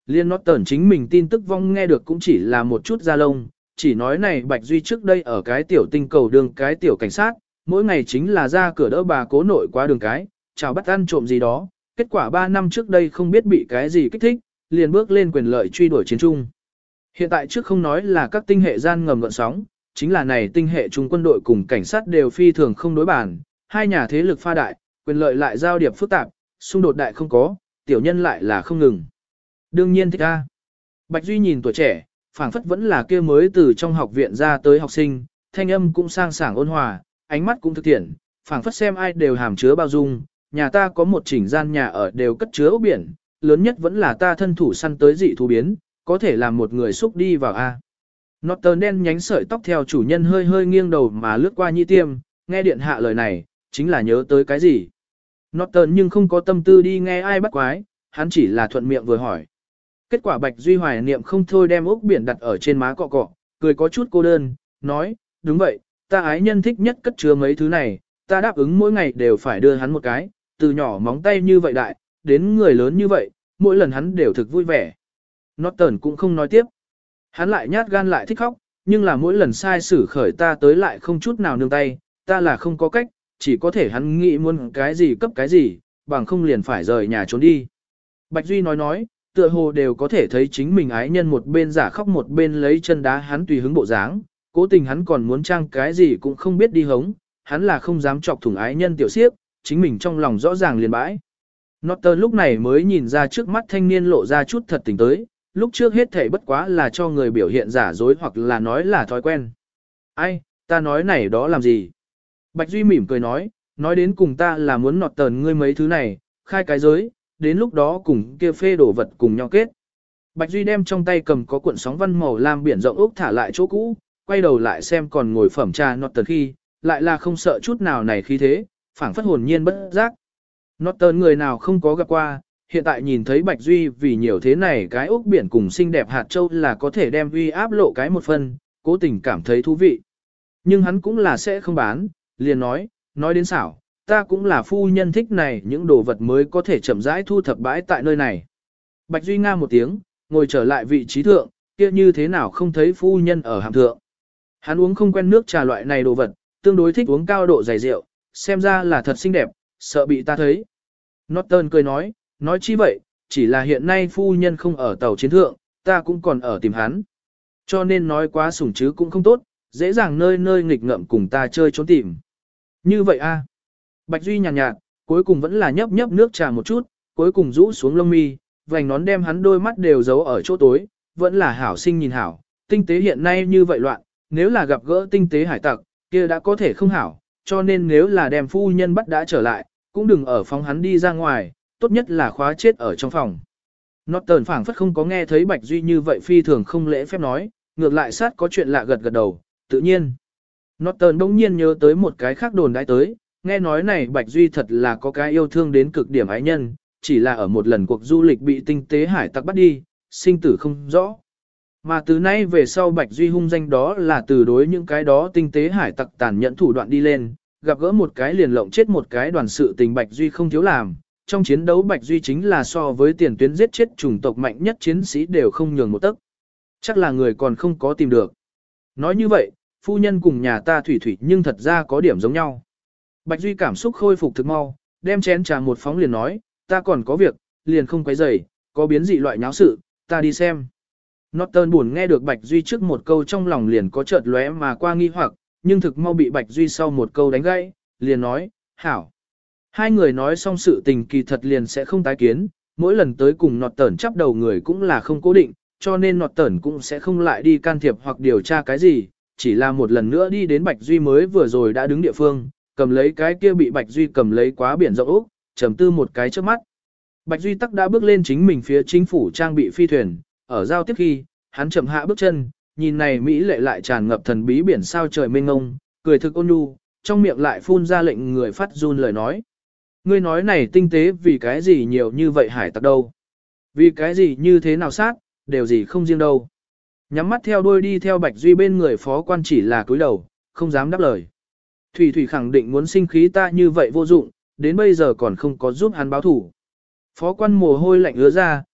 Liên Norton chính mình tin tức vong nghe được cũng chỉ là một chút da lông, chỉ nói này Bạch Duy trước đây ở cái tiểu tinh cầu đường cái tiểu cảnh sát, mỗi ngày chính là ra cửa đỡ bà cố nội qua đường cái, chào bắt ăn trộm gì đó, kết quả 3 năm trước đây không biết bị cái gì kích thích, liền bước lên quyền lợi truy đuổi chiến trung. Hiện tại trước không nói là các tinh hệ gian ngầm gợn sóng, chính là này tinh hệ trung quân đội cùng cảnh sát đều phi thường không đối bản, hai nhà thế lực pha đại, quyền lợi lại giao điệp phức tạp, xung đột đại không có, tiểu nhân lại là không ngừng. Đương nhiên thích a. Bạch Duy nhìn tuổi trẻ, phảng phất vẫn là kia mới từ trong học viện ra tới học sinh, thanh âm cũng sang sảng ôn hòa, ánh mắt cũng thực thiện, phảng phất xem ai đều hàm chứa bao dung, nhà ta có một chỉnh gian nhà ở đều cất chứa ốc biển, lớn nhất vẫn là ta thân thủ săn tới dị thú biến, có thể làm một người xúc đi vào a. Norton đen nhánh sợi tóc theo chủ nhân hơi hơi nghiêng đầu mà lướt qua Nhi Tiêm, nghe điện hạ lời này, chính là nhớ tới cái gì. Norton nhưng không có tâm tư đi nghe ai bắt quái, hắn chỉ là thuận miệng vừa hỏi. Kết quả Bạch Duy hoài niệm không thôi đem ốc biển đặt ở trên má cọ cọ, cười có chút cô đơn, nói, đúng vậy, ta ái nhân thích nhất cất chứa mấy thứ này, ta đáp ứng mỗi ngày đều phải đưa hắn một cái, từ nhỏ móng tay như vậy đại, đến người lớn như vậy, mỗi lần hắn đều thực vui vẻ. Norton cũng không nói tiếp. Hắn lại nhát gan lại thích khóc, nhưng là mỗi lần sai xử khởi ta tới lại không chút nào nương tay, ta là không có cách, chỉ có thể hắn nghĩ muốn cái gì cấp cái gì, bằng không liền phải rời nhà trốn đi. Bạch Duy nói, tựa hồ đều có thể thấy chính mình ái nhân một bên giả khóc một bên lấy chân đá hắn tùy hứng bộ dáng, cố tình hắn còn muốn trang cái gì cũng không biết đi hống, hắn là không dám chọc thủng ái nhân tiểu siếp, chính mình trong lòng rõ ràng liền bãi. Norton lúc này mới nhìn ra trước mắt thanh niên lộ ra chút thật tình tới, lúc trước hết thảy bất quá là cho người biểu hiện giả dối hoặc là nói là thói quen. Ai, ta nói này đó làm gì? Bạch Duy mỉm cười nói đến cùng ta là muốn Norton ngươi mấy thứ này, khai cái giới, đến lúc đó cùng kia phê đổ vật cùng nhau kết. Bạch Duy đem trong tay cầm có cuộn sóng văn màu lam biển rộng ốc thả lại chỗ cũ, quay đầu lại xem còn ngồi phẩm trà Norton khi, lại là không sợ chút nào này khí thế, phảng phất hồn nhiên bất giác. Norton người nào không có gặp qua, hiện tại nhìn thấy Bạch Duy vì nhiều thế này cái ốc biển cùng xinh đẹp hạt châu là có thể đem uy áp lộ cái một phần, cố tình cảm thấy thú vị. Nhưng hắn cũng là sẽ không bán, liền nói đến xảo, ta cũng là phu nhân thích này những đồ vật mới có thể chậm rãi thu thập bãi tại nơi này. Bạch Duy nga một tiếng, ngồi trở lại vị trí thượng, kia như thế nào không thấy phu nhân ở hàm thượng. Hắn uống không quen nước trà loại này đồ vật, tương đối thích uống cao độ dày rượu, xem ra là thật xinh đẹp, sợ bị ta thấy. Norton cười nói chi vậy, chỉ là hiện nay phu nhân không ở tàu chiến thượng, ta cũng còn ở tìm hắn. Cho nên nói quá sủng chứ cũng không tốt, dễ dàng nơi nơi nghịch ngợm cùng ta chơi trốn tìm. Như vậy a. Bạch Duy nhàn nhạt, cuối cùng vẫn là nhấp nước trà một chút, cuối cùng rũ xuống lông mi, vành nón đem hắn đôi mắt đều giấu ở chỗ tối, vẫn là hảo sinh nhìn hảo, tinh tế hiện nay như vậy loạn, nếu là gặp gỡ tinh tế hải tặc, kia đã có thể không hảo, cho nên nếu là đem phu nhân bắt đã trở lại, cũng đừng ở phóng hắn đi ra ngoài, tốt nhất là khóa chết ở trong phòng. Norton phảng phất không có nghe thấy Bạch Duy như vậy phi thường không lễ phép nói, ngược lại sát có chuyện lạ gật đầu, tự nhiên. Norton đông nhiên nhớ tới một cái khác đồn đãi tới, nghe nói này Bạch Duy thật là có cái yêu thương đến cực điểm ái nhân, chỉ là ở một lần cuộc du lịch bị tinh tế hải tặc bắt đi, sinh tử không rõ. Mà từ nay về sau Bạch Duy hung danh đó là từ đối những cái đó tinh tế hải tặc tàn nhẫn thủ đoạn đi lên, gặp gỡ một cái liền lộng chết một cái đoàn sự tình Bạch Duy không thiếu làm. Trong chiến đấu Bạch Duy chính là so với tiền tuyến giết chết chủng tộc mạnh nhất chiến sĩ đều không nhường một tấc. Chắc là người còn không có tìm được. Nói như vậy, phu nhân cùng nhà ta thủy nhưng thật ra có điểm giống nhau. Bạch Duy cảm xúc khôi phục thực mau, đem chén trà một phóng liền nói, ta còn có việc, liền không quấy rầy, có biến dị loại nháo sự, ta đi xem. Norton buồn nghe được Bạch Duy trước một câu trong lòng liền có chợt lóe mà qua nghi hoặc, nhưng thực mau bị Bạch Duy sau một câu đánh gãy, liền nói, hảo. Hai người nói xong sự tình kỳ thật liền sẽ không tái kiến, mỗi lần tới cùng Norton chắp đầu người cũng là không cố định, cho nên Norton cũng sẽ không lại đi can thiệp hoặc điều tra cái gì, chỉ là một lần nữa đi đến Bạch Duy mới vừa rồi đã đứng địa phương, cầm lấy cái kia bị Bạch Duy cầm lấy quá biển rộng ốc, trầm tư một cái trước mắt. Bạch Duy tắc đã bước lên chính mình phía chính phủ trang bị phi thuyền, ở giao tiếp khi, hắn chậm hạ bước chân, nhìn này Mỹ lệ lại tràn ngập thần bí biển sao trời mênh ngông, cười thực ôn nhu, trong miệng lại phun ra lệnh người phát run lời nói. Ngươi nói này tinh tế vì cái gì nhiều như vậy hải tặc đâu? Vì cái gì như thế nào sát, đều gì không riêng đâu. Nhắm mắt theo đuôi đi theo Bạch Duy bên người phó quan chỉ là cúi đầu, không dám đáp lời. Thủy khẳng định muốn sinh khí ta như vậy vô dụng, đến bây giờ còn không có giúp hắn báo thủ. Phó quan mồ hôi lạnh ứa ra,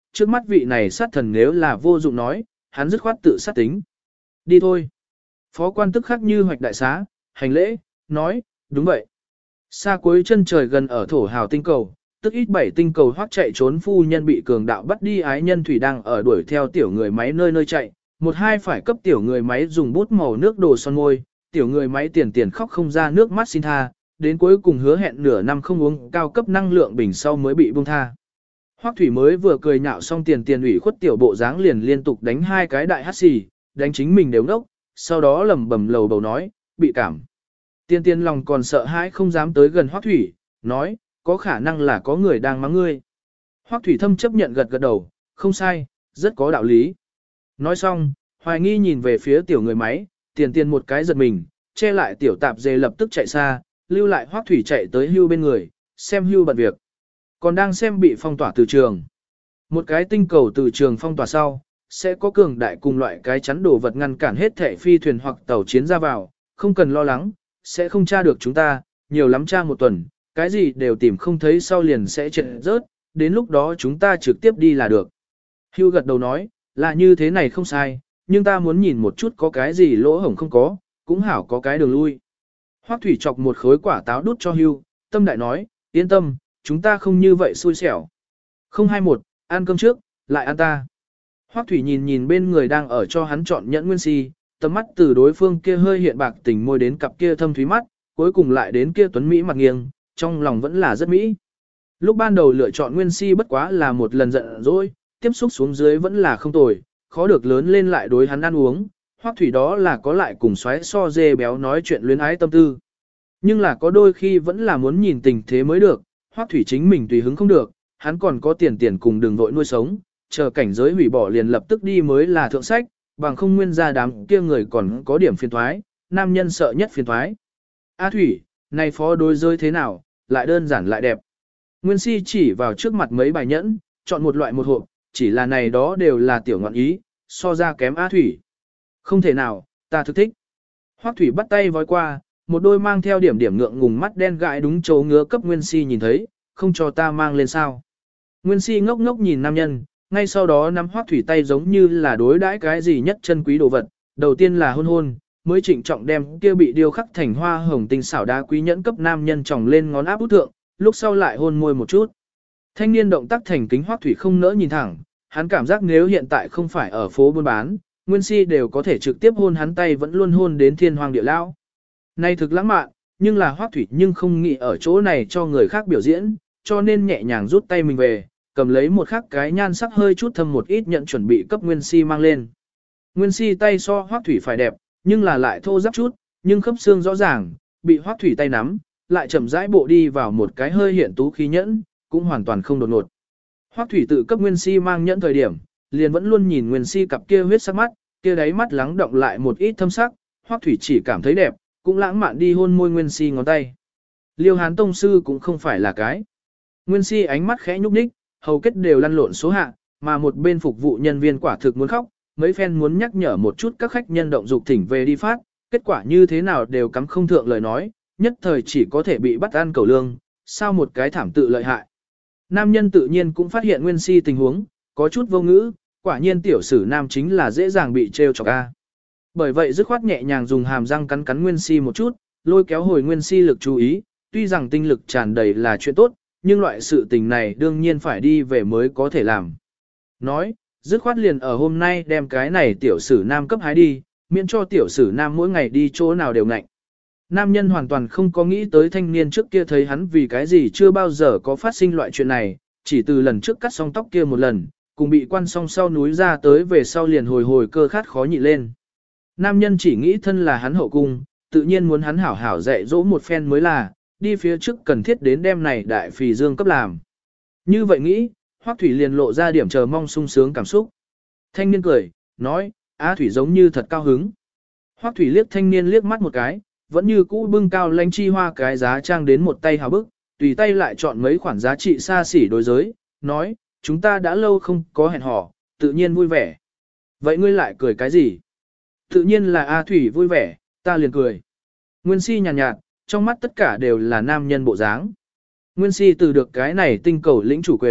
trước mắt vị này sát thần nếu là vô dụng nói, hắn dứt khoát tự sát tính. Đi thôi. Phó quan tức khắc như hoạch đại xá, hành lễ, nói, đúng vậy. Xa cuối chân trời gần ở thổ hào tinh cầu, tức ít 7 tinh cầu hoác chạy trốn phu nhân bị cường đạo bắt đi, ái nhân thủy đang ở đuổi theo tiểu người máy nơi nơi chạy, một hai phải cấp tiểu người máy dùng bút màu nước đồ son môi, tiểu người máy tiền khóc không ra nước mắt xin tha, đến cuối cùng hứa hẹn nửa năm không uống cao cấp năng lượng bình sau mới bị buông tha. Hoắc Thủy mới vừa cười nhạo xong tiền ủy khuất tiểu bộ dáng liền liên tục đánh 2 cái đại hắt xì, đánh chính mình đều ngốc, sau đó lẩm bẩm lầu bầu nói, bị cảm. Tiền lòng còn sợ hãi không dám tới gần Hoắc Thủy, nói, có khả năng là có người đang mắng ngươi. Hoắc Thủy Thâm chấp nhận gật đầu, không sai, rất có đạo lý. Nói xong, hoài nghi nhìn về phía tiểu người máy, tiền một cái giật mình, che lại tiểu tạp dề lập tức chạy xa, lưu lại Hoắc Thủy chạy tới Hưu bên người, xem Hưu bận việc. Còn đang xem bị phong tỏa từ trường. Một cái tinh cầu từ trường phong tỏa sau, sẽ có cường đại cùng loại cái chắn đồ vật ngăn cản hết thể phi thuyền hoặc tàu chiến ra vào, không cần lo lắng, sẽ không tra được chúng ta, nhiều lắm tra một tuần, cái gì đều tìm không thấy sau liền sẽ chết rớt, đến lúc đó chúng ta trực tiếp đi là được. Hưu gật đầu nói, là như thế này không sai, nhưng ta muốn nhìn một chút có cái gì lỗ hổng không có, cũng hảo có cái đường lui. Hoắc Thủy chọc một khối quả táo đút cho Hưu, tâm đại nói, yên tâm, chúng ta không như vậy xui xẻo. 021, ăn cơm trước, lại ăn ta. Hoắc Thủy nhìn bên người đang ở cho hắn chọn nhẫn nguyên si, tầm mắt từ đối phương kia hơi hiện bạc tình môi đến cặp kia thâm thúy mắt, cuối cùng lại đến kia tuấn Mỹ mặt nghiêng, trong lòng vẫn là rất Mỹ. Lúc ban đầu lựa chọn nguyên si bất quá là một lần giận dỗi, tiếp xúc xuống dưới vẫn là không tồi, khó được lớn lên lại đối hắn ăn uống, Hoắc Thủy đó là có lại cùng xoáy so dê béo nói chuyện luyến ái tâm tư. Nhưng là có đôi khi vẫn là muốn nhìn tình thế mới được, Hoắc Thủy chính mình tùy hứng không được, hắn còn có tiền cùng đường vội nuôi sống, chờ cảnh giới hủy bỏ liền lập tức đi mới là thượng sách, bằng không nguyên ra đám kia người còn có điểm phiền thoái, nam nhân sợ nhất phiền thoái. A Thủy, này phó đối rơi thế nào, lại đơn giản lại đẹp. Nguyên si chỉ vào trước mặt mấy bài nhẫn, chọn một loại một hộp, chỉ là này đó đều là tiểu ngọn ý, so ra kém A Thủy. Không thể nào, ta thực thích. Hoắc Thủy bắt tay vói qua, một đôi mang theo điểm ngượng ngùng mắt đen gãi đúng chỗ ngứa cấp Nguyên si nhìn thấy, không cho ta mang lên sao. Nguyên si ngốc ngốc nhìn nam nhân, ngay sau đó nắm Hoắc Thủy tay giống như là đối đãi cái gì nhất chân quý đồ vật, đầu tiên là hôn, mới trịnh trọng đem kia bị điêu khắc thành hoa hồng tinh xảo đá quý nhẫn cấp nam nhân tròng lên ngón áp út thượng, lúc sau lại hôn môi một chút. Thanh niên động tác thành kính Hoắc Thủy không nỡ nhìn thẳng, hắn cảm giác nếu hiện tại không phải ở phố buôn bán, Nguyên si đều có thể trực tiếp hôn hắn tay vẫn luôn hôn đến thiên hoàng địa lao. Này thực lãng mạn, nhưng là Hoắc Thủy nhưng không nghĩ ở chỗ này cho người khác biểu diễn, cho nên nhẹ nhàng rút tay mình về, cầm lấy một khắc cái nhan sắc hơi chút thâm một ít nhận chuẩn bị cấp Nguyên si mang lên. Nguyên si tay so Hoắc Thủy phải đẹp, nhưng là lại thô ráp chút, nhưng khớp xương rõ ràng, bị Hoắc Thủy tay nắm, lại chậm rãi bộ đi vào một cái hơi hiện tú khí nhẫn, cũng hoàn toàn không đột ngột. Hoắc Thủy tự cấp Nguyên si mang nhẫn thời điểm, liền vẫn luôn nhìn Nguyên si cặp kia huyết sắc mắt, kia đáy mắt lắng động lại một ít thâm sắc, Hoắc Thủy chỉ cảm thấy đẹp, cũng lãng mạn đi hôn môi Nguyên si ngón tay. Liêu Hán tông sư cũng không phải là cái. Nguyên si ánh mắt khẽ nhúc nhích, hầu kết đều lăn lộn số hạ, mà một bên phục vụ nhân viên quả thực muốn khóc, mấy phen muốn nhắc nhở một chút các khách nhân động dục thỉnh về đi phát, kết quả như thế nào đều cắm không thượng lời nói, nhất thời chỉ có thể bị bắt ăn cẩu lương, sao một cái thảm tự lợi hại. Nam nhân tự nhiên cũng phát hiện Nguyên si tình huống, có chút vô ngữ, quả nhiên tiểu sử nam chính là dễ dàng bị trêu chọc a. Bởi vậy dứt khoát nhẹ nhàng dùng hàm răng cắn Nguyên si một chút, lôi kéo hồi Nguyên si lực chú ý, tuy rằng tinh lực tràn đầy là chuyện tốt, nhưng loại sự tình này đương nhiên phải đi về mới có thể làm. Nói, dứt khoát liền ở hôm nay đem cái này tiểu sử nam cấp hái đi, miễn cho tiểu sử nam mỗi ngày đi chỗ nào đều ngạnh. Nam nhân hoàn toàn không có nghĩ tới thanh niên trước kia thấy hắn vì cái gì chưa bao giờ có phát sinh loại chuyện này, chỉ từ lần trước cắt xong tóc kia một lần, cùng bị quan xong sau núi ra tới về sau liền hồi cơ khát khó nhị lên. Nam nhân chỉ nghĩ thân là hắn hậu cung, tự nhiên muốn hắn hảo hảo dạy dỗ một phen mới là, đi phía trước cần thiết đến đêm này đại phì dương cấp làm. Như vậy nghĩ, Hoắc Thủy liền lộ ra điểm chờ mong sung sướng cảm xúc. Thanh niên cười, nói, Á Thủy giống như thật cao hứng. Hoắc Thủy liếc thanh niên liếc mắt một cái, vẫn như cũ bưng cao lánh chi hoa cái giá trang đến một tay hào bức, tùy tay lại chọn mấy khoản giá trị xa xỉ đối giới, nói, chúng ta đã lâu không có hẹn hò, tự nhiên vui vẻ. Vậy ngươi lại cười cái gì? Tự nhiên là A Thủy vui vẻ, ta liền cười. Nguyên si nhàn nhạt, trong mắt tất cả đều là nam nhân bộ dáng. Nguyên si từ được cái này tinh cầu lĩnh chủ quyền,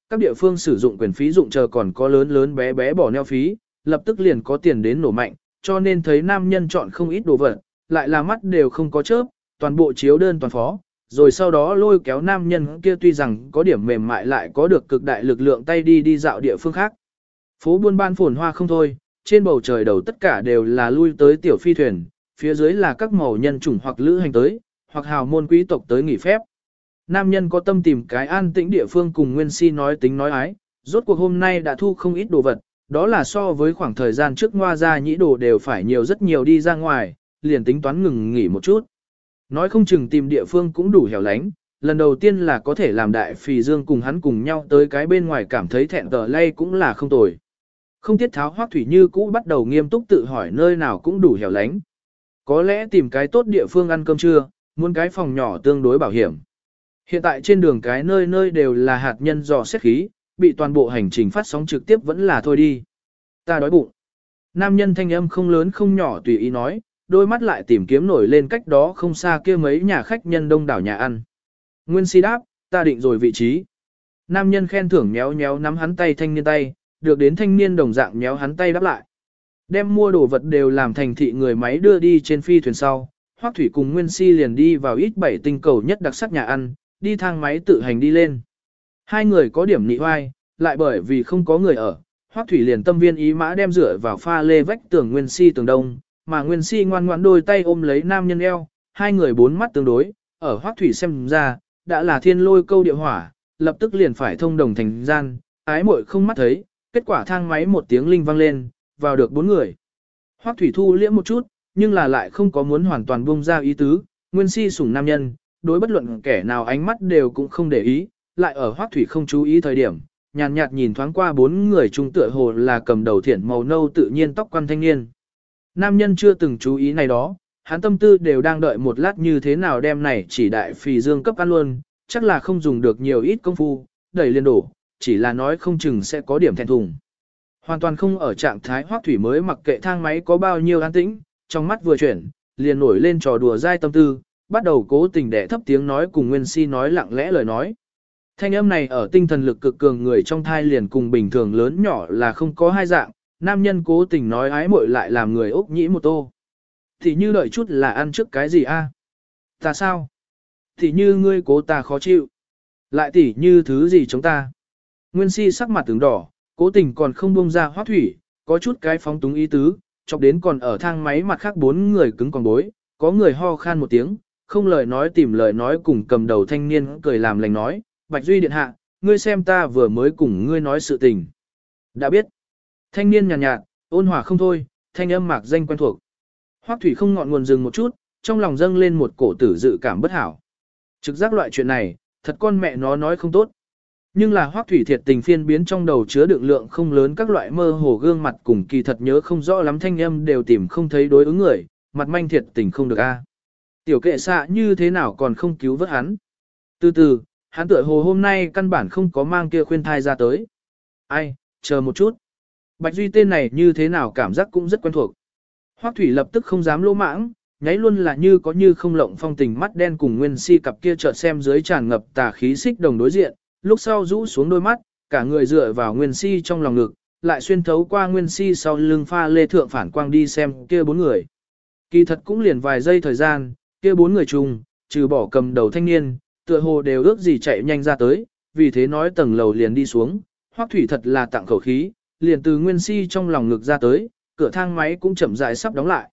các địa phương sử dụng quyền phí dụng chờ còn có lớn lớn bé bé bỏ neo phí, lập tức liền có tiền đến nổ mạnh, cho nên thấy nam nhân chọn không ít đồ vật, lại là mắt đều không có chớp, toàn bộ chiếu đơn toàn phó, rồi sau đó lôi kéo nam nhân kia tuy rằng có điểm mềm mại lại có được cực đại lực lượng tay đi dạo địa phương khác. Phố buôn ban phồn hoa không thôi, trên bầu trời đầu tất cả đều là lui tới tiểu phi thuyền, phía dưới là các màu nhân chủng hoặc lữ hành tới, hoặc hào môn quý tộc tới nghỉ phép. Nam nhân có tâm tìm cái an tĩnh địa phương cùng Nguyên Si nói tính nói ái, rốt cuộc hôm nay đã thu không ít đồ vật, đó là so với khoảng thời gian trước ngoa ra nhĩ đồ đều phải nhiều rất nhiều đi ra ngoài, liền tính toán ngừng nghỉ một chút. Nói không chừng tìm địa phương cũng đủ hẻo lánh, lần đầu tiên là có thể làm đại phì dương cùng hắn cùng nhau tới cái bên ngoài cảm thấy thẹn tờ lay cũng là không tồi. Không tiết tháo Hoắc Thủy Như cũ bắt đầu nghiêm túc tự hỏi nơi nào cũng đủ hẻo lánh. Có lẽ tìm cái tốt địa phương ăn cơm trưa, muốn cái phòng nhỏ tương đối bảo hiểm. Hiện tại trên đường cái nơi nơi đều là hạt nhân dò xét khí, bị toàn bộ hành trình phát sóng trực tiếp vẫn là thôi đi. Ta đói bụng. Nam nhân thanh âm không lớn không nhỏ tùy ý nói, đôi mắt lại tìm kiếm nổi lên cách đó không xa kia mấy nhà khách nhân đông đảo nhà ăn. Nguyên Si đáp, ta định rồi vị trí. Nam nhân khen thưởng nhéo nhéo nắm hắn tay thanh niên tay, được đến thanh niên đồng dạng nhéo hắn tay đáp lại. Đem mua đồ vật đều làm thành thị người máy đưa đi trên phi thuyền sau, Hoắc Thủy cùng Nguyên Si liền đi vào ít 7 tinh cầu nhất đặc sắc nhà ăn, đi thang máy tự hành đi lên. Hai người có điểm nị hoai, lại bởi vì không có người ở, Hoắc Thủy liền tâm viên ý mã đem rửa vào pha lê vách tường Nguyên Si tường đông, mà Nguyên Si ngoan ngoãn đôi tay ôm lấy nam nhân eo, hai người bốn mắt tương đối, ở Hoắc Thủy xem ra, đã là thiên lôi câu địa hỏa, lập tức liền phải thông đồng thành gian, ái muội không mắt thấy, kết quả thang máy một tiếng linh vang lên, vào được bốn người. Hoắc Thủy thu liễm một chút, nhưng là lại không có muốn hoàn toàn buông ra ý tứ, Nguyên Si sủng nam nhân, đối bất luận kẻ nào ánh mắt đều cũng không để ý, lại ở Hoắc Thủy không chú ý thời điểm, nhàn nhạt nhìn thoáng qua bốn người trung tựa hồ là cầm đầu thiển màu nâu tự nhiên tóc quan thanh niên. Nam nhân chưa từng chú ý này đó, hắn tâm tư đều đang đợi một lát như thế nào đem này chỉ đại phì dương cấp ăn luôn, chắc là không dùng được nhiều ít công phu, đẩy liền đổ, chỉ là nói không chừng sẽ có điểm thẹn thùng. Hoàn toàn không ở trạng thái Hoắc Thủy mới mặc kệ thang máy có bao nhiêu an tĩnh, trong mắt vừa chuyển, liền nổi lên trò đùa dai tâm tư, bắt đầu cố tình đẻ thấp tiếng nói cùng Nguyên Si nói lặng lẽ lời nói. Thanh âm này ở tinh thần lực cực cường người trong thai liền cùng bình thường lớn nhỏ là không có hai dạng, nam nhân cố tình nói ái muội lại làm người ốc nhĩ một tô. Thì như đợi chút là ăn trước cái gì a? Ta sao? Thì như ngươi cố ta khó chịu. Lại tỉ như thứ gì chúng ta? Nguyên Si sắc mặt tướng đỏ, cố tình còn không buông ra Hoắc Thủy, có chút cái phóng túng ý tứ, chọc đến còn ở thang máy mặt khác bốn người cứng còn bối, có người ho khan một tiếng, không lời nói tìm lời nói cùng cầm đầu thanh niên cười làm lành nói, Bạch Duy điện hạ, ngươi xem ta vừa mới cùng ngươi nói sự tình. Đã biết. Thanh niên nhàn nhạt, ôn hòa không thôi, thanh âm mạc danh quen thuộc. Hoắc Thủy không ngọn nguồn dừng một chút, trong lòng dâng lên một cổ tử dự cảm bất hảo. Trực giác loại chuyện này, thật con mẹ nó nói không tốt. Nhưng là Hoắc Thủy thiệt tình phiên biến trong đầu chứa đựng lượng không lớn các loại mơ hồ gương mặt cùng kỳ thật nhớ không rõ lắm thanh âm đều tìm không thấy đối ứng người, mặt manh thiệt tình không được a. Tiểu kệ xạ như thế nào còn không cứu vớt hắn. Từ từ, hắn tựa hồ hôm nay căn bản không có mang kia khuyên thai ra tới. Ai, chờ một chút. Bạch Duy tên này như thế nào cảm giác cũng rất quen thuộc. Hoắc Thủy lập tức không dám lỗ mãng, nháy luôn là như có như không lộng phong tình mắt đen cùng Nguyên Si cặp kia chợt xem dưới tràn ngập tà khí xích đồng đối diện, lúc sau rũ xuống đôi mắt, cả người dựa vào Nguyên Si trong lòng ngực, lại xuyên thấu qua Nguyên Si sau lưng pha lê thượng phản quang đi xem kia bốn người. Kỳ thật cũng liền vài giây thời gian, kia bốn người chung, trừ bỏ cầm đầu thanh niên, tựa hồ đều ước gì chạy nhanh ra tới, vì thế nói tầng lầu liền đi xuống, Hoắc Thủy thật là tặng khẩu khí, liền từ Nguyên Si trong lòng ngực ra tới, cửa thang máy cũng chậm rãi sắp đóng lại.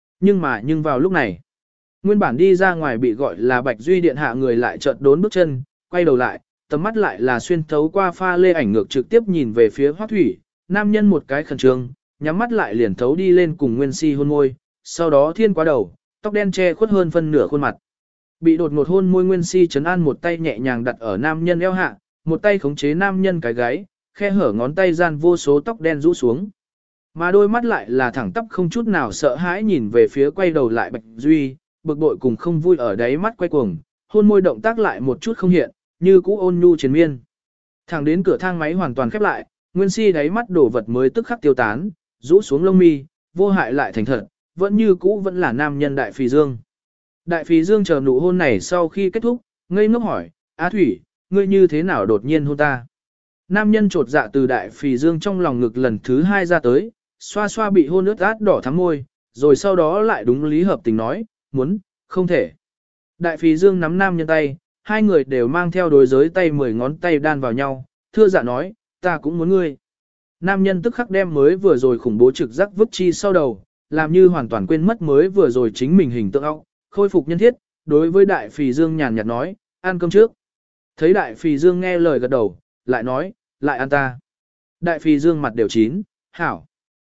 Nhưng vào lúc này, nguyên bản đi ra ngoài bị gọi là Bạch Duy điện hạ người lại chợt đốn bước chân, quay đầu lại, tầm mắt lại là xuyên thấu qua pha lê ảnh ngược trực tiếp nhìn về phía Hoắc Thủy, nam nhân một cái khẩn trương, nhắm mắt lại liền thấu đi lên cùng Nguyên Si hôn môi, sau đó thiên qua đầu, tóc đen che khuất hơn phân nửa khuôn mặt. Bị đột ngột hôn môi Nguyên Si trấn an một tay nhẹ nhàng đặt ở nam nhân eo hạ, một tay khống chế nam nhân cái gáy, khe hở ngón tay gian vô số tóc đen rũ xuống. Mà đôi mắt lại là thẳng tắp không chút nào sợ hãi nhìn về phía quay đầu lại Bạch Duy, bực bội cùng không vui ở đáy mắt quay cuồng, hôn môi động tác lại một chút không hiện, như cũ ôn nhu triền miên. Thẳng đến cửa thang máy hoàn toàn khép lại, Nguyên Si đáy mắt đổ vật mới tức khắc tiêu tán, rũ xuống lông mi, vô hại lại thành thật, vẫn như cũ vẫn là nam nhân Đại Phì Dương. Đại Phì Dương chờ nụ hôn này sau khi kết thúc, ngây ngốc hỏi, Á Thủy, ngươi như thế nào đột nhiên hôn ta? nam nhân trột dạ từ đại phì dương trong lòng ngực lần thứ 2 ra tới, xoa xoa bị hôn ướt át đỏ thắm môi, rồi sau đó lại đúng lý hợp tình nói, muốn, không thể. Đại phì dương nắm nam nhân tay, hai người đều mang theo đối giới tay 10 ngón tay đan vào nhau, thưa dạ nói, ta cũng muốn ngươi. Nam nhân tức khắc đem mới vừa rồi khủng bố trực giác vứt chi sau đầu, làm như hoàn toàn quên mất mới vừa rồi chính mình hình tượng óc, khôi phục nhân thiết, đối với đại phì dương nhàn nhạt nói, ăn cơm trước. Thấy đại phì dương nghe lời gật đầu, lại nói, lại ăn ta. Đại phì dương mặt đều chín, hảo.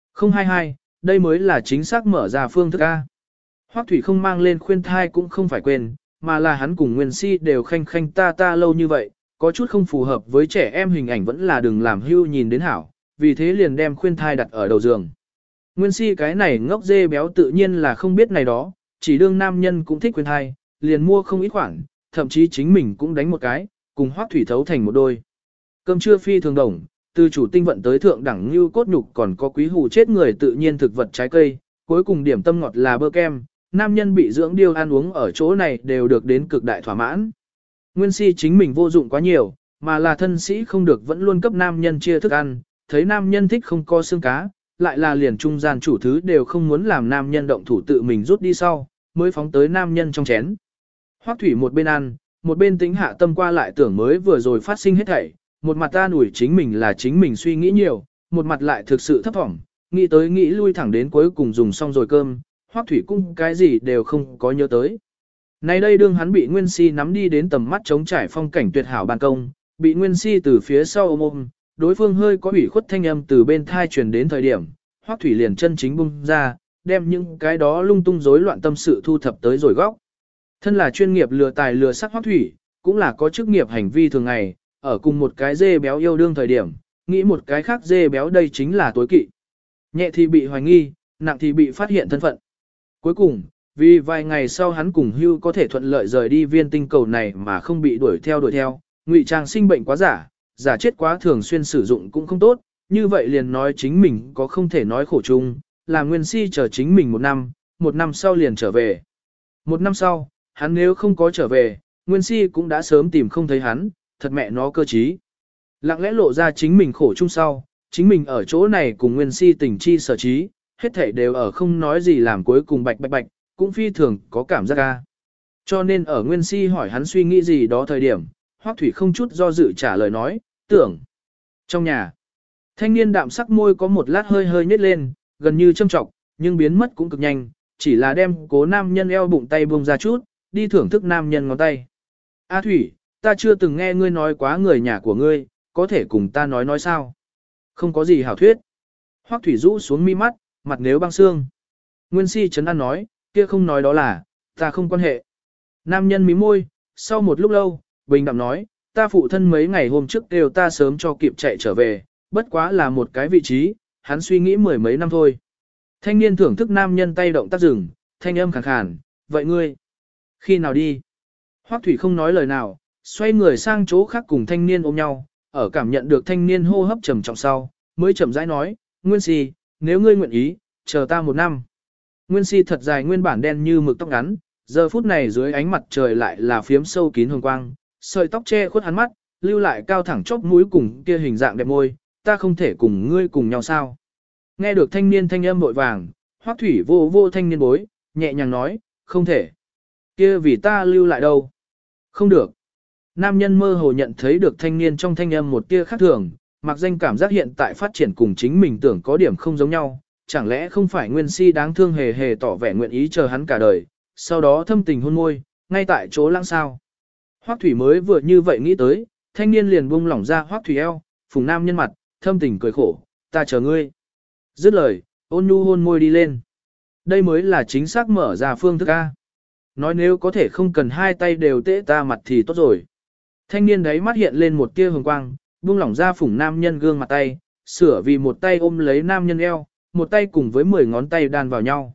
022, đây mới là chính xác mở ra phương thức A. Hoắc Thủy không mang lên khuyên thai cũng không phải quên, mà là hắn cùng Nguyên Si đều khanh khanh ta lâu như vậy, có chút không phù hợp với trẻ em hình ảnh vẫn là đừng làm hưu nhìn đến hảo, vì thế liền đem khuyên thai đặt ở đầu giường. Nguyên Si cái này ngốc dê béo tự nhiên là không biết này đó, chỉ đương nam nhân cũng thích khuyên thai, liền mua không ít khoản, thậm chí chính mình cũng đánh một cái, cùng Hoắc Thủy thấu thành một đôi. Cơm trưa phi thường đồng, từ chủ tinh vận tới thượng đẳng như cốt nhục còn có quý hủ chết người tự nhiên thực vật trái cây, cuối cùng điểm tâm ngọt là bơ kem, nam nhân bị dưỡng điêu ăn uống ở chỗ này đều được đến cực đại thỏa mãn. Nguyên Si chính mình vô dụng quá nhiều, mà là thân sĩ không được vẫn luôn cấp nam nhân chia thức ăn, thấy nam nhân thích không có xương cá, lại là liền trung gian chủ thứ đều không muốn làm nam nhân động thủ tự mình rút đi sau, mới phóng tới nam nhân trong chén. Hoắc Thủy một bên ăn, một bên tính hạ tâm qua lại tưởng mới vừa rồi phát sinh hết thảy, một mặt ta ủi chính mình là chính mình suy nghĩ nhiều, một mặt lại thực sự thấp thỏm, nghĩ tới nghĩ lui thẳng đến cuối cùng dùng xong rồi cơm, Hoắc Thủy cung cái gì đều không có nhớ tới. Nay đây đương hắn bị Nguyên Si nắm đi đến tầm mắt trống trải phong cảnh tuyệt hảo ban công, bị Nguyên Si từ phía sau ôm, đối phương hơi có ủy khuất thanh âm từ bên thai truyền đến thời điểm, Hoắc Thủy liền chân chính bung ra, đem những cái đó lung tung rối loạn tâm sự thu thập tới rồi góc. Thân là chuyên nghiệp lừa tài lừa sắc Hoắc Thủy, cũng là có chức nghiệp hành vi thường ngày, ở cùng một cái dê béo yêu đương thời điểm, nghĩ một cái khác dê béo đây chính là tối kỵ. Nhẹ thì bị hoài nghi, nặng thì bị phát hiện thân phận. Cuối cùng, vì vài ngày sau hắn cùng Hưu có thể thuận lợi rời đi viên tinh cầu này mà không bị đuổi theo, ngụy trang sinh bệnh quá giả chết quá thường xuyên sử dụng cũng không tốt, như vậy liền nói chính mình có không thể nói khổ chung, là Nguyên Si chờ chính mình một năm sau liền trở về. Một năm sau, hắn nếu không có trở về, Nguyên Si cũng đã sớm tìm không thấy hắn, thật mẹ nó cơ trí. Lặng lẽ lộ ra chính mình khổ chung sau, chính mình ở chỗ này cùng Nguyên Si tình chi sở trí, hết thảy đều ở không nói gì làm cuối cùng bạch, cũng phi thường có cảm giác ca. Cho nên ở Nguyên Si hỏi hắn suy nghĩ gì đó thời điểm, Hoắc Thủy không chút do dự trả lời nói, tưởng. Trong nhà, thanh niên đạm sắc môi có một lát hơi nhếch lên, gần như châm trọng, nhưng biến mất cũng cực nhanh, chỉ là đem cố nam nhân eo bụng tay buông ra chút, đi thưởng thức nam nhân ngón tay. A Thủy, ta chưa từng nghe ngươi nói quá người nhà của ngươi, có thể cùng ta nói sao? Không có gì hảo thuyết. Hoắc Thủy rũ xuống mi mắt, mặt nếu băng xương. Nguyên Si trấn an nói, kia không nói đó là, ta không quan hệ. Nam nhân mí môi, sau một lúc lâu, bình đạm nói, ta phụ thân mấy ngày hôm trước đều ta sớm cho kịp chạy trở về, bất quá là một cái vị trí, hắn suy nghĩ mười mấy năm thôi. Thanh niên thưởng thức nam nhân tay động tác dừng, thanh âm khàn khàn, vậy ngươi, khi nào đi? Hoắc Thủy không nói lời nào, xoay người sang chỗ khác cùng thanh niên ôm nhau, ở cảm nhận được thanh niên hô hấp trầm trọng sau, mới chậm rãi nói, Nguyên Si, nếu ngươi nguyện ý, chờ ta một năm. Nguyên Si thật dài nguyên bản đen như mực tóc ngắn, giờ phút này dưới ánh mặt trời lại là phiếm sâu kín hồng quang, sợi tóc che khuất hắn mắt, lưu lại cao thẳng chóp mũi cùng kia hình dạng đẹp môi, ta không thể cùng ngươi cùng nhau sao? Nghe được thanh niên thanh âm vội vàng, Hoắc Thủy vô thanh niên bối, nhẹ nhàng nói, không thể. Kia vì ta lưu lại đâu? Không được. Nam nhân mơ hồ nhận thấy được thanh niên trong thanh âm một tia khác thường, mặc danh cảm giác hiện tại phát triển cùng chính mình tưởng có điểm không giống nhau, chẳng lẽ không phải Nguyên Si đáng thương hề tỏ vẻ nguyện ý chờ hắn cả đời, sau đó thâm tình hôn môi, ngay tại chỗ lãng sao. Hoắc Thủy mới vừa như vậy nghĩ tới, thanh niên liền buông lỏng ra Hoắc Thủy eo, phùng nam nhân mặt, thâm tình cười khổ, ta chờ ngươi. Dứt lời, ôn nhu hôn môi đi lên. Đây mới là chính xác mở ra phương thức A. Nói nếu có thể không cần hai tay đều tễ ta mặt thì tốt rồi. Thanh niên đấy mắt hiện lên một tia hồng quang, buông lỏng ra phủng nam nhân gương mặt tay, sửa vì một tay ôm lấy nam nhân eo, một tay cùng với 10 ngón tay đan vào nhau.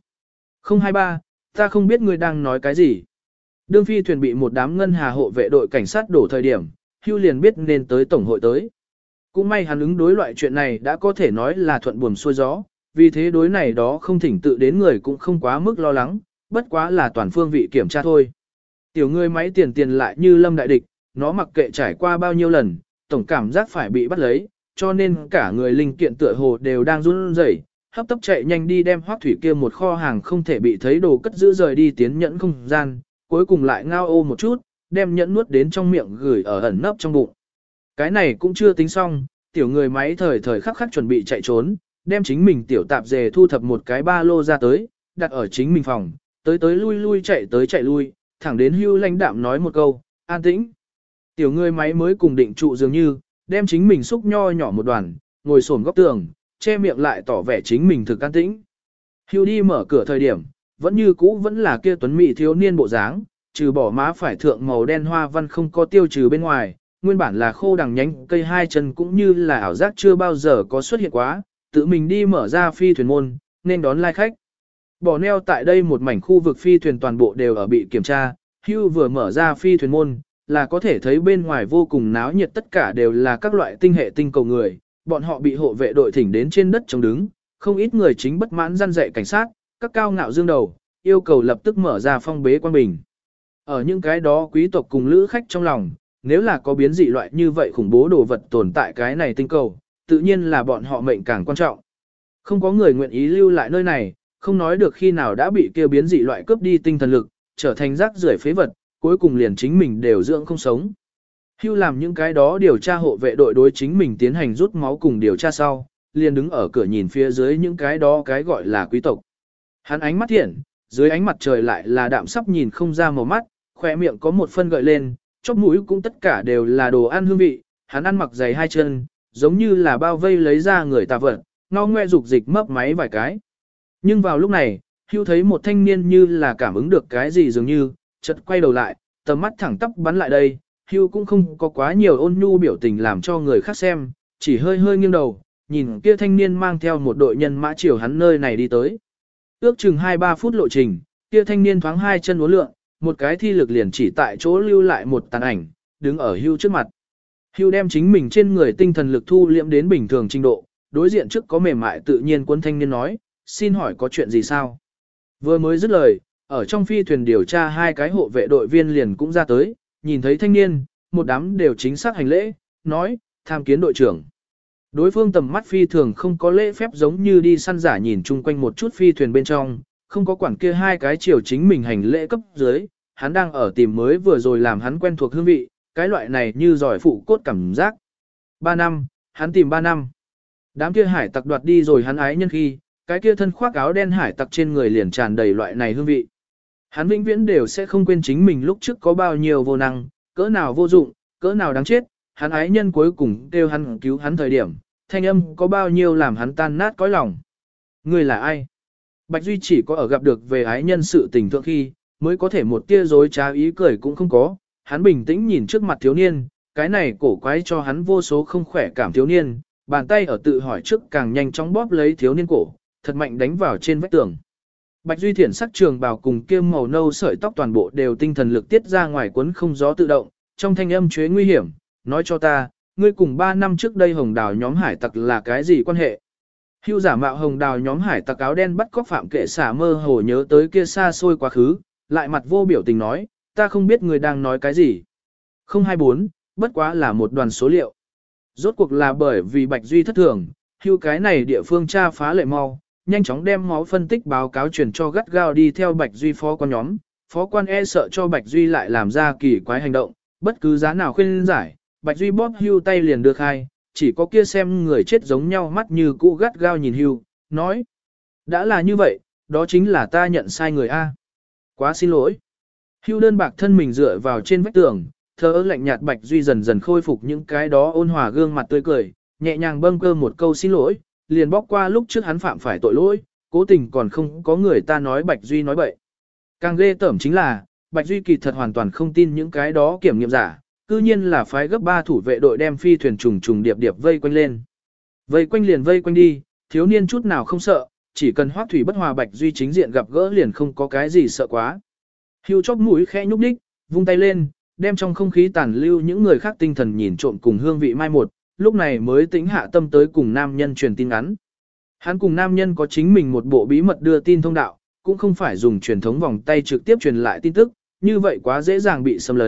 023, ta không biết ngươi đang nói cái gì. Đương phi thuyền bị một đám ngân hà hộ vệ đội cảnh sát đổ thời điểm, Hưu liền biết nên tới tổng hội tới. Cũng may hắn ứng đối loại chuyện này đã có thể nói là thuận buồm xuôi gió, vì thế đối này đó không thỉnh tự đến người cũng không quá mức lo lắng, bất quá là toàn phương vị kiểm tra thôi. Tiểu người máy tiền lại như lâm đại địch, nó mặc kệ trải qua bao nhiêu lần, tổng cảm giác phải bị bắt lấy, cho nên cả người linh kiện tựa hồ đều đang run rẩy, hấp tấp chạy nhanh đi đem Hoắc Thủy kia một kho hàng không thể bị thấy đồ cất giữ rời đi tiến nhẫn không gian, cuối cùng lại ngao ô một chút, đem nhẫn nuốt đến trong miệng gửi ở ẩn nấp trong bụng. Cái này cũng chưa tính xong, tiểu người máy thời thời khắc khắc chuẩn bị chạy trốn, đem chính mình tiểu tạp dề thu thập một cái ba lô ra tới, đặt ở chính mình phòng, tới tới lui lui chạy tới chạy lui, thẳng đến Hưu lãnh đạm nói một câu, an tĩnh. Tiểu người máy mới cùng định trụ dường như, đem chính mình xúc nho nhỏ một đoàn, ngồi xổm góc tường, che miệng lại tỏ vẻ chính mình thực an tĩnh. Hưu đi mở cửa thời điểm, vẫn như cũ vẫn là kia tuấn mỹ thiếu niên bộ dáng, trừ bỏ má phải thượng màu đen hoa văn không có tiêu trừ bên ngoài, nguyên bản là khô đằng nhánh cây hai chân cũng như là ảo giác chưa bao giờ có xuất hiện quá, tự mình đi mở ra phi thuyền môn, nên đón lai khách. Bỏ neo tại đây một mảnh khu vực phi thuyền toàn bộ đều ở bị kiểm tra, Hưu vừa mở ra phi thuyền môn, là có thể thấy bên ngoài vô cùng náo nhiệt, tất cả đều là các loại tinh hệ tinh cầu người, bọn họ bị hộ vệ đội thỉnh đến trên đất chống đứng, không ít người chính bất mãn răn dạy cảnh sát, các cao ngạo dương đầu, yêu cầu lập tức mở ra phong bế quan bình. Ở những cái đó quý tộc cùng lữ khách trong lòng, nếu là có biến dị loại như vậy khủng bố đồ vật tồn tại cái này tinh cầu, tự nhiên là bọn họ mệnh càng quan trọng. Không có người nguyện ý lưu lại nơi này, không nói được khi nào đã bị kêu biến dị loại cướp đi tinh thần lực, trở thành rác rưởi phế vật, cuối cùng liền chính mình đều dưỡng không sống. Hưu làm những cái đó điều tra hộ vệ đội đối chính mình tiến hành rút máu cùng điều tra sau, liền đứng ở cửa nhìn phía dưới những cái đó cái gọi là quý tộc. Hắn ánh mắt thiện, dưới ánh mặt trời lại là đạm sắp nhìn không ra màu mắt, khỏe miệng có một phân gợi lên, chóp mũi cũng tất cả đều là đồ ăn hương vị, hắn ăn mặc giày hai chân, giống như là bao vây lấy ra người ta vật, ngao ngoe dục dịch mấp máy vài cái. Nhưng vào lúc này, Hưu thấy một thanh niên như là cảm ứng được cái gì dường như, chợt quay đầu lại, tầm mắt thẳng tắp bắn lại đây, Hưu cũng không có quá nhiều ôn nhu biểu tình làm cho người khác xem, chỉ hơi hơi nghiêng đầu, nhìn kia thanh niên mang theo một đội nhân mã chiều hắn nơi này đi tới. Ước chừng 2-3 phút lộ trình, kia thanh niên thoáng hai chân uốn lượn, một cái thi lực liền chỉ tại chỗ lưu lại một tàn ảnh, đứng ở Hưu trước mặt. Hưu đem chính mình trên người tinh thần lực thu liễm đến bình thường trình độ, đối diện trước có mềm mại tự nhiên quân thanh niên nói, xin hỏi có chuyện gì sao? Vừa mới dứt lời, ở trong phi thuyền điều tra hai cái hộ vệ đội viên liền cũng ra tới, nhìn thấy thanh niên, một đám đều chính xác hành lễ, nói, tham kiến đội trưởng. Đối phương tầm mắt phi thường không có lễ phép giống như đi săn giả nhìn chung quanh một chút phi thuyền bên trong, không có quản kia hai cái chiều chính mình hành lễ cấp dưới, hắn đang ở tìm mới vừa rồi làm hắn quen thuộc hương vị, cái loại này như giỏi phụ cốt cảm giác. 3 năm, hắn tìm 3 năm. Đám kia hải tặc đoạt đi rồi hắn ái nhân khi, cái kia thân khoác áo đen hải tặc trên người liền tràn đầy loại này hương vị. Hắn vĩnh viễn đều sẽ không quên chính mình lúc trước có bao nhiêu vô năng, cỡ nào vô dụng, cỡ nào đáng chết, hắn ái nhân cuối cùng kêu hắn cứu hắn thời điểm, thanh âm có bao nhiêu làm hắn tan nát cõi lòng. Người là ai? Bạch Duy chỉ có ở gặp được về ái nhân sự tình thượng khi, mới có thể một tia dối trá ý cười cũng không có, hắn bình tĩnh nhìn trước mặt thiếu niên, cái này cổ quái cho hắn vô số không khỏe cảm thiếu niên, bàn tay ở tự hỏi trước càng nhanh chóng bóp lấy thiếu niên cổ, thật mạnh đánh vào trên vách tường. Bạch Duy thiển sắc trường bào cùng kiêm màu nâu sợi tóc toàn bộ đều tinh thần lực tiết ra ngoài cuốn không gió tự động, trong thanh âm chế nguy hiểm, nói cho ta, ngươi cùng 3 năm trước đây hồng đào nhóm hải tặc là cái gì quan hệ? Hưu giả mạo hồng đào nhóm hải tặc áo đen bắt cóc phạm kệ xả mơ hồ nhớ tới kia xa xôi quá khứ, lại mặt vô biểu tình nói, ta không biết ngươi đang nói cái gì. 024, bất quá là một đoàn số liệu. Rốt cuộc là bởi vì Bạch Duy thất thường, Hưu cái này địa phương tra phá lệ mau, nhanh chóng đem máu phân tích báo cáo truyền cho gắt gao đi theo Bạch Duy phó quan nhóm. Phó quan e sợ cho Bạch Duy lại làm ra kỳ quái hành động, bất cứ giá nào khuyên giải, Bạch Duy bóp Hưu tay liền đưa khai, chỉ có kia xem người chết giống nhau mắt như cũ gắt gao nhìn Hưu, nói. Đã là như vậy, đó chính là ta nhận sai người A. Quá xin lỗi. Hưu đơn bạc thân mình dựa vào trên vách tường, thở lạnh nhạt Bạch Duy dần dần khôi phục những cái đó ôn hòa gương mặt tươi cười, nhẹ nhàng bâng cơ một câu xin lỗi, liền bóc qua lúc trước hắn phạm phải tội lỗi, cố tình còn không có người ta nói Bạch Duy nói bậy. Càng ghê tởm chính là, Bạch Duy kỳ thật hoàn toàn không tin những cái đó kiểm nghiệm giả, cư nhiên là phái gấp 3 thủ vệ đội đem phi thuyền trùng trùng điệp điệp vây quanh lên. Vây quanh liền vây quanh đi, thiếu niên chút nào không sợ, chỉ cần Hoắc Thủy bất hòa Bạch Duy chính diện gặp gỡ liền không có cái gì sợ quá. Hưu chóp mũi khẽ nhúc nhích, vung tay lên, đem trong không khí tàn lưu những người khác tinh thần nhìn trộm cùng hương vị mai một, lúc này mới tĩnh hạ tâm tới cùng nam nhân truyền tin ngắn. Hắn cùng nam nhân có chính mình một bộ bí mật đưa tin thông đạo, cũng không phải dùng truyền thống vòng tay trực tiếp truyền lại tin tức, như vậy quá dễ dàng bị xâm lấn.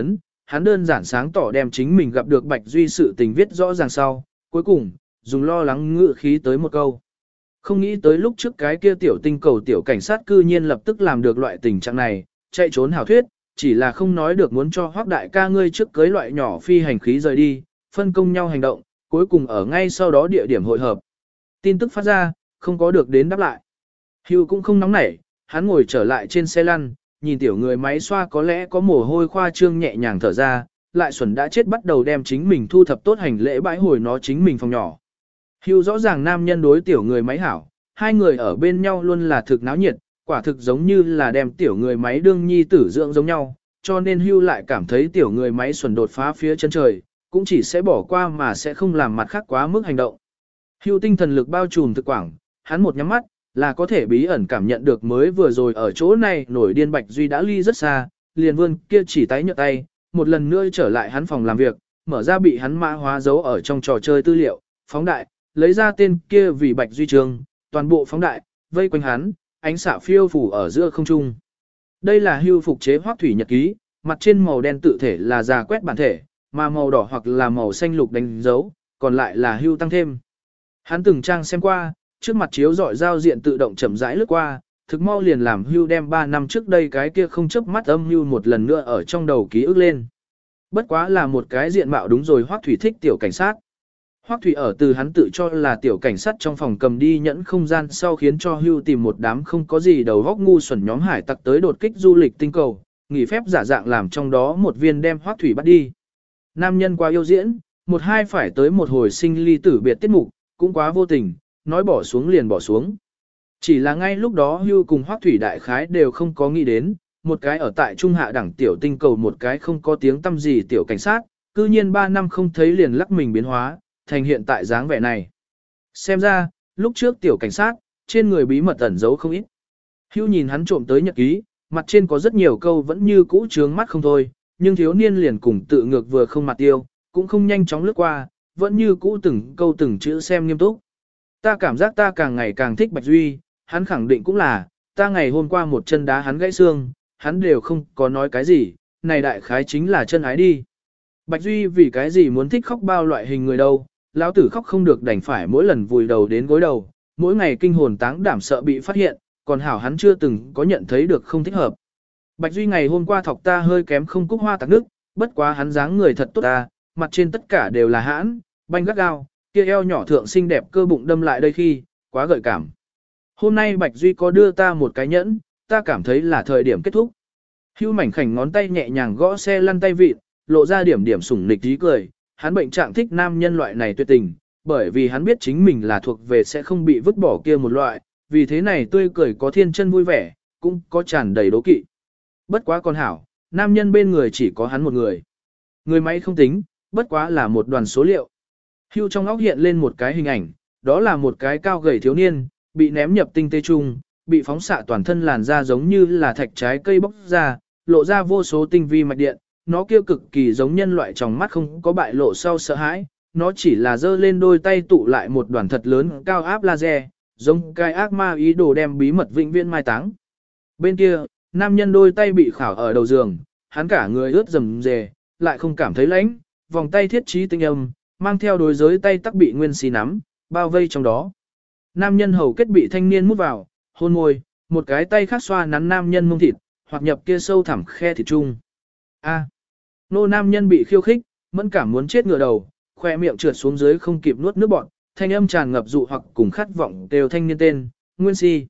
hắn đơn giản sáng tỏ đem chính mình gặp được Bạch Duy sự tình viết rõ ràng sau, cuối cùng, dùng lo lắng ngự khí tới một câu. Không nghĩ tới lúc trước cái kia tiểu tinh cầu tiểu cảnh sát cư nhiên lập tức làm được loại tình trạng này, chạy trốn hảo thuyết, chỉ là không nói được muốn cho Hoắc đại ca ngươi trước cưới loại nhỏ phi hành khí rời đi, phân công nhau hành động, cuối cùng ở ngay sau đó địa điểm hội hợp. Tin tức phát ra, không có được đến đáp lại. Hugh cũng không nóng nảy, hắn ngồi trở lại trên xe lăn, nhìn tiểu người máy xoa có lẽ có mồ hôi khoa trương nhẹ nhàng thở ra, lại xuẩn đã chết bắt đầu đem chính mình thu thập tốt hành lễ bãi hồi nó chính mình phòng nhỏ. Hugh rõ ràng nam nhân đối tiểu người máy hảo, hai người ở bên nhau luôn là thực náo nhiệt, quả thực giống như là đem tiểu người máy đương nhi tử dưỡng giống nhau, cho nên Hugh lại cảm thấy tiểu người máy xuẩn đột phá phía chân trời, cũng chỉ sẽ bỏ qua mà sẽ không làm mặt khác quá mức hành động. Hugh tinh thần lực bao trùm thực quảng, hắn một nhắm mắt, là có thể bí ẩn cảm nhận được mới vừa rồi ở chỗ này nổi điên Bạch Duy đã ly rất xa, liền vươn kia chỉ tái nhợt tay, một lần nữa trở lại hắn phòng làm việc, mở ra bị hắn mã hóa giấu ở trong trò chơi tư liệu, phóng đại, lấy ra tên kia vì Bạch Duy Trường, toàn bộ phóng đại, vây quanh hắn, ánh xạ phiêu phủ ở giữa không trung. Đây là Hugh phục chế Hoắc thủy nhật ký, mặt trên màu đen tự thể là giả quét bản thể, mà màu đỏ hoặc là màu xanh lục đánh dấu, còn lại là Hugh tăng thêm. Hắn từng trang xem qua, trước mặt chiếu dọi giao diện tự động chậm rãi lướt qua, thực mau liền làm Hugh đem 3 năm trước đây cái kia không chớp mắt âm Hugh một lần nữa ở trong đầu ký ức lên. Bất quá là một cái diện mạo đúng rồi Hoắc thủy thích tiểu cảnh sát. Hoắc thủy ở từ hắn tự cho là tiểu cảnh sát trong phòng cầm đi nhẫn không gian sau khiến cho Hugh tìm một đám không có gì đầu góc ngu xuẩn nhóm hải tặc tới đột kích du lịch tinh cầu, nghỉ phép giả dạng làm trong đó một viên đem Hoắc thủy bắt đi. Nam nhân quá yêu diễn, một hai phải tới một hồi sinh ly tử biệt tiết mục, cũng quá vô tình, nói bỏ xuống liền bỏ xuống. Chỉ là ngay lúc đó Hugh cùng Hoắc thủy đại khái đều không có nghĩ đến, một cái ở tại trung hạ đẳng tiểu tinh cầu một cái không có tiếng tăm gì tiểu cảnh sát, cư nhiên 3 năm không thấy liền lắc mình biến hóa, thành hiện tại dáng vẻ này. Xem ra, lúc trước tiểu cảnh sát, trên người bí mật ẩn giấu không ít. Hugh nhìn hắn trộm tới nhật ký, mặt trên có rất nhiều câu vẫn như cũ trướng mắt không thôi, nhưng thiếu niên liền cùng tự ngược vừa không mặt tiêu, cũng không nhanh chóng lướt qua, vẫn như cũ từng câu từng chữ xem nghiêm túc. Ta cảm giác ta càng ngày càng thích Bạch Duy, hắn khẳng định cũng là, ta ngày hôm qua một chân đá hắn gãy xương, hắn đều không có nói cái gì, này đại khái chính là chân ái đi. Bạch Duy vì cái gì muốn thích khóc bao loại hình người đâu, lão tử khóc không được đành phải mỗi lần vùi đầu đến gối đầu, mỗi ngày kinh hồn táng đảm sợ bị phát hiện, còn hảo hắn chưa từng có nhận thấy được không thích hợp. Bạch Duy ngày hôm qua thọc ta hơi kém không cúc hoa tạc nước, bất quá hắn dáng người thật tốt ta, mặt trên tất cả đều là hãn, banh gắt gao, kia eo nhỏ thượng xinh đẹp cơ bụng đâm lại đây khi, quá gợi cảm. Hôm nay Bạch Duy có đưa ta một cái nhẫn, ta cảm thấy là thời điểm kết thúc. Hưu mảnh khảnh ngón tay nhẹ nhàng gõ xe lăn tay vịt, lộ ra điểm điểm sủng nịch tí cười, hắn bệnh trạng thích nam nhân loại này tuyệt tình, bởi vì hắn biết chính mình là thuộc về sẽ không bị vứt bỏ kia một loại, vì thế này tươi cười có thiên chân vui vẻ, cũng có tràn đầy đố kỵ. Bất quá còn hảo, nam nhân bên người chỉ có hắn một người. Người máy không tính, bất quá là một đoàn số liệu. Hưu trong óc hiện lên một cái hình ảnh, đó là một cái cao gầy thiếu niên, bị ném nhập tinh tế trung, bị phóng xạ toàn thân làn da giống như là thạch trái cây bóc ra, lộ ra vô số tinh vi mạch điện, nó kia cực kỳ giống nhân loại trong mắt không có bại lộ sau sợ hãi, nó chỉ là giơ lên đôi tay tụ lại một đoàn thật lớn cao áp laser, giống cái ác ma ý đồ đem bí mật vĩnh viễn mai táng. Bên kia, nam nhân đôi tay bị khảo ở đầu giường, hắn cả người ướt rầm rề, lại không cảm thấy lạnh, vòng tay thiết trí tinh âm, mang theo đối giới tay tắc bị nguyên xì nắm, bao vây trong đó. Nam nhân hầu kết bị thanh niên mút vào, hôn môi, một cái tay khác xoa nắn nam nhân mông thịt, hoặc nhập kia sâu thẳm khe thịt chung. A. Nô nam nhân bị khiêu khích, mẫn cảm muốn chết ngửa đầu, khoe miệng trượt xuống dưới không kịp nuốt nước bọt, thanh âm tràn ngập dụ hoặc cùng khát vọng đều thanh niên tên, Nguyên Si.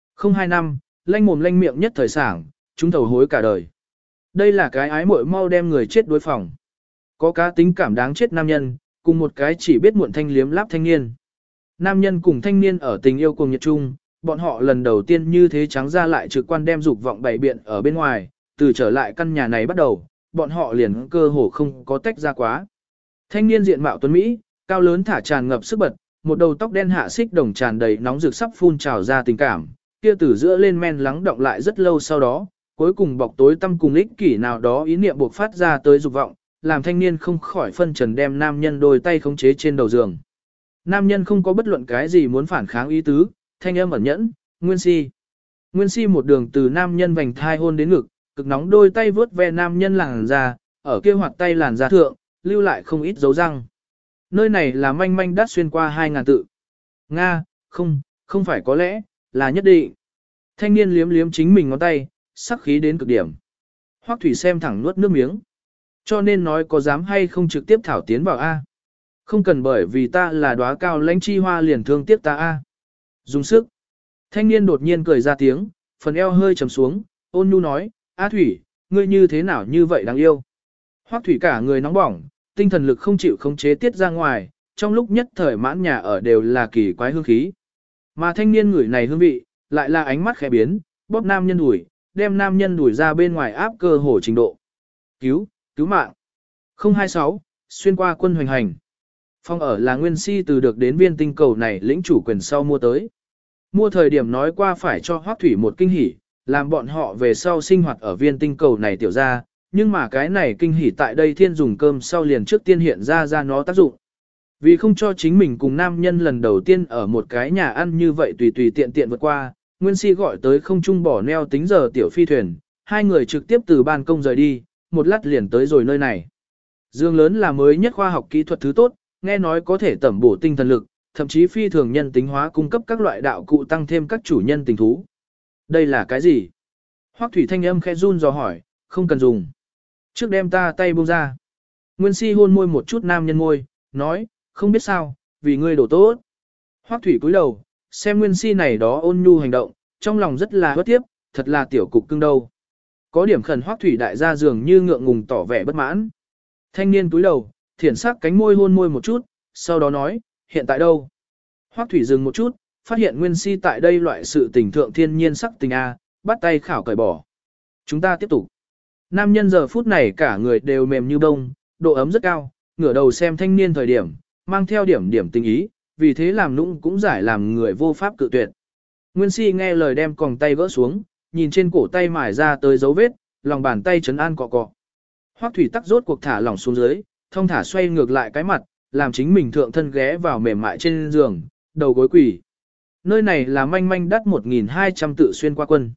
02 năm, lanh mồm lanh miệng nhất thời sảng, chúng thầu hối cả đời. Đây là cái ái muội mau đem người chết đối phòng. Có cá tính cảm đáng chết nam nhân, cùng một cái chỉ biết muộn thanh liếm láp thanh niên. Nam nhân cùng thanh niên ở tình yêu cùng nhiệt chung, bọn họ lần đầu tiên như thế trắng ra lại trực quan đem dục vọng bày biện ở bên ngoài, từ trở lại căn nhà này bắt đầu, bọn họ liền cơ hồ không có tách ra quá. Thanh niên diện mạo tuấn Mỹ, cao lớn thả tràn ngập sức bật, một đầu tóc đen hạ xích đồng tràn đầy nóng rực sắp phun trào ra tình cảm, kia từ giữa lên men lắng động lại rất lâu sau đó, cuối cùng bọc tối tâm cùng ích kỷ nào đó ý niệm buộc phát ra tới dục vọng, làm thanh niên không khỏi phân trần đem nam nhân đôi tay khống chế trên đầu giường. Nam nhân không có bất luận cái gì muốn phản kháng ý tứ, thanh âm ẩn nhẫn, Nguyên Si. Nguyên Si một đường từ nam nhân vành thai hôn đến ngực, cực nóng đôi tay vướt ve nam nhân làn da, ở kia hoạt tay làn da thượng, lưu lại không ít dấu răng. Nơi này là manh manh đắt xuyên qua 2.000 tự. Nga, không phải có lẽ, là nhất định. Thanh niên liếm liếm chính mình ngón tay, sắc khí đến cực điểm. Hoắc Thủy xem thẳng nuốt nước miếng. Cho nên nói có dám hay không trực tiếp thảo tiến vào A. Không cần bởi vì ta là đóa cao lãnh chi hoa liền thương tiếc ta A. Dùng sức. Thanh niên đột nhiên cười ra tiếng, phần eo hơi trầm xuống, ôn nhu nói, A Thủy, ngươi như thế nào như vậy đáng yêu. Hoắc Thủy cả người nóng bỏng, tinh thần lực không chịu khống chế tiết ra ngoài, trong lúc nhất thời mãn nhà ở đều là kỳ quái hương khí. Mà thanh niên người này hương vị, lại là ánh mắt khẽ biến, bóp nam nhân đuổi, đem nam nhân đuổi ra bên ngoài áp cơ hồ trình độ. Cứu mạng. 026, xuyên qua quân hoành hành. Phong ở là Nguyên Si từ được đến viên tinh cầu này lĩnh chủ quyền sau mua tới. Mua thời điểm nói qua phải cho Hoắc Thủy một kinh hỉ, làm bọn họ về sau sinh hoạt ở viên tinh cầu này tiểu ra, nhưng mà cái này kinh hỉ tại đây thiên dùng cơm sau liền trước tiên hiện ra nó tác dụng. Vì không cho chính mình cùng nam nhân lần đầu tiên ở một cái nhà ăn như vậy tùy tùy tiện tiện vượt qua, Nguyên Si gọi tới không trung bỏ neo tính giờ tiểu phi thuyền, hai người trực tiếp từ ban công rời đi, một lát liền tới rồi nơi này. Dương lớn là mới nhất khoa học kỹ thuật thứ tốt, nghe nói có thể tẩm bổ tinh thần lực, thậm chí phi thường nhân tính hóa cung cấp các loại đạo cụ tăng thêm các chủ nhân tình thú. Đây là cái gì? Hoắc Thủy thanh âm khẽ run dò hỏi, không cần dùng. Trước đem ta tay buông ra. Nguyên Si hôn môi một chút nam nhân môi, nói, không biết sao, vì ngươi đổ tốt. Hoắc Thủy cúi đầu, xem Nguyên Si này đó ôn nhu hành động, trong lòng rất là bất tiếp, thật là tiểu cục cưng đâu. Có điểm khẩn Hoắc Thủy đại gia dường như ngượng ngùng tỏ vẻ bất mãn. Thanh niên cúi đầu, thiển sắc cánh môi hôn môi một chút, sau đó nói, hiện tại đâu? Hoắc Thủy dừng một chút, phát hiện Nguyên Si tại đây loại sự tình thượng thiên nhiên sắc tình A, bắt tay khảo cởi bỏ. Chúng ta tiếp tục. Nam nhân giờ phút này cả người đều mềm như bông, độ ấm rất cao, ngửa đầu xem thanh niên thời điểm, mang theo điểm tình ý, vì thế làm nũng cũng giải làm người vô pháp cự tuyệt. Nguyên Si nghe lời đem còng tay gỡ xuống, nhìn trên cổ tay mài ra tới dấu vết, lòng bàn tay trấn an cọ cọ. Hoắc Thủy tắc rốt cuộc thả lỏng xuống dưới, thông thả xoay ngược lại cái mặt, làm chính mình thượng thân ghé vào mềm mại trên giường, đầu gối quỳ. Nơi này là manh manh đắt 1.200 tự xuyên qua quân.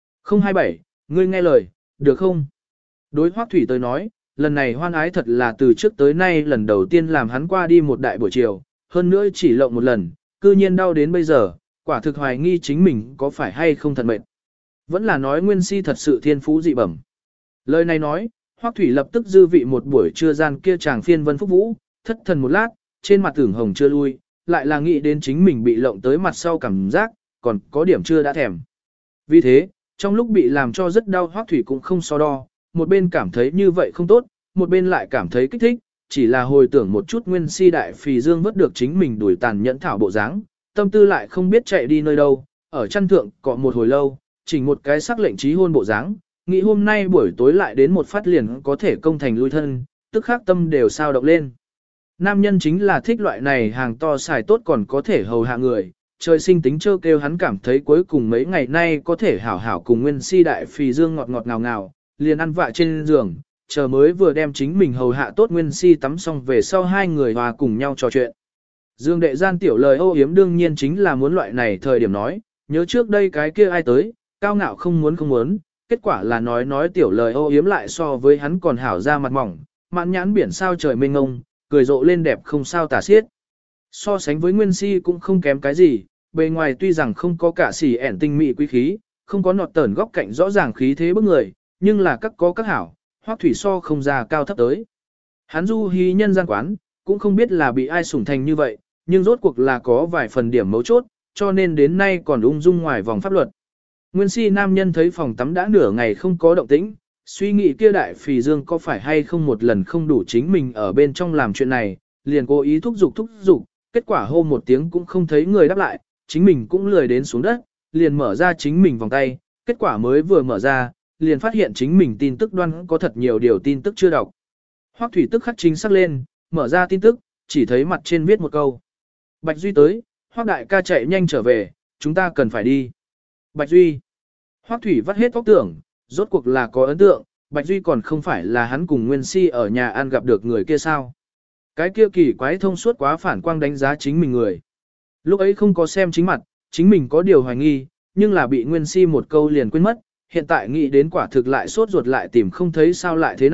027, ngươi nghe lời, được không? Đối Hoắc Thủy tới nói, lần này hoan ái thật là từ trước tới nay lần đầu tiên làm hắn qua đi một đại buổi chiều, hơn nữa chỉ lộng một lần, cư nhiên đau đến bây giờ, quả thực hoài nghi chính mình có phải hay không thật mệt. Vẫn là nói Nguyên Si thật sự thiên phú dị bẩm. Lời này nói, Hoắc Thủy lập tức dư vị một buổi trưa gian kia chàng phiên vân phúc vũ, thất thần một lát, trên mặt tưởng hồng chưa lui, lại là nghĩ đến chính mình bị lộng tới mặt sau cảm giác, còn có điểm chưa đã thèm. Vì thế, trong lúc bị làm cho rất đau Hoắc Thủy cũng không so đo, một bên cảm thấy như vậy không tốt, một bên lại cảm thấy kích thích, chỉ là hồi tưởng một chút Nguyên Si đại phì dương vớt được chính mình đuổi tàn nhẫn thảo bộ dáng, tâm tư lại không biết chạy đi nơi đâu, ở chăn thượng cọ một hồi lâu, chỉnh một cái sắc lệnh trí hôn bộ dáng, nghĩ hôm nay buổi tối lại đến một phát liền có thể công thành lui thân, tức khắc tâm đều sao động lên. Nam nhân chính là thích loại này hàng to xài tốt còn có thể hầu hạ người, trời sinh tính trơ kêu hắn cảm thấy cuối cùng mấy ngày nay có thể hảo hảo cùng Nguyên Si đại phì dương ngọt ngọt ngào ngào, liền ăn vạ trên giường, chờ mới vừa đem chính mình hầu hạ tốt Nguyên Si tắm xong về sau hai người hòa cùng nhau trò chuyện. Dương đệ gian tiểu lời âu yếm đương nhiên chính là muốn loại này thời điểm nói, nhớ trước đây cái kia ai tới, cao ngạo không muốn, kết quả là nói tiểu lời âu yếm lại so với hắn còn hảo ra mặt mỏng, mãn nhãn biển sao trời mênh ngông, cười rộ lên đẹp không sao tả xiết. So sánh với Nguyên Si cũng không kém cái gì, bề ngoài tuy rằng không có cả xỉ ẻn tinh mỹ quý khí, không có nọt tởn góc cạnh rõ ràng khí thế bức người, nhưng là có các hảo, Hoắc Thủy so không ra cao thấp tới. Hắn du hí nhân gian quán, cũng không biết là bị ai sủng thành như vậy, nhưng rốt cuộc là có vài phần điểm mấu chốt, cho nên đến nay còn ung dung ngoài vòng pháp luật. Nguyên Si nam nhân thấy phòng tắm đã nửa ngày không có động tĩnh, suy nghĩ kia đại phì dương có phải hay không một lần không đủ chính mình ở bên trong làm chuyện này, liền cố ý thúc giục, kết quả hô một tiếng cũng không thấy người đáp lại, chính mình cũng lười đến xuống đất, liền mở ra chính mình vòng tay, kết quả mới vừa mở ra, liền phát hiện chính mình tin tức đoan có thật nhiều điều tin tức chưa đọc. Hoắc Thủy tức khắc chính xác lên, mở ra tin tức, chỉ thấy mặt trên viết một câu. Bạch Duy tới, Hoắc đại ca chạy nhanh trở về, chúng ta cần phải đi. Bạch Duy. Hoắc Thủy vắt hết óc tưởng, rốt cuộc là có ấn tượng, Bạch Duy còn không phải là hắn cùng Nguyên Si ở nhà ăn gặp được người kia sao. Cái kia kỳ quái thông suốt quá phản quang đánh giá chính mình người. Lúc ấy không có xem chính mặt, chính mình có điều hoài nghi, nhưng là bị Nguyên Si một câu liền quên mất, hiện tại nghĩ đến quả thực lại sốt ruột lại tìm không thấy sao lại thế này,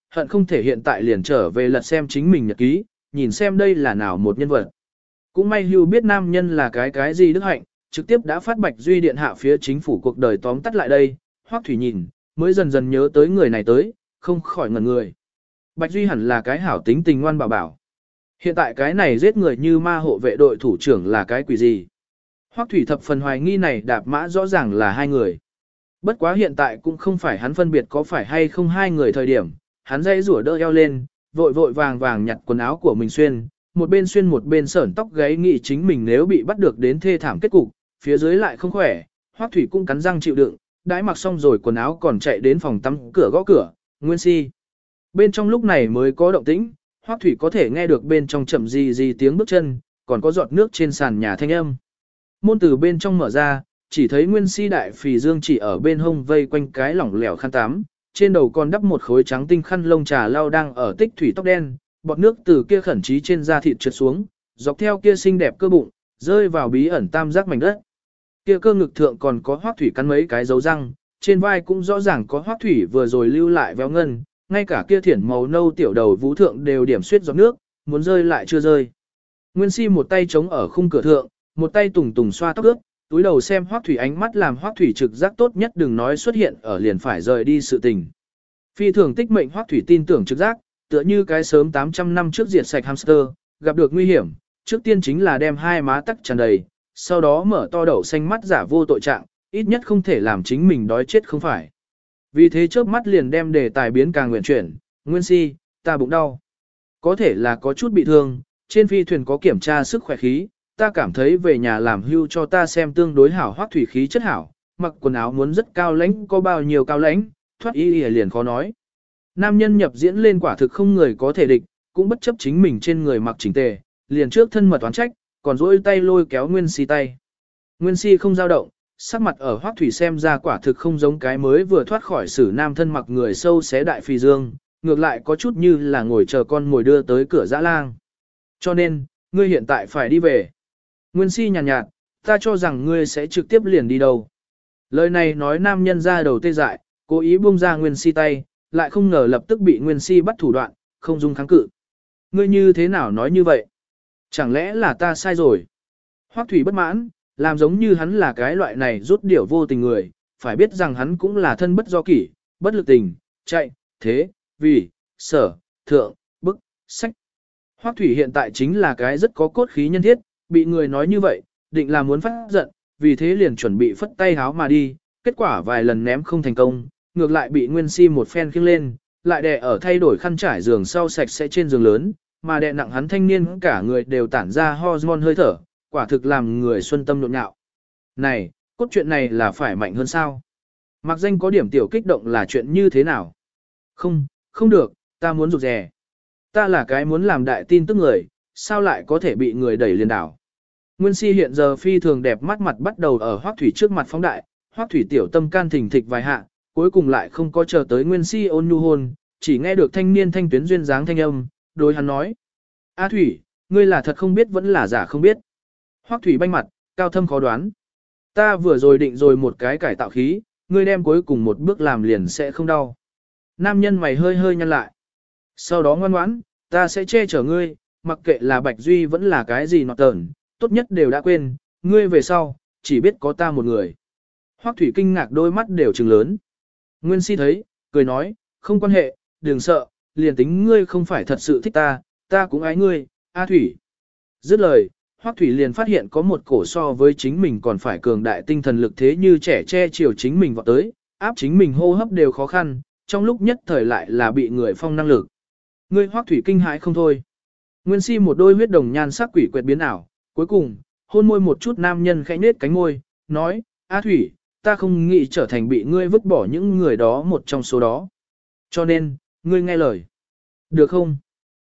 hận không thể hiện tại liền trở về lật xem chính mình nhật ký, nhìn xem đây là nào một nhân vật. Cũng may Hưu biết nam nhân là cái gì đức hạnh, trực tiếp đã phát Bạch Duy điện hạ phía chính phủ cuộc đời tóm tắt lại đây, Hoắc Thủy nhìn, mới dần dần nhớ tới người này tới, không khỏi ngẩn người. Bạch Duy hẳn là cái hảo tính tình ngoan bảo bảo. Hiện tại cái này giết người như ma hộ vệ đội thủ trưởng là cái quỷ gì? Hoắc Thủy thập phần hoài nghi này đạp mã rõ ràng là hai người. Bất quá hiện tại cũng không phải hắn phân biệt có phải hay không hai người thời điểm, hắn dây rủa đỡ eo lên, vội vội vàng vàng nhặt quần áo của mình xuyên một bên sởn tóc gáy nghĩ chính mình nếu bị bắt được đến thê thảm kết cục, phía dưới lại không khỏe, Hoắc Thủy cũng cắn răng chịu đựng, đãi mặc xong rồi quần áo còn chạy đến phòng tắm cửa gõ cửa, Nguyên Si. Bên trong lúc này mới có động tĩnh, Hoắc Thủy có thể nghe được bên trong chậm gì tiếng bước chân, còn có giọt nước trên sàn nhà thanh âm. Môn từ bên trong mở ra, chỉ thấy Nguyên Si đại phì dương chỉ ở bên hông vây quanh cái lỏng lẻo khăn tắm, trên đầu còn đắp một khối trắng tinh khăn lông trà lau đang ở tích thủy tóc đen, bọt nước từ kia khẩn trí trên da thịt trượt xuống, dọc theo kia xinh đẹp cơ bụng, rơi vào bí ẩn tam giác mảnh đất. Kia cơ ngực thượng còn có Hoắc Thủy cắn mấy cái dấu răng, trên vai cũng rõ ràng có Hoắc Thủy vừa rồi lưu lại véo ngân, ngay cả kia thiển màu nâu tiểu đầu vũ thượng đều điểm xuyết giọt nước, muốn rơi lại chưa rơi. Nguyên Si một tay chống ở khung cửa thượng, một tay tùng tùng xoa tóc ướt, túi đầu xem Hoắc Thủy ánh mắt làm Hoắc Thủy trực giác tốt nhất đừng nói xuất hiện ở liền phải rời đi sự tình. Phi thường tích mệnh Hoắc Thủy tin tưởng trực giác, tựa như cái sớm 800 năm trước diệt sạch hamster, gặp được nguy hiểm, trước tiên chính là đem hai má tắc tràn đầy, sau đó mở to đậu xanh mắt giả vô tội trạng, ít nhất không thể làm chính mình đói chết không phải. Vì thế chớp mắt liền đem đề tài biến càng nguyện chuyển, Nguyên Si, ta bụng đau. Có thể là có chút bị thương, trên phi thuyền có kiểm tra sức khỏe khí, ta cảm thấy về nhà làm hưu cho ta xem tương đối hảo Hoắc Thủy khí chất hảo, mặc quần áo muốn rất cao lãnh có bao nhiêu cao lãnh, thoát y liền khó nói. Nam nhân nhập diễn lên quả thực không người có thể địch, cũng bất chấp chính mình trên người mặc chỉnh tề, liền trước thân mật toán trách, còn dỗi tay lôi kéo Nguyên Si tay. Nguyên Si không dao động, sắc mặt ở Hoắc Thủy xem ra quả thực không giống cái mới vừa thoát khỏi xử nam thân mặc người sâu xé đại phi dương, ngược lại có chút như là ngồi chờ con ngồi đưa tới cửa dã lang. Cho nên, ngươi hiện tại phải đi về. Nguyên Si nhàn nhạt, ta cho rằng ngươi sẽ trực tiếp liền đi đâu. Lời này nói nam nhân ra đầu tê dại, cố ý buông ra Nguyên Si tay, lại không ngờ lập tức bị Nguyên Si bắt thủ đoạn, không dung kháng cự. Ngươi như thế nào nói như vậy? Chẳng lẽ là ta sai rồi? Hoắc Thủy bất mãn, làm giống như hắn là cái loại này rút điểu vô tình người, phải biết rằng hắn cũng là thân bất do kỷ, bất lực tình, chạy, thế, vì, sở, thượng, bức, sách. Hoắc Thủy hiện tại chính là cái rất có cốt khí nhân thiết, bị người nói như vậy, định là muốn phát giận, vì thế liền chuẩn bị phất tay háo mà đi, kết quả vài lần ném không thành công, ngược lại bị Nguyên Si một phen khiêng lên, lại đè ở thay đổi khăn trải giường sau sạch sẽ trên giường lớn, mà đè nặng hắn thanh niên cả người đều tản ra hormone hơi thở, quả thực làm người xuân tâm nhộn nhạo. Này, cốt truyện này là phải mạnh hơn sao? Mặc danh có điểm tiểu kích động là chuyện như thế nào? Không, không được, ta muốn rụt rè. Ta là cái muốn làm đại tin tức người, sao lại có thể bị người đẩy liền đảo? Nguyên Si hiện giờ phi thường đẹp mắt mặt bắt đầu ở Hoắc Thủy trước mặt phóng đại, Hoắc Thủy tiểu tâm can thình thịch vài hạ, cuối cùng lại không có chờ tới Nguyên Si ôn nhu hôn, chỉ nghe được thanh niên thanh tuyến duyên dáng thanh âm, đối hắn nói. A Thủy, ngươi là thật không biết vẫn là giả không biết. Hoắc Thủy banh mặt, cao thâm khó đoán. Ta vừa rồi định rồi một cái cải tạo khí, ngươi đem cuối cùng một bước làm liền sẽ không đau. Nam nhân mày hơi hơi nhăn lại. Sau đó ngoan ngoãn, ta sẽ che chở ngươi, mặc kệ là Bạch Duy vẫn là cái gì nọt tởn, tốt nhất đều đã quên, ngươi về sau, chỉ biết có ta một người. Hoắc Thủy kinh ngạc đôi mắt đều trừng lớn. Nguyên Si thấy, cười nói, không quan hệ, đừng sợ, liền tính ngươi không phải thật sự thích ta, ta cũng ái ngươi, A Thủy. Dứt lời, Hoắc Thủy liền phát hiện có một cổ so với chính mình còn phải cường đại tinh thần lực thế như trẻ che chiều chính mình vọt tới, áp chính mình hô hấp đều khó khăn, trong lúc nhất thời lại là bị người phong năng lực. Ngươi Hoắc Thủy kinh hãi không thôi. Nguyên Si một đôi huyết đồng nhan sắc quỷ quyệt biến ảo, cuối cùng, hôn môi một chút nam nhân khẽ nết cánh môi, nói, A Thủy, ta không nghĩ trở thành bị ngươi vứt bỏ những người đó một trong số đó. Cho nên, ngươi nghe lời. Được không?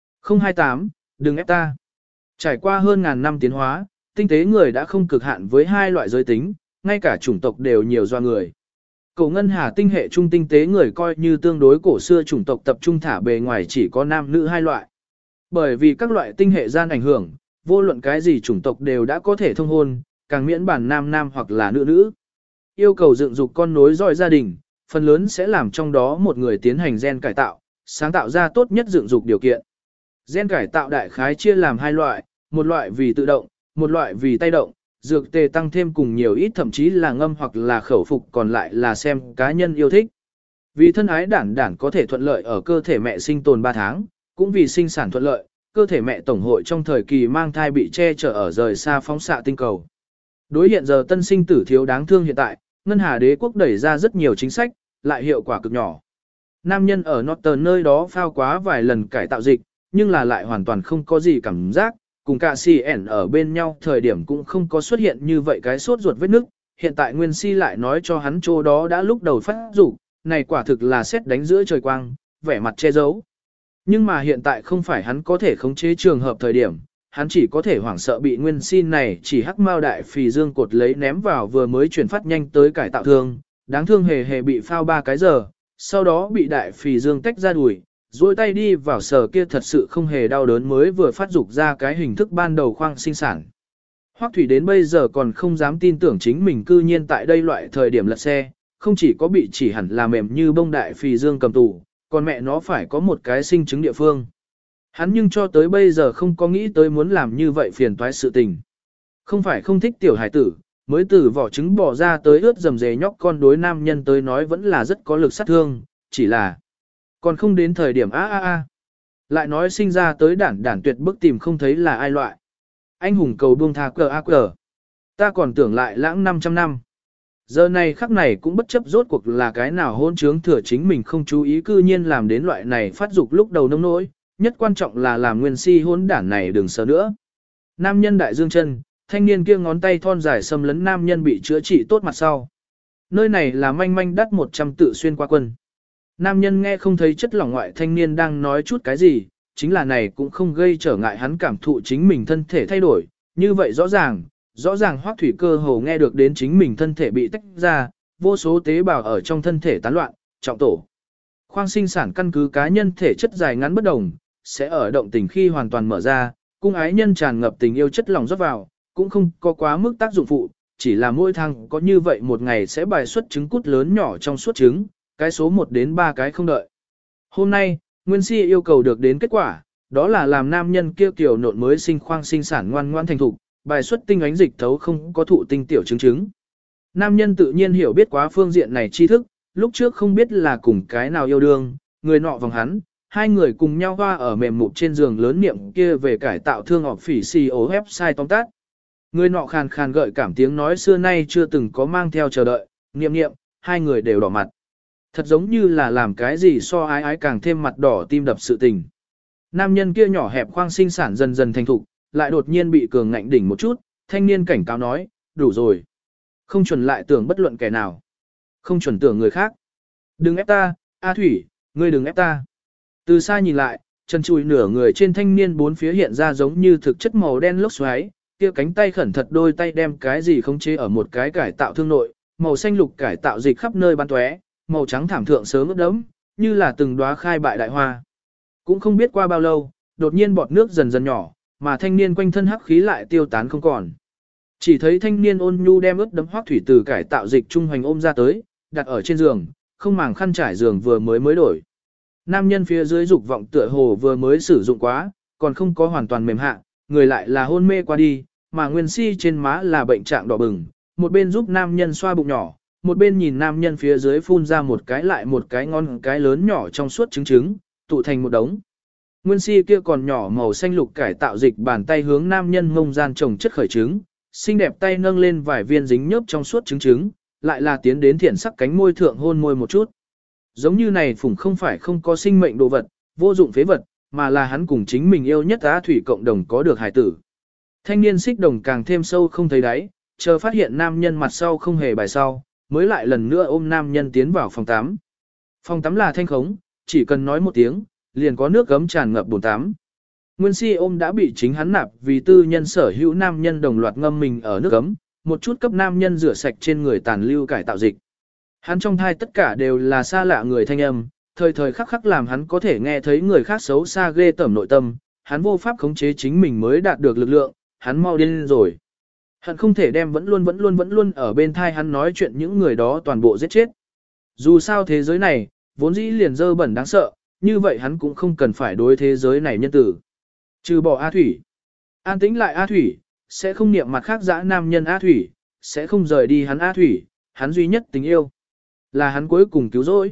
028, đừng ép ta. Trải qua hơn ngàn năm tiến hóa, tinh tế người đã không cực hạn với hai loại giới tính, ngay cả chủng tộc đều nhiều do người. Cổ ngân hà tinh hệ trung tinh tế người coi như tương đối cổ xưa chủng tộc tập trung thả bề ngoài chỉ có nam nữ hai loại. Bởi vì các loại tinh hệ gian ảnh hưởng, vô luận cái gì chủng tộc đều đã có thể thông hôn, càng miễn bản nam nam hoặc là nữ nữ. Yêu cầu dựng dục con nối dõi gia đình, phần lớn sẽ làm trong đó một người tiến hành gen cải tạo, sáng tạo ra tốt nhất dựng dục điều kiện. Gen cải tạo đại khái chia làm hai loại, một loại vì tự động, một loại vì tay động, dược tề tăng thêm cùng nhiều ít thậm chí là ngâm hoặc là khẩu phục còn lại là xem cá nhân yêu thích. Vì thân ái đản đản có thể thuận lợi ở cơ thể mẹ sinh tồn 3 tháng, cũng vì sinh sản thuận lợi, cơ thể mẹ tổng hội trong thời kỳ mang thai bị che chở ở rời xa phóng xạ tinh cầu. Đối hiện giờ tân sinh tử thiếu đáng thương hiện tại, Ngân Hà Đế quốc đẩy ra rất nhiều chính sách, lại hiệu quả cực nhỏ. Nam nhân ở Norton nơi đó phao quá vài lần cải tạo dịch, nhưng là lại hoàn toàn không có gì cảm giác, cùng cả CN ở bên nhau thời điểm cũng không có xuất hiện như vậy cái sốt ruột vết nước. Hiện tại Nguyên Si lại nói cho hắn chỗ đó đã lúc đầu phát dục, này quả thực là xét đánh giữa trời quang, vẻ mặt che giấu. Nhưng mà hiện tại không phải hắn có thể khống chế trường hợp thời điểm, hắn chỉ có thể hoảng sợ bị Nguyên Si này chỉ hắc mao đại phì dương cột lấy ném vào vừa mới chuyển phát nhanh tới cải tạo thương, đáng thương hề hề bị phao 3 cái giờ, sau đó bị đại phì dương tách ra đùi, duỗi tay đi vào sờ kia thật sự không hề đau đớn mới vừa phát dục ra cái hình thức ban đầu khoang sinh sản. Hoắc Thủy đến bây giờ còn không dám tin tưởng chính mình cư nhiên tại đây loại thời điểm lật xe, không chỉ có bị chỉ hẳn là mềm như bông đại phì dương cầm tù, còn mẹ nó phải có một cái sinh chứng địa phương. Hắn nhưng cho tới bây giờ không có nghĩ tới muốn làm như vậy phiền toái sự tình. Không phải không thích tiểu hải tử, mới từ vỏ trứng bỏ ra tới ướt dầm dề nhóc con đối nam nhân tới nói vẫn là rất có lực sát thương, chỉ là còn không đến thời điểm lại nói sinh ra tới đản tuyệt bức tìm không thấy là ai loại. Anh hùng cầu buông tha cờ. Ta còn tưởng lại lãng 500 năm. Giờ này khắc này cũng bất chấp rốt cuộc là cái nào hôn trướng thừa chính mình không chú ý cư nhiên làm đến loại này phát dục lúc đầu nông nỗi, nhất quan trọng là làm Nguyên Si hôn đản này đừng sợ nữa. Nam nhân đại dương chân, thanh niên kia ngón tay thon dài xâm lấn nam nhân bị chữa trị tốt mặt sau. Nơi này là manh manh đắt 100 tự xuyên qua quân. Nam nhân nghe không thấy chất lỏng ngoại thanh niên đang nói chút cái gì, chính là này cũng không gây trở ngại hắn cảm thụ chính mình thân thể thay đổi, như vậy rõ ràng Hoắc Thủy cơ hồ nghe được đến chính mình thân thể bị tách ra, vô số tế bào ở trong thân thể tán loạn, trọng tổ. Khoang sinh sản căn cứ cá nhân thể chất dài ngắn bất đồng, sẽ ở động tình khi hoàn toàn mở ra, cung ái nhân tràn ngập tình yêu chất lỏng rót vào, cũng không có quá mức tác dụng phụ, chỉ là mỗi thằng có như vậy một ngày sẽ bài xuất trứng cút lớn nhỏ trong suốt trứng, cái số 1 đến 3 cái không đợi. Hôm nay, Nguyên Si yêu cầu được đến kết quả, đó là làm nam nhân kia kiểu nộn mới sinh khoang sinh sản ngoan ngoan thành thục, bài xuất tinh ánh dịch thấu không có thụ tinh tiểu trứng. Nam nhân tự nhiên hiểu biết quá phương diện này tri thức, lúc trước không biết là cùng cái nào yêu đương, người nọ vòng hắn, hai người cùng nhau hoa ở mềm mụp trên giường lớn niệm kia về cải tạo thương học phỉ CEO website tóm tắt. Người nọ khàn khàn gợi cảm tiếng nói xưa nay chưa từng có mang theo chờ đợi, niệm, hai người đều đỏ mặt. Thật giống như là làm cái gì so ái càng thêm mặt đỏ tim đập sự tình. Nam nhân kia nhỏ hẹp khoang sinh sản dần dần thành thục, lại đột nhiên bị cường ngạnh đỉnh một chút, thanh niên cảnh cáo nói, đủ rồi. Không chuẩn lại tưởng bất luận kẻ nào. Không chuẩn tưởng người khác. Đừng ép ta, A Thủy, ngươi đừng ép ta. Từ xa nhìn lại, chân chùi nửa người trên thanh niên bốn phía hiện ra giống như thực chất màu đen lốc xoáy, kia cánh tay khẩn thật đôi tay đem cái gì khống chế ở một cái cải tạo thương nội, màu xanh lục cải tạo dịch khắp nơi bắn tóe, màu trắng thảm thượng sớm ướt đẫm, như là từng đóa khai bại đại hoa. Cũng không biết qua bao lâu, đột nhiên bọt nước dần dần nhỏ, mà thanh niên quanh thân hắc khí lại tiêu tán không còn. Chỉ thấy thanh niên ôn nhu đem ướt đẫm Hoắc Thủy từ cải tạo dịch trung hoành ôm ra tới, đặt ở trên giường, không màng khăn trải giường vừa mới đổi. Nam nhân phía dưới dục vọng tựa hồ vừa mới sử dụng quá, còn không có hoàn toàn mềm hạ, người lại là hôn mê qua đi, mà Nguyên Si trên má là bệnh trạng đỏ bừng, một bên giúp nam nhân xoa bụng nhỏ, một bên nhìn nam nhân phía dưới phun ra một cái lại một cái ngon cái lớn nhỏ trong suốt trứng, tụ thành một đống. Nguyên Si kia còn nhỏ màu xanh lục cải tạo dịch bàn tay hướng nam nhân ngông gian trồng chất khởi trứng, xinh đẹp tay nâng lên vài viên dính nhớp trong suốt trứng, lại là tiến đến thiện sắc cánh môi thượng hôn môi một chút. Giống như này phùng không phải không có sinh mệnh đồ vật, vô dụng phế vật, mà là hắn cùng chính mình yêu nhất Á Thủy cộng đồng có được hài tử. Thanh niên xích đồng càng thêm sâu không thấy đáy, chờ phát hiện nam nhân mặt sau không hề bài sau, mới lại lần nữa ôm nam nhân tiến vào phòng tắm. Phòng tắm là thanh khống, chỉ cần nói một tiếng, liền có nước gấm tràn ngập bồn tắm. Nguyên Si ôm đã bị chính hắn nạp vì tư nhân sở hữu nam nhân đồng loạt ngâm mình ở nước gấm, một chút cấp nam nhân rửa sạch trên người tàn lưu cải tạo dịch. Hắn trong thai tất cả đều là xa lạ người thanh âm, thời thời khắc khắc làm hắn có thể nghe thấy người khác xấu xa ghê tởm nội tâm, hắn vô pháp khống chế chính mình mới đạt được lực lượng, hắn mau điên rồi. Hắn không thể đem vẫn luôn ở bên thai hắn nói chuyện những người đó toàn bộ giết chết. Dù sao thế giới này, vốn dĩ liền dơ bẩn đáng sợ, như vậy hắn cũng không cần phải đối thế giới này nhân tử. Trừ bỏ A Thủy. An tĩnh lại A Thủy, sẽ không niệm mặt khác dã nam nhân A Thủy, sẽ không rời đi hắn A Thủy, hắn duy nhất tình yêu. Là hắn cuối cùng cứu rỗi.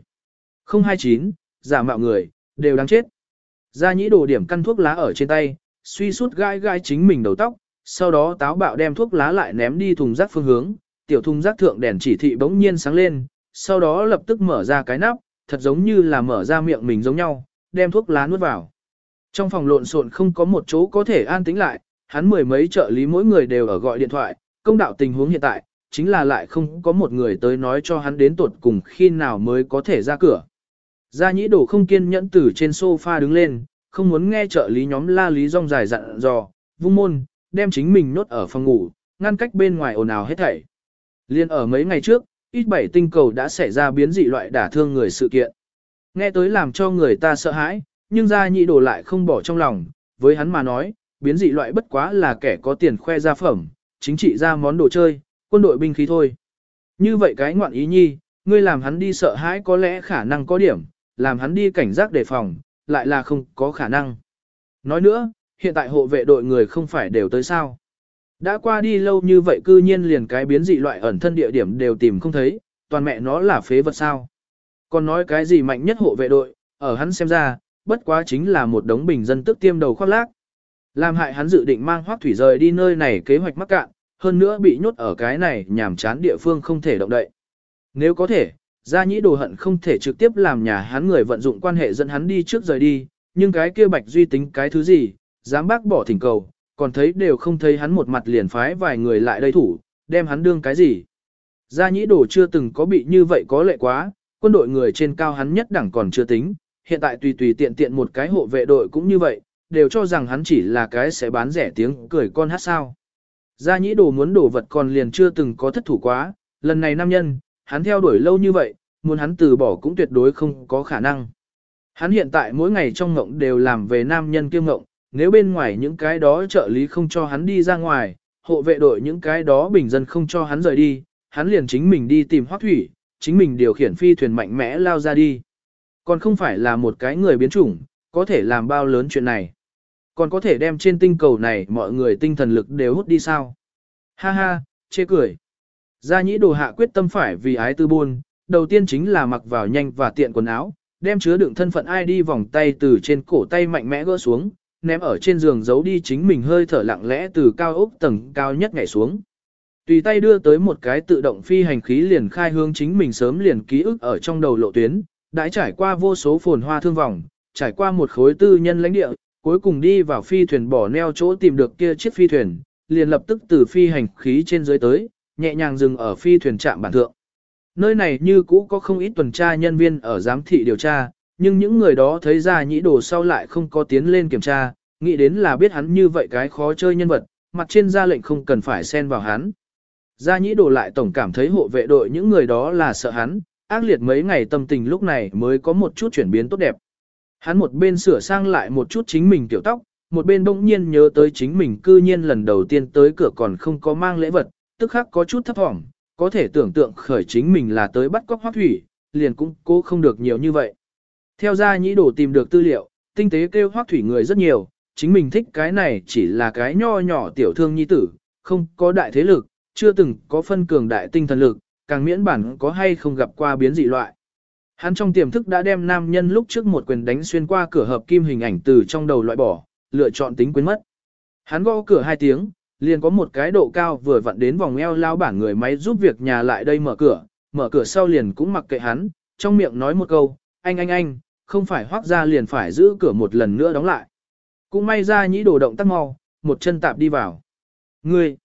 029, giả mạo người, đều đáng chết. Gia Nhĩ đổ điểm căn thuốc lá ở trên tay, suy sút gai gai chính mình đầu tóc, sau đó táo bạo đem thuốc lá lại ném đi thùng rác phương hướng, tiểu thùng rác thượng đèn chỉ thị bỗng nhiên sáng lên, sau đó lập tức mở ra cái nắp, thật giống như là mở ra miệng mình giống nhau, đem thuốc lá nuốt vào. Trong phòng lộn xộn không có một chỗ có thể an tĩnh lại, hắn mười mấy trợ lý mỗi người đều ở gọi điện thoại, công đạo tình huống hiện tại, chính là lại không có một người tới nói cho hắn đến tuột cùng khi nào mới có thể ra cửa. Gia Nhĩ đổ không kiên nhẫn từ trên sofa đứng lên, không muốn nghe trợ lý nhóm la lý rong dài dặn dò, vung môn, đem chính mình nốt ở phòng ngủ, ngăn cách bên ngoài ồn ào hết thảy. Liên ở mấy ngày trước, ít bảy tinh cầu đã xảy ra biến dị loại đả thương người sự kiện. Nghe tới làm cho người ta sợ hãi, nhưng Gia Nhĩ đổ lại không bỏ trong lòng, với hắn mà nói, biến dị loại bất quá là kẻ có tiền khoe gia phẩm, chính trị ra món đồ chơi, quân đội binh khí thôi. Như vậy cái ngoạn ý nhi, ngươi làm hắn đi sợ hãi có lẽ khả năng có điểm, làm hắn đi cảnh giác đề phòng, lại là không có khả năng. Nói nữa, hiện tại hộ vệ đội người không phải đều tới sao. Đã qua đi lâu như vậy cư nhiên liền cái biến dị loại ẩn thân địa điểm đều tìm không thấy, toàn mẹ nó là phế vật sao. Còn nói cái gì mạnh nhất hộ vệ đội, ở hắn xem ra, bất quá chính là một đống bình dân tức tiêm đầu khoác lác. Làm hại hắn dự định mang Hoắc Thủy rời đi nơi này kế hoạch mắc cạn, hơn nữa bị nhốt ở cái này nhàm chán địa phương không thể động đậy. Nếu có thể, Gia Nhĩ đồ hận không thể trực tiếp làm nhà hắn người vận dụng quan hệ dẫn hắn đi trước rời đi, nhưng cái kia Bạch Duy tính cái thứ gì, dám bác bỏ thỉnh cầu, còn thấy đều không thấy hắn một mặt liền phái vài người lại đây thủ, đem hắn đương cái gì. Gia Nhĩ đồ chưa từng có bị như vậy có lệ quá, quân đội người trên cao hắn nhất đẳng còn chưa tính, hiện tại tùy tùy tiện tiện một cái hộ vệ đội cũng như vậy, đều cho rằng hắn chỉ là cái sẽ bán rẻ tiếng cười con hát sao. Gia Nhĩ đồ muốn đổ vật còn liền chưa từng có thất thủ quá, lần này nam nhân, hắn theo đuổi lâu như vậy, muốn hắn từ bỏ cũng tuyệt đối không có khả năng. Hắn hiện tại mỗi ngày trong ngộng đều làm về nam nhân kiêm ngộng, nếu bên ngoài những cái đó trợ lý không cho hắn đi ra ngoài, hộ vệ đội những cái đó bình dân không cho hắn rời đi, hắn liền chính mình đi tìm Hoắc Thủy, chính mình điều khiển phi thuyền mạnh mẽ lao ra đi. Còn không phải là một cái người biến chủng, có thể làm bao lớn chuyện này. Còn có thể đem trên tinh cầu này mọi người tinh thần lực đều hút đi sao? Ha ha, chê cười. Gia Nhĩ đồ hạ quyết tâm phải vì ái tư buôn, đầu tiên chính là mặc vào nhanh và tiện quần áo, đem chứa đựng thân phận ID vòng tay từ trên cổ tay mạnh mẽ gỡ xuống, ném ở trên giường giấu đi chính mình hơi thở lặng lẽ từ cao ốc tầng cao nhất nhảy xuống. Tùy tay đưa tới một cái tự động phi hành khí liền khai hướng chính mình sớm liền ký ức ở trong đầu lộ tuyến, đã trải qua vô số phồn hoa thương vòng, trải qua một khối tư nhân lãnh địa, cuối cùng đi vào phi thuyền bỏ neo chỗ tìm được kia chiếc phi thuyền, liền lập tức từ phi hành khí trên dưới tới, nhẹ nhàng dừng ở phi thuyền trạm bản thượng. Nơi này như cũ có không ít tuần tra nhân viên ở giám thị điều tra, nhưng những người đó thấy Gia Nhĩ đồ sau lại không có tiến lên kiểm tra, nghĩ đến là biết hắn như vậy cái khó chơi nhân vật, mặt trên ra lệnh không cần phải xen vào hắn. Gia Nhĩ đồ lại tổng cảm thấy hộ vệ đội những người đó là sợ hắn, ác liệt mấy ngày tâm tình lúc này mới có một chút chuyển biến tốt đẹp. Hắn một bên sửa sang lại một chút chính mình tiểu tóc, một bên bỗng nhiên nhớ tới chính mình cư nhiên lần đầu tiên tới cửa còn không có mang lễ vật, tức khắc có chút thấp thỏm, có thể tưởng tượng khởi chính mình là tới bắt cóc Hoắc Thủy, liền cũng cố không được nhiều như vậy. Theo Gia Nhĩ đồ tìm được tư liệu, tinh tế kêu Hoắc Thủy người rất nhiều, chính mình thích cái này chỉ là cái nho nhỏ tiểu thương nhi tử, không có đại thế lực, chưa từng có phân cường đại tinh thần lực, càng miễn bản có hay không gặp qua biến dị loại. Hắn trong tiềm thức đã đem nam nhân lúc trước một quyền đánh xuyên qua cửa hợp kim hình ảnh từ trong đầu loại bỏ, lựa chọn tính quên mất. Hắn gõ cửa 2 tiếng, liền có một cái độ cao vừa vặn đến vòng eo lao bản người máy giúp việc nhà lại đây mở cửa sau liền cũng mặc kệ hắn, trong miệng nói một câu, anh, không phải Hoắc ra liền phải giữ cửa một lần nữa đóng lại. Cũng may Gia Nhĩ đồ động tác mau, một chân tạp đi vào. Ngươi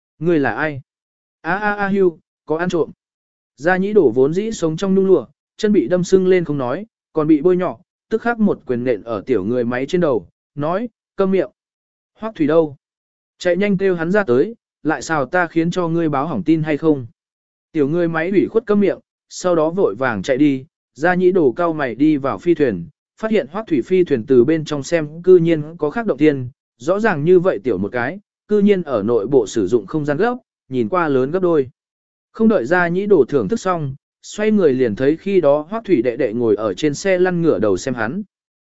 là ai? Hưu, có ăn trộm. Gia Nhĩ đổ vốn dĩ sống trong nhung lụa, chân bị đâm sưng lên không nói, còn bị bôi nhọ, tức khắc một quyền nện ở tiểu người máy trên đầu, nói, câm miệng. Hoắc Thủy đâu? Chạy nhanh kêu hắn ra tới, lại sao ta khiến cho ngươi báo hỏng tin hay không? Tiểu người máy ủy khuất câm miệng, sau đó vội vàng chạy đi, Gia Nhĩ đổ cao mày đi vào phi thuyền, phát hiện Hoắc Thủy phi thuyền từ bên trong xem cư nhiên có khác động thiên, rõ ràng như vậy tiểu một cái, cư nhiên ở nội bộ sử dụng không gian gấp, nhìn qua lớn gấp đôi. Không đợi Gia Nhĩ đổ thưởng thức xong, xoay người liền thấy khi đó Hoắc Thủy đệ đệ ngồi ở trên xe lăn ngửa đầu xem hắn.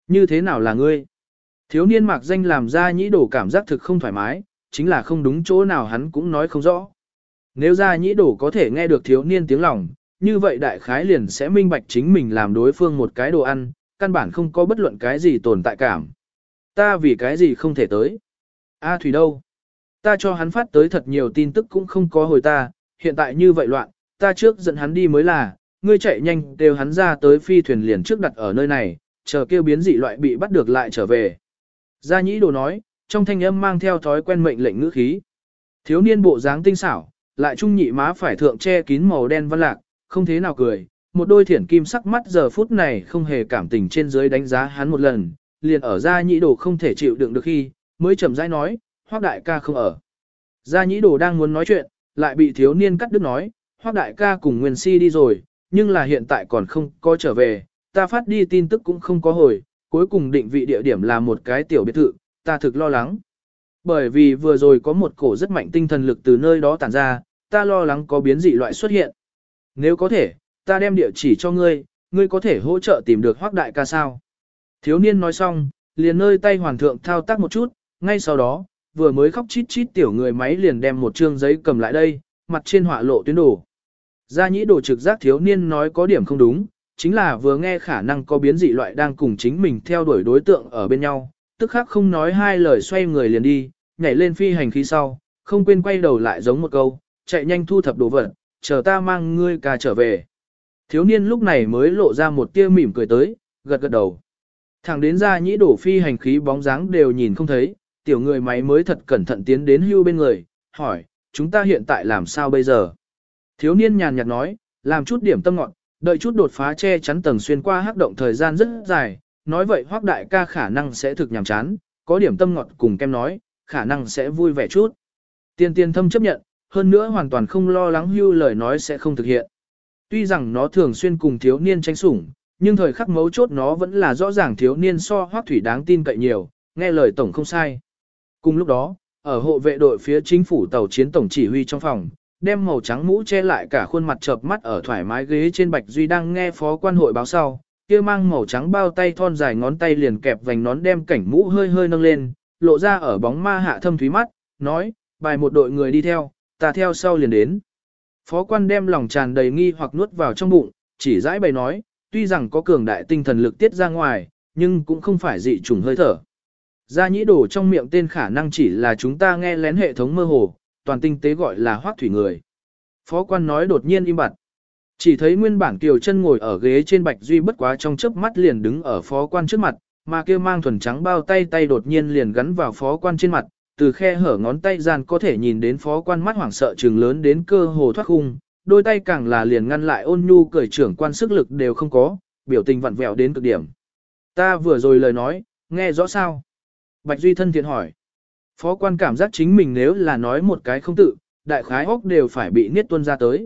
Như thế nào là ngươi? Thiếu niên mạc danh làm Gia Nhĩ Đổ cảm giác thực không thoải mái, chính là không đúng chỗ nào hắn cũng nói không rõ. Nếu Gia Nhĩ Đổ có thể nghe được thiếu niên tiếng lòng, như vậy đại khái liền sẽ minh bạch chính mình làm đối phương một cái đồ ăn, căn bản không có bất luận cái gì tồn tại cảm. Ta vì cái gì không thể tới? A Thủy đâu? Ta cho hắn phát tới thật nhiều tin tức cũng không có hồi ta, hiện tại như vậy loạn, ta trước dẫn hắn đi mới là, ngươi chạy nhanh đều hắn ra tới phi thuyền liền trước đặt ở nơi này, chờ kêu biến dị loại bị bắt được lại trở về. Gia Nhĩ Đồ nói, trong thanh âm mang theo thói quen mệnh lệnh ngữ khí. Thiếu niên bộ dáng tinh xảo, lại trung nhị má phải thượng che kín màu đen văn lạc, không thế nào cười, một đôi thiển kim sắc mắt giờ phút này không hề cảm tình trên dưới đánh giá hắn một lần, liền ở Gia Nhĩ Đồ không thể chịu đựng được khi, mới chậm rãi nói, Hoắc đại ca không ở. Gia Nhĩ Đồ đang muốn nói chuyện, lại bị thiếu niên cắt đứt nói, Hoắc đại ca cùng Nguyên Si đi rồi, nhưng là hiện tại còn không có trở về, ta phát đi tin tức cũng không có hồi, cuối cùng định vị địa điểm là một cái tiểu biệt thự, ta thực lo lắng. Bởi vì vừa rồi có một cổ rất mạnh tinh thần lực từ nơi đó tản ra, ta lo lắng có biến dị loại xuất hiện. Nếu có thể, ta đem địa chỉ cho ngươi, ngươi có thể hỗ trợ tìm được Hoắc đại ca sao? Thiếu niên nói xong, liền nơi tay hoàn thượng thao tác một chút, ngay sau đó, vừa mới khóc chít chít tiểu người máy liền đem một trương giấy cầm lại đây, mặt trên họa lộ tuyến đồ. Gia Nhĩ Đồ trực giác thiếu niên nói có điểm không đúng, chính là vừa nghe khả năng có biến dị loại đang cùng chính mình theo đuổi đối tượng ở bên nhau, tức khắc không nói hai lời xoay người liền đi, nhảy lên phi hành khí sau, không quên quay đầu lại giống một câu, chạy nhanh thu thập đồ vật, chờ ta mang ngươi ca trở về. Thiếu niên lúc này mới lộ ra một tia mỉm cười tới, gật gật đầu. Thẳng đến Gia Nhĩ Đổ phi hành khí bóng dáng đều nhìn không thấy, tiểu người máy mới thật cẩn thận tiến đến Hưu bên người, hỏi, chúng ta hiện tại làm sao bây giờ? Thiếu niên nhàn nhạt nói, làm chút điểm tâm ngọn, đợi chút đột phá che chắn tầng xuyên qua hắc động thời gian rất dài, nói vậy Hoắc đại ca khả năng sẽ thực nhàm chán, có điểm tâm ngọt cùng kem nói, khả năng sẽ vui vẻ chút. Tiên tiên thâm chấp nhận, hơn nữa hoàn toàn không lo lắng Hưu lời nói sẽ không thực hiện. Tuy rằng nó thường xuyên cùng thiếu niên tranh sủng, nhưng thời khắc mấu chốt nó vẫn là rõ ràng thiếu niên so Hoắc Thủy đáng tin cậy nhiều, nghe lời tổng không sai. Cùng lúc đó, ở hộ vệ đội phía chính phủ tàu chiến tổng chỉ huy trong phòng, đem màu trắng mũ che lại cả khuôn mặt chợp mắt ở thoải mái ghế trên Bạch Duy đang nghe phó quan hội báo sau, kia mang màu trắng bao tay thon dài ngón tay liền kẹp vành nón đem cảnh mũ hơi hơi nâng lên, lộ ra ở bóng ma hạ thâm thúy mắt, nói, bài một đội người đi theo, ta theo sau liền đến. Phó quan đem lòng tràn đầy nghi hoặc nuốt vào trong bụng, chỉ dãi bày nói, tuy rằng có cường đại tinh thần lực tiết ra ngoài, nhưng cũng không phải dị trùng hơi thở. Gia Nhĩ Đổ trong miệng tên khả năng chỉ là chúng ta nghe lén hệ thống mơ hồ, toàn tinh tế gọi là Hoắc Thủy người. Phó quan nói đột nhiên im bặt. Chỉ thấy nguyên bản Kiều Chân ngồi ở ghế trên Bạch Duy bất quá trong chớp mắt liền đứng ở phó quan trước mặt, mà kia mang thuần trắng bao tay tay đột nhiên liền gắn vào phó quan trên mặt, từ khe hở ngón tay gian có thể nhìn đến phó quan mắt hoảng sợ trừng lớn đến cơ hồ thoát khung, đôi tay càng là liền ngăn lại ôn nhu cởi trưởng quan sức lực đều không có, biểu tình vặn vẹo đến cực điểm. Ta vừa rồi lời nói, nghe rõ sao? Bạch Duy thân thiện hỏi. Phó quan cảm giác chính mình nếu là nói một cái không tự, đại khái óc đều phải bị niết tuôn ra tới.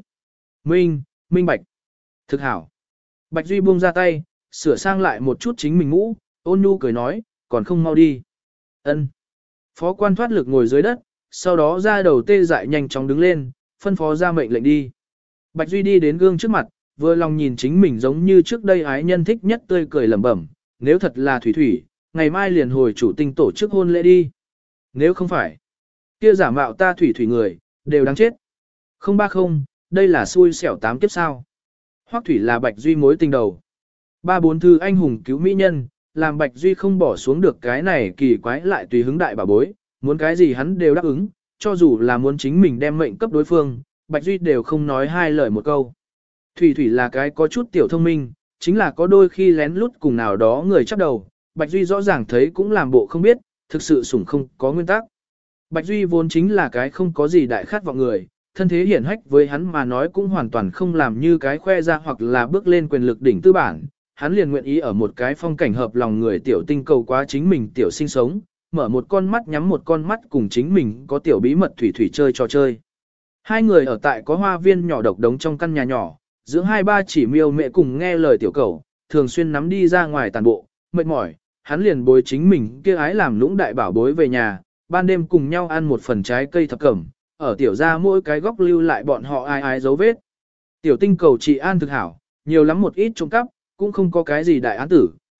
Minh bạch. Thực hảo. Bạch Duy buông ra tay, sửa sang lại một chút chính mình mũ, ôn nhu cười nói, còn không mau đi. Ân. Phó quan thoát lực ngồi dưới đất, sau đó ra đầu tê dại nhanh chóng đứng lên, phân phó ra mệnh lệnh đi. Bạch Duy đi đến gương trước mặt, vừa lòng nhìn chính mình giống như trước đây ái nhân thích nhất tươi cười lẩm bẩm, nếu thật là Thủy Thủy, ngày mai liền hồi chủ tinh tổ chức hôn lễ đi. Nếu không phải, kia giả mạo ta Thủy Thủy người, đều đáng chết. 030, đây là xui xẻo 8 kiếp sao. Hoắc Thủy là Bạch Duy mối tình đầu. 3-4 thư anh hùng cứu mỹ nhân, làm Bạch Duy không bỏ xuống được cái này kỳ quái lại tùy hứng đại bà bối, muốn cái gì hắn đều đáp ứng, cho dù là muốn chính mình đem mệnh cấp đối phương, Bạch Duy đều không nói hai lời một câu. Thủy Thủy là cái có chút tiểu thông minh, chính là có đôi khi lén lút cùng nào đó người chấp đầu, Bạch Duy rõ ràng thấy cũng làm bộ không biết, thực sự sủng không có nguyên tắc. Bạch Duy vốn chính là cái không có gì đại khát vọng người, thân thế hiển hách với hắn mà nói cũng hoàn toàn không làm như cái khoe ra hoặc là bước lên quyền lực đỉnh tư bản. Hắn liền nguyện ý ở một cái phong cảnh hợp lòng người tiểu tinh cầu quá chính mình tiểu sinh sống, mở một con mắt nhắm một con mắt cùng chính mình có tiểu bí mật Thủy Thủy chơi trò chơi. Hai người ở tại có hoa viên nhỏ độc đống trong căn nhà nhỏ, dưỡng 2-3 chỉ miêu mẹ cùng nghe lời tiểu cầu, thường xuyên nắm đi ra ngoài tàn bộ, mệt mỏi, hắn liền bối chính mình kia ái làm lũng đại bảo bối về nhà, ban đêm cùng nhau ăn một phần trái cây thập cẩm, ở tiểu gia mỗi cái góc lưu lại bọn họ ai ai dấu vết. Tiểu tinh cầu trị an thực hảo, nhiều lắm một ít trộm cắp, cũng không có cái gì đại án tử,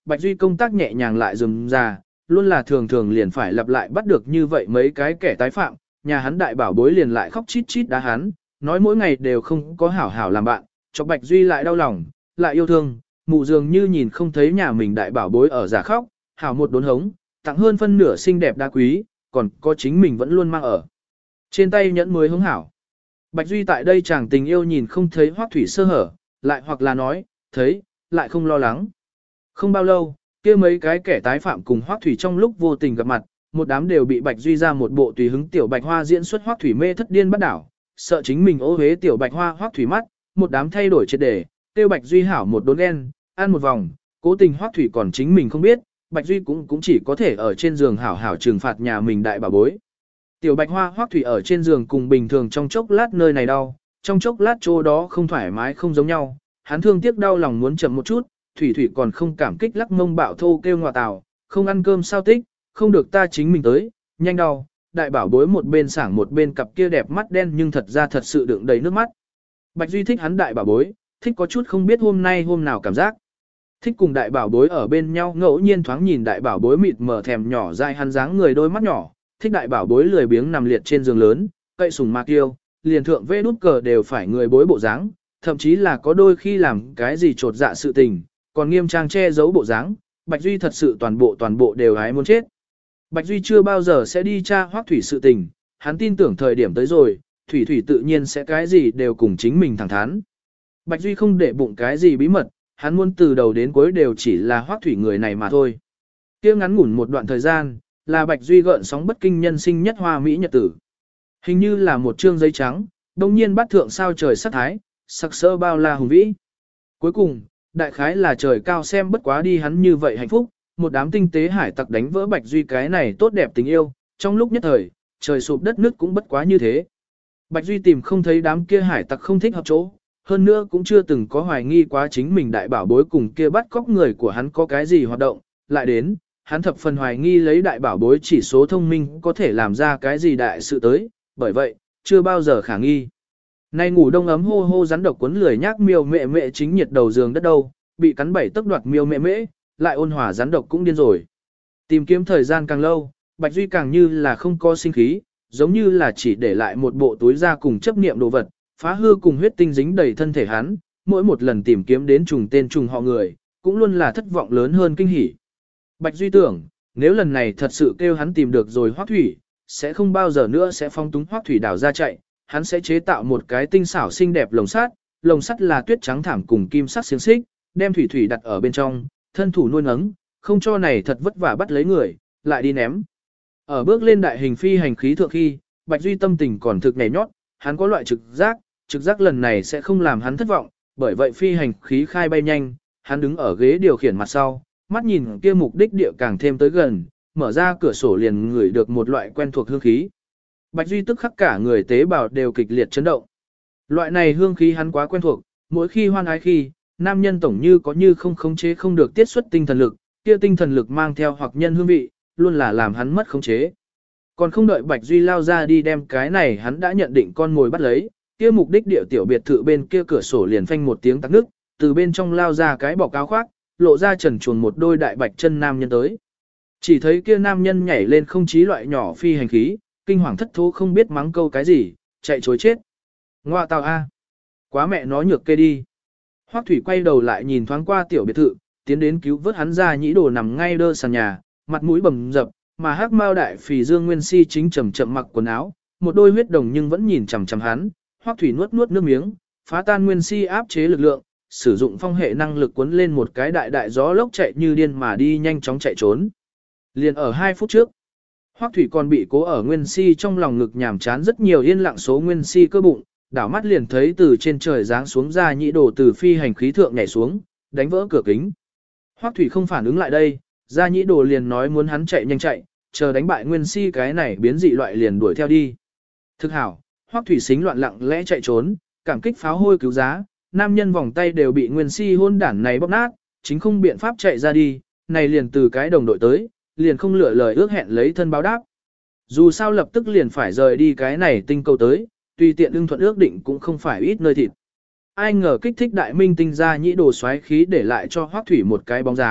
Bạch Duy công tác nhẹ nhàng lại rườm rà, luôn là thường thường liền phải lặp lại bắt được như vậy mấy cái kẻ tái phạm, nhà hắn đại bảo bối liền lại khóc chít chít đá hắn, nói mỗi ngày đều không có hảo hảo làm bạn, cho Bạch Duy lại đau lòng, lại yêu thương, mụ dường như nhìn không thấy nhà mình đại bảo bối ở giả khóc, hảo một đốn hống, tặng hơn phân nửa xinh đẹp đá quý, còn có chính mình vẫn luôn mang ở. Trên tay nhẫn mới hống hảo. Bạch Duy tại đây chàng tình yêu nhìn không thấy Hoắc Thủy sơ hở, lại hoặc là nói, thấy, lại không lo lắng. Không bao lâu, kia mấy cái kẻ tái phạm cùng Hoắc Thủy trong lúc vô tình gặp mặt, một đám đều bị Bạch Duy ra một bộ tùy hứng tiểu Bạch Hoa diễn xuất Hoắc Thủy mê thất điên bắt đảo, sợ chính mình ô hế tiểu Bạch Hoa Hoắc Thủy mắt, một đám thay đổi triệt để, tiêu Bạch Duy hảo một đốn ghen, ăn một vòng, cố tình Hoắc Thủy còn chính mình không biết, Bạch Duy cũng chỉ có thể ở trên giường hảo hảo trừng phạt nhà mình đại bà bối. Tiểu Bạch Hoa Hoắc Thủy ở trên giường cùng bình thường trong chốc lát nơi này đau, trong chốc lát chỗ đó không thoải mái không giống nhau, hắn thương tiếc đau lòng muốn chậm một chút, Thủy Thủy còn không cảm kích lắc mông bạo thô kêu ngọa tào, không ăn cơm sao tích, không được ta chính mình tới, nhanh đau, đại bảo bối một bên sảng một bên cặp kia đẹp mắt đen nhưng thật ra thật sự đựng đầy nước mắt. Bạch Duy thích hắn đại bảo bối, thích có chút không biết hôm nay hôm nào cảm giác. Thích cùng đại bảo bối ở bên nhau ngẫu nhiên thoáng nhìn đại bảo bối mịt mờ thèm nhỏ dai hắn dáng người đôi mắt nhỏ, thích đại bảo bối lười biếng nằm liệt trên giường lớn, cậy sùng mạc yêu, liền thượng vê đút cờ đều phải người bối bộ dáng, thậm chí là có đôi khi làm cái gì trột dạ sự tình, còn nghiêm trang che giấu bộ dáng, Bạch Duy thật sự toàn bộ đều hái muốn chết. Bạch Duy chưa bao giờ sẽ đi tra Hoắc Thủy sự tình, hắn tin tưởng thời điểm tới rồi, Thủy Thủy tự nhiên sẽ cái gì đều cùng chính mình thẳng thắn. Bạch Duy không để bụng cái gì bí mật, hắn muốn từ đầu đến cuối đều chỉ là Hoắc Thủy người này mà thôi. Kia ngắn ngủn một đoạn thời gian, là Bạch Duy gợn sóng bất kinh nhân sinh nhất hoa mỹ nhật tử. Hình như là một trương giấy trắng, đồng nhiên bắt thượng sao trời sắc thái, sắc sỡ bao la hùng vĩ. Cuối cùng, đại khái là trời cao xem bất quá đi hắn như vậy hạnh phúc, một đám tinh tế hải tặc đánh vỡ Bạch Duy cái này tốt đẹp tình yêu, trong lúc nhất thời, trời sụp đất nước cũng bất quá như thế. Bạch Duy tìm không thấy đám kia hải tặc không thích hợp chỗ, hơn nữa cũng chưa từng có hoài nghi quá chính mình đại bảo bối cùng kia bắt cóc người của hắn có cái gì hoạt động, lại đến, hắn thập phần hoài nghi lấy đại bảo bối chỉ số thông minh có thể làm ra cái gì đại sự tới, bởi vậy, chưa bao giờ khả nghi. Nay ngủ đông ấm hô hô rắn độc cuốn lười nhác miêu mẹ mẹ chính nhiệt đầu giường đất đâu, bị cắn bảy tấc đoạt miêu mẹ mễ, lại ôn hòa rắn độc cũng điên rồi. Tìm kiếm thời gian càng lâu, Bạch Duy càng như là không có sinh khí, giống như là chỉ để lại một bộ túi da cùng chấp niệm đồ vật, phá hư cùng huyết tinh dính đầy thân thể hắn, mỗi một lần tìm kiếm đến trùng tên trùng họ người, cũng luôn là thất vọng lớn hơn kinh hỉ. Bạch Duy tưởng, nếu lần này thật sự kêu hắn tìm được rồi Hoắc Thủy, sẽ không bao giờ nữa sẽ phong túng Hoắc Thủy đảo ra chạy, hắn sẽ chế tạo một cái tinh xảo xinh đẹp lồng sắt là tuyết trắng thảm cùng kim sắc xiềng xích, đem Thủy Thủy đặt ở bên trong, thân thủ nuôi nấng, không cho này thật vất vả bắt lấy người, lại đi ném. Ở bước lên đại hình phi hành khí thượng khi, Bạch Duy tâm tình còn thực nhẹ nhót, hắn có loại trực giác lần này sẽ không làm hắn thất vọng, bởi vậy phi hành khí khai bay nhanh, hắn đứng ở ghế điều khiển mặt sau, mắt nhìn kia mục đích địa càng thêm tới gần, mở ra cửa sổ liền ngửi được một loại quen thuộc hương khí. Bạch Duy tức khắc cả người tế bào đều kịch liệt chấn động. Loại này hương khí hắn quá quen thuộc, mỗi khi hoan ái khi, nam nhân tổng như có như không khống chế không được tiết xuất tinh thần lực, kia tinh thần lực mang theo hoặc nhân hương vị, luôn là làm hắn mất khống chế. Còn không đợi Bạch Duy lao ra đi đem cái này hắn đã nhận định con mồi bắt lấy, kia mục đích địa tiểu biệt thự bên kia cửa sổ liền phanh một tiếng tắc nước, từ bên trong lao ra cái bọc áo khoác, lộ ra trần truồng một đôi đại bạch chân nam nhân tới. Chỉ thấy kia nam nhân nhảy lên không chí loại nhỏ phi hành khí, kinh hoàng thất thố không biết mắng câu cái gì, chạy chối chết. Ngoa tào a, quá mẹ nó nhược kê đi. Hoắc Thủy quay đầu lại nhìn thoáng qua tiểu biệt thự, tiến đến cứu vớt hắn ra nhĩ đồ nằm ngay đơ sàn nhà, mặt mũi bầm dập, mà hắc mao đại phì Dương Nguyên Si chính chậm chậm mặc quần áo, một đôi huyết đồng nhưng vẫn nhìn chằm chằm hắn. Hoắc Thủy nuốt nước miếng, phá tan Nguyên Si áp chế lực lượng, sử dụng phong hệ năng lực cuốn lên một cái đại gió lốc chạy như điên mà đi nhanh chóng chạy trốn. Liền ở 2 phút trước, Hoắc Thủy còn bị cố ở Nguyên Si trong lòng ngực nhàm chán rất nhiều yên lặng số Nguyên Si cơ bụng, đảo mắt liền thấy từ trên trời giáng xuống ra nhĩ đồ từ phi hành khí thượng nhảy xuống, đánh vỡ cửa kính. Hoắc Thủy không phản ứng lại đây, ra nhĩ đồ liền nói muốn hắn chạy nhanh chạy, chờ đánh bại Nguyên Si cái này biến dị loại liền đuổi theo đi. Thực hảo, Hoắc Thủy xính loạn lặng lẽ chạy trốn, cảm kích pháo hôi cứu giá, nam nhân vòng tay đều bị Nguyên Si hôn đản này bóp nát, chính không biện pháp chạy ra đi, này liền từ cái đồng đội tới, liền không lựa lời ước hẹn lấy thân báo đáp. Dù sao lập tức liền phải rời đi cái này tinh cầu tới, tùy tiện ưng thuận ước định cũng không phải ít nơi thịt. Ai ngờ kích thích đại minh tinh ra nhĩ đồ xoáy khí để lại cho Hoắc Thủy một cái bóng dáng,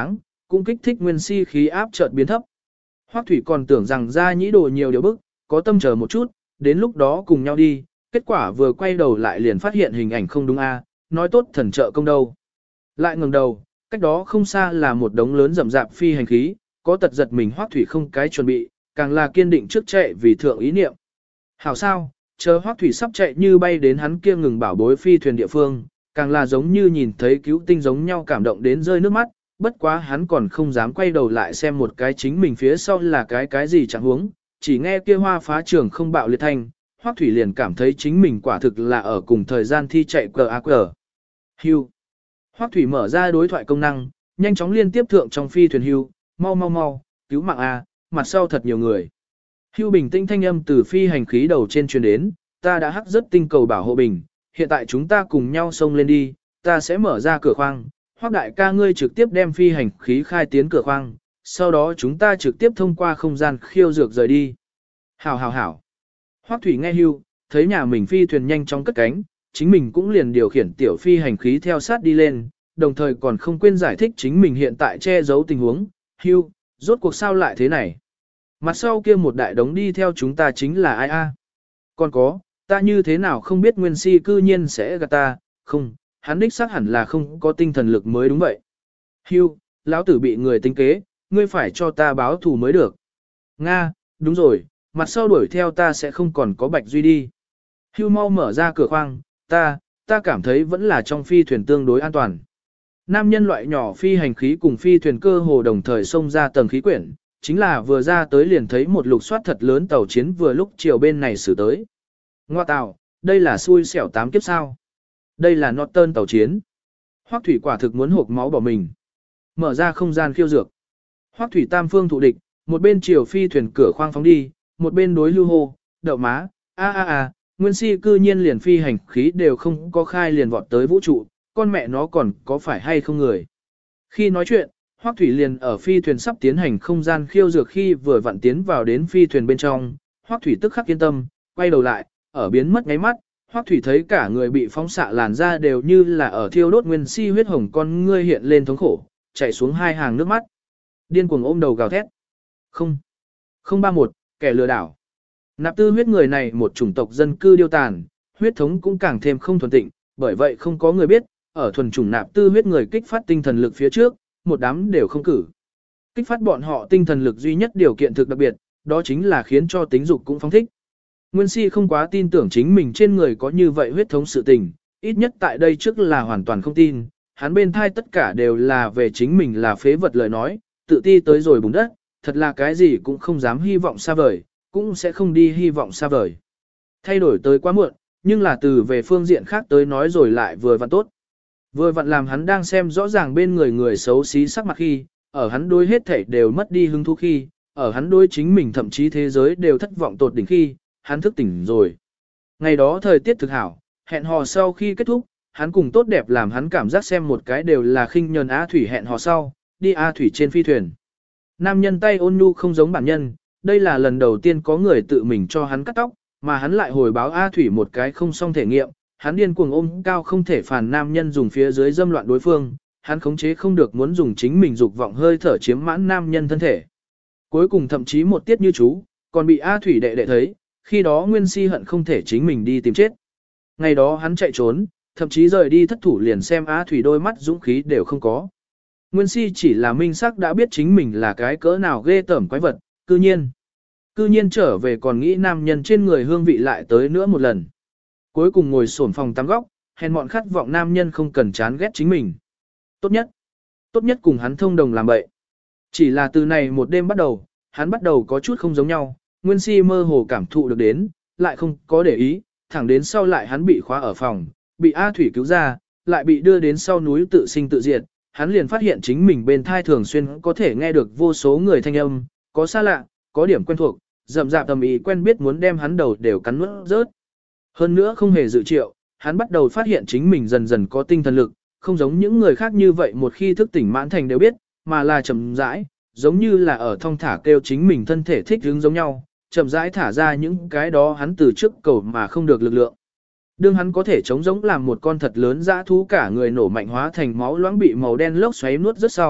cũng kích thích nguyên si khí áp chợt biến thấp. Hoắc Thủy còn tưởng rằng Gia Nhĩ đồ nhiều điều bức, có tâm chờ một chút, đến lúc đó cùng nhau đi, kết quả vừa quay đầu lại liền phát hiện hình ảnh không đúng a, nói tốt thần trợ công đâu. Lại ngẩng đầu, cách đó không xa là một đống lớn rậm rạp phi hành khí, có tật giật mình Hoắc Thủy không cái chuẩn bị, càng là kiên định trước chạy vì thượng ý niệm. Hảo sao, chờ Hoắc Thủy sắp chạy như bay đến hắn kia ngừng bảo bối phi thuyền địa phương, càng là giống như nhìn thấy cứu tinh giống nhau cảm động đến rơi nước mắt, bất quá hắn còn không dám quay đầu lại xem một cái chính mình phía sau là cái gì chẳng huống, chỉ nghe kia hoa phá trường không bạo liệt thanh, Hoắc Thủy liền cảm thấy chính mình quả thực là ở cùng thời gian thi chạy cờ. Hưu. Hoắc Thủy mở ra đối thoại công năng, nhanh chóng liên tiếp thượng trong phi thuyền hưu, mau, cứu mạng a, mặt sau thật nhiều người. Hưu bình tĩnh thanh âm từ phi hành khí đầu trên truyền đến, ta đã hắc rất tinh cầu bảo hộ bình, hiện tại chúng ta cùng nhau xông lên đi, ta sẽ mở ra cửa khoang, Hoắc đại ca ngươi trực tiếp đem phi hành khí khai tiến cửa khoang, sau đó chúng ta trực tiếp thông qua không gian khiêu dược rời đi. Hảo. Hoắc Thủy nghe Hưu, thấy nhà mình phi thuyền nhanh chóng cất cánh, chính mình cũng liền điều khiển tiểu phi hành khí theo sát đi lên, đồng thời còn không quên giải thích chính mình hiện tại che giấu tình huống. Hưu, rốt cuộc sao lại thế này? Mặt sau kia một đại đống đi theo chúng ta chính là ai a? Còn có, ta như thế nào không biết Nguyên Si cư nhiên sẽ gạt ta, không, hắn đích xác hẳn là không có tinh thần lực mới đúng vậy. Hưu, lão tử bị người tính kế, ngươi phải cho ta báo thù mới được. Nga, đúng rồi, mặt sau đuổi theo ta sẽ không còn có Bạch Duy đi. Hưu mau mở ra cửa khoang, ta cảm thấy vẫn là trong phi thuyền tương đối an toàn. Nam nhân loại nhỏ phi hành khí cùng phi thuyền cơ hồ đồng thời xông ra tầng khí quyển, chính là vừa ra tới liền thấy một lục soát thật lớn tàu chiến vừa lúc chiều bên này xử tới. Ngoa tào, đây là xui xẻo 8 kiếp sao. Đây là Norton tàu chiến. Hoắc Thủy quả thực muốn hộc máu bỏ mình. Mở ra không gian khiêu dược. Hoắc Thủy tam phương thụ địch, một bên chiều phi thuyền cửa khoang phóng đi, một bên đối lưu hô, đậu má, Nguyên Si cư nhiên liền phi hành khí đều không có khai liền vọt tới vũ trụ, con mẹ nó còn có phải hay không người. Khi nói chuyện, Hoắc Thủy liền ở phi thuyền sắp tiến hành không gian khiêu dược khi vừa vặn tiến vào đến phi thuyền bên trong, Hoắc Thủy tức khắc yên tâm, quay đầu lại, ở biến mất ngáy mắt, Hoắc Thủy thấy cả người bị phóng xạ làn ra đều như là ở thiêu đốt Nguyên Si huyết hồng con ngươi hiện lên thống khổ, chảy xuống hai hàng nước mắt. Điên cuồng ôm đầu gào thét. 031, kẻ lừa đảo. Nạp tư huyết người này một chủng tộc dân cư điêu tàn, huyết thống cũng càng thêm không thuần tịnh, bởi vậy không có người biết, ở thuần chủng nạp tư huyết người kích phát tinh thần lực phía trước, một đám đều không cử. Kích phát bọn họ tinh thần lực duy nhất điều kiện thực đặc biệt, đó chính là khiến cho tính dục cũng phóng thích. Nguyên Si không quá tin tưởng chính mình trên người có như vậy huyết thống sự tình, ít nhất tại đây trước là hoàn toàn không tin, hắn bên thai tất cả đều là về chính mình là phế vật lời nói, tự ti tới rồi bùn đất, thật là cái gì cũng không dám hy vọng xa vời, cũng sẽ không đi hy vọng xa vời. Thay đổi tới quá muộn, nhưng là từ về phương diện khác tới nói rồi lại vừa vặn tốt. Vừa vặn làm hắn đang xem rõ ràng bên người xấu xí sắc mặt khi, ở hắn đối hết thảy đều mất đi hứng thú khi, ở hắn đối chính mình thậm chí thế giới đều thất vọng tột đỉnh khi, hắn thức tỉnh rồi. Ngày đó thời tiết thực hảo, hẹn hò sau khi kết thúc, hắn cùng tốt đẹp làm hắn cảm giác xem một cái đều là khinh nhờn A Thủy hẹn hò sau, đi A Thủy trên phi thuyền. Nam nhân tay ôn nhu không giống bản nhân, đây là lần đầu tiên có người tự mình cho hắn cắt tóc, mà hắn lại hồi báo A Thủy một cái không xong thể nghiệm, hắn điên cuồng ôm cao không thể phản nam nhân dùng phía dưới dâm loạn đối phương, hắn khống chế không được muốn dùng chính mình dục vọng hơi thở chiếm mãn nam nhân thân thể. Cuối cùng thậm chí một tiết như chú, còn bị A Thủy đệ thấy, khi đó Nguyên Si hận không thể chính mình đi tìm chết. Ngày đó hắn chạy trốn, thậm chí rời đi thất thủ liền xem A Thủy đôi mắt dũng khí đều không có. Nguyên Si chỉ là minh sắc đã biết chính mình là cái cỡ nào ghê tởm quái vật, cư nhiên trở về còn nghĩ nam nhân trên người hương vị lại tới nữa một lần. Cuối cùng ngồi xổm phòng tắm góc, hèn mọn khát vọng nam nhân không cần chán ghét chính mình. Tốt nhất cùng hắn thông đồng làm bậy. Chỉ là từ này một đêm bắt đầu, hắn bắt đầu có chút không giống nhau, Nguyên Si mơ hồ cảm thụ được đến, lại không có để ý, thẳng đến sau lại hắn bị khóa ở phòng, bị A Thủy cứu ra, lại bị đưa đến sau núi tự sinh tự diệt, hắn liền phát hiện chính mình bên thai thường xuyên có thể nghe được vô số người thanh âm, có xa lạ, có điểm quen thuộc, rậm rạp tầm ý quen biết muốn đem hắn đầu đều cắn nuốt rớt. Hơn nữa không hề dự triệu, hắn bắt đầu phát hiện chính mình dần dần có tinh thần lực, không giống những người khác như vậy một khi thức tỉnh mãn thành đều biết, mà là chậm rãi, giống như là ở thong thả kêu chính mình thân thể thích ứng giống nhau, chậm rãi thả ra những cái đó hắn từ trước cầu mà không được lực lượng. Đương hắn có thể chống giống làm một con thật lớn dã thú cả người nổ mạnh hóa thành máu loãng bị màu đen lốc xoáy nuốt rất sau,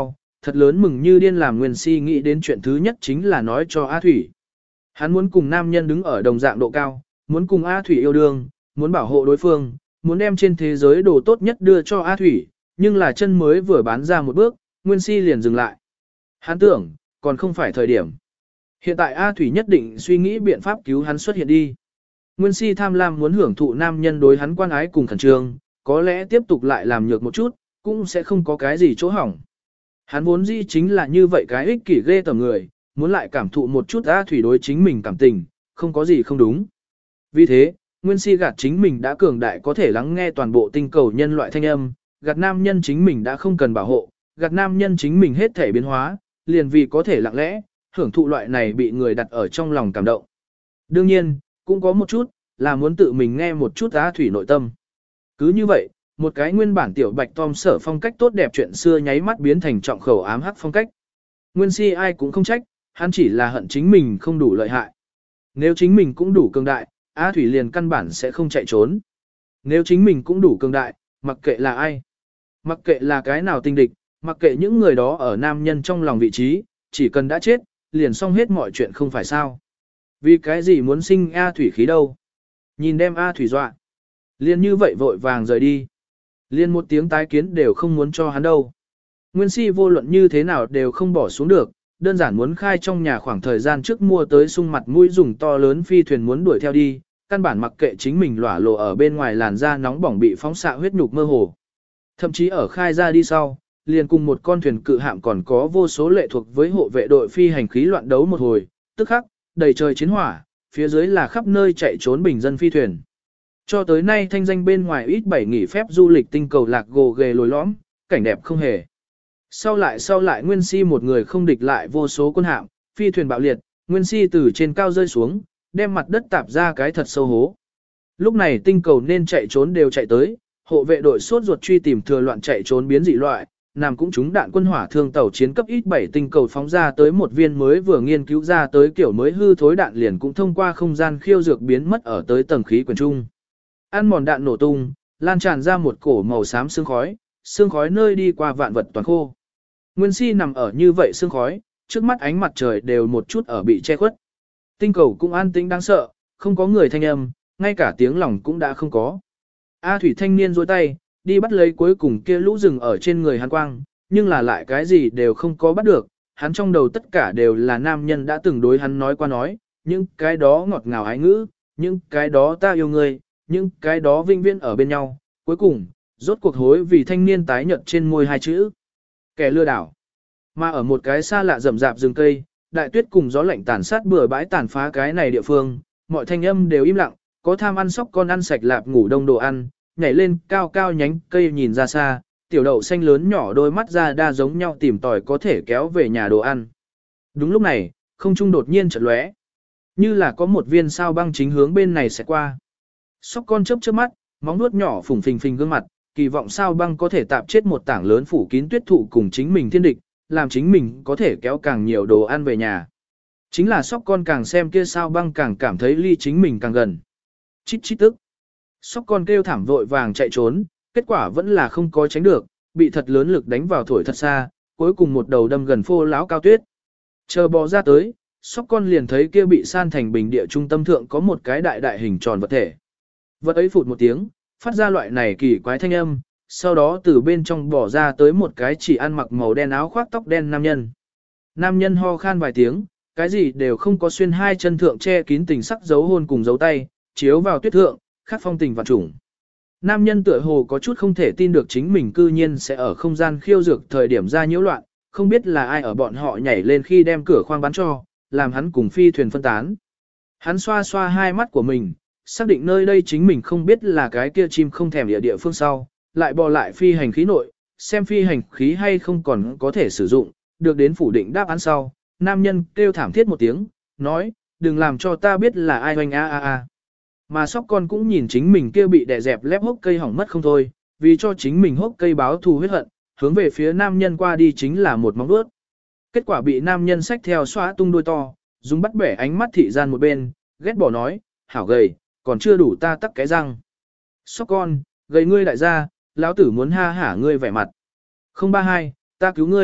thật lớn mừng như điên làm Nguyên Si nghĩ đến chuyện thứ nhất chính là nói cho A Thủy. Hắn muốn cùng nam nhân đứng ở đồng dạng độ cao, muốn cùng A Thủy yêu đương, muốn bảo hộ đối phương, muốn đem trên thế giới đồ tốt nhất đưa cho A Thủy, nhưng là chân mới vừa bán ra một bước, Nguyên Si liền dừng lại. Hắn tưởng, còn không phải thời điểm. Hiện tại A Thủy nhất định suy nghĩ biện pháp cứu hắn xuất hiện đi. Nguyên Si tham lam muốn hưởng thụ nam nhân đối hắn quan ái cùng khẩn trương, có lẽ tiếp tục lại làm nhược một chút, cũng sẽ không có cái gì chỗ hỏng. Hắn vốn dĩ chính là như vậy cái ích kỷ ghê tởm người, muốn lại cảm thụ một chút A Thủy đối chính mình cảm tình, không có gì không đúng. Vì thế, Nguyên Si gạt chính mình đã cường đại có thể lắng nghe toàn bộ tinh cầu nhân loại thanh âm, gạt nam nhân chính mình đã không cần bảo hộ, gạt nam nhân chính mình hết thể biến hóa, liền vì có thể lặng lẽ, hưởng thụ loại này bị người đặt ở trong lòng cảm động. Đương nhiên, cũng có một chút, là muốn tự mình nghe một chút A Thủy nội tâm. Cứ như vậy, một cái nguyên bản tiểu bạch tom sở phong cách tốt đẹp chuyện xưa nháy mắt biến thành trọng khẩu ám hắc phong cách. Nguyên Si ai cũng không trách, hắn chỉ là hận chính mình không đủ lợi hại. Nếu chính mình cũng đủ cường đại, A Thủy liền căn bản sẽ không chạy trốn. Nếu chính mình cũng đủ cường đại, mặc kệ là ai, mặc kệ là cái nào tinh địch, mặc kệ những người đó ở nam nhân trong lòng vị trí, chỉ cần đã chết, liền xong hết mọi chuyện không phải sao. Vì cái gì muốn sinh A Thủy khí đâu? Nhìn đem A Thủy dọa. Liền như vậy vội vàng rời đi. Liền một tiếng tái kiến đều không muốn cho hắn đâu. Nguyên Si vô luận như thế nào đều không bỏ xuống được, đơn giản muốn khai trong nhà khoảng thời gian trước mua tới sung mặt mũi dùng to lớn phi thuyền muốn đuổi theo đi, căn bản mặc kệ chính mình lỏa lộ ở bên ngoài làn da nóng bỏng bị phóng xạ huyết nhục mơ hồ. Thậm chí ở khai ra đi sau, liền cùng một con thuyền cự hạm còn có vô số lệ thuộc với hộ vệ đội phi hành khí loạn đấu một hồi, tức khắc, đầy trời chiến hỏa, phía dưới là khắp nơi chạy trốn bình dân phi thuyền. Cho tới nay thanh danh bên ngoài ít 7 nghỉ phép du lịch tinh cầu lạc gồ ghề lồi lõm, cảnh đẹp không hề. Sau lại Nguyên Si một người không địch lại vô số quân hạm, phi thuyền bạo liệt, Nguyên Si từ trên cao rơi xuống, đem mặt đất tạp ra cái thật sâu hố. Lúc này tinh cầu nên chạy trốn đều chạy tới, hộ vệ đội sốt ruột truy tìm thừa loạn chạy trốn biến dị loại, nằm cũng trúng đạn quân hỏa thương tàu chiến cấp ít 7 tinh cầu phóng ra tới một viên mới vừa nghiên cứu ra tới kiểu mới hư thối đạn liền cũng thông qua không gian khiêu dược biến mất ở tới tầng khí quyển trung. Ăn mòn đạn nổ tung, lan tràn ra một cổ màu xám sương khói nơi đi qua vạn vật toàn khô. Nguyên Si nằm ở như vậy sương khói, trước mắt ánh mặt trời đều một chút ở bị che khuất. Tinh cầu cũng an tĩnh đáng sợ, không có người thanh âm, ngay cả tiếng lòng cũng đã không có. A Thủy thanh niên duỗi tay, đi bắt lấy cuối cùng kia lũ rừng ở trên người hắn quang, nhưng là lại cái gì đều không có bắt được, hắn trong đầu tất cả đều là nam nhân đã từng đối hắn nói qua nói, những cái đó ngọt ngào ái ngữ, những cái đó ta yêu ngươi, những cái đó vinh viễn ở bên nhau, cuối cùng, rốt cuộc hối vì thanh niên tái nhợt trên môi hai chữ. Kẻ lừa đảo. Mà ở một cái xa lạ rậm rạp rừng cây, đại tuyết cùng gió lạnh tàn sát bừa bãi tàn phá cái này địa phương, mọi thanh âm đều im lặng, có tham ăn sóc con ăn sạch lạp ngủ đông đồ ăn, nhảy lên cao cao nhánh cây nhìn ra xa, tiểu đậu xanh lớn nhỏ đôi mắt ra đa giống nhau tìm tòi có thể kéo về nhà đồ ăn. Đúng lúc này, không trung đột nhiên chợt lóe, như là có một viên sao băng chính hướng bên này sẽ qua. Sóc con chớp chớp mắt, móng nuốt nhỏ phùng phình phình gương mặt, kỳ vọng sao băng có thể tạp chết một tảng lớn phủ kín tuyết thụ cùng chính mình thiên địch, làm chính mình có thể kéo càng nhiều đồ ăn về nhà. Chính là sóc con càng xem kia sao băng càng cảm thấy ly chính mình càng gần. Chít chít tức. Sóc con kêu thảm vội vàng chạy trốn, kết quả vẫn là không có tránh được, bị thật lớn lực đánh vào thổi thật xa, cuối cùng một đầu đâm gần phô lão cao tuyết. Chờ bò ra tới, sóc con liền thấy kia bị san thành bình địa trung tâm thượng có một cái đại đại hình tròn vật thể. Vật ấy phụt một tiếng, phát ra loại này kỳ quái thanh âm, sau đó từ bên trong bỏ ra tới một cái chỉ ăn mặc màu đen áo khoác tóc đen nam nhân. Nam nhân ho khan vài tiếng, cái gì đều không có xuyên hai chân thượng che kín tình sắc dấu hôn cùng dấu tay, chiếu vào tuyết thượng, khắc phong tình vạn trùng. Nam nhân tựa hồ có chút không thể tin được chính mình cư nhiên sẽ ở không gian khiêu dược thời điểm ra nhiễu loạn, không biết là ai ở bọn họ nhảy lên khi đem cửa khoang bắn cho, làm hắn cùng phi thuyền phân tán. Hắn xoa xoa hai mắt của mình, xác định nơi đây chính mình không biết là cái kia chim không thèm địa phương sau, lại bò lại phi hành khí nội, xem phi hành khí hay không còn có thể sử dụng, được đến phủ định đáp án sau, nam nhân kêu thảm thiết một tiếng, nói, đừng làm cho ta biết là ai oanh a a a. Mà sóc con cũng nhìn chính mình kia bị đè dẹp lép hốc cây hỏng mất không thôi, vì cho chính mình hốc cây báo thù huyết hận, hướng về phía nam nhân qua đi chính là một móng vuốt. Kết quả bị nam nhân xách theo xóa tung đuôi to, dùng bắt bẻ ánh mắt thị gian một bên, ghét bỏ nói, hảo gầy, còn chưa đủ ta tắc cái răng. Sóc con, gầy ngươi đại gia, lão tử muốn ha hả ngươi vẻ mặt. 032, ta cứu ngươi,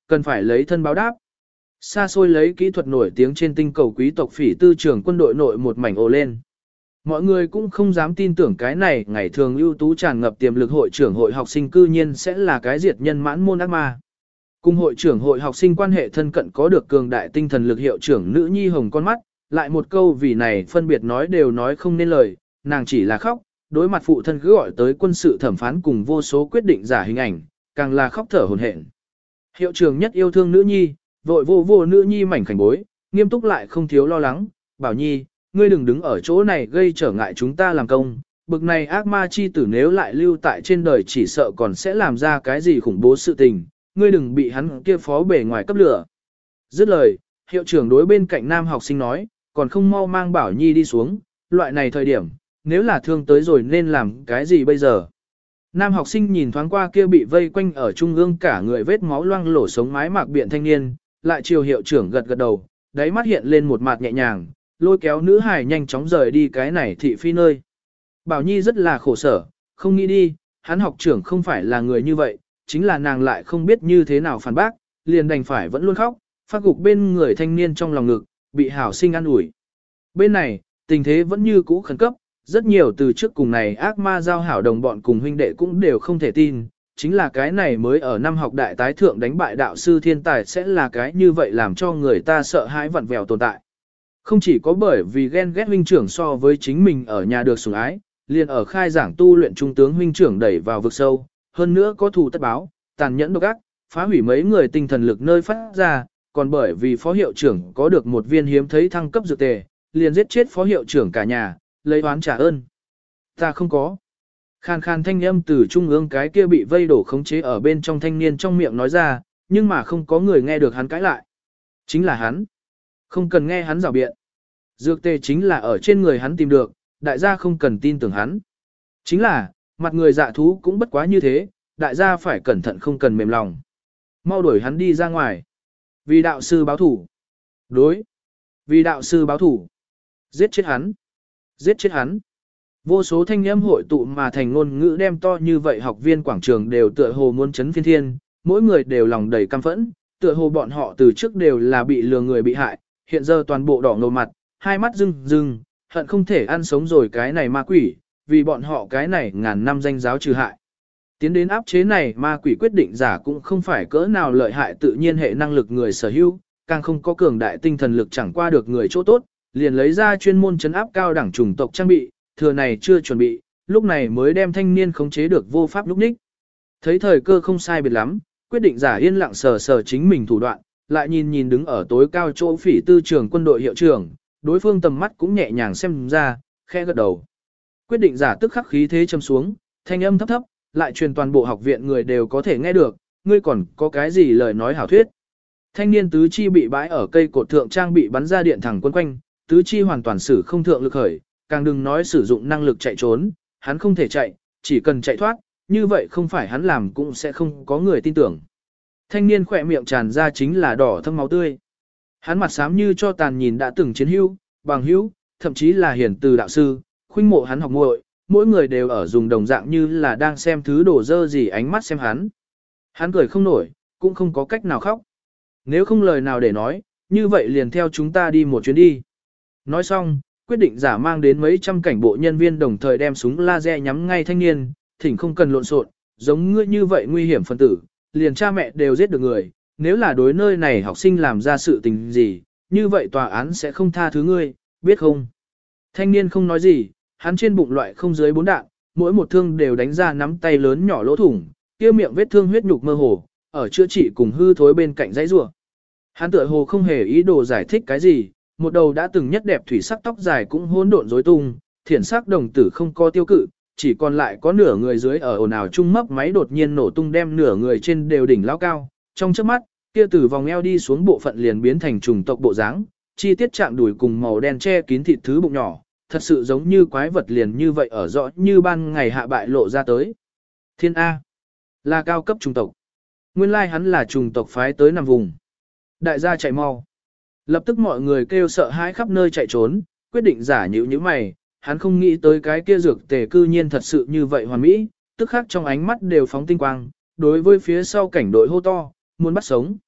cần phải lấy thân báo đáp. Xa xôi lấy kỹ thuật nổi tiếng trên tinh cầu quý tộc phỉ tư trưởng quân đội nội một mảnh ồ lên. Mọi người cũng không dám tin tưởng cái này ngày thường ưu tú tràn ngập tiềm lực hội trưởng hội học sinh cư nhiên sẽ là cái diệt nhân mãn môn ác ma. Cùng hội trưởng hội học sinh quan hệ thân cận có được cường đại tinh thần lực hiệu trưởng nữ nhi hồng con mắt, lại một câu vì này phân biệt nói đều nói không nên lời, nàng chỉ là khóc, đối mặt phụ thân cứ gọi tới quân sự thẩm phán cùng vô số quyết định giả hình ảnh, càng là khóc thở hổn hển. Hiệu trưởng nhất yêu thương nữ nhi, vội vô nữ nhi mảnh khảnh bối, nghiêm túc lại không thiếu lo lắng, bảo nhi, ngươi đừng đứng ở chỗ này gây trở ngại chúng ta làm công, bực này ác ma chi tử nếu lại lưu tại trên đời chỉ sợ còn sẽ làm ra cái gì khủng bố sự tình, ngươi đừng bị hắn kia phó bề ngoài cấp lửa. Dứt lời, hiệu trưởng đối bên cạnh nam học sinh nói, còn không mau mang bảo nhi đi xuống, loại này thời điểm, nếu là thương tới rồi nên làm cái gì bây giờ. Nam học sinh nhìn thoáng qua kia bị vây quanh ở trung ương cả người vết máu loang lổ sống mái mạc biện thanh niên, lại chiều hiệu trưởng gật gật đầu, đáy mắt hiện lên một mặt nhẹ nhàng, lôi kéo nữ hài nhanh chóng rời đi cái này thị phi nơi. Bảo Nhi rất là khổ sở, không nghĩ đi, hắn học trưởng không phải là người như vậy, chính là nàng lại không biết như thế nào phản bác, liền đành phải vẫn luôn khóc, phát gục bên người thanh niên trong lòng ngực, bị hảo sinh ăn ủi. Bên này, tình thế vẫn như cũ khẩn cấp, rất nhiều từ trước cùng này ác ma giao hảo đồng bọn cùng huynh đệ cũng đều không thể tin, chính là cái này mới ở năm học đại tái thượng đánh bại đạo sư thiên tài sẽ là cái như vậy làm cho người ta sợ hãi vặn vẹo tồn tại. Không chỉ có bởi vì ghen ghét huynh trưởng so với chính mình ở nhà được sủng ái, liền ở khai giảng tu luyện trung tướng huynh trưởng đẩy vào vực sâu, hơn nữa có thù tất báo, tàn nhẫn độc ác, phá hủy mấy người tinh thần lực nơi phát ra, còn bởi vì phó hiệu trưởng có được một viên hiếm thấy thăng cấp dược tề, liền giết chết phó hiệu trưởng cả nhà, lấy oán trả ơn. Ta không có. Khàn khàn thanh âm từ trung ương cái kia bị vây đổ khống chế ở bên trong thanh niên trong miệng nói ra, nhưng mà không có người nghe được hắn cãi lại. Chính là hắn. Không cần nghe hắn rào biện. Dược tề chính là ở trên người hắn tìm được, đại gia không cần tin tưởng hắn. Chính là, mặt người dạ thú cũng bất quá như thế, đại gia phải cẩn thận không cần mềm lòng. Mau đuổi hắn đi ra ngoài. Vì đạo sư báo thủ. Đối. Vì đạo sư báo thủ. Giết chết hắn. Giết chết hắn. Vô số thanh âm hội tụ mà thành ngôn ngữ đem to như vậy học viên quảng trường đều tựa hồ muốn chấn phiên thiên, mỗi người đều lòng đầy căm phẫn, tựa hồ bọn họ từ trước đều là bị lừa người bị hại, hiện giờ toàn bộ đỏ ngầu mặt, hai mắt rưng rưng, hận không thể ăn sống rồi cái này ma quỷ, vì bọn họ cái này ngàn năm danh giáo trừ hại. Tiến đến áp chế này ma quỷ quyết định giả cũng không phải cỡ nào lợi hại tự nhiên hệ năng lực người sở hữu, càng không có cường đại tinh thần lực chẳng qua được người chỗ tốt, liền lấy ra chuyên môn chấn áp cao đẳng chủng tộc trang bị, thừa này chưa chuẩn bị, lúc này mới đem thanh niên khống chế được vô pháp lúc ních. Thấy thời cơ không sai biệt lắm, quyết định giả yên lặng sờ sờ chính mình thủ đoạn, lại nhìn nhìn đứng ở tối cao chỗ phỉ tư trưởng quân đội hiệu trưởng, đối phương tầm mắt cũng nhẹ nhàng xem ra, khẽ gật đầu. Quyết định giả tức khắc khí thế châm xuống, thanh âm thấp thấp, lại truyền toàn bộ học viện người đều có thể nghe được, ngươi còn có cái gì lời nói hảo thuyết. Thanh niên tứ chi bị bãi ở cây cột thượng trang bị bắn ra điện thẳng quân quanh, tứ chi hoàn toàn sử không thượng lực khởi, càng đừng nói sử dụng năng lực chạy trốn, hắn không thể chạy, chỉ cần chạy thoát, như vậy không phải hắn làm cũng sẽ không có người tin tưởng. Thanh niên khỏe miệng tràn ra chính là đỏ thâm máu tươi. Hắn mặt xám như cho tàn nhìn đã từng chiến hữu, bằng hữu, thậm chí là hiển từ đạo sư, khuynh mộ hắn học muội, mỗi người đều ở dùng đồng dạng như là đang xem thứ đổ dơ gì ánh mắt xem hắn. Hắn cười không nổi, cũng không có cách nào khóc. Nếu không lời nào để nói, như vậy liền theo chúng ta đi một chuyến đi. Nói xong, quyết định giả mang đến mấy trăm cảnh bộ nhân viên đồng thời đem súng laser nhắm ngay thanh niên, thỉnh không cần lộn xộn, giống ngươi như vậy nguy hiểm phân tử, liền cha mẹ đều giết được người, nếu là đối nơi này học sinh làm ra sự tình gì, như vậy tòa án sẽ không tha thứ ngươi, biết không? Thanh niên không nói gì, hắn trên bụng loại không dưới 4 đạn, mỗi một thương đều đánh ra nắm tay lớn nhỏ lỗ thủng, kia miệng vết thương huyết nhục mơ hồ, ở chữa trị cùng hư thối bên cạnh dãy rủa. Hắn tựa hồ không hề ý đồ giải thích cái gì, một đầu đã từng nhất đẹp thủy sắc tóc dài cũng hỗn độn rối tung, thiển sắc đồng tử không có tiêu cự, chỉ còn lại có nửa người dưới ở ồn ào chung mấp máy đột nhiên nổ tung đem nửa người trên đều đỉnh lao cao, trong chớp mắt, kia từ vòng eo đi xuống bộ phận liền biến thành trùng tộc bộ dáng, chi tiết chạm đùi cùng màu đen che kín thịt thứ bụng nhỏ, thật sự giống như quái vật liền như vậy ở rõ như ban ngày hạ bại lộ ra tới. Thiên A là cao cấp trùng tộc. Nguyên lai hắn là trùng tộc phái tới nằm vùng. Đại gia chạy mau. Lập tức mọi người kêu sợ hãi khắp nơi chạy trốn, quyết định giả nhữ như mày, hắn không nghĩ tới cái kia dược tề cư nhiên thật sự như vậy hoàn mỹ, tức khắc trong ánh mắt đều phóng tinh quang, đối với phía sau cảnh đội hô to, muốn bắt sống.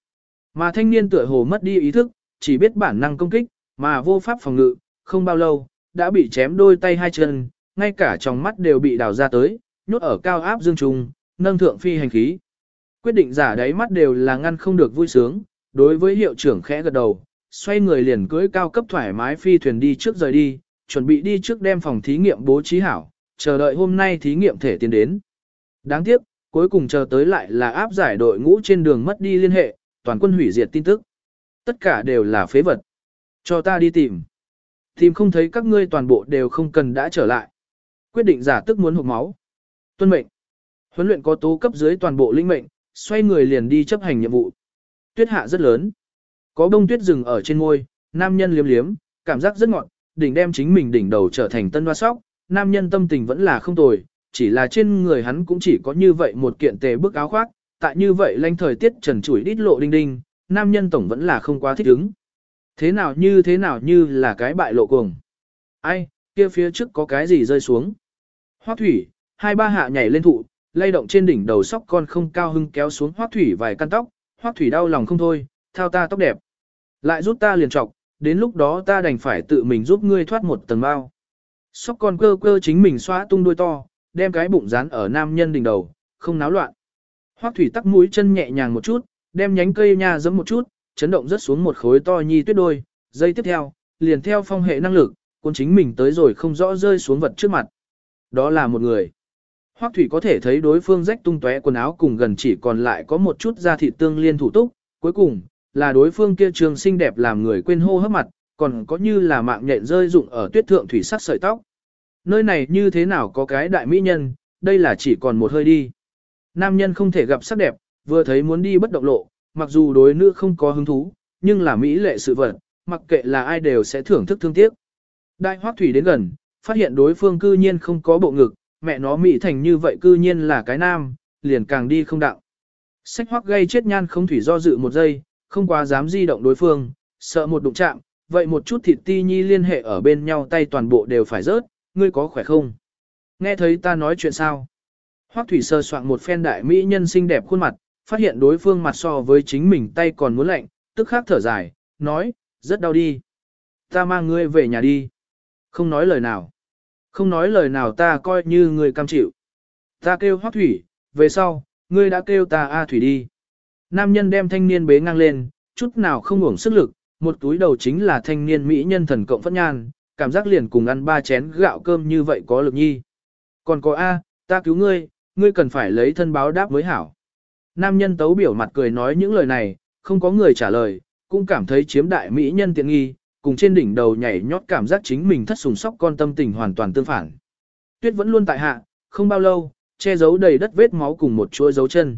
Mà thanh niên tựa hồ mất đi ý thức, chỉ biết bản năng công kích, mà vô pháp phòng ngự, không bao lâu, đã bị chém đôi tay hai chân, ngay cả trong mắt đều bị đào ra tới, nhốt ở cao áp dương trùng, nâng thượng phi hành khí. Quyết định giả đáy mắt đều là ngăn không được vui sướng, đối với hiệu trưởng khẽ gật đầu, xoay người liền cưỡi cao cấp thoải mái phi thuyền đi trước rời đi, chuẩn bị đi trước đem phòng thí nghiệm bố trí hảo, chờ đợi hôm nay thí nghiệm thể tiến đến. Đáng tiếc, cuối cùng chờ tới lại là áp giải đội ngũ trên đường mất đi liên hệ, toàn quân hủy diệt tin tức. Tất cả đều là phế vật. Cho ta đi tìm. Tìm không thấy các ngươi toàn bộ đều không cần đã trở lại. Quyết định giả tức muốn hụt máu. Tuân mệnh. Huấn luyện có tố cấp dưới toàn bộ linh mệnh, xoay người liền đi chấp hành nhiệm vụ. Tuyết hạ rất lớn. Có bông tuyết rừng ở trên ngôi, nam nhân liếm liếm, cảm giác rất ngọt, đỉnh đem chính mình đỉnh đầu trở thành tân hoa sóc. Nam nhân tâm tình vẫn là không tồi, chỉ là trên người hắn cũng chỉ có như vậy một kiện tề bức áo khoác, tại như vậy lanh thời tiết trần trụi đít lộ đinh đinh, nam nhân tổng vẫn là không quá thích ứng. Thế nào như là cái bại lộ cuồng. Ai, kia phía trước có cái gì rơi xuống. Hoắc thủy, hai ba hạ nhảy lên thụ, lay động trên đỉnh đầu sóc con không cao hưng kéo xuống Hoắc thủy vài căn tóc, Hoắc thủy đau lòng không thôi, thao ta tóc đẹp. Lại rút ta liền trọc, đến lúc đó ta đành phải tự mình giúp ngươi thoát một tầng bao. Sóc con cơ cơ chính mình xóa tung đuôi to, đem cái bụng dán ở nam nhân đỉnh đầu, không náo loạn. Hoắc thủy tắc mũi chân nhẹ nhàng một chút, đem nhánh cây nha giẫm một chút, chấn động rất xuống một khối to nhi tuyết đôi, giây tiếp theo, liền theo phong hệ năng lực, cuốn chính mình tới rồi không rõ rơi xuống vật trước mặt. Đó là một người. Hoắc thủy có thể thấy đối phương rách tung tóe quần áo cùng gần chỉ còn lại có một chút da thịt tương liên thủ túc, cuối cùng, là đối phương kia trường xinh đẹp làm người quên hô hấp mặt, còn có như là mạng nhện rơi rụng ở tuyết thượng thủy sắc sợi tóc. Nơi này như thế nào có cái đại mỹ nhân, đây là chỉ còn một hơi đi. Nam nhân không thể gặp sắc đẹp, vừa thấy muốn đi bất động lộ, mặc dù đối nữ không có hứng thú, nhưng là mỹ lệ sự vật, mặc kệ là ai đều sẽ thưởng thức thương tiếc. Đại Hoắc thủy đến gần, phát hiện đối phương cư nhiên không có bộ ngực, mẹ nó mỹ thành như vậy cư nhiên là cái nam, liền càng đi không đạo. Sách Hoắc gây chết nhan không thủy do dự một giây, không quá dám di động đối phương, sợ một đụng chạm, vậy một chút thịt ti nhi liên hệ ở bên nhau tay toàn bộ đều phải rớt, ngươi có khỏe không? Nghe thấy ta nói chuyện sao? Hoắc thủy sơ soạn một phen đại mỹ nhân xinh đẹp khuôn mặt, phát hiện đối phương mặt so với chính mình tay còn muốn lạnh, tức khắc thở dài, nói, rất đau đi. Ta mang ngươi về nhà đi. Không nói lời nào. Không nói lời nào ta coi như ngươi cam chịu. Ta kêu Hoắc thủy, về sau, ngươi đã kêu ta A thủy đi. Nam nhân đem thanh niên bế ngang lên, chút nào không uổng sức lực, một túi đầu chính là thanh niên mỹ nhân thần cộng phất nhan, cảm giác liền cùng ăn 3 chén gạo cơm như vậy có lực nhi. Còn có A, ta cứu ngươi, ngươi cần phải lấy thân báo đáp mới hảo. Nam nhân tấu biểu mặt cười nói những lời này, không có người trả lời, cũng cảm thấy chiếm đại mỹ nhân tiện nghi, cùng trên đỉnh đầu nhảy nhót cảm giác chính mình thất sủng sóc con tâm tình hoàn toàn tương phản. Tuyết vẫn luôn tại hạ, không bao lâu, che giấu đầy đất vết máu cùng một chuỗi dấu chân.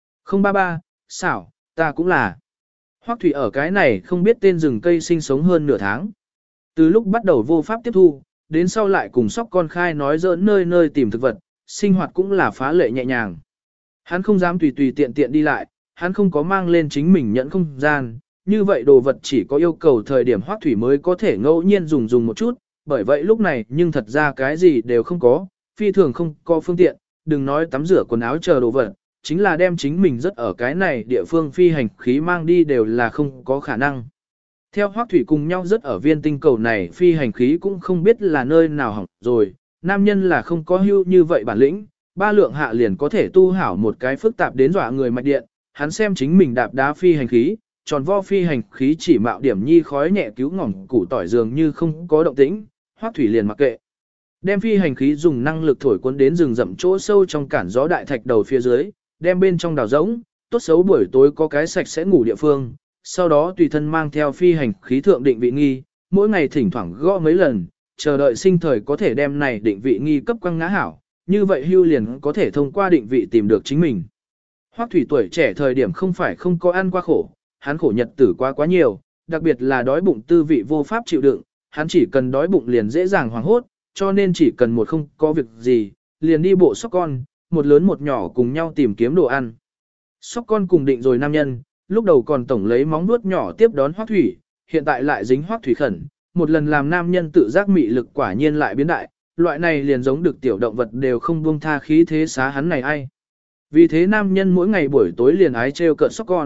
033, xảo, ta cũng là. Hoắc thủy ở cái này không biết tên rừng cây sinh sống hơn nửa tháng. Từ lúc bắt đầu vô pháp tiếp thu, đến sau lại cùng sóc con khai nói giỡn nơi nơi tìm thực vật, sinh hoạt cũng là phá lệ nhẹ nhàng. Hắn không dám tùy tùy tiện tiện đi lại, hắn không có mang lên chính mình nhẫn không gian, như vậy đồ vật chỉ có yêu cầu thời điểm Hoắc thủy mới có thể ngẫu nhiên dùng một chút, bởi vậy lúc này nhưng thật ra cái gì đều không có, phi thường không có phương tiện, đừng nói tắm rửa quần áo chờ đồ vật, chính là đem chính mình rất ở cái này địa phương phi hành khí mang đi đều là không có khả năng. Theo Hoắc thủy cùng nhau rất ở viên tinh cầu này phi hành khí cũng không biết là nơi nào hỏng rồi, nam nhân là không có hưu như vậy bản lĩnh, 3 lượng hạ liền có thể tu hảo một cái phức tạp đến dọa người mạch điện, hắn xem chính mình đạp đá phi hành khí, tròn vo phi hành khí chỉ mạo điểm nhi khói nhẹ cứu ngỏng củ tỏi dường như không có động tĩnh, Hoắc thủy liền mặc kệ. Đem phi hành khí dùng năng lực thổi cuốn đến rừng rậm chỗ sâu trong cản gió đại thạch đầu phía dưới, đem bên trong đào rỗng, tốt xấu buổi tối có cái sạch sẽ ngủ địa phương, sau đó tùy thân mang theo phi hành khí thượng định vị nghi, mỗi ngày thỉnh thoảng gõ mấy lần, chờ đợi sinh thời có thể đem này định vị nghi cấp quăng ngã hảo, như vậy hưu liền có thể thông qua định vị tìm được chính mình. Hoắc thủy tuổi trẻ thời điểm không phải không có ăn qua khổ, hắn khổ nhật tử quá nhiều, đặc biệt là đói bụng tư vị vô pháp chịu đựng, hắn chỉ cần đói bụng liền dễ dàng hoảng hốt, cho nên chỉ cần một không có việc gì, liền đi bộ sóc con, một lớn một nhỏ cùng nhau tìm kiếm đồ ăn. Sóc con cùng định rồi nam nhân, lúc đầu còn tổng lấy móng vuốt nhỏ tiếp đón Hoắc thủy, hiện tại lại dính Hoắc thủy khẩn, một lần làm nam nhân tự giác mị lực quả nhiên lại biến đại, loại này liền giống được tiểu động vật đều không buông tha khí thế xá hắn này ai. Vì thế nam nhân mỗi ngày buổi tối liền ái trêu cợt sóc con,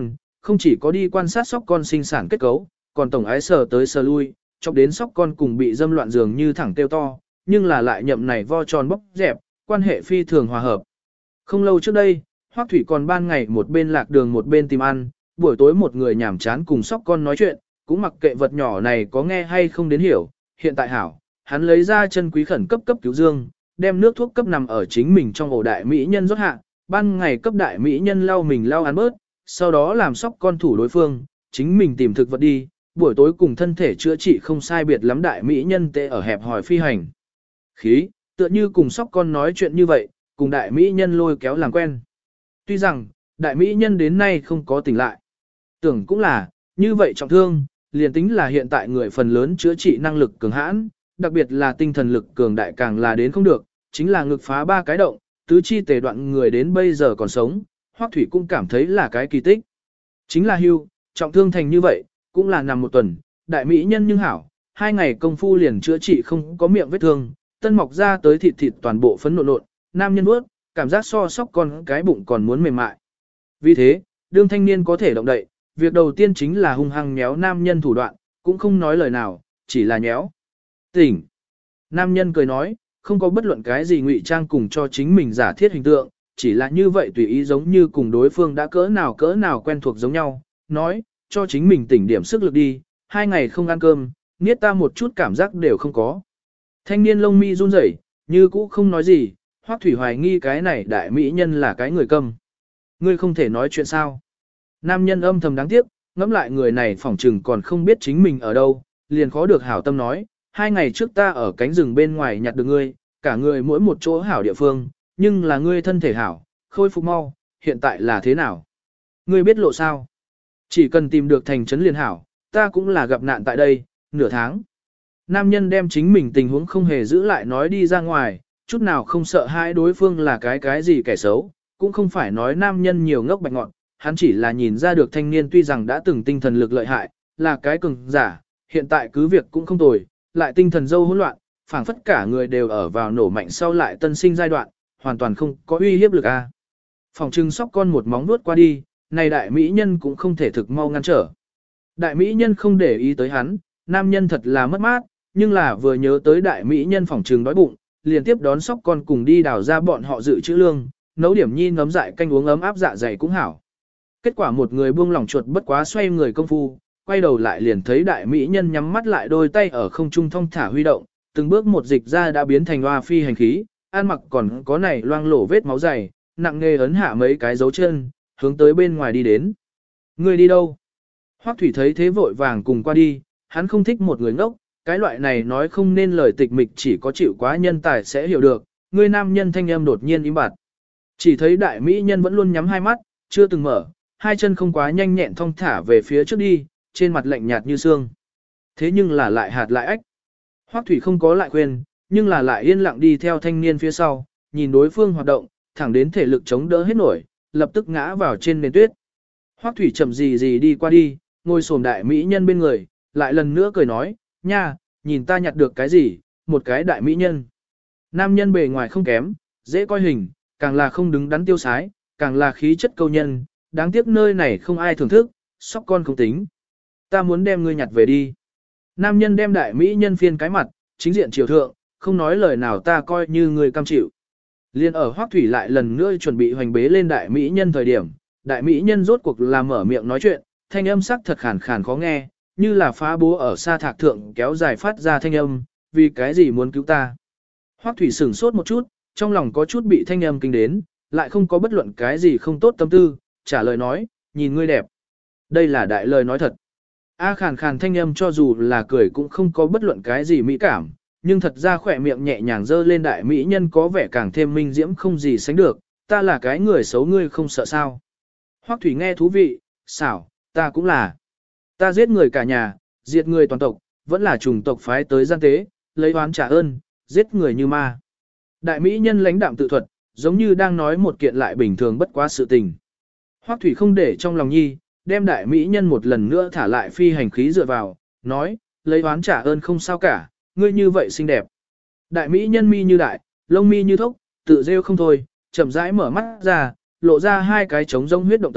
không chỉ có đi quan sát sóc con sinh sản kết cấu, còn tổng ái sờ tới sờ lui, chọc đến sóc con cùng bị dâm loạn dường như thẳng tiêu to, nhưng là lại nhậm này vo tròn bóc dẹp, quan hệ phi thường hòa hợp. Không lâu trước đây, Hoắc Thủy còn ban ngày một bên lạc đường một bên tìm ăn, buổi tối một người nhảm chán cùng sóc con nói chuyện, cũng mặc kệ vật nhỏ này có nghe hay không đến hiểu, hiện tại hảo, hắn lấy ra chân quý khẩn cấp cứu dương, đem nước thuốc cấp nằm ở chính mình trong ổ đại mỹ nhân rót hạ, ban ngày cấp đại mỹ nhân lau mình lau ăn bớt, sau đó làm sóc con thủ đối phương, chính mình tìm thực vật đi, buổi tối cùng thân thể chữa trị không sai biệt lắm đại mỹ nhân tệ ở hẹp hỏi phi hành. Khí, tựa như cùng sóc con nói chuyện như vậy, cùng đại mỹ nhân lôi kéo làm quen. Tuy rằng, đại mỹ nhân đến nay không có tỉnh lại. Tưởng cũng là, như vậy trọng thương, liền tính là hiện tại người phần lớn chữa trị năng lực cường hãn, đặc biệt là tinh thần lực cường đại càng là đến không được, chính là ngực phá 3 cái động, tứ chi tề đoạn người đến bây giờ còn sống, Hoắc Thủy cũng cảm thấy là cái kỳ tích. Chính là hưu, trọng thương thành như vậy, cũng là nằm một tuần, đại mỹ nhân nhưng hảo, 2 ngày công phu liền chữa trị không có miệng vết thương, tân mọc ra tới thịt thịt toàn bộ phấn nộn nộn, nam nhân nuốt, cảm giác so sóc con cái bụng còn muốn mềm mại. Vì thế, đương thanh niên có thể động đậy, việc đầu tiên chính là hung hăng nhéo nam nhân thủ đoạn, cũng không nói lời nào, chỉ là nhéo. Tỉnh. Nam nhân cười nói, không có bất luận cái gì ngụy trang cùng cho chính mình giả thiết hình tượng, chỉ là như vậy tùy ý giống như cùng đối phương đã cỡ nào quen thuộc giống nhau, nói, cho chính mình tỉnh điểm sức lực đi, 2 ngày không ăn cơm, niết ta một chút cảm giác đều không có. Thanh niên lông mi run rẩy, như cũ không nói gì, Hoắc Thủy hoài nghi cái này đại mỹ nhân là cái người câm. Ngươi không thể nói chuyện sao? Nam nhân âm thầm đáng tiếc, ngẫm lại người này phỏng trừng còn không biết chính mình ở đâu, liền khó được hảo tâm nói, 2 ngày trước ta ở cánh rừng bên ngoài nhặt được ngươi, cả người mỗi một chỗ hảo địa phương, nhưng là ngươi thân thể hảo, khôi phục mau, hiện tại là thế nào? Ngươi biết lộ sao? Chỉ cần tìm được thành trấn liền hảo, ta cũng là gặp nạn tại đây, nửa tháng. Nam nhân đem chính mình tình huống không hề giữ lại nói đi ra ngoài, chút nào không sợ hai đối phương là cái gì kẻ xấu, cũng không phải nói nam nhân nhiều ngốc bạch ngọn, hắn chỉ là nhìn ra được thanh niên tuy rằng đã từng tinh thần lực lợi hại, là cái cường giả, hiện tại cứ việc cũng không tồi, lại tinh thần dâu hỗn loạn, phảng phất cả người đều ở vào nổ mạnh sau lại tân sinh giai đoạn, hoàn toàn không có uy hiếp lực a. Phòng trưng sóc con một móng vuốt qua đi, này đại mỹ nhân cũng không thể thực mau ngăn trở. Đại mỹ nhân không để ý tới hắn, nam nhân thật là mất mát, nhưng là vừa nhớ tới đại mỹ nhân phòng trừng đói bụng, liền tiếp đón sóc con cùng đi đào ra bọn họ dự trữ lương, nấu điểm nhi ngấm dại canh uống ấm áp dạ dày cũng hảo. Kết quả một người buông lỏng chuột bất quá xoay người công phu, quay đầu lại liền thấy đại mỹ nhân nhắm mắt lại đôi tay ở không trung thong thả huy động, từng bước một dịch ra đã biến thành hoa phi hành khí, ăn mặc còn có này loang lổ vết máu dày, nặng nghề ấn hạ mấy cái dấu chân, hướng tới bên ngoài đi đến. Người đi đâu? Hoắc Thủy thấy thế vội vàng cùng qua đi, hắn không thích một người ngốc, cái loại này nói không nên lời tịch mịch chỉ có chịu quá nhân tài sẽ hiểu được, người nam nhân thanh âm đột nhiên im bặt. Chỉ thấy đại mỹ nhân vẫn luôn nhắm hai mắt, chưa từng mở, hai chân không quá nhanh nhẹn thong thả về phía trước đi, trên mặt lạnh nhạt như xương. Thế nhưng là lại hạt lại ách. Hoắc Thủy không có lại khuyên, nhưng là lại yên lặng đi theo thanh niên phía sau, nhìn đối phương hoạt động, thẳng đến thể lực chống đỡ hết nổi, lập tức ngã vào trên nền tuyết. Hoắc Thủy chậm gì đi qua đi, ngồi xổm đại mỹ nhân bên người, lại lần nữa cười nói, nha, nhìn ta nhặt được cái gì, một cái đại mỹ nhân. Nam nhân bề ngoài không kém, dễ coi hình, càng là không đứng đắn tiêu sái, càng là khí chất câu nhân, đáng tiếc nơi này không ai thưởng thức, sóc con không tính. Ta muốn đem ngươi nhặt về đi. Nam nhân đem đại mỹ nhân phiên cái mặt, chính diện triều thượng, không nói lời nào ta coi như ngươi cam chịu. Liên ở Hoắc Thủy lại lần nữa chuẩn bị hoành bế lên đại mỹ nhân thời điểm, đại mỹ nhân rốt cuộc là mở miệng nói chuyện, thanh âm sắc thật khàn khàn khó nghe, như là phá bố ở sa thạc thượng kéo dài phát ra thanh âm, vì cái gì muốn cứu ta. Hoắc Thủy sửng sốt một chút, trong lòng có chút bị thanh âm kinh đến, lại không có bất luận cái gì không tốt tâm tư, trả lời nói, nhìn ngươi đẹp. Đây là đại lời nói thật. A khàn khàn thanh âm cho dù là cười cũng không có bất luận cái gì mỹ cảm, nhưng thật ra khỏe miệng nhẹ nhàng dơ lên đại mỹ nhân có vẻ càng thêm minh diễm không gì sánh được, ta là cái người xấu ngươi không sợ sao. Hoắc Thủy nghe thú vị, xảo, ta cũng là. Ta giết người cả nhà, diệt người toàn tộc, vẫn là chủng tộc phái tới gian tế, lấy oán trả ơn, giết người như ma. Đại mỹ nhân lãnh đạm tự thuật, giống như đang nói một kiện lại bình thường bất quá sự tình. Hoắc Thủy không để trong lòng nhi, đem đại mỹ nhân một lần nữa thả lại phi hành khí dựa vào, nói, lấy oán trả ơn không sao cả, ngươi như vậy xinh đẹp. Đại mỹ nhân mi như đại, lông mi như thốc, tự rêu không thôi, chậm rãi mở mắt ra, lộ ra hai cái trống rông huyết động tới,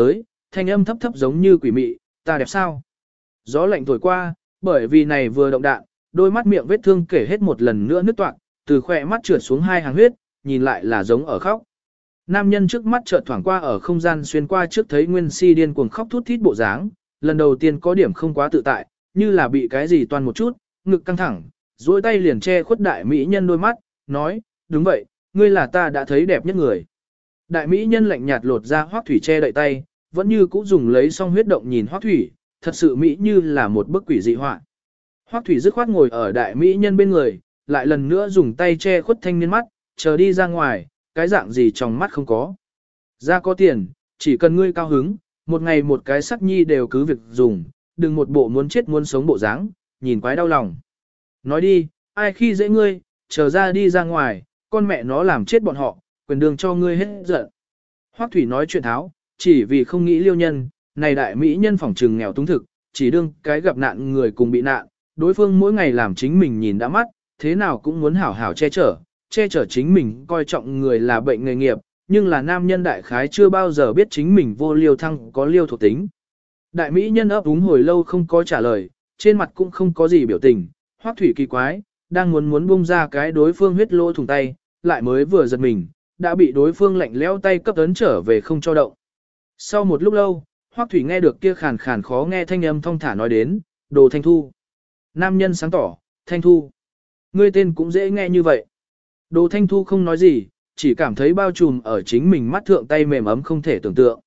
thanh âm thấp thấp giống như quỷ mị, ta đẹp sao? Gió lạnh thổi qua, bởi vì này vừa động đạn, đôi mắt miệng vết thương kể hết một lần nữa nứt toạc, từ khỏe mắt trượt xuống hai hàng huyết, nhìn lại là giống ở khóc. Nam nhân trước mắt chợt thoảng qua ở không gian xuyên qua trước thấy Nguyên Si điên cuồng khóc thút thít bộ dáng, lần đầu tiên có điểm không quá tự tại, như là bị cái gì toan một chút, ngực căng thẳng, duỗi tay liền che khuất đại mỹ nhân đôi mắt, nói, đúng vậy, ngươi là ta đã thấy đẹp nhất người. Đại mỹ nhân lạnh nhạt lột ra Hoắc Thủy che đậy tay, vẫn như cũ dùng lấy song huyết động nhìn Hoắc Thủy, thật sự mỹ như là một bức quỷ dị họa. Hoắc Thủy dứt khoát ngồi ở đại mỹ nhân bên người, lại lần nữa dùng tay che khuất thanh niên mắt, chờ đi ra ngoài, cái dạng gì trong mắt không có. Ra có tiền, chỉ cần ngươi cao hứng, một ngày một cái sắc nhi đều cứ việc dùng, đừng một bộ muốn chết muốn sống bộ dáng, nhìn quái đau lòng. Nói đi, ai khi dễ ngươi, chờ ra đi ra ngoài, con mẹ nó làm chết bọn họ, quyền đường cho ngươi hết giận. Hoắc Thủy nói chuyện tháo, chỉ vì không nghĩ liêu nhân, này đại mỹ nhân phỏng trừng nghèo túng thực, chỉ đương cái gặp nạn người cùng bị nạn, đối phương mỗi ngày làm chính mình nhìn đã mắt, thế nào cũng muốn hảo hảo che chở chính mình coi trọng người là bệnh nghề nghiệp, nhưng là nam nhân đại khái chưa bao giờ biết chính mình vô liêu thăng có liêu thuộc tính. Đại mỹ nhân ấp úng hồi lâu không có trả lời, trên mặt cũng không có gì biểu tình, Hoắc Thủy kỳ quái, đang muốn bung ra cái đối phương huyết lỗ thủng tay, lại mới vừa giật mình, đã bị đối phương lạnh lẽo tay cấp ấn trở về không cho động. Sau một lúc lâu, Hoắc Thủy nghe được kia khàn khàn khó nghe thanh âm thong thả nói đến, Đồ Thanh Thu. Nam nhân sáng tỏ, Thanh Thu. Ngươi tên cũng dễ nghe như vậy. Đồ Thanh Thu không nói gì, chỉ cảm thấy bao trùm ở chính mình mắt thượng tay mềm ấm không thể tưởng tượng.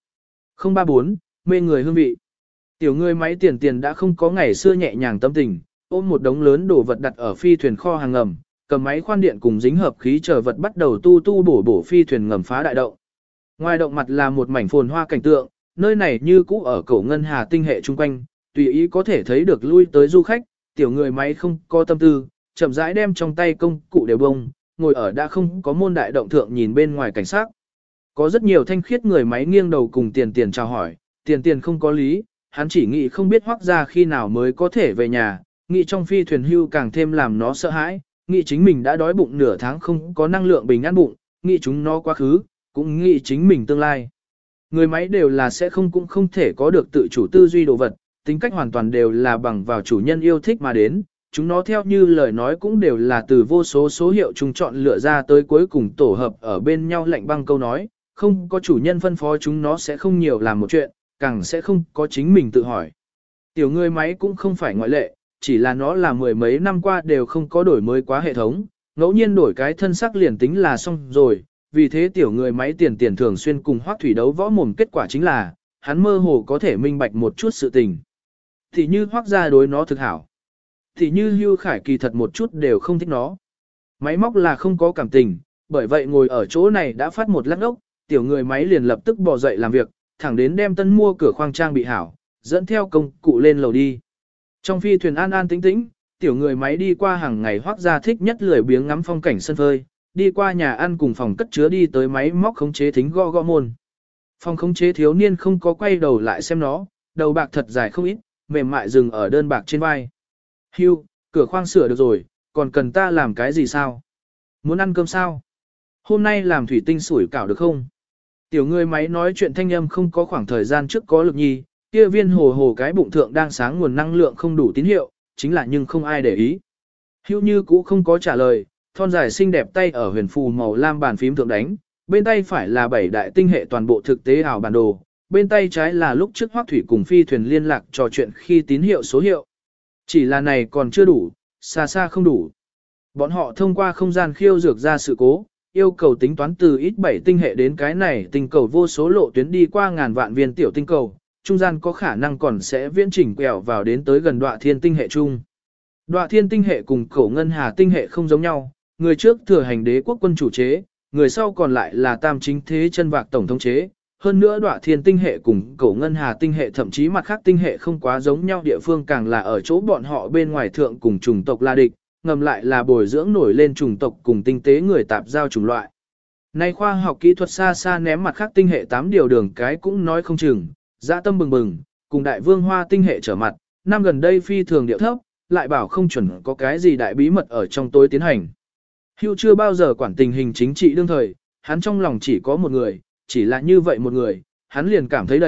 034, mê người hương vị. Tiểu ngươi máy tiền đã không có ngày xưa nhẹ nhàng tâm tình, ôm một đống lớn đồ vật đặt ở phi thuyền kho hàng ngầm, cầm máy khoan điện cùng dính hợp khí chờ vật bắt đầu tu bổ phi thuyền ngầm phá đại động. Ngoài động mặt là một mảnh phồn hoa cảnh tượng, nơi này như cũ ở cổ ngân hà tinh hệ chung quanh, tùy ý có thể thấy được lui tới du khách, tiểu người máy không có tâm tư, chậm rãi đem trong tay công cụ đều bông, ngồi ở đã không có môn đại động thượng nhìn bên ngoài cảnh sát. Có rất nhiều thanh khiết người máy nghiêng đầu cùng tiền chào hỏi, tiền không có lý, hắn chỉ nghĩ không biết Hoắc ra khi nào mới có thể về nhà, nghĩ trong phi thuyền hưu càng thêm làm nó sợ hãi, nghĩ chính mình đã đói bụng nửa tháng không có năng lượng bình an bụng, nghĩ chúng nó quá khứ, cũng nghĩ chính mình tương lai. Người máy đều là sẽ không cũng không thể có được tự chủ tư duy đồ vật, tính cách hoàn toàn đều là bằng vào chủ nhân yêu thích mà đến, chúng nó theo như lời nói cũng đều là từ vô số số hiệu chung chọn lựa ra tới cuối cùng tổ hợp ở bên nhau lạnh băng câu nói, không có chủ nhân phân phó chúng nó sẽ không nhiều làm một chuyện, càng sẽ không có chính mình tự hỏi. Tiểu người máy cũng không phải ngoại lệ, chỉ là nó là mười mấy năm qua đều không có đổi mới quá hệ thống, ngẫu nhiên đổi cái thân sắc liền tính là xong rồi, vì thế tiểu người máy tiền thường xuyên cùng Hoắc Thủy đấu võ mồm, kết quả chính là, hắn mơ hồ có thể minh bạch một chút sự tình. Thì như Hoắc gia đối nó thực hảo, thì như Hưu Khải kỳ thật một chút đều không thích nó. Máy móc là không có cảm tình, bởi vậy ngồi ở chỗ này đã phát một lát ốc, tiểu người máy liền lập tức bò dậy làm việc, thẳng đến đem tân mua cửa khoang trang bị hảo, dẫn theo công cụ lên lầu đi. Trong phi thuyền an an tĩnh tĩnh, tiểu người máy đi qua hàng ngày Hoắc gia thích nhất lười biếng ngắm phong cảnh sân phơi, đi qua nhà ăn cùng phòng cất chứa đi tới máy móc khống chế thính gõ môn. Phòng khống chế thiếu niên không có quay đầu lại xem nó, đầu bạc thật dài không ít, mềm mại dừng ở đơn bạc trên vai. Hưu, cửa khoang sửa được rồi, còn cần ta làm cái gì sao? Muốn ăn cơm sao? Hôm nay làm thủy tinh sủi cảo được không? Tiểu người máy nói chuyện thanh âm không có khoảng thời gian trước có lực nhi, kia viên hồ cái bụng thượng đang sáng nguồn năng lượng không đủ tín hiệu, chính là nhưng không ai để ý. Hưu như cũ không có trả lời, thon dài xinh đẹp tay ở huyền phù màu lam bàn phím thượng đánh, bên tay phải là 7 đại tinh hệ toàn bộ thực tế ảo bản đồ, bên tay trái là lúc trước Hoắc Thủy cùng phi thuyền liên lạc trò chuyện khi tín hiệu số hiệu. Chỉ là này còn chưa đủ, xa không đủ. Bọn họ thông qua không gian khiêu dược ra sự cố, yêu cầu tính toán từ ít 7 tinh hệ đến cái này tinh cầu vô số lộ tuyến đi qua ngàn vạn viên tiểu tinh cầu, trung gian có khả năng còn sẽ viễn chỉnh quẹo vào đến tới gần Đoạ Thiên tinh hệ chung. Đoạ Thiên tinh hệ cùng Cổ Ngân Hà tinh hệ không giống nhau, người trước thừa hành đế quốc quân chủ chế, người sau còn lại là tam chính thế chân vạc tổng thống chế. Hơn nữa Đoạ Thiên tinh hệ cùng Cổ Ngân Hà tinh hệ thậm chí mặt khác tinh hệ không quá giống nhau, địa phương càng là ở chỗ bọn họ bên ngoài thượng cùng chủng tộc là địch, ngầm lại là bồi dưỡng nổi lên chủng tộc cùng tinh tế người tạp giao chủng loại. Nay khoa học kỹ thuật xa ném mặt khác tinh hệ 8 điều đường cái cũng nói không chừng, dã tâm bừng bừng, cùng đại vương hoa tinh hệ trở mặt, năm gần đây phi thường điệu thấp, lại bảo không chuẩn có cái gì đại bí mật ở trong tối tiến hành. Hưu chưa bao giờ quản tình hình chính trị đương thời, hắn trong lòng chỉ có một người, chỉ là như vậy một người, hắn liền cảm thấy đầy,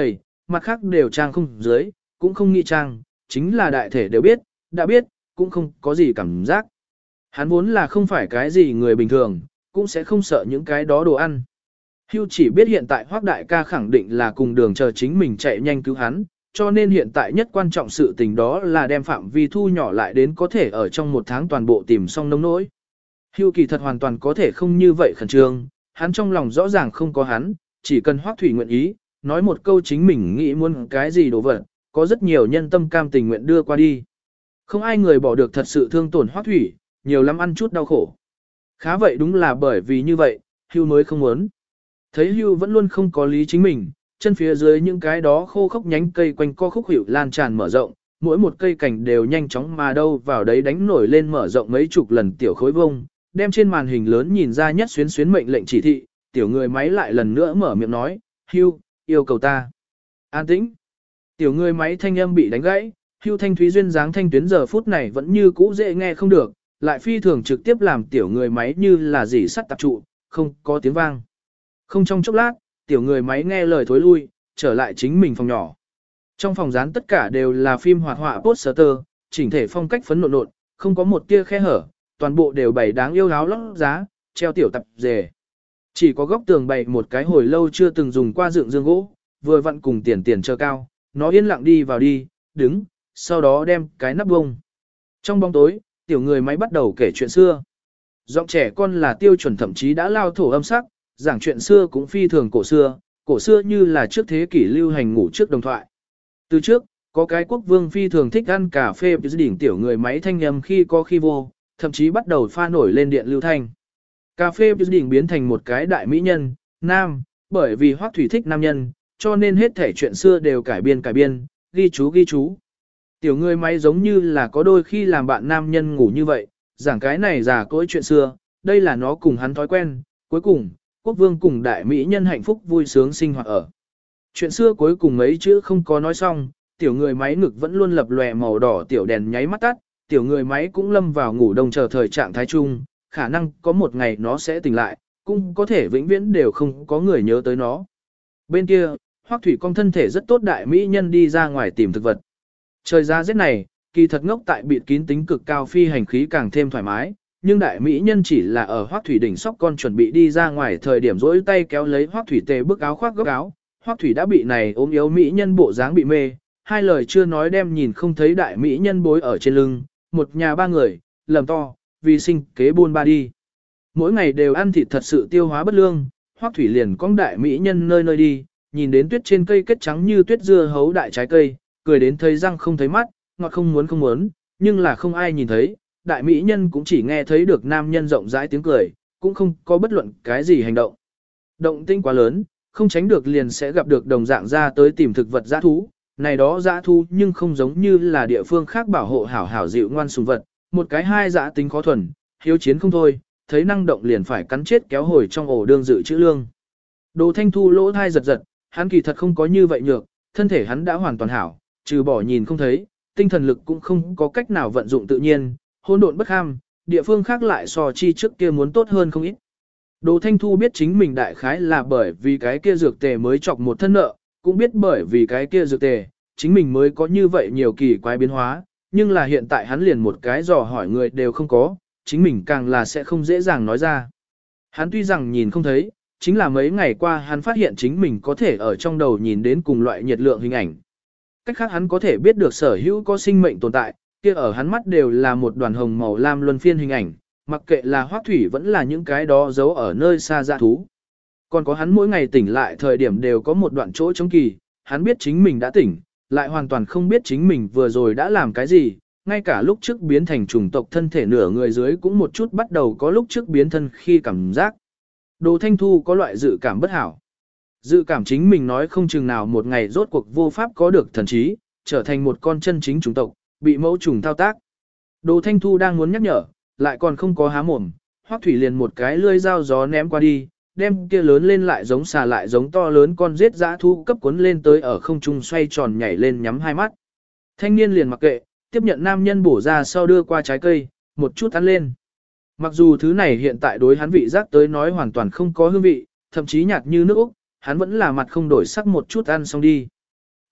mặt khác đều trang không dưới, cũng không nghĩ trang, chính là đại thể đều biết, đã biết, cũng không có gì cảm giác. Hắn vốn là không phải cái gì người bình thường, cũng sẽ không sợ những cái đó đồ ăn. Hưu chỉ biết hiện tại Hoác đại ca khẳng định là cùng đường chờ chính mình chạy nhanh cứu hắn, cho nên hiện tại nhất quan trọng sự tình đó là đem phạm vi thu nhỏ lại đến có thể ở trong một tháng toàn bộ tìm xong nông nỗi. Hưu kỳ thật hoàn toàn có thể không như vậy khẩn trương, hắn trong lòng rõ ràng không có hắn, chỉ cần Hoác Thủy nguyện ý, nói một câu chính mình nghĩ muốn cái gì đồ vật, có rất nhiều nhân tâm cam tình nguyện đưa qua đi. Không ai người bỏ được thật sự thương tổn Hoác Thủy, nhiều lắm ăn chút đau khổ. Khá vậy đúng là bởi vì như vậy, Hưu mới không muốn. Thấy Hưu vẫn luôn không có lý chính mình, chân phía dưới những cái đó khô khốc nhánh cây quanh co khúc hiệu lan tràn mở rộng, mỗi một cây cảnh đều nhanh chóng mà đâu vào đấy đánh nổi lên mở rộng mấy chục lần tiểu khối vông, đem trên màn hình lớn nhìn ra nhất xuyến xuyến mệnh lệnh chỉ thị, tiểu người máy lại lần nữa mở miệng nói, Hưu, yêu cầu ta. An tĩnh. Tiểu người máy thanh âm bị đánh gãy, Hưu thanh thúy duyên dáng thanh tuyến giờ phút này vẫn như cũ dễ nghe không được, lại phi thường trực tiếp làm tiểu người máy như là dỉ sắt tạp trụ, không có tiếng vang. Không trong chốc lát, tiểu người máy nghe lời thối lui, trở lại chính mình phòng nhỏ. Trong phòng dán tất cả đều là phim hoạt họa poster, chỉnh thể phong cách phấn nộn nộn, không có một tia khe hở, toàn bộ đều bày đáng yêu áo lót giá, treo tiểu tập dề. Chỉ có góc tường bày một cái hồi lâu chưa từng dùng qua dựng dương gỗ, vừa vặn cùng tiền tiền chờ cao, nó yên lặng đi vào đi, đứng, sau đó đem cái nắp bông. Trong bóng tối, tiểu người máy bắt đầu kể chuyện xưa. Giọng trẻ con là tiêu chuẩn thậm chí đã lao thổ âm sắc, giảng chuyện xưa cũng phi thường cổ xưa như là trước thế kỷ lưu hành ngủ trước đồng thoại. Từ trước, có cái quốc vương phi thường thích ăn cà phê đỉnh tiểu người máy thanh âm khi có khi vô, thậm chí bắt đầu pha nổi lên điện lưu thanh. Cà phê đỉnh biến thành một cái đại mỹ nhân, nam, bởi vì Hoắc Thủy thích nam nhân, cho nên hết thể chuyện xưa đều cải biên, ghi chú. Tiểu người máy giống như là có đôi khi làm bạn nam nhân ngủ như vậy, giảng cái này già cỗi chuyện xưa, đây là nó cùng hắn thói quen, cuối cùng, quốc vương cùng đại mỹ nhân hạnh phúc vui sướng sinh hoạt ở. Chuyện xưa cuối cùng mấy chữ không có nói xong, tiểu người máy ngực vẫn luôn lập lòe màu đỏ tiểu đèn nháy mắt tắt, tiểu người máy cũng lâm vào ngủ đông chờ thời trạng thái chung, khả năng có một ngày nó sẽ tỉnh lại, cũng có thể vĩnh viễn đều không có người nhớ tới nó. Bên kia, Hoắc Thủy Công thân thể rất tốt đại mỹ nhân đi ra ngoài tìm thực vật. Trời ra rét này, kỳ thật ngốc tại bịt kín tính cực cao phi hành khí càng thêm thoải mái, nhưng đại mỹ nhân chỉ là ở Hoắc Thủy đỉnh sóc con chuẩn bị đi ra ngoài thời điểm rỗi tay kéo lấy Hoắc Thủy tề bức áo khoác góc áo, Hoắc Thủy đã bị này ốm yếu mỹ nhân bộ dáng bị mê, hai lời chưa nói đem nhìn không thấy đại mỹ nhân bối ở trên lưng, một nhà ba người, lầm to, vì sinh kế buôn ba đi. Mỗi ngày đều ăn thịt thật sự tiêu hóa bất lương, Hoắc Thủy liền cong đại mỹ nhân nơi nơi đi, nhìn đến tuyết trên cây kết trắng như tuyết dưa hấu đại trái cây, cười đến thấy răng không thấy mắt, ngọt không muốn, nhưng là không ai nhìn thấy, đại mỹ nhân cũng chỉ nghe thấy được nam nhân rộng rãi tiếng cười, cũng không có bất luận cái gì hành động. Động tĩnh quá lớn, không tránh được liền sẽ gặp được đồng dạng ra tới tìm thực vật dã thú, này đó dã thú nhưng không giống như là địa phương khác bảo hộ hảo hảo dịu ngoan sùng vật, một cái hai dã tính khó thuần, hiếu chiến không thôi, thấy năng động liền phải cắn chết kéo hồi trong ổ đương dự trữ lương. Đồ Thanh Thu lỗ thai giật, hắn kỳ thật không có như vậy nhược, thân thể hắn đã hoàn toàn hảo, trừ bỏ nhìn không thấy, tinh thần lực cũng không có cách nào vận dụng tự nhiên, hỗn độn bất ham, địa phương khác lại so chi trước kia muốn tốt hơn không ít. Đồ Thanh Thu biết chính mình đại khái là bởi vì cái kia dược tề mới chọc một thân nợ, cũng biết bởi vì cái kia dược tề, chính mình mới có như vậy nhiều kỳ quái biến hóa, nhưng là hiện tại hắn liền một cái dò hỏi người đều không có, chính mình càng là sẽ không dễ dàng nói ra. Hắn tuy rằng nhìn không thấy, chính là mấy ngày qua hắn phát hiện chính mình có thể ở trong đầu nhìn đến cùng loại nhiệt lượng hình ảnh. Cách khác hắn có thể biết được sở hữu có sinh mệnh tồn tại, kia ở hắn mắt đều là một đoàn hồng màu lam luân phiên hình ảnh, mặc kệ là Hoắc Thủy vẫn là những cái đó giấu ở nơi xa dã thú. Còn có hắn mỗi ngày tỉnh lại thời điểm đều có một đoạn chỗ trống kỳ, hắn biết chính mình đã tỉnh, lại hoàn toàn không biết chính mình vừa rồi đã làm cái gì, ngay cả lúc trước biến thành chủng tộc thân thể nửa người dưới cũng một chút bắt đầu có lúc trước biến thân khi cảm giác. Đồ Thanh Thu có loại dự cảm bất hảo. Dự cảm chính mình nói không chừng nào một ngày rốt cuộc vô pháp có được thần trí, trở thành một con chân chính chủng tộc, bị mẫu trùng thao tác. Đồ Thanh Thu đang muốn nhắc nhở, lại còn không có há mồm, Hoắc Thủy liền một cái lưỡi dao gió ném qua đi, đem kia lớn lên lại giống xà lại giống to lớn con giết dã thu cấp cuốn lên tới ở không trung xoay tròn nhảy lên nhắm hai mắt. Thanh niên liền mặc kệ, tiếp nhận nam nhân bổ ra sau đưa qua trái cây, một chút ăn lên. Mặc dù thứ này hiện tại đối hắn vị giác tới nói hoàn toàn không có hương vị, thậm chí nhạt như nước Úc, hắn vẫn là mặt không đổi sắc một chút ăn xong đi.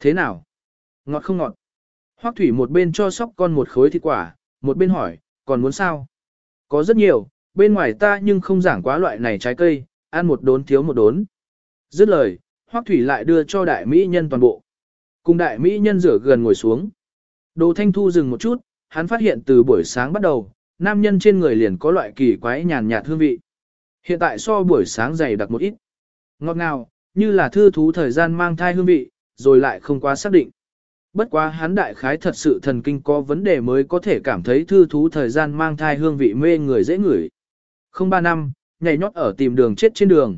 Thế nào? Ngọt không ngọt? Hoắc Thủy một bên cho sóc con một khối thịt quả, một bên hỏi, còn muốn sao? Có rất nhiều, bên ngoài ta nhưng không giảng quá loại này trái cây, ăn một đốn thiếu một đốn. Dứt lời, Hoắc Thủy lại đưa cho đại mỹ nhân toàn bộ. Cùng đại mỹ nhân rửa gần ngồi xuống. Đồ Thanh Thu dừng một chút, hắn phát hiện từ buổi sáng bắt đầu, nam nhân trên người liền có loại kỳ quái nhàn nhạt hương vị. Hiện tại so buổi sáng dày đặc một ít. Ngọt ngào, như là thư thú thời gian mang thai hương vị, rồi lại không quá xác định. Bất quá hắn đại khái thật sự thần kinh có vấn đề mới có thể cảm thấy thư thú thời gian mang thai hương vị mê người dễ ngửi. Không 3 năm, nhảy nhót ở tìm đường chết trên đường.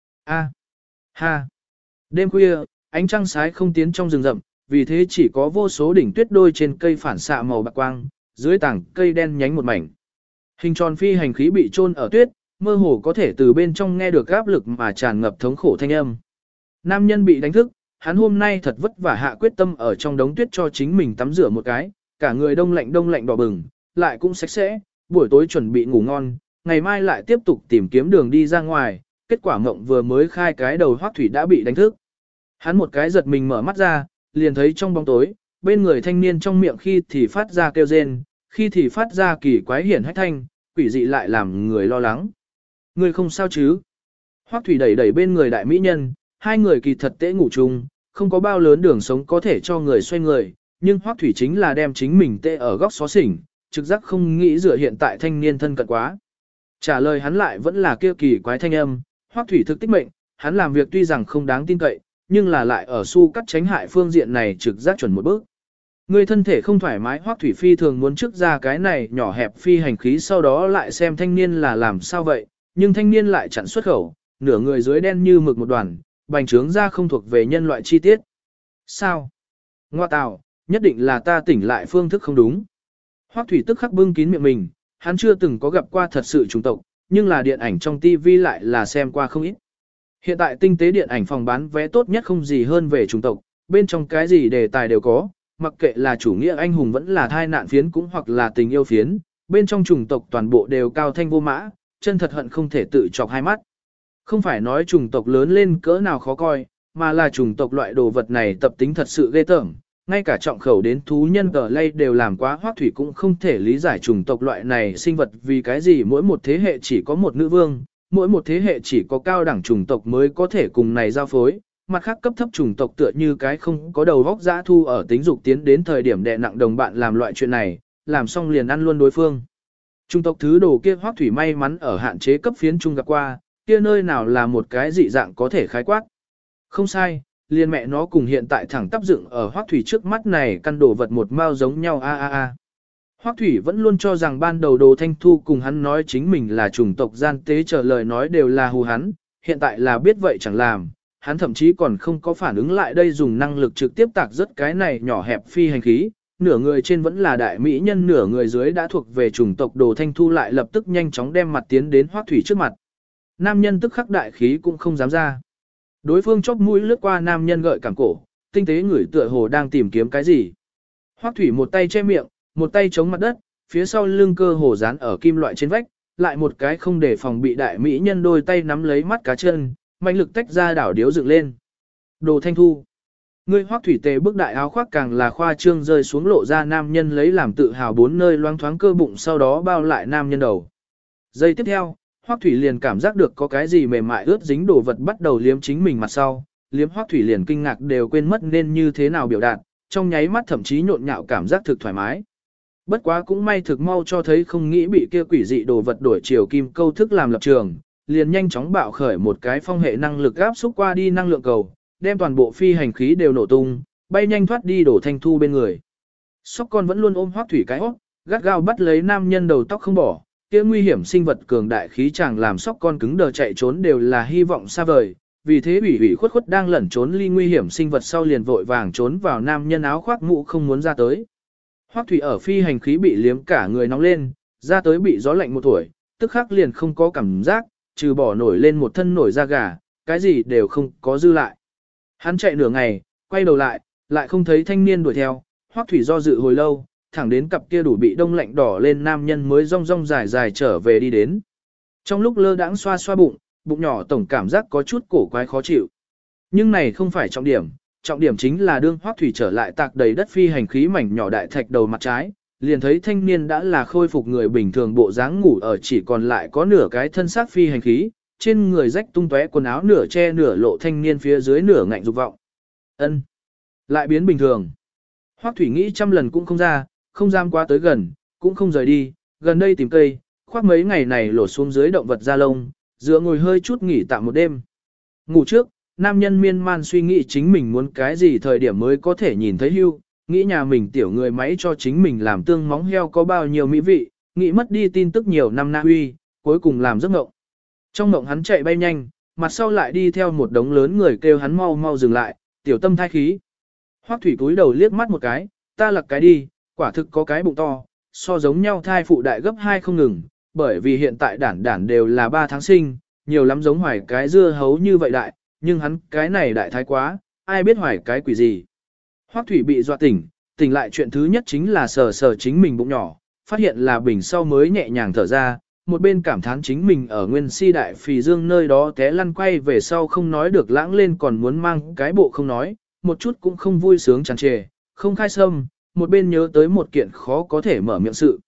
Ha. Đêm khuya, ánh trăng sái không tiến trong rừng rậm, vì thế chỉ có vô số đỉnh tuyết đôi trên cây phản xạ màu bạc quang, dưới tảng cây đen nhánh một mảnh. Hình tròn phi hành khí bị chôn ở tuyết, mơ hồ có thể từ bên trong nghe được áp lực mà tràn ngập thống khổ thanh âm. Nam nhân bị đánh thức, hắn hôm nay thật vất vả hạ quyết tâm ở trong đống tuyết cho chính mình tắm rửa một cái, cả người đông lạnh đỏ bừng, lại cũng sạch sẽ, buổi tối chuẩn bị ngủ ngon, ngày mai lại tiếp tục tìm kiếm đường đi ra ngoài, kết quả mộng vừa mới khai cái đầu Hoắc Thủy đã bị đánh thức. Hắn một cái giật mình mở mắt ra, liền thấy trong bóng tối, bên người thanh niên trong miệng khi thì phát ra kêu rên, khi thì phát ra kỳ quái hiển hách thanh, quỷ dị lại làm người lo lắng. Người không sao chứ? Hoắc Thủy đẩy đẩy bên người đại mỹ nhân, hai người kỳ thật tễ ngủ chung, không có bao lớn đường sống có thể cho người xoay người, nhưng Hoắc Thủy chính là đem chính mình tê ở góc xó xỉnh, trực giác không nghĩ dựa hiện tại thanh niên thân cận quá. Trả lời hắn lại vẫn là kia kỳ quái thanh âm, Hoắc Thủy thực tích mệnh, hắn làm việc tuy rằng không đáng tin cậy, nhưng là lại ở su cắt tránh hại phương diện này trực giác chuẩn một bước. Người thân thể không thoải mái Hoắc Thủy phi thường muốn trước ra cái này nhỏ hẹp phi hành khí sau đó lại xem thanh niên là làm sao vậy, nhưng thanh niên lại chặn xuất khẩu, nửa người dưới đen như mực một đoàn, bành trướng ra không thuộc về nhân loại chi tiết. Sao? Ngoa tào, nhất định là ta tỉnh lại phương thức không đúng. Hoắc Thủy tức khắc bưng kín miệng mình, hắn chưa từng có gặp qua thật sự chủng tộc, nhưng là điện ảnh trong TV lại là xem qua không ít. Hiện tại tinh tế điện ảnh phòng bán vé tốt nhất không gì hơn về chủng tộc, bên trong cái gì đề tài đều có, mặc kệ là chủ nghĩa anh hùng vẫn là thai nạn phiến cũng hoặc là tình yêu phiến, bên trong chủng tộc toàn bộ đều cao thanh vô mã, chân thật hận không thể tự chọc hai mắt. Không phải nói chủng tộc lớn lên cỡ nào khó coi, mà là chủng tộc loại đồ vật này tập tính thật sự ghê tởm. Ngay cả trọng khẩu đến thú nhân ở lây đều làm quá Hoắc Thủy cũng không thể lý giải chủng tộc loại này sinh vật vì cái gì mỗi một thế hệ chỉ có một nữ vương, mỗi một thế hệ chỉ có cao đẳng chủng tộc mới có thể cùng này giao phối, mặt khác cấp thấp chủng tộc tựa như cái không có đầu vóc dã thu ở tính dục tiến đến thời điểm đè nặng đồng bạn làm loại chuyện này, làm xong liền ăn luôn đối phương. Chủng tộc thứ đồ kia Hoắc Thủy may mắn ở hạn chế cấp phiến trung gặp qua, kia nơi nào là một cái dị dạng có thể khái quát. Không sai, liền mẹ nó cùng hiện tại thẳng tắp dựng ở Hoắc Thủy trước mắt này căn đồ vật một mao giống nhau a. Hoắc Thủy vẫn luôn cho rằng ban đầu Đồ Thanh Thu cùng hắn nói chính mình là chủng tộc gian tế chờ lời nói đều là hù hắn, hiện tại là biết vậy chẳng làm, hắn thậm chí còn không có phản ứng lại đây dùng năng lực trực tiếp tạc rất cái này nhỏ hẹp phi hành khí, nửa người trên vẫn là đại mỹ nhân nửa người dưới đã thuộc về chủng tộc Đồ Thanh Thu lại lập tức nhanh chóng đem mặt tiến đến Hoắc Thủy trước mặt. Nam nhân tức khắc đại khí cũng không dám ra. Đối phương chóp mũi lướt qua nam nhân gợi cảm cổ, tinh tế người tựa hồ đang tìm kiếm cái gì. Hoắc Thủy một tay che miệng, một tay chống mặt đất, phía sau lưng cơ hồ dán ở kim loại trên vách, lại một cái không để phòng bị đại mỹ nhân đôi tay nắm lấy mắt cá chân, mạnh lực tách ra đảo điếu dựng lên. Đồ Thanh Thu. Ngươi Hoắc Thủy tề bước đại áo khoác càng là khoa trương rơi xuống lộ ra nam nhân lấy làm tự hào bốn nơi loang thoáng cơ bụng sau đó bao lại nam nhân đầu. Giây tiếp theo, Hoắc Thủy liền cảm giác được có cái gì mềm mại ướt dính đồ vật bắt đầu liếm chính mình mặt sau, liếm Hoắc Thủy liền kinh ngạc đều quên mất nên như thế nào biểu đạt, trong nháy mắt thậm chí nhộn nhạo cảm giác thực thoải mái. Bất quá cũng may thực mau cho thấy không nghĩ bị kia quỷ dị đồ vật đổi chiều kim câu thức làm lập trường, liền nhanh chóng bạo khởi một cái phong hệ năng lực áp xúc qua đi năng lượng cầu, đem toàn bộ phi hành khí đều nổ tung, bay nhanh thoát đi Đồ Thanh Thu bên người. Sóc con vẫn luôn ôm Hoắc Thủy cái óc, gắt gao bắt lấy nam nhân đầu tóc không bỏ, kia nguy hiểm sinh vật cường đại khí chàng làm sóc con cứng đờ chạy trốn đều là hy vọng xa vời, vì thế ủy khuất khuất đang lẩn trốn ly nguy hiểm sinh vật sau liền vội vàng trốn vào nam nhân áo khoác mũ không muốn ra tới. Hoắc Thủy ở phi hành khí bị liếm cả người nóng lên, ra tới bị gió lạnh một tuổi, tức khắc liền không có cảm giác, trừ bỏ nổi lên một thân nổi da gà, cái gì đều không có dư lại. Hắn chạy nửa ngày, quay đầu lại, lại không thấy thanh niên đuổi theo, Hoắc Thủy do dự hồi lâu, thẳng đến cặp kia đủ bị đông lạnh đỏ lên nam nhân mới rong rong dài dài trở về đi đến. Trong lúc lơ đãng xoa xoa bụng, bụng nhỏ tổng cảm giác có chút cổ quái khó chịu. Nhưng này không phải trọng điểm, trọng điểm chính là đương Hoắc Thủy trở lại tạc đầy đất phi hành khí mảnh nhỏ đại thạch đầu mặt trái, liền thấy thanh niên đã là khôi phục người bình thường bộ dáng ngủ ở chỉ còn lại có nửa cái thân xác phi hành khí, trên người rách tung tóe quần áo nửa che nửa lộ thanh niên phía dưới nửa ngạnh dục vọng. Ân, lại biến bình thường. Hoắc Thủy nghĩ trăm lần cũng không ra, không dám quá tới gần, cũng không rời đi, gần đây tìm cây, khoác mấy ngày này lột xuống dưới động vật da lông, dựa ngồi hơi chút nghỉ tạm một đêm. Ngủ trước, nam nhân miên man suy nghĩ chính mình muốn cái gì thời điểm mới có thể nhìn thấy hưu, nghĩ nhà mình tiểu người máy cho chính mình làm tương móng heo có bao nhiêu mỹ vị, nghĩ mất đi tin tức nhiều năm Na Uy, cuối cùng làm giấc mộng. Trong mộng hắn chạy bay nhanh, mặt sau lại đi theo một đống lớn người kêu hắn mau mau dừng lại, tiểu tâm thai khí. Hoắc Thủy túi đầu liếc mắt một cái, ta lặc cái đi, quả thực có cái bụng to, so giống nhau thai phụ đại gấp 2 không ngừng, bởi vì hiện tại đản đều là 3 tháng sinh, nhiều lắm giống hoài cái dưa hấu như vậy đại, nhưng hắn cái này đại thái quá, ai biết hoài cái quỷ gì. Hoắc Thủy bị dọa tỉnh, tỉnh lại chuyện thứ nhất chính là sờ sờ chính mình bụng nhỏ, phát hiện là bình sau mới nhẹ nhàng thở ra, một bên cảm thán chính mình ở nguyên si đại phì dương nơi đó té lăn quay về sau không nói được lãng lên còn muốn mang cái bộ không nói, một chút cũng không vui sướng tràn trề, không khai sâm, một bên nhớ tới một kiện khó có thể mở miệng sự.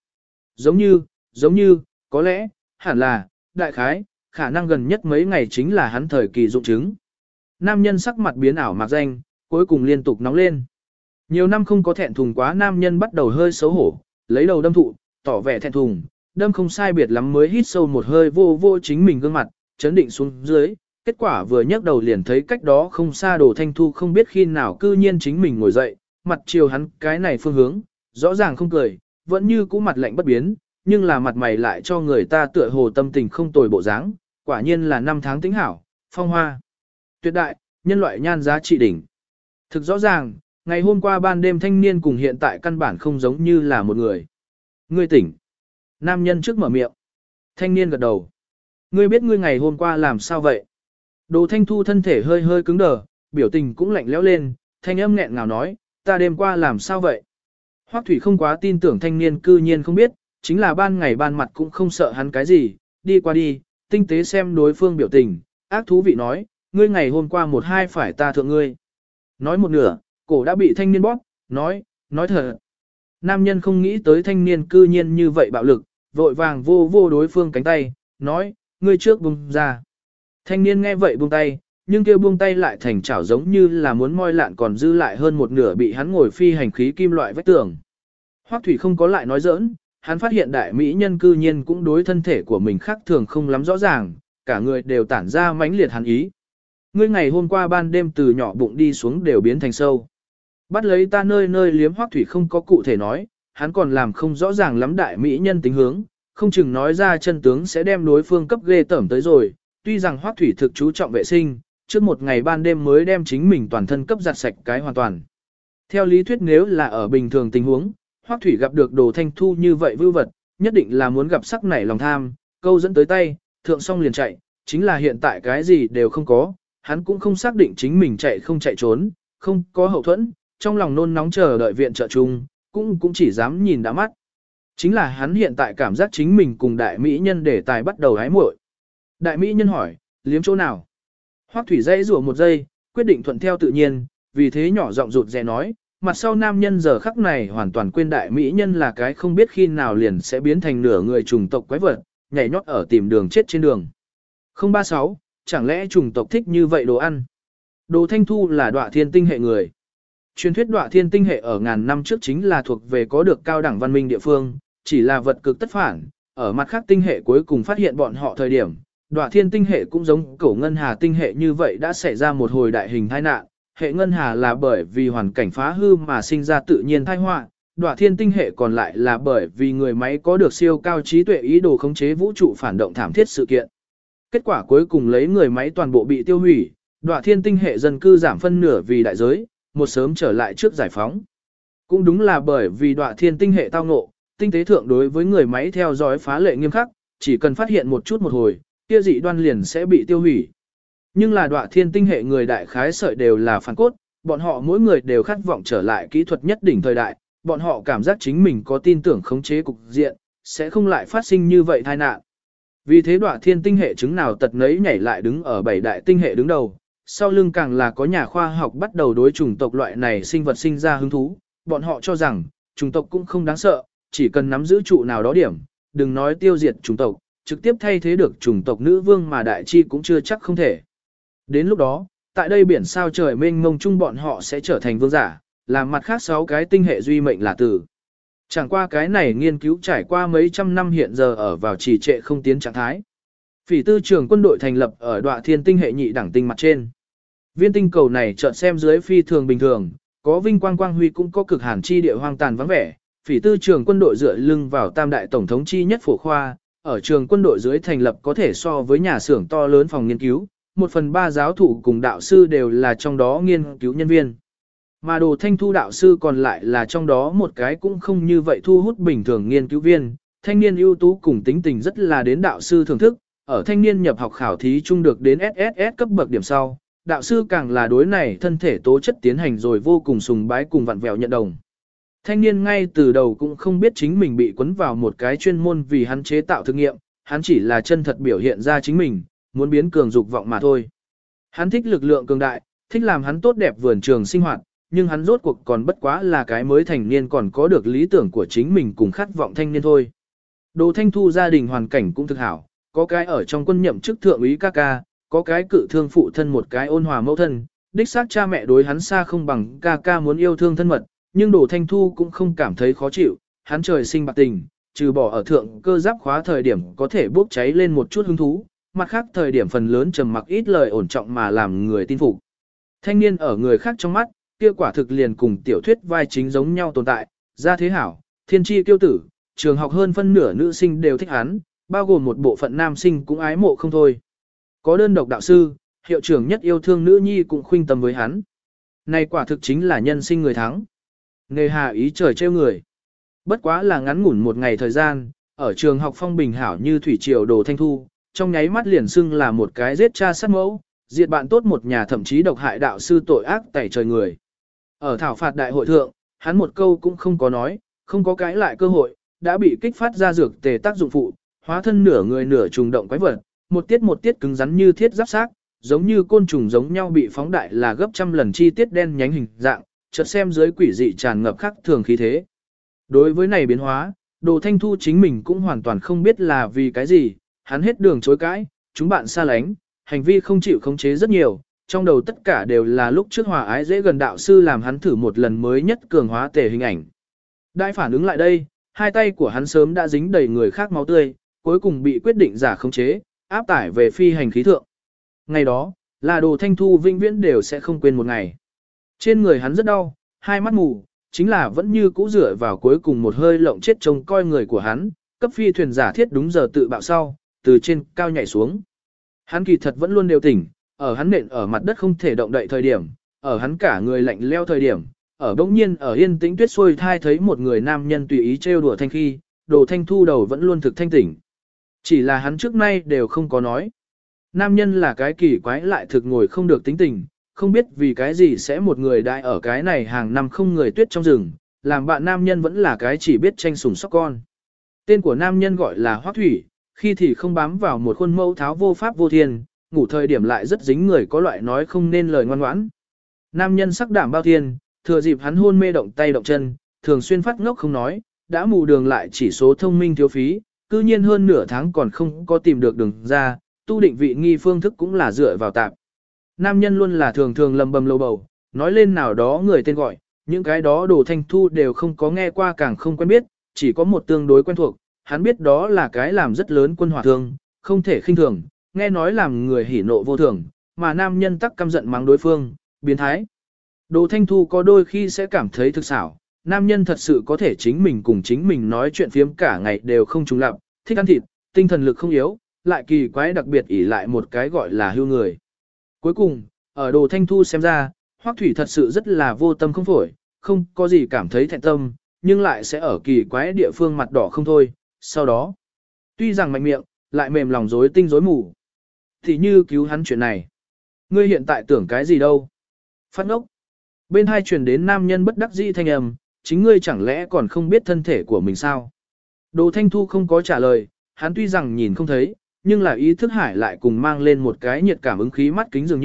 Giống như, có lẽ, hẳn là, đại khái, khả năng gần nhất mấy ngày chính là hắn thời kỳ dụng chứng. Nam nhân sắc mặt biến ảo mạc danh, cuối cùng liên tục nóng lên. Nhiều năm không có thẹn thùng quá nam nhân bắt đầu hơi xấu hổ, lấy đầu đâm thụ, tỏ vẻ thẹn thùng, đâm không sai biệt lắm mới hít sâu một hơi vô vô chính mình gương mặt, chấn định xuống dưới, kết quả vừa nhấc đầu liền thấy cách đó không xa Đồ Thanh Thu không biết khi nào cư nhiên chính mình ngồi dậy, mặt chiều hắn cái này phương hướng, rõ ràng không cười, vẫn như cũ mặt lạnh bất biến, nhưng là mặt mày lại cho người ta tựa hồ tâm tình không tồi bộ dáng, quả nhiên là năm tháng tính hảo, phong hoa, tuyệt đại, nhân loại nhan giá trị đỉnh. Thực rõ ràng, ngày hôm qua ban đêm thanh niên cùng hiện tại căn bản không giống như là một người. Ngươi tỉnh. Nam nhân trước mở miệng. Thanh niên gật đầu. Ngươi biết ngươi ngày hôm qua làm sao vậy? Đồ Thanh Thu thân thể hơi hơi cứng đờ, biểu tình cũng lạnh lẽo lên, thanh âm nghẹn ngào nói, ta đêm qua làm sao vậy? Hoắc Thủy không quá tin tưởng thanh niên cư nhiên không biết, chính là ban ngày ban mặt cũng không sợ hắn cái gì, đi qua đi, tinh tế xem đối phương biểu tình, ác thú vị nói, ngươi ngày hôm qua một hai phải ta thượng ngươi. Nói một nửa, cổ đã bị thanh niên bóp, nói thật. Nam nhân không nghĩ tới thanh niên cư nhiên như vậy bạo lực, vội vàng vô đối phương cánh tay, nói, ngươi trước buông ra. Thanh niên nghe vậy buông tay, nhưng kêu buông tay lại thành chảo giống như là muốn moi lạn còn dư lại hơn một nửa bị hắn ngồi phi hành khí kim loại vách tường. Hoắc Thủy không có lại nói giỡn, hắn phát hiện đại mỹ nhân cư nhiên cũng đối thân thể của mình khác thường không lắm rõ ràng, cả người đều tản ra mãnh liệt hắn ý. Ngươi ngày hôm qua ban đêm từ nhỏ bụng đi xuống đều biến thành sâu. Bắt lấy ta nơi nơi liếm Hoắc Thủy không có cụ thể nói, hắn còn làm không rõ ràng lắm đại mỹ nhân tính hướng, không chừng nói ra chân tướng sẽ đem đối phương cấp ghê tởm tới rồi. Tuy rằng Hoắc Thủy thực chú trọng vệ sinh, trước một ngày ban đêm mới đem chính mình toàn thân cấp giặt sạch cái hoàn toàn. Theo lý thuyết nếu là ở bình thường tình huống, Hoắc Thủy gặp được Đồ Thanh Thu như vậy vưu vật, nhất định là muốn gặp sắc nảy lòng tham, câu dẫn tới tay, thượng xong liền chạy, chính là hiện tại cái gì đều không có, hắn cũng không xác định chính mình chạy không chạy trốn, không có hậu thuẫn, trong lòng nôn nóng chờ đợi viện trợ chung, cũng chỉ dám nhìn đã mắt. Chính là hắn hiện tại cảm giác chính mình cùng đại mỹ nhân để tài bắt đầu hái muội. Đại mỹ nhân hỏi, liếm chỗ nào? Hoắc Thủy dây rủa một giây, quyết định thuận theo tự nhiên, vì thế nhỏ giọng rụt rè nói, mặt sau nam nhân giờ khắc này hoàn toàn quên đại mỹ nhân là cái không biết khi nào liền sẽ biến thành nửa người trùng tộc quái vật, nhảy nhót ở tìm đường chết trên đường. 036, chẳng lẽ trùng tộc thích như vậy đồ ăn? Đồ Thanh Thu là Đọa Thiên tinh hệ người. Truyền thuyết Đọa Thiên tinh hệ ở ngàn năm trước chính là thuộc về có được cao đẳng văn minh địa phương, chỉ là vật cực tất phản, ở mặt khác tinh hệ cuối cùng phát hiện bọn họ thời điểm, Đọa Thiên tinh hệ cũng giống Cổ Ngân Hà tinh hệ như vậy đã xảy ra một hồi đại hình tai nạn. Hệ Ngân Hà là bởi vì hoàn cảnh phá hư mà sinh ra tự nhiên tai họa, Đọa Thiên tinh hệ còn lại là bởi vì người máy có được siêu cao trí tuệ ý đồ khống chế vũ trụ phản động thảm thiết sự kiện. Kết quả cuối cùng lấy người máy toàn bộ bị tiêu hủy, Đọa Thiên tinh hệ dân cư giảm phân nửa vì đại giới, một sớm trở lại trước giải phóng. Cũng đúng là bởi vì Đọa Thiên tinh hệ tao ngộ, tinh tế thượng đối với người máy theo dõi phá lệ nghiêm khắc, chỉ cần phát hiện một chút một hồi, kia dị đoan liền sẽ bị tiêu hủy. Nhưng là Đọa Thiên tinh hệ người đại khái sợi đều là phản cốt, bọn họ mỗi người đều khát vọng trở lại kỹ thuật nhất đỉnh thời đại, bọn họ cảm giác chính mình có tin tưởng khống chế cục diện, sẽ không lại phát sinh như vậy tai nạn. Vì thế Đọa Thiên tinh hệ chứng nào tật nấy nhảy lại đứng ở 7 đại tinh hệ đứng đầu, sau lưng càng là có nhà khoa học bắt đầu đối chủng tộc loại này sinh vật sinh ra hứng thú, bọn họ cho rằng, chủng tộc cũng không đáng sợ, chỉ cần nắm giữ trụ nào đó điểm, đừng nói tiêu diệt chủng tộc, trực tiếp thay thế được chủng tộc nữ vương mà đại chi cũng chưa chắc không thể. Đến lúc đó, tại đây biển sao trời mênh mông chung bọn họ sẽ trở thành vương giả, làm mặt khác 6 cái tinh hệ duy mệnh là tử. Chẳng qua cái này nghiên cứu trải qua mấy trăm năm hiện giờ ở vào trì trệ không tiến trạng thái. Phỉ tư trường quân đội thành lập ở Đoạ Thiên tinh hệ nhị đẳng tinh mặt trên. Viên tinh cầu này chợt xem dưới phi thường bình thường, có vinh quang quang huy cũng có cực hàn chi địa hoang tàn vắng vẻ. Phỉ tư trường quân đội dựa lưng vào tam đại tổng thống chi nhất phổ khoa, ở trường quân đội dưới thành lập có thể so với nhà xưởng to lớn phòng nghiên cứu, 1/3 giáo thủ cùng đạo sư đều là trong đó nghiên cứu nhân viên. Mà Đồ Thanh Thu đạo sư còn lại là trong đó một cái cũng không như vậy thu hút bình thường nghiên cứu viên, thanh niên ưu tú cùng tính tình rất là đến đạo sư thưởng thức, ở thanh niên nhập học khảo thí chung được đến SSS cấp bậc điểm sau, đạo sư càng là đối này thân thể tố chất tiến hành rồi vô cùng sùng bái cùng vặn vẹo nhận đồng. Thanh niên ngay từ đầu cũng không biết chính mình bị cuốn vào một cái chuyên môn vì hắn chế tạo thực nghiệm, hắn chỉ là chân thật biểu hiện ra chính mình, muốn biến cường dục vọng mà thôi. Hắn thích lực lượng cường đại, thích làm hắn tốt đẹp vườn trường sinh hoạt, nhưng hắn rốt cuộc còn bất quá là cái mới thành niên còn có được lý tưởng của chính mình cùng khát vọng thanh niên thôi. Đồ Thanh Thu gia đình hoàn cảnh cũng thực hảo, có cái ở trong quân nhậm chức thượng úy ca ca, có cái cự thương phụ thân một cái ôn hòa mẫu thân, đích xác cha mẹ đối hắn xa không bằng ca ca muốn yêu thương thân mật, nhưng Đồ Thanh Thu cũng không cảm thấy khó chịu, hắn trời sinh bạc tình, trừ bỏ ở thượng cơ giáp khóa thời điểm có thể bốc cháy lên một chút hứng thú, mặt khác thời điểm phần lớn trầm mặc ít lời ổn trọng mà làm người tin phục. Thanh niên ở người khác trong mắt, kia quả thực liền cùng tiểu thuyết vai chính giống nhau tồn tại, gia thế hảo, thiên tri kiêu tử, trường học hơn phân nửa nữ sinh đều thích hắn, bao gồm một bộ phận nam sinh cũng ái mộ không thôi. Có đơn độc đạo sư, hiệu trưởng nhất yêu thương nữ nhi cũng khuynh tâm với hắn. Này quả thực chính là nhân sinh người thắng. Nghề hà ý trời trêu người. Bất quá là ngắn ngủn một ngày thời gian, ở trường học phong bình hảo như thủy triều Đồ Thanh Thu, trong nháy mắt liền xưng là một cái giết cha sát mẫu, diệt bạn tốt một nhà thậm chí độc hại đạo sư tội ác tẩy trời người. Ở thảo phạt đại hội thượng, hắn một câu cũng không có nói, không có cãi lại cơ hội, đã bị kích phát ra dược tề tác dụng phụ, hóa thân nửa người nửa trùng động quái vật, một tiết cứng rắn như thiết giáp xác, giống như côn trùng giống nhau bị phóng đại là gấp trăm lần chi tiết đen nhánh hình dạng, chợt xem dưới quỷ dị tràn ngập khắc thường khí thế. Đối với này biến hóa, Đồ Thanh Thu chính mình cũng hoàn toàn không biết là vì cái gì, hắn hết đường chối cãi, chúng bạn xa lánh, hành vi không chịu khống chế rất nhiều, trong đầu tất cả đều là lúc trước hòa ái dễ gần đạo sư làm hắn thử một lần mới nhất cường hóa tể hình ảnh. Đại phản ứng lại đây, hai tay của hắn sớm đã dính đầy người khác máu tươi, cuối cùng bị quyết định giả khống chế, áp tải về phi hành khí thượng. Ngày đó, là Đồ Thanh Thu vĩnh viễn đều sẽ không quên một ngày. Trên người hắn rất đau, hai mắt mù, chính là vẫn như cũ dựa vào cuối cùng một hơi lộng chết trông coi người của hắn, cấp phi thuyền giả thiết đúng giờ tự bạo sau, từ trên cao nhảy xuống. Hắn kỳ thật vẫn luôn đều tỉnh, ở hắn nện ở mặt đất không thể động đậy thời điểm, ở hắn cả người lạnh leo thời điểm, ở bỗng nhiên ở yên tĩnh tuyết xuôi thai thấy một người nam nhân tùy ý trêu đùa Thanh khi, Đồ Thanh Thu đầu vẫn luôn thực thanh tỉnh. Chỉ là hắn trước nay đều không có nói. Nam nhân là cái kỳ quái lại thực ngồi không được tính tình, không biết vì cái gì sẽ một người đại ở cái này hàng năm không người tuyết trong rừng, làm bạn nam nhân vẫn là cái chỉ biết tranh sủng sóc con. Tên của nam nhân gọi là Hoắc Thủy, khi thì không bám vào một khuôn mẫu tháo vô pháp vô thiên, ngủ thời điểm lại rất dính người có loại nói không nên lời ngoan ngoãn. Nam nhân sắc đảm bao thiên, thừa dịp hắn hôn mê động tay động chân, thường xuyên phát ngốc không nói, đã mù đường lại chỉ số thông minh thiếu phí, cư nhiên hơn nửa tháng còn không có tìm được đường ra, tu định vị nghi phương thức cũng là dựa vào tạp. Nam nhân luôn là thường thường lầm bầm lầu bầu, nói lên nào đó người tên gọi, những cái đó Đồ Thanh Thu đều không có nghe qua càng không quen biết, chỉ có một tương đối quen thuộc, hắn biết đó là cái làm rất lớn quân hỏa thương, không thể khinh thường, nghe nói làm người hỉ nộ vô thường, mà nam nhân tắc căm giận mắng đối phương, biến thái. Đồ Thanh Thu có đôi khi sẽ cảm thấy thực xảo, nam nhân thật sự có thể chính mình cùng chính mình nói chuyện phiếm cả ngày đều không trùng lặp, thích ăn thịt, tinh thần lực không yếu, lại kỳ quái đặc biệt ỷ lại một cái gọi là hưu người. Cuối cùng, ở Đồ Thanh Thu xem ra, Hoắc Thủy thật sự rất là vô tâm không phổi, không có gì cảm thấy thẹn tâm, nhưng lại sẽ ở kỳ quái địa phương mặt đỏ không thôi, sau đó, tuy rằng mạnh miệng, lại mềm lòng rối tinh rối mù. Thì như cứu hắn chuyện này. Ngươi hiện tại tưởng cái gì đâu? Phát ngốc. Bên hai truyền đến nam nhân bất đắc dĩ thanh âm, chính ngươi chẳng lẽ còn không biết thân thể của mình sao? Đồ Thanh Thu không có trả lời, hắn tuy rằng nhìn không thấy, nhưng là ý thức hải lại cùng mang lên một cái nhiệt cảm ứng khí mắt kính dường như,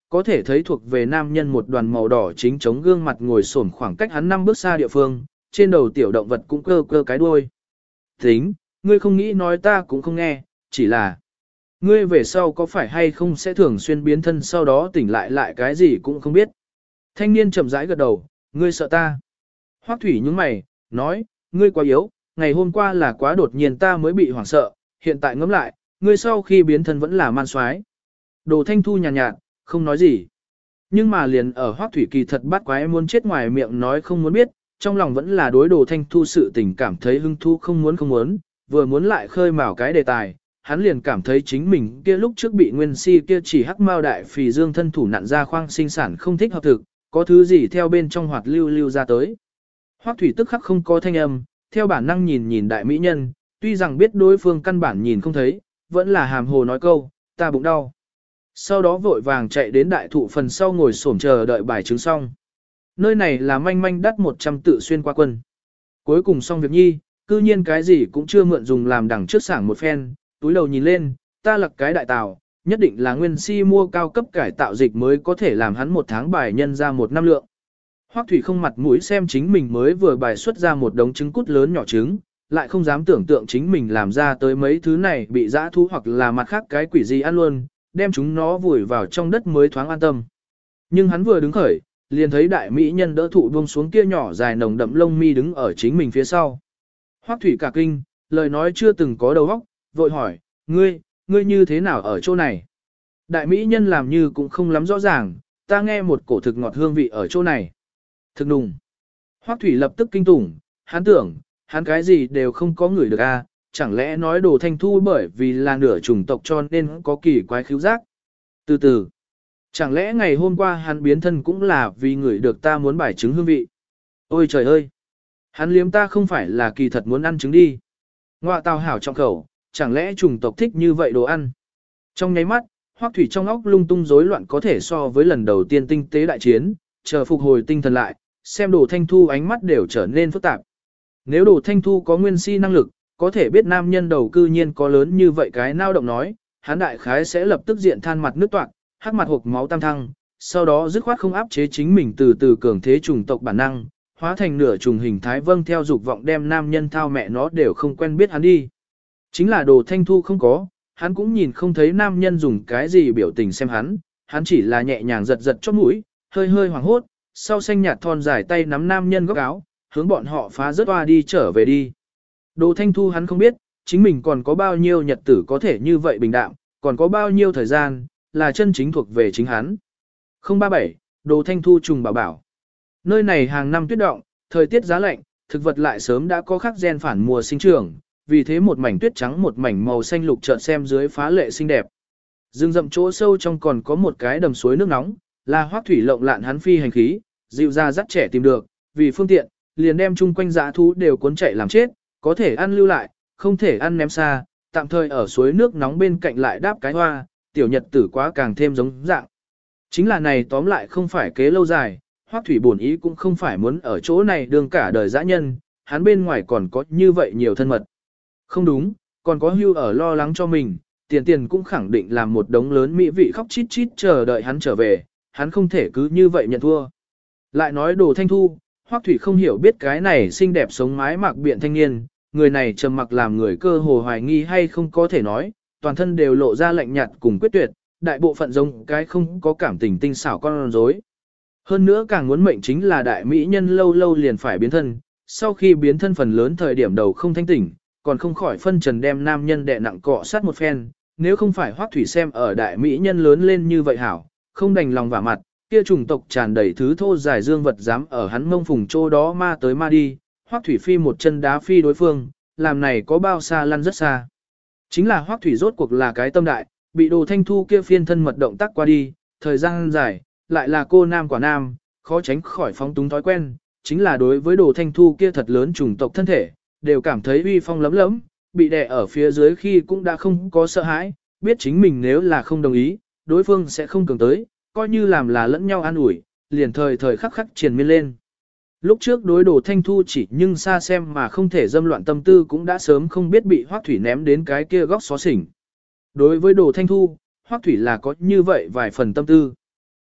có thể thấy thuộc về nam nhân một đoàn màu đỏ chính chống gương mặt ngồi xổm khoảng cách hắn 5 bước xa địa phương, trên đầu tiểu động vật cũng cơ cơ cái đuôi. Tính, ngươi không nghĩ nói ta cũng không nghe, chỉ là ngươi về sau có phải hay không sẽ thường xuyên biến thân sau đó tỉnh lại cái gì cũng không biết. Thanh niên chậm rãi gật đầu, ngươi sợ ta. Hoắc Thủy nhướng mày, nói, ngươi quá yếu, ngày hôm qua là quá đột nhiên ta mới bị hoảng sợ, hiện tại ngẫm lại, ngươi sau khi biến thân vẫn là man soái. Đồ Thanh Thu nhàn nhạt, không nói gì. Nhưng mà liền ở Hoắc Thủy kỳ thật bắt quái muốn chết ngoài miệng nói không muốn biết, trong lòng vẫn là đối Đồ Thanh Thu sự tình cảm thấy hứng thú không muốn, vừa muốn lại khơi mào cái đề tài, hắn liền cảm thấy chính mình kia lúc trước bị nguyên si kia chỉ hắc mao đại phì dương thân thủ nặn ra khoang sinh sản không thích hợp thực, có thứ gì theo bên trong hoạt lưu ra tới. Hoắc Thủy tức khắc không có thanh âm, theo bản năng nhìn đại mỹ nhân, tuy rằng biết đối phương căn bản nhìn không thấy, vẫn là hàm hồ nói câu, ta bụng đau. Sau đó vội vàng chạy đến đại thụ phần sau ngồi xổm chờ đợi bài chứng xong. Nơi này là manh manh đắt 100 tự xuyên qua quân. Cuối cùng xong việc nhi, cư nhiên cái gì cũng chưa mượn dùng làm đằng trước sảng một phen, túi đầu nhìn lên, ta lặc cái đại tàu, nhất định là nguyên si mua cao cấp cải tạo dịch mới có thể làm hắn 1 tháng bài nhân ra 1 năm lượng. Hoắc Thủy không mặt mũi xem chính mình mới vừa bài xuất ra một đống trứng cút lớn nhỏ trứng, lại không dám tưởng tượng chính mình làm ra tới mấy thứ này bị dã thú hoặc là mặt khác cái quỷ gì ăn luôn, đem chúng nó vùi vào trong đất mới thoáng an tâm. Nhưng hắn vừa đứng khởi, liền thấy đại mỹ nhân đỡ thụ buông xuống kia nhỏ dài nồng đậm lông mi đứng ở chính mình phía sau. Hoắc Thủy cả kinh, lời nói chưa từng có đầu óc, vội hỏi, ngươi như thế nào ở chỗ này? Đại mỹ nhân làm như cũng không lắm rõ ràng, ta nghe một cổ thực ngọt hương vị ở chỗ này. Thực nùng. Hoắc Thủy lập tức kinh tủng, hắn tưởng, hắn cái gì đều không có người được a, chẳng lẽ nói Đồ Thanh Thu bởi vì là nửa chủng tộc cho nên có kỳ quái khứu giác. Từ từ, chẳng lẽ ngày hôm qua hắn biến thân cũng là vì người được ta muốn bài trứng hương vị. Ôi trời ơi, hắn liếm ta không phải là kỳ thật muốn ăn trứng đi. Ngoạ tào hảo trong khẩu, chẳng lẽ chủng tộc thích như vậy đồ ăn. Trong nháy mắt, Hoắc Thủy trong óc lung tung rối loạn có thể so với lần đầu tiên tinh tế đại chiến, chờ phục hồi tinh thần lại, xem Đồ Thanh Thu ánh mắt đều trở nên phức tạp. Nếu Đồ Thanh Thu có nguyên si năng lực, có thể biết nam nhân đầu cư nhiên có lớn như vậy cái nao động nói, hắn đại khái sẽ lập tức diện than mặt nước toạc, hắc mặt hộc máu tam thăng, sau đó dứt khoát không áp chế chính mình từ từ cường thế chủng tộc bản năng, hóa thành nửa trùng hình thái vâng theo dục vọng đem nam nhân thao mẹ nó đều không quen biết hắn đi. Chính là Đồ Thanh Thu không có, hắn cũng nhìn không thấy nam nhân dùng cái gì biểu tình xem hắn chỉ là nhẹ nhàng giật chóp mũi, hơi hoảng hốt, sau xanh nhạt thon dài tay nắm nam nhân góc áo, hướng bọn họ phá rớt toa đi trở về đi. Đồ Thanh Thu hắn không biết, chính mình còn có bao nhiêu nhật tử có thể như vậy bình đạm, còn có bao nhiêu thời gian, là chân chính thuộc về chính hắn. 037, Đồ Thanh Thu trùng bảo bảo. Nơi này hàng năm tuyết động, thời tiết giá lạnh, thực vật lại sớm đã có khắc gen phản mùa sinh trưởng, vì thế một mảnh tuyết trắng một mảnh màu xanh lục chợt xem dưới phá lệ xinh đẹp. Rừng rậm chỗ sâu trong còn có một cái đầm suối nước nóng, là Hoắc Thủy lộng lạn hắn phi hành khí, dịu ra dắt trẻ tìm được, vì phương tiện, liền đem chung quanh dã thú đều cuốn chạy làm chết, có thể ăn lưu lại, không thể ăn ném xa, tạm thời ở suối nước nóng bên cạnh lại đáp cái hoa, tiểu nhật tử quá càng thêm giống dạng. Chính là này tóm lại không phải kế lâu dài, Hoắc Thủy bổn ý cũng không phải muốn ở chỗ này đương cả đời dã nhân, hắn bên ngoài còn có như vậy nhiều thân mật. Không đúng, còn có Hưu ở lo lắng cho mình, tiền cũng khẳng định làm một đống lớn mỹ vị khóc chít chít chờ đợi hắn trở về, hắn không thể cứ như vậy nhận thua. Lại nói Đồ Thanh Thu, Hoắc Thủy không hiểu biết cái này xinh đẹp sống mái mạc biện thanh niên, người này trầm mặc làm người cơ hồ hoài nghi hay không có thể nói, toàn thân đều lộ ra lạnh nhạt cùng quyết tuyệt, đại bộ phận giống cái không có cảm tình tinh xảo con rối. Hơn nữa càng muốn mệnh chính là đại mỹ nhân lâu lâu liền phải biến thân, sau khi biến thân phần lớn thời điểm đầu không thanh tỉnh, còn không khỏi phân trần đem nam nhân đè nặng cọ sát một phen, nếu không phải Hoắc Thủy xem ở đại mỹ nhân lớn lên như vậy hảo, không đành lòng vả mặt, kia chủng tộc tràn đầy thứ thô dài dương vật dám ở hắn mông phùng chỗ đó ma tới ma đi, Hoắc Thủy phi một chân đá phi đối phương, làm này có bao xa lăn rất xa. Chính là Hoắc Thủy rốt cuộc là cái tâm đại, bị Đồ Thanh Thu kia phiên thân mật động tác qua đi, thời gian dài, lại là cô nam quả nam, khó tránh khỏi phóng túng thói quen, chính là đối với Đồ Thanh Thu kia thật lớn chủng tộc thân thể, đều cảm thấy uy phong lấm lấm, bị đè ở phía dưới khi cũng đã không có sợ hãi, biết chính mình nếu là không đồng ý, đối phương sẽ không cường tới, coi như làm là lẫn nhau an ủi, liền thời khắc khắc triền miên lên. Lúc trước đối Đồ Thanh Thu chỉ nhưng xa xem mà không thể dâm loạn tâm tư cũng đã sớm không biết bị Hoắc Thủy ném đến cái kia góc xó xỉnh. Đối với Đồ Thanh Thu, Hoắc Thủy là có như vậy vài phần tâm tư.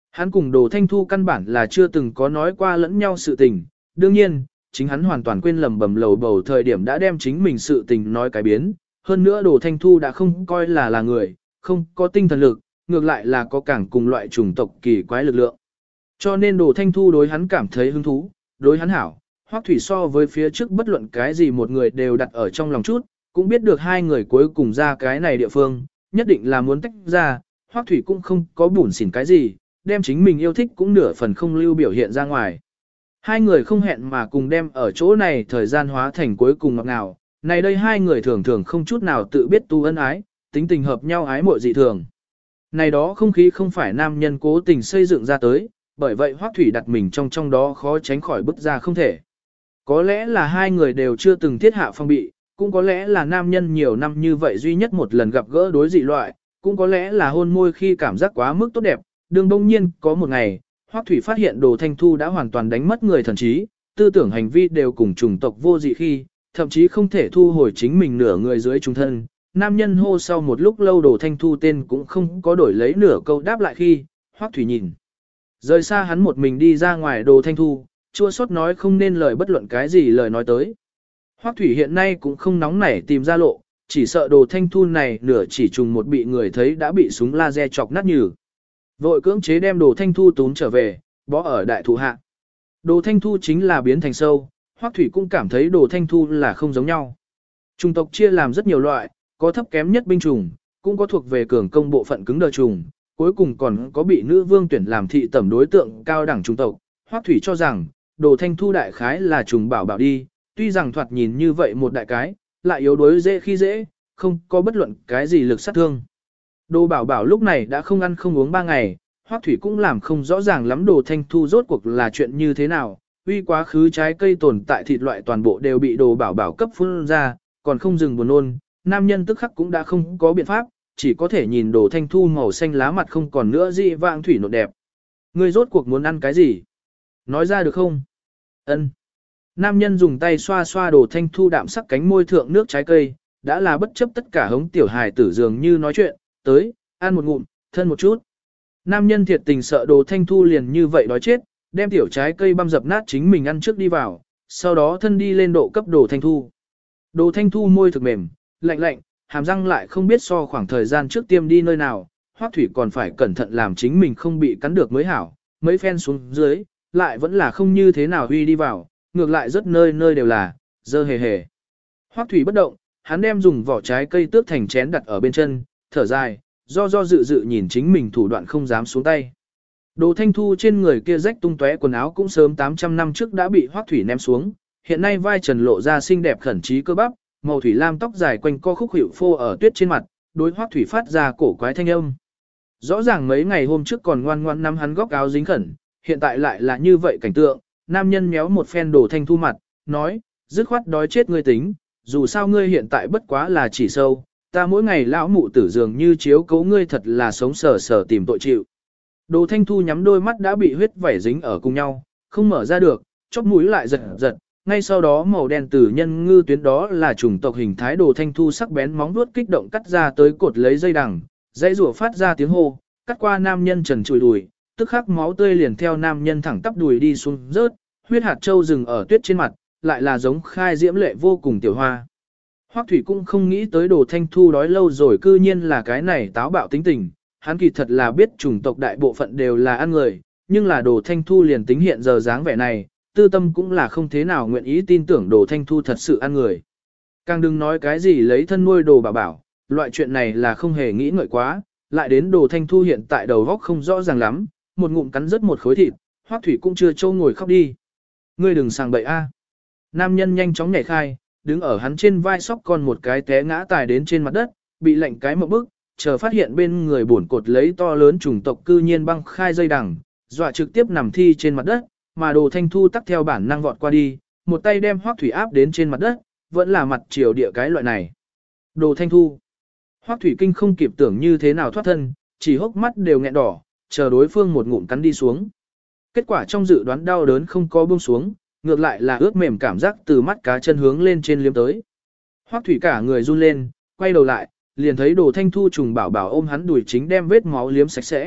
Hắn cùng Đồ Thanh Thu căn bản là chưa từng có nói qua lẫn nhau sự tình, đương nhiên, chính hắn hoàn toàn quên lầm bầm lầu bầu thời điểm đã đem chính mình sự tình nói cái biến, hơn nữa Đồ Thanh Thu đã không coi là người, không có tinh thần lực, ngược lại là có càng cùng loại chủng tộc kỳ quái lực lượng. Cho nên Đồ Thanh Thu đối hắn cảm thấy hứng thú, đối hắn hảo, Hoắc Thủy so với phía trước bất luận cái gì một người đều đặt ở trong lòng chút, cũng biết được hai người cuối cùng ra cái này địa phương, nhất định là muốn tách ra, Hoắc Thủy cũng không có bủn xỉn cái gì, đem chính mình yêu thích cũng nửa phần không lưu biểu hiện ra ngoài. Hai người không hẹn mà cùng đem ở chỗ này thời gian hóa thành cuối cùng ngọt ngào, này đây hai người thường thường không chút nào tự biết tu ân ái, tính tình hợp nhau ái muội dị thường. Này đó không khí không phải nam nhân cố tình xây dựng ra tới, bởi vậy Hoắc Thủy đặt mình trong đó khó tránh khỏi bứt ra không thể. Có lẽ là hai người đều chưa từng thiết hạ phong bị, cũng có lẽ là nam nhân nhiều năm như vậy duy nhất một lần gặp gỡ đối dị loại, cũng có lẽ là hôn môi khi cảm giác quá mức tốt đẹp, đương đông nhiên có một ngày, Hoắc Thủy phát hiện Đồ Thanh Thu đã hoàn toàn đánh mất người thần trí, tư tưởng hành vi đều cùng chủng tộc vô dị khi, thậm chí không thể thu hồi chính mình nửa người dưới trung thân. Nam nhân hô sau một lúc lâu Đồ Thanh Thu tên cũng không có đổi lấy nửa câu đáp lại khi, Hoắc Thủy nhìn. Rời xa hắn một mình đi ra ngoài Đồ Thanh Thu, chua xót nói không nên lời bất luận cái gì lời nói tới. Hoắc Thủy hiện nay cũng không nóng nảy tìm ra lộ, chỉ sợ Đồ Thanh Thu này nửa chỉ trùng một bị người thấy đã bị súng laser chọc nát nhừ. Vội cưỡng chế đem Đồ Thanh Thu tún trở về, bó ở đại thụ hạ. Đồ Thanh Thu chính là biến thành sâu, Hoắc Thủy cũng cảm thấy Đồ Thanh Thu là không giống nhau. Trùng tộc chia làm rất nhiều loại, có thấp kém nhất binh trùng, cũng có thuộc về cường công bộ phận cứng đờ trùng, cuối cùng còn có bị nữ vương tuyển làm thị tẩm đối tượng cao đẳng trùng tộc. Hoắc Thủy cho rằng, Đồ Thanh Thu đại khái là trùng bảo bảo đi, tuy rằng thoạt nhìn như vậy một đại cái, lại yếu đuối dễ khi dễ, không có bất luận cái gì lực sát thương. Đồ bảo bảo lúc này đã không ăn không uống 3 ngày, Hoắc Thủy cũng làm không rõ ràng lắm Đồ Thanh Thu rốt cuộc là chuyện như thế nào, uy quá khứ trái cây tồn tại thịt loại toàn bộ đều bị Đồ bảo bảo cấp phun ra, còn không dừng buồn nôn, nam nhân tức khắc cũng đã không có biện pháp, chỉ có thể nhìn Đồ Thanh Thu màu xanh lá mặt không còn nữa dị vãng thủy nộn đẹp. Ngươi rốt cuộc muốn ăn cái gì? Nói ra được không? Ân. Nam nhân dùng tay xoa xoa Đồ Thanh Thu đạm sắc cánh môi thượng nước trái cây, đã là bất chấp tất cả hống tiểu hài tử dường như nói chuyện, tới, ăn một ngụm, thân một chút. Nam nhân thiệt tình sợ Đồ Thanh Thu liền như vậy đói chết, đem tiểu trái cây băm dập nát chính mình ăn trước đi vào, sau đó thân đi lên độ cấp Đồ Thanh Thu. Đồ Thanh Thu môi thực mềm, lạnh lạnh, hàm răng lại không biết so khoảng thời gian trước tiêm đi nơi nào, Hoắc Thủy còn phải cẩn thận làm chính mình không bị cắn được mới hảo, mấy phen xuống dưới, lại vẫn là không như thế nào huy đi vào, ngược lại rất nơi nơi đều là, dơ hề hề. Hoắc Thủy bất động, hắn đem dùng vỏ trái cây tước thành chén đặt ở bên chân, thở dài, do dự dự nhìn chính mình thủ đoạn không dám xuống tay. Đồ Thanh Thu trên người kia rách tung tóe quần áo cũng sớm 800 năm trước đã bị Hoắc Thủy ném xuống, hiện nay vai trần lộ ra xinh đẹp khẩn trí cơ bắp, màu thủy lam tóc dài quanh co khúc hiệu phô ở tuyết trên mặt, đối Hoắc Thủy phát ra cổ quái thanh âm. Rõ ràng mấy ngày hôm trước còn ngoan ngoãn nắm hắn góc áo dính khẩn, hiện tại lại là như vậy cảnh tượng, nam nhân méo một phen Đồ Thanh Thu mặt, nói, dứt khoát đói chết ngươi tính, dù sao ngươi hiện tại bất quá là chỉ sâu, ta mỗi ngày lão mụ tử dường như chiếu cố ngươi thật là sống sờ sờ tìm tội chịu. Đồ Thanh Thu nhắm đôi mắt đã bị huyết vẩy dính ở cùng nhau, không mở ra được, chóp mũi lại giật giật, ngay sau đó màu đen từ nhân ngư tuyến đó là chủng tộc hình thái Đồ Thanh Thu sắc bén móng vuốt kích động cắt ra tới cột lấy dây đằng, dây rủa phát ra tiếng hô, cắt qua nam nhân trần trụi đùi, tức khắc máu tươi liền theo nam nhân thẳng tắp đùi đi xuống rớt, huyết hạt châu rừng ở tuyết trên mặt, lại là giống khai diễm lệ vô cùng tiểu hoa. Hoắc Thủy cũng không nghĩ tới Đồ Thanh Thu đói lâu rồi cư nhiên là cái này táo bạo tính tình, hắn kỳ thật là biết chủng tộc đại bộ phận đều là ăn người, nhưng là Đồ Thanh Thu liền tính hiện giờ dáng vẻ này, tư tâm cũng là không thế nào nguyện ý tin tưởng Đồ Thanh Thu thật sự ăn người. Càng đừng nói cái gì lấy thân nuôi Đồ bảo bảo, loại chuyện này là không hề nghĩ ngợi quá, lại đến Đồ Thanh Thu hiện tại đầu óc không rõ ràng lắm, một ngụm cắn rớt một khối thịt, Hoắc Thủy cũng chưa trâu ngồi khóc đi. Ngươi đừng sàng bậy a. Nam nhân nhanh chóng nhảy khai, đứng ở hắn trên vai sóc con một cái té ngã tài đến trên mặt đất, bị lạnh cái một bức, chờ phát hiện bên người bổn cột lấy to lớn chủng tộc cư nhiên băng khai dây đằng, dọa trực tiếp nằm thi trên mặt đất, mà Đồ Thanh Thu tắc theo bản năng vọt qua đi, một tay đem Hoắc Thủy áp đến trên mặt đất, vẫn là mặt chiều địa cái loại này. Đồ Thanh Thu. Hoắc Thủy kinh không kịp tưởng như thế nào thoát thân, chỉ hốc mắt đều nghẹn đỏ, chờ đối phương một ngụm cắn đi xuống. Kết quả trong dự đoán đau đớn không có buông xuống, ngược lại là ướt mềm cảm giác từ mắt cá chân hướng lên trên liếm tới. Hoắc Thủy cả người run lên, quay đầu lại, liền thấy Đồ Thanh Thu trùng bảo bảo ôm hắn đùi chính đem vết máu liếm sạch sẽ,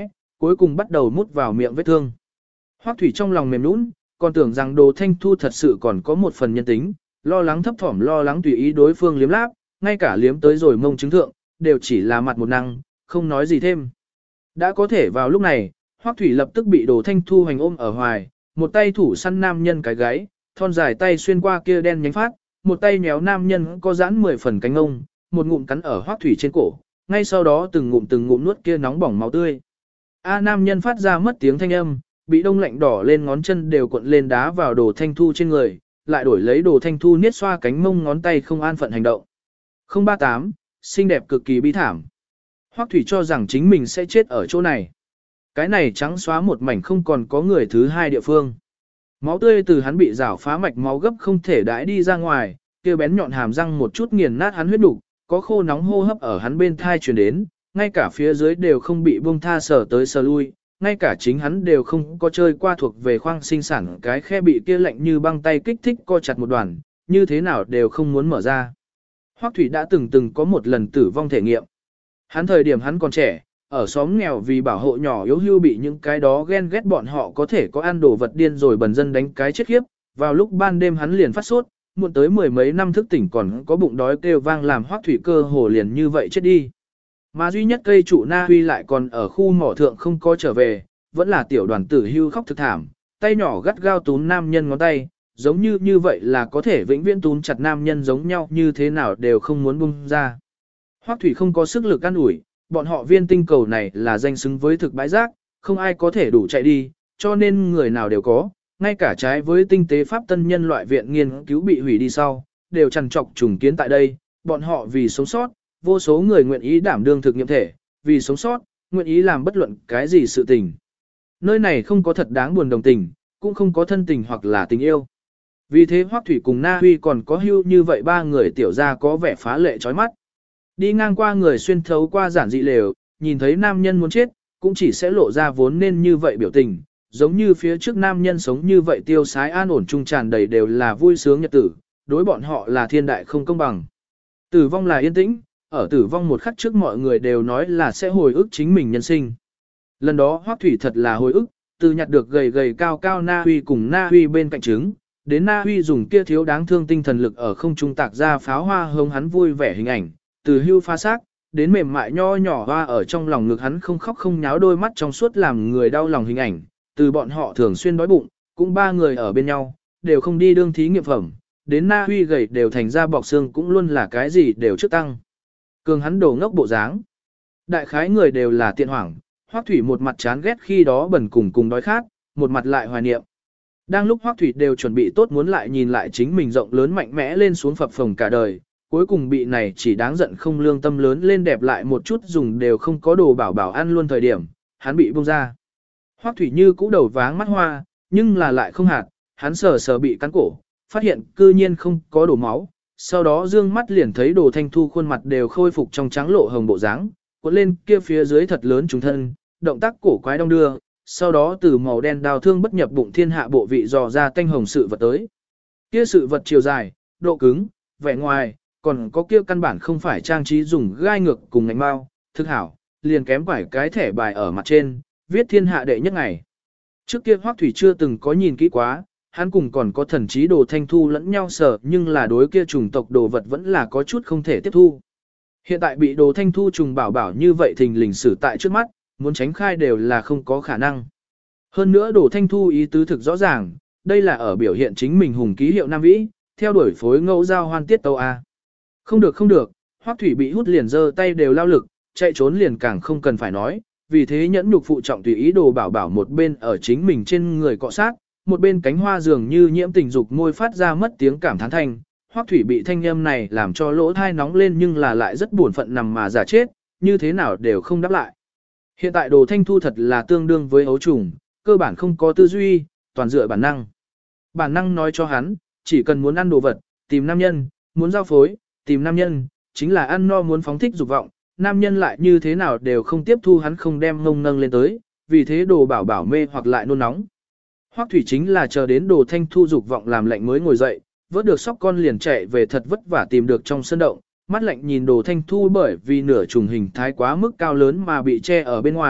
cuối cùng bắt đầu mút vào miệng vết thương. Hoắc Thủy trong lòng mềm nũng, còn tưởng rằng Đồ Thanh Thu thật sự còn có một phần nhân tính, lo lắng thấp thỏm lo lắng tùy ý đối phương liếm láp, ngay cả liếm tới rồi mông chứng thượng, đều chỉ là mặt một năng, không nói gì thêm. Đã có thể vào lúc này, Hoắc Thủy lập tức bị Đồ Thanh Thu hành ôm ở hoài, một tay thủ săn nam nhân cái gáy, thon dài tay xuyên qua kia đen nhánh phát, một tay méo nam nhân có giãn 10 phần cánh ông, một ngụm cắn ở Hoắc Thủy trên cổ, ngay sau đó từng ngụm nuốt kia nóng bỏng máu tươi. Nam nhân phát ra mất tiếng thanh âm, bị đông lạnh đỏ lên ngón chân đều cuộn lên đá vào Đồ Thanh Thu trên người, lại đổi lấy Đồ Thanh Thu niết xoa cánh mông ngón tay không an phận hành động. 038, xinh đẹp cực kỳ bi thảm. Hoắc Thủy cho rằng chính mình sẽ chết ở chỗ này. Cái này trắng xóa một mảnh không còn có người thứ hai địa phương. Máu tươi từ hắn bị rảo phá mạch máu gấp không thể đãi đi ra ngoài, kia bén nhọn hàm răng một chút nghiền nát hắn huyết đủ, có khô nóng hô hấp ở hắn bên thai truyền đến, ngay cả phía dưới đều không bị buông tha sờ tới sờ lui, ngay cả chính hắn đều không có chơi qua thuộc về khoang sinh sản cái khe bị kia lạnh như băng tay kích thích co chặt một đoàn, như thế nào đều không muốn mở ra. Hoắc Thủy đã từng có một lần tử vong thể nghiệm. Hắn thời điểm hắn còn trẻ, ở xóm nghèo vì bảo hộ nhỏ yếu hưu bị những cái đó ghen ghét bọn họ có thể có ăn đồ vật điên rồi bần dân đánh cái chết khiếp, vào lúc ban đêm hắn liền phát sốt, muộn tới mười mấy năm thức tỉnh còn có bụng đói kêu vang làm Hoắc Thủy cơ hồ liền như vậy chết đi. Mà duy nhất cây trụ Na Huy lại còn ở khu mỏ thượng không có trở về, vẫn là tiểu đoàn tử hưu khóc thực thảm, tay nhỏ gắt gao túm nam nhân ngón tay, giống như vậy là có thể vĩnh viễn túm chặt nam nhân giống nhau như thế nào đều không muốn buông ra. Hoắc Thủy không có sức lực an ủi, bọn họ viên tinh cầu này là danh xứng với thực bãi rác, không ai có thể đủ chạy đi, cho nên người nào đều có, ngay cả trái với tinh tế pháp tân nhân loại viện nghiên cứu bị hủy đi sau, đều trằn trọc trùng kiến tại đây, bọn họ vì sống sót, vô số người nguyện ý đảm đương thực nghiệm thể, vì sống sót, nguyện ý làm bất luận cái gì sự tình. Nơi này không có thật đáng buồn đồng tình, cũng không có thân tình hoặc là tình yêu. Vì thế Hoắc Thủy cùng Na Huy còn có hưu như vậy ba người tiểu gia có vẻ phá lệ chói mắt. Đi ngang qua người xuyên thấu qua giản dị lều, nhìn thấy nam nhân muốn chết, cũng chỉ sẽ lộ ra vốn nên như vậy biểu tình, giống như phía trước nam nhân sống như vậy tiêu sái an ổn trung tràn đầy đều là vui sướng nhật tử, đối bọn họ là thiên đại không công bằng. Tử vong là yên tĩnh, ở tử vong một khắc trước mọi người đều nói là sẽ hồi ức chính mình nhân sinh. Lần đó Hoắc Thủy thật là hồi ức, từ nhặt được gầy gầy cao cao Na Huy cùng Na Huy bên cạnh trứng, đến Na Huy dùng kia thiếu đáng thương tinh thần lực ở không trung tạc ra pháo hoa hông hắn vui vẻ hình ảnh, từ hưu pha xác, đến mềm mại nho nhỏ hoa ở trong lòng ngực hắn không khóc không nháo đôi mắt trong suốt làm người đau lòng hình ảnh, từ bọn họ thường xuyên đói bụng, cũng ba người ở bên nhau, đều không đi đương thí nghiệm phẩm, đến Na Huy gầy đều thành ra bọc xương cũng luôn là cái gì đều trước tăng. Cường hắn đồ ngốc bộ dáng. Đại khái người đều là tiện hoảng, Hoắc Thủy một mặt chán ghét khi đó bẩn cùng đói khát, một mặt lại hoài niệm. Đang lúc Hoắc Thủy đều chuẩn bị tốt muốn lại nhìn lại chính mình rộng lớn mạnh mẽ lên xuống phập phồng cả đời, cuối cùng bị này chỉ đáng giận không lương tâm lớn lên đẹp lại một chút dùng đều không có đồ bảo bảo ăn luôn thời điểm, hắn bị buông ra. Hoắc Thủy như cũ đầu váng mắt hoa, nhưng là lại không hạt, hắn sờ bị cắn cổ, phát hiện cư nhiên không có đổ máu, sau đó dương mắt liền thấy Đồ Thanh Thu khuôn mặt đều khôi phục trong trắng lộ hồng bộ dáng, cuộn lên kia phía dưới thật lớn trùng thân, động tác cổ quái đong đưa, sau đó từ màu đen đào thương bất nhập bụng thiên hạ bộ vị dò ra tanh hồng sự vật tới. Kia sự vật chiều dài, độ cứng, vẻ ngoài, còn có kia căn bản không phải trang trí dùng gai ngược cùng ngành bao, thực hảo, liền kém phải cái thẻ bài ở mặt trên, viết thiên hạ đệ nhất ngày. Trước kia Hoắc Thủy chưa từng có nhìn kỹ quá, hắn cùng còn có thần trí Đồ Thanh Thu lẫn nhau sợ nhưng là đối kia trùng tộc đồ vật vẫn là có chút không thể tiếp thu. Hiện tại bị Đồ Thanh Thu trùng bảo như vậy thình lình xử tại trước mắt, muốn tránh khai đều là không có khả năng. Hơn nữa Đồ Thanh Thu ý tứ thực rõ ràng, đây là ở biểu hiện chính mình hùng ký hiệu Nam Vĩ, theo đuổi phối ngẫu giao hoan tiết tâu A. Không được, Hoắc Thủy bị hút liền giơ tay đều lao lực, chạy trốn liền càng không cần phải nói, vì thế nhẫn nhục phụ trọng tùy ý Đồ bảo một bên ở chính mình trên người cọ sát, một bên cánh hoa dường như nhiễm tình dục môi phát ra mất tiếng cảm thán thanh. Hoắc Thủy bị thanh âm này làm cho lỗ thai nóng lên nhưng là lại rất buồn phận nằm mà giả chết, như thế nào đều không đáp lại. Hiện tại Đồ Thanh Thu thật là tương đương với ấu trùng, cơ bản không có tư duy, toàn dựa bản năng. Bản năng nói cho hắn, chỉ cần muốn ăn đồ vật, tìm nam nhân, muốn giao phối, tìm nam nhân, chính là ăn no muốn phóng thích dục vọng, nam nhân lại như thế nào đều không tiếp thu hắn không đem ngông nâng lên tới, vì thế Đồ bảo mê hoặc lại nôn nóng. Hoắc Thủy chính là chờ đến Đồ Thanh Thu dục vọng làm lạnh mới ngồi dậy, vớt được sóc con liền chạy về thật vất vả tìm được trong sân động, mắt lạnh nhìn Đồ Thanh Thu bởi vì nửa trùng hình thái quá mức cao lớn mà bị che ở bên ngoài,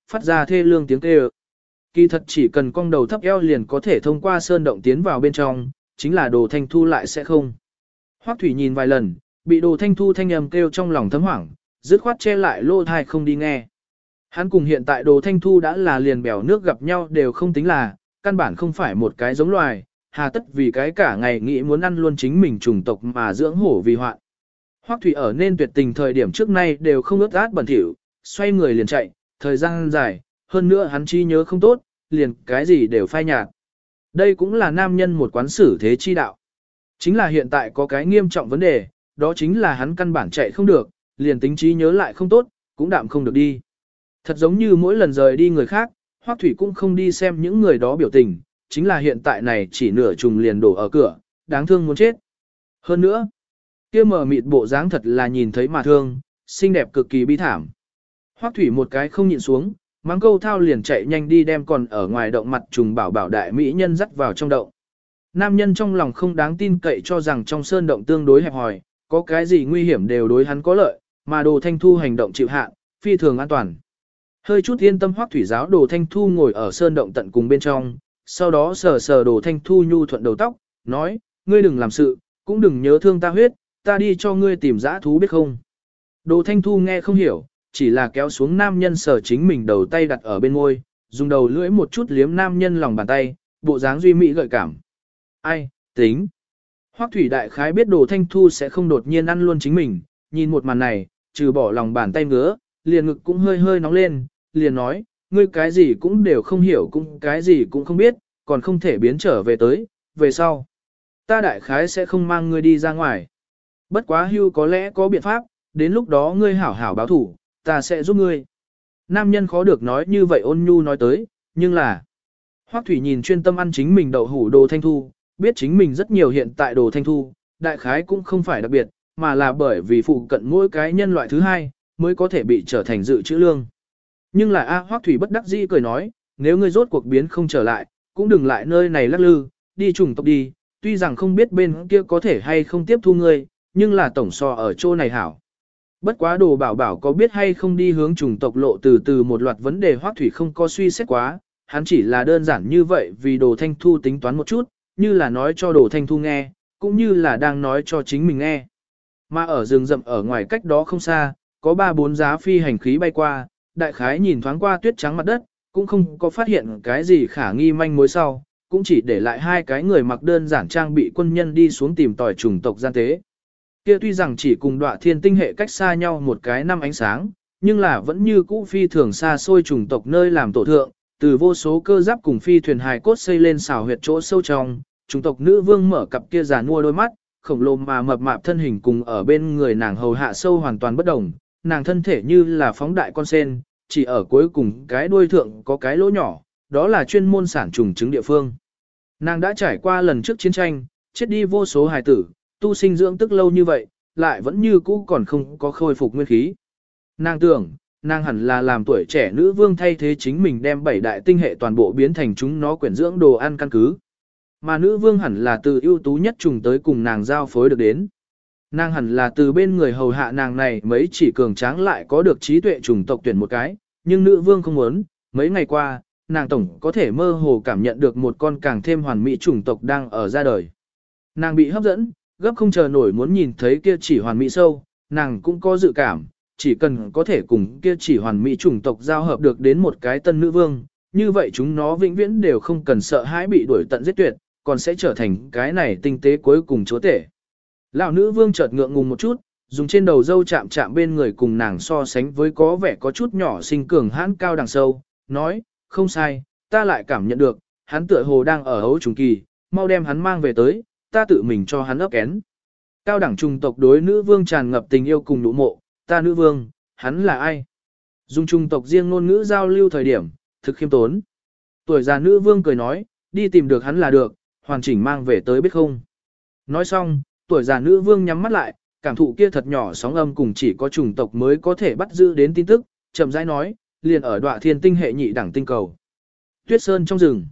phát ra thê lương tiếng kêu. Kỳ thật chỉ cần cong đầu thấp eo liền có thể thông qua sơn động tiến vào bên trong, chính là Đồ Thanh Thu lại sẽ không. Hoắc Thủy nhìn vài lần, bị Đồ Thanh Thu thanh âm kêu trong lòng thấm hoảng, dứt khoát che lại lỗ tai không đi nghe. Hắn cùng hiện tại Đồ Thanh Thu đã là liền bèo nước gặp nhau đều không tính là, căn bản không phải một cái giống loài, hà tất vì cái cả ngày nghĩ muốn ăn luôn chính mình chủng tộc mà dưỡng hổ vì hoạn. Hoắc Thủy ở nên tuyệt tình thời điểm trước nay đều không ướt át bẩn thỉu, xoay người liền chạy, thời gian dài, hơn nữa hắn trí nhớ không tốt, liền cái gì đều phai nhạt. Đây cũng là nam nhân một quán xử thế chi đạo. Chính là hiện tại có cái nghiêm trọng vấn đề, đó chính là hắn căn bản chạy không được, liền tính trí nhớ lại không tốt, cũng đạm không được đi. Thật giống như mỗi lần rời đi người khác, Hoắc Thủy cũng không đi xem những người đó biểu tình, chính là hiện tại này chỉ nửa trùng liền đổ ở cửa, đáng thương muốn chết. Hơn nữa, kia mờ mịt bộ dáng thật là nhìn thấy mà thương, xinh đẹp cực kỳ bi thảm. Hoắc Thủy một cái không nhịn xuống, mắng câu thao liền chạy nhanh đi đem còn ở ngoài động mặt trùng bảo bảo đại mỹ nhân dắt vào trong động. Nam nhân trong lòng không đáng tin cậy cho rằng trong sơn động tương đối hẹp hòi, có cái gì nguy hiểm đều đối hắn có lợi, mà Đồ Thanh Thu hành động chịu hạn, phi thường an toàn. Hơi chút yên tâm Hoắc Thủy giáo Đồ Thanh Thu ngồi ở sơn động tận cùng bên trong, sau đó sờ sờ Đồ Thanh Thu nhu thuận đầu tóc, nói, ngươi đừng làm sự, cũng đừng nhớ thương ta huyết, ta đi cho ngươi tìm dã thú biết không. Đồ Thanh Thu nghe không hiểu, chỉ là kéo xuống nam nhân sờ chính mình đầu tay đặt ở bên môi, dùng đầu lưỡi một chút liếm nam nhân lòng bàn tay, bộ dáng duy mỹ gợi cảm. Ai, tính. Hoắc Thủy đại khái biết Đồ Thanh Thu sẽ không đột nhiên ăn luôn chính mình, nhìn một màn này, trừ bỏ lòng bàn tay ngứa, liền ngực cũng hơi hơi nóng lên, liền nói, ngươi cái gì cũng đều không hiểu cũng cái gì cũng không biết, còn không thể biến trở về tới, về sau. Ta đại khái sẽ không mang ngươi đi ra ngoài. Bất quá hưu có lẽ có biện pháp, đến lúc đó ngươi hảo hảo báo thủ, ta sẽ giúp ngươi. Nam nhân khó được nói như vậy ôn nhu nói tới, nhưng là... Hoắc Thủy nhìn chuyên tâm ăn chính mình đậu hủ Đồ Thanh Thu, biết chính mình rất nhiều hiện tại Đồ Thanh Thu, đại khái cũng không phải đặc biệt, mà là bởi vì phụ cận mỗi cái nhân loại thứ hai, mới có thể bị trở thành dự trữ lương. Nhưng là Hoắc Thủy bất đắc dĩ cười nói, nếu ngươi rốt cuộc biến không trở lại, cũng đừng lại nơi này lắc lư, đi chủng tộc đi, tuy rằng không biết bên kia có thể hay không tiếp thu ngươi, nhưng là tổng so ở chỗ này hảo. Bất quá Đồ Bảo Bảo có biết hay không đi hướng chủng tộc lộ từ từ một loạt vấn đề Hoắc Thủy không có suy xét quá, hắn chỉ là đơn giản như vậy vì Đồ Thanh Thu tính toán một chút, như là nói cho Đồ Thanh Thu nghe, cũng như là đang nói cho chính mình nghe. Mà ở rừng rậm ở ngoài cách đó không xa, có 3-4 giá phi hành khí bay qua, đại khái nhìn thoáng qua tuyết trắng mặt đất, cũng không có phát hiện cái gì khả nghi manh mối sau, cũng chỉ để lại hai cái người mặc đơn giản trang bị quân nhân đi xuống tìm tòi chủng tộc gian tế. Kia tuy rằng chỉ cùng Đoạ Thiên tinh hệ cách xa nhau một cái năm ánh sáng, nhưng là vẫn như cũ phi thường xa xôi chủng tộc nơi làm tổ thượng, từ vô số cơ giáp cùng phi thuyền hài cốt xây lên xào huyệt chỗ sâu trong, chủng tộc nữ vương mở cặp kia giàn mua đôi mắt, khổng lồ mà mập mạp thân hình cùng ở bên người nàng hầu hạ sâu hoàn toàn bất đồng, nàng thân thể như là phóng đại con sen, chỉ ở cuối cùng cái đuôi thượng có cái lỗ nhỏ, đó là chuyên môn sản trùng trứng địa phương. Nàng đã trải qua lần trước chiến tranh, chết đi vô số hài tử, tu sinh dưỡng tức lâu như vậy, lại vẫn như cũ còn không có khôi phục nguyên khí. Nàng tưởng, nàng hẳn là làm tuổi trẻ nữ vương thay thế chính mình đem 7 đại tinh hệ toàn bộ biến thành chúng nó quyển dưỡng đồ ăn căn cứ. Mà nữ vương hẳn là từ ưu tú nhất trùng tới cùng nàng giao phối được đến. Nàng hẳn là từ bên người hầu hạ nàng này mấy chỉ cường tráng lại có được trí tuệ chủng tộc tuyển một cái, nhưng nữ vương không muốn, mấy ngày qua, nàng tổng có thể mơ hồ cảm nhận được một con càng thêm hoàn mỹ chủng tộc đang ở ra đời. Nàng bị hấp dẫn, gấp không chờ nổi muốn nhìn thấy kia chỉ hoàn mỹ sâu, nàng cũng có dự cảm, chỉ cần có thể cùng kia chỉ hoàn mỹ chủng tộc giao hợp được đến một cái tân nữ vương, như vậy chúng nó vĩnh viễn đều không cần sợ hãi bị đuổi tận giết tuyệt, còn sẽ trở thành cái này tinh tế cuối cùng chúa tể. Lão nữ vương chợt ngượng ngùng một chút, dùng trên đầu dâu chạm chạm bên người cùng nàng so sánh với có vẻ có chút nhỏ xinh cường hãn cao đằng sâu, nói, không sai, ta lại cảm nhận được, hắn tựa hồ đang ở hấu trùng kỳ, mau đem hắn mang về tới, ta tự mình cho hắn ấp kén. Cao đẳng trùng tộc đối nữ vương tràn ngập tình yêu cùng nụ mộ, ta nữ vương, hắn là ai? Dùng trùng tộc riêng ngôn ngữ giao lưu thời điểm, thực khiêm tốn. Tuổi già nữ vương cười nói, đi tìm được hắn là được, hoàn chỉnh mang về tới biết không? Nói xong, tuổi già nữ vương nhắm mắt lại, cảm thụ kia thật nhỏ sóng âm cùng chỉ có chủng tộc mới có thể bắt giữ đến tin tức, chậm rãi nói, liền ở Đoạ Thiên tinh hệ nhị đẳng tinh cầu. Tuyết Sơn trong rừng.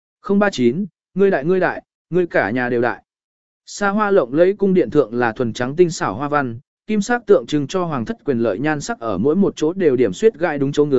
039, ngươi đại, ngươi cả nhà đều đại. Xa hoa lộng lẫy cung điện thượng là thuần trắng tinh xảo hoa văn, kim sắc tượng trưng cho hoàng thất quyền lợi nhan sắc ở mỗi một chỗ đều điểm xuyết gai đúng chỗ ngứa,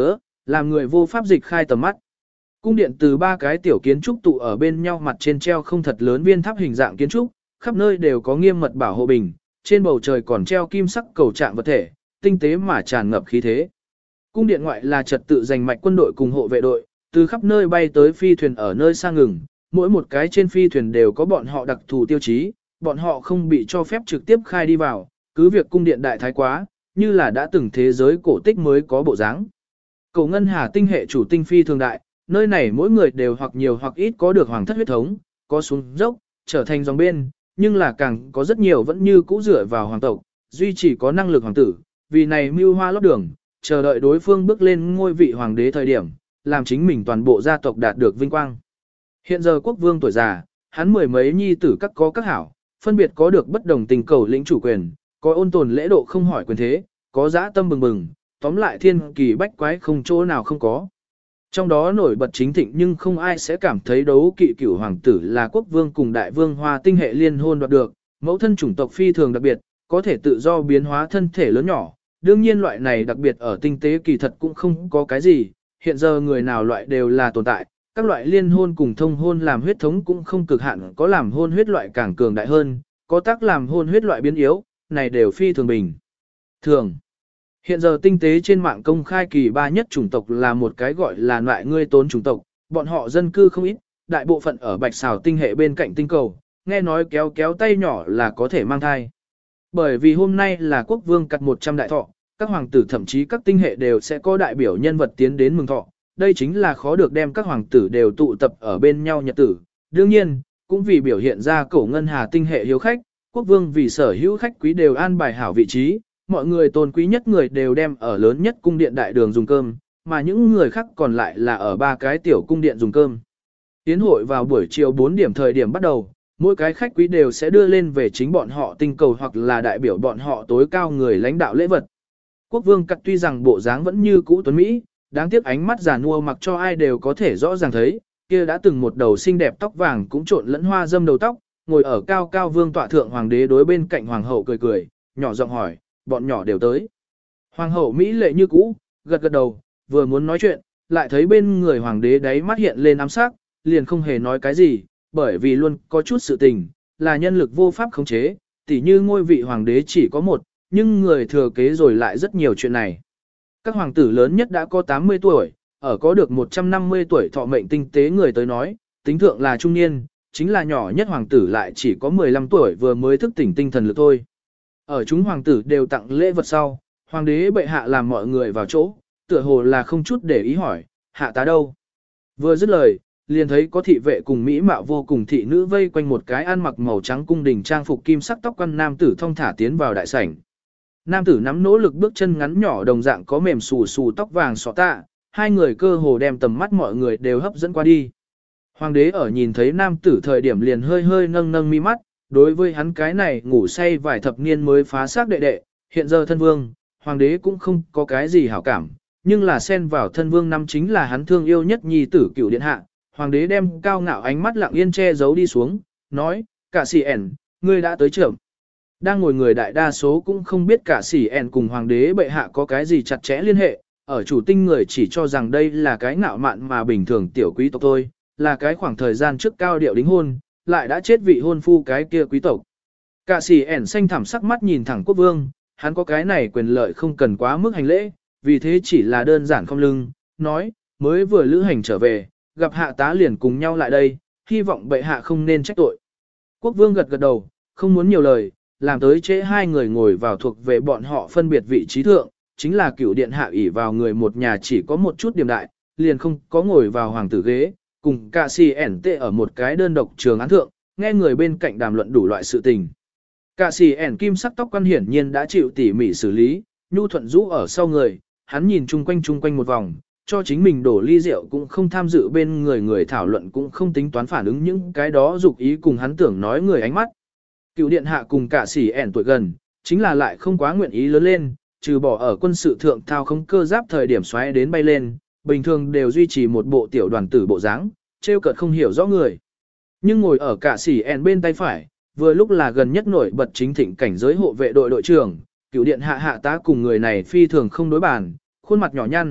làm người vô pháp dịch khai tầm mắt. Cung điện từ ba cái tiểu kiến trúc tụ ở bên nhau, mặt trên treo không thật lớn viên tháp hình dạng kiến trúc, khắp nơi đều có nghiêm mật bảo hộ bình, trên bầu trời còn treo kim sắc cầu trạng vật thể, tinh tế mà tràn ngập khí thế. Cung điện ngoại là trật tự giành mạch quân đội cùng hộ vệ đội, từ khắp nơi bay tới phi thuyền ở nơi xa ngừng, mỗi một cái trên phi thuyền đều có bọn họ đặc thù tiêu chí, bọn họ không bị cho phép trực tiếp khai đi vào, cứ việc cung điện đại thái quá, như là đã từng thế giới cổ tích mới có bộ dáng. Cầu ngân hà tinh hệ chủ tinh phi thường đại, nơi này mỗi người đều hoặc nhiều hoặc ít có được hoàng thất huyết thống, có xuống dốc, trở thành dòng bên, nhưng là càng có rất nhiều vẫn như cũ dựa vào hoàng tộc, duy chỉ có năng lực hoàng tử, vì này mưu hoa lót đường, chờ đợi đối phương bước lên ngôi vị hoàng đế thời điểm, làm chính mình toàn bộ gia tộc đạt được vinh quang. Hiện giờ quốc vương tuổi già, hắn mười mấy nhi tử các có các hảo, phân biệt có được bất đồng tình cầu lĩnh chủ quyền, có ôn tồn lễ độ không hỏi quyền thế, có dã tâm bừng bừng, tóm lại thiên kỳ bách quái không chỗ nào không có. Trong đó nổi bật chính thịnh nhưng không ai sẽ cảm thấy đấu kỵ cửu hoàng tử là quốc vương cùng đại vương hoa tinh hệ liên hôn đoạt được, mẫu thân chủng tộc phi thường đặc biệt, có thể tự do biến hóa thân thể lớn nhỏ. Đương nhiên loại này đặc biệt ở tinh tế kỳ thật cũng không có cái gì, hiện giờ người nào loại đều là tồn tại, các loại liên hôn cùng thông hôn làm huyết thống cũng không cực hạn, có làm hôn huyết loại càng cường đại hơn, có tác làm hôn huyết loại biến yếu, này đều phi thường bình. Thường. Hiện giờ tinh tế trên mạng công khai kỳ ba nhất chủng tộc là một cái gọi là loại ngươi tốn chủng tộc, bọn họ dân cư không ít, đại bộ phận ở bạch xào tinh hệ bên cạnh tinh cầu, nghe nói kéo kéo tay nhỏ là có thể mang thai. Bởi vì hôm nay là quốc vương cặt 100 đại thọ, các hoàng tử thậm chí các tinh hệ đều sẽ có đại biểu nhân vật tiến đến mừng thọ, đây chính là khó được đem các hoàng tử đều tụ tập ở bên nhau nhật tử. Đương nhiên, cũng vì biểu hiện ra cổ ngân hà tinh hệ hiếu khách, quốc vương vì sở hữu khách quý đều an bài hảo vị trí, mọi người tôn quý nhất người đều đem ở lớn nhất cung điện đại đường dùng cơm, mà những người khác còn lại là ở ba cái tiểu cung điện dùng cơm. Tiến hội vào buổi chiều 4 điểm thời điểm bắt đầu, mỗi cái khách quý đều sẽ đưa lên về chính bọn họ tinh cầu hoặc là đại biểu bọn họ tối cao người lãnh đạo lễ vật. Quốc vương cặt tuy rằng bộ dáng vẫn như cũ tuấn Mỹ, đáng tiếc ánh mắt già nua mặc cho ai đều có thể rõ ràng thấy, kia đã từng một đầu xinh đẹp tóc vàng cũng trộn lẫn hoa dâm đầu tóc, ngồi ở cao cao vương tọa thượng hoàng đế đối bên cạnh hoàng hậu cười cười, nhỏ giọng hỏi, bọn nhỏ đều tới. Hoàng hậu Mỹ lệ như cũ, gật gật đầu, vừa muốn nói chuyện, lại thấy bên người hoàng đế đáy mắt hiện lên ám sắc, liền không hề nói cái gì, bởi vì luôn có chút sự tình, là nhân lực vô pháp khống chế, tỉ như ngôi vị hoàng đế chỉ có một, nhưng người thừa kế rồi lại rất nhiều chuyện này. Các hoàng tử lớn nhất đã có 80 tuổi, ở có được 150 tuổi thọ mệnh tinh tế người tới nói, tính thượng là trung niên, chính là nhỏ nhất hoàng tử lại chỉ có 15 tuổi vừa mới thức tỉnh tinh thần lực thôi. Ở chúng hoàng tử đều tặng lễ vật sau, hoàng đế bệ hạ làm mọi người vào chỗ, tựa hồ là không chút để ý hỏi, hạ tá đâu. Vừa dứt lời, liền thấy có thị vệ cùng mỹ mạo vô cùng thị nữ vây quanh một cái ăn mặc màu trắng cung đình trang phục kim sắc tóc quăn nam tử thong thả tiến vào đại sảnh. Nam tử nắm nỗ lực bước chân ngắn nhỏ đồng dạng có mềm xù xù tóc vàng xỏ tạ, hai người cơ hồ đem tầm mắt mọi người đều hấp dẫn qua đi. Hoàng đế ở nhìn thấy nam tử thời điểm liền hơi hơi nâng nâng mi mắt, đối với hắn cái này ngủ say vài thập niên mới phá xác đệ đệ, hiện giờ thân vương, hoàng đế cũng không có cái gì hảo cảm, nhưng là xen vào thân vương năm chính là hắn thương yêu nhất nhi tử cửu điện hạ. Hoàng đế đem cao ngạo ánh mắt lặng yên che giấu đi xuống, nói, cả sĩ ẻn, ngươi đã tới trưởng. Đang ngồi người đại đa số cũng không biết cả sĩ ẻn cùng hoàng đế bệ hạ có cái gì chặt chẽ liên hệ, ở chủ tinh người chỉ cho rằng đây là cái ngạo mạn mà bình thường tiểu quý tộc thôi, là cái khoảng thời gian trước cao điệu đính hôn, lại đã chết vị hôn phu cái kia quý tộc. Cả sĩ ẻn xanh thẳm sắc mắt nhìn thẳng quốc vương, hắn có cái này quyền lợi không cần quá mức hành lễ, vì thế chỉ là đơn giản không lưng, nói, mới vừa lữ hành trở về, gặp hạ tá liền cùng nhau lại đây, hy vọng bệ hạ không nên trách tội. Quốc vương gật gật đầu, không muốn nhiều lời, làm tới trễ hai người ngồi vào thuộc về bọn họ phân biệt vị trí thượng, chính là cửu điện hạ ỷ vào người một nhà chỉ có một chút điểm đại, liền không có ngồi vào hoàng tử ghế, cùng cả si ẻn tệ ở một cái đơn độc trường án thượng, nghe người bên cạnh đàm luận đủ loại sự tình. Cả si ẻn kim sắc tóc quan hiển nhiên đã chịu tỉ mỉ xử lý, nhu thuận rũ ở sau người, hắn nhìn chung quanh một vòng, cho chính mình đổ ly rượu cũng không tham dự bên người thảo luận cũng không tính toán phản ứng những cái đó dục ý cùng hắn tưởng nói người ánh mắt. Cựu điện hạ cùng cả sĩ ẻn tuổi gần, chính là lại không quá nguyện ý lớn lên, trừ bỏ ở quân sự thượng thao không cơ giáp thời điểm xoáy đến bay lên, bình thường đều duy trì một bộ tiểu đoàn tử bộ dáng, trêu cợt không hiểu rõ người. Nhưng ngồi ở cả sĩ ẻn bên tay phải, vừa lúc là gần nhất nổi bật chính thịnh cảnh giới hộ vệ đội đội trưởng, cựu điện hạ hạ tá cùng người này phi thường không đối bàn, khuôn mặt nhỏ nhăn,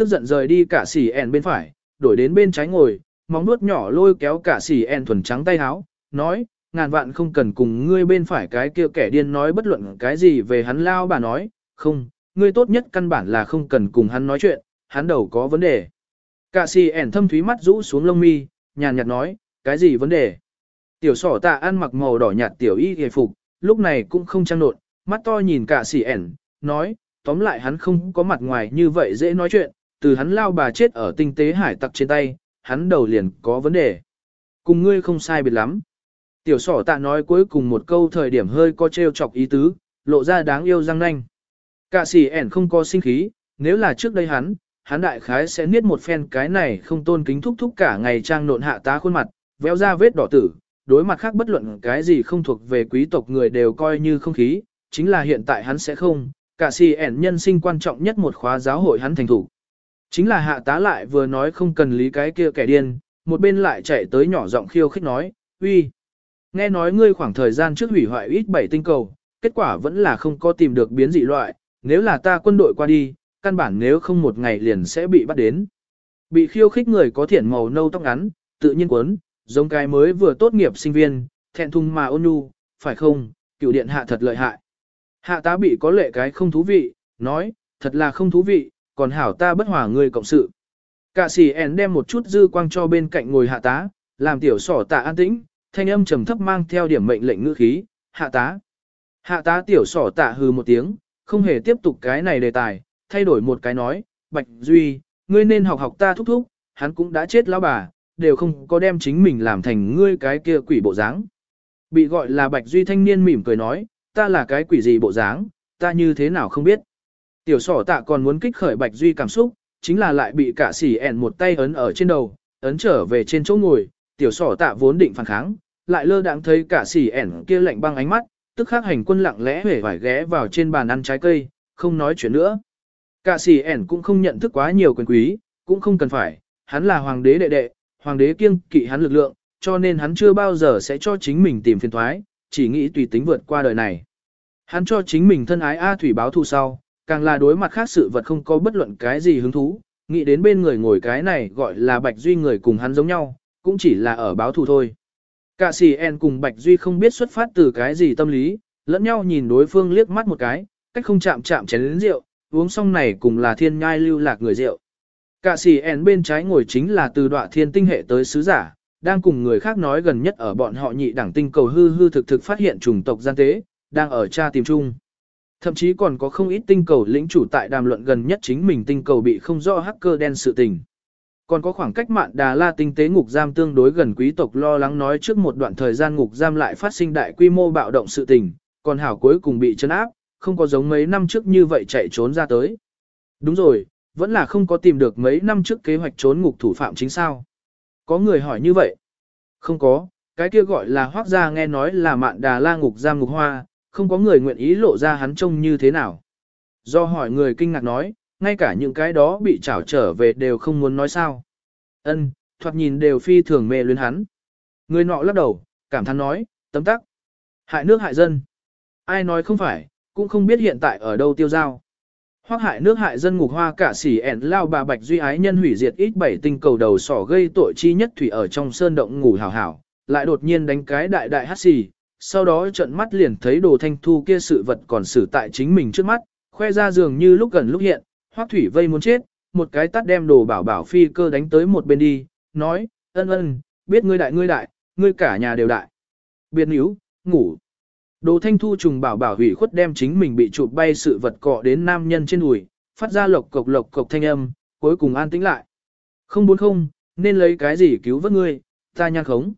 tức giận rời đi cả xỉ ẻn bên phải, đổi đến bên trái ngồi, móng nuốt nhỏ lôi kéo cả xỉ ẻn thuần trắng tay háo, nói, ngàn vạn không cần cùng ngươi bên phải cái kia kẻ điên nói bất luận cái gì về hắn lao bà nói, không, ngươi tốt nhất căn bản là không cần cùng hắn nói chuyện, hắn đầu có vấn đề. Cả xỉ ẻn thâm thúy mắt rũ xuống lông mi, nhàn nhạt nói, cái gì vấn đề? Tiểu sỏ tạ ăn mặc màu đỏ nhạt tiểu y hề phục, lúc này cũng không trang nộn, mắt to nhìn cả xỉ ẻn, nói, tóm lại hắn không có mặt ngoài như vậy dễ nói chuyện, từ hắn lao bà chết ở tinh tế hải tặc trên tay, hắn đầu liền có vấn đề. Cùng ngươi không sai biệt lắm. Tiểu sỏ tạ nói cuối cùng một câu thời điểm hơi có trêu chọc ý tứ, lộ ra đáng yêu răng nanh. Cả xỉ ẻn không có sinh khí, nếu là trước đây hắn đại khái sẽ niết một phen cái này không tôn kính thúc thúc cả ngày trang nộn hạ tá khuôn mặt, véo ra vết đỏ tử, đối mặt khác bất luận cái gì không thuộc về quý tộc người đều coi như không khí, chính là hiện tại hắn sẽ không, cả xỉ ẻn nhân sinh quan trọng nhất một khóa giáo hội hắn thành thủ. Chính là hạ tá lại vừa nói không cần lý cái kia kẻ điên, một bên lại chạy tới nhỏ giọng khiêu khích nói, uy, nghe nói ngươi khoảng thời gian trước hủy hoại ít 7 tinh cầu, kết quả vẫn là không có tìm được biến dị loại, nếu là ta quân đội qua đi, căn bản nếu không một ngày liền sẽ bị bắt đến. Bị khiêu khích người có thiển màu nâu tóc ngắn, tự nhiên quấn, giống cái mới vừa tốt nghiệp sinh viên, thẹn thùng mà ôn nhu, phải không, cựu điện hạ thật lợi hại. Hạ tá bị có lệ cái không thú vị, nói, thật là không thú vị, còn hảo ta bất hòa ngươi cộng sự. Cả xỉ ẻn đem một chút dư quang cho bên cạnh ngồi hạ tá, làm tiểu sỏ tạ an tĩnh, thanh âm trầm thấp mang theo điểm mệnh lệnh ngữ khí, hạ tá. Hạ tá tiểu sỏ tạ hừ một tiếng, không hề tiếp tục cái này đề tài, thay đổi một cái nói, Bạch Duy, ngươi nên học học ta thúc thúc, hắn cũng đã chết lão bà, đều không có đem chính mình làm thành ngươi cái kia quỷ bộ dáng. Bị gọi là Bạch Duy thanh niên mỉm cười nói, ta là cái quỷ gì bộ dáng, ta như thế nào không biết. Tiểu sỏ tạ còn muốn kích khởi Bạch Duy cảm xúc, chính là lại bị cả xỉ ẻn một tay ấn ở trên đầu, ấn trở về trên chỗ ngồi, tiểu sỏ tạ vốn định phản kháng, lại lơ đãng thấy cả xỉ ẻn kia lạnh băng ánh mắt, tức khắc hành quân lặng lẽ hề phải ghé vào trên bàn ăn trái cây, không nói chuyện nữa. Cả xỉ ẻn cũng không nhận thức quá nhiều quyền quý, cũng không cần phải, hắn là hoàng đế đệ đệ, hoàng đế kiêng kỵ hắn lực lượng, cho nên hắn chưa bao giờ sẽ cho chính mình tìm phiền thoái, chỉ nghĩ tùy tính vượt qua đời này. Hắn cho chính mình thân ái A Thủy báo thù sau, càng là đối mặt khác sự vật không có bất luận cái gì hứng thú, nghĩ đến bên người ngồi cái này gọi là Bạch Duy người cùng hắn giống nhau, cũng chỉ là ở báo thù thôi. Cả xỉ en cùng Bạch Duy không biết xuất phát từ cái gì tâm lý, lẫn nhau nhìn đối phương liếc mắt một cái, cách không chạm chén đến rượu, uống xong này cùng là thiên nhai lưu lạc người rượu. Cả xỉ en bên trái ngồi chính là từ đọa thiên tinh hệ tới sứ giả, đang cùng người khác nói gần nhất ở bọn họ nhị đẳng tinh cầu hư hư thực thực phát hiện chủng tộc gian tế, đang ở tra tìm chung. Thậm chí còn có không ít tinh cầu lĩnh chủ tại đàm luận gần nhất chính mình tinh cầu bị không rõ hacker đen sự tình. Còn có khoảng cách Mạn Đà La tinh tế ngục giam tương đối gần quý tộc lo lắng nói trước một đoạn thời gian ngục giam lại phát sinh đại quy mô bạo động sự tình, còn hảo cuối cùng bị trấn áp, không có giống mấy năm trước như vậy chạy trốn ra tới. Đúng rồi, vẫn là không có tìm được mấy năm trước kế hoạch trốn ngục thủ phạm chính sao. Có người hỏi như vậy. Không có, cái kia gọi là Hoác gia nghe nói là Mạn Đà La ngục giam ngục hoa, không có người nguyện ý lộ ra hắn trông như thế nào. Do hỏi người kinh ngạc nói, ngay cả những cái đó bị trảo trở về đều không muốn nói sao. Ân, thoạt nhìn đều phi thường mê luyến hắn. Người nọ lắc đầu, cảm thán nói, tấm tắc. Hại nước hại dân. Ai nói không phải, cũng không biết hiện tại ở đâu tiêu giao. Hoác hại nước hại dân ngục hoa cả sỉ ẻn lao bà Bạch Duy ái nhân hủy diệt ít 7 tinh cầu đầu sỏ gây tội chi nhất thủy ở trong sơn động ngủ hảo hảo, lại đột nhiên đánh cái đại đại hát xì, sau đó trợn mắt liền thấy Đồ Thanh Thu kia sự vật còn xử tại chính mình trước mắt, khoe ra dường như lúc gần lúc hiện, Hoắc Thủy vây muốn chết, một cái tát đem Đồ Bảo Bảo phi cơ đánh tới một bên đi, nói, ân, biết ngươi đại, ngươi cả nhà đều đại. Biệt níu, ngủ. Đồ Thanh Thu trùng Bảo Bảo hủy khuất đem chính mình bị chụp bay sự vật cọ đến nam nhân trên đùi, phát ra lộc cộc thanh âm, cuối cùng an tĩnh lại. 040, nên lấy cái gì cứu vớt ngươi, ta nhan khống.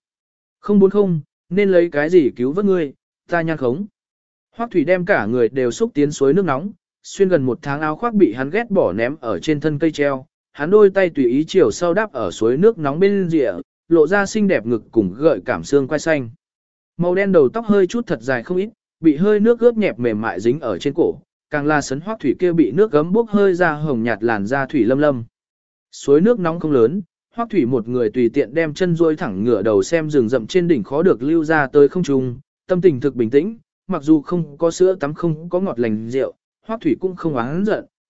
040, nên lấy cái gì cứu vớt ngươi, ta nhan khống. Hoắc Thủy đem cả người đều xúc tiến suối nước nóng, xuyên gần một tháng áo khoác bị hắn ghét bỏ ném ở trên thân cây treo, hắn đôi tay tùy ý chiều sau đáp ở suối nước nóng bên rìa, lộ ra xinh đẹp ngực cùng gợi cảm xương quai xanh. Màu đen đầu tóc hơi chút thật dài không ít, bị hơi nước ướt nhẹp mềm mại dính ở trên cổ, càng là sấn Hoắc Thủy kia bị nước gấm bốc hơi ra hồng nhạt làn da thủy lâm lâm. Suối nước nóng không lớn, Hoắc Thủy một người tùy tiện đem chân duỗi thẳng ngửa đầu xem rừng rậm trên đỉnh khó được lưu ra tới không trung, tâm tình thực bình tĩnh, mặc dù không có sữa tắm không có ngọt lành rượu, Hoắc Thủy cũng không oán giận,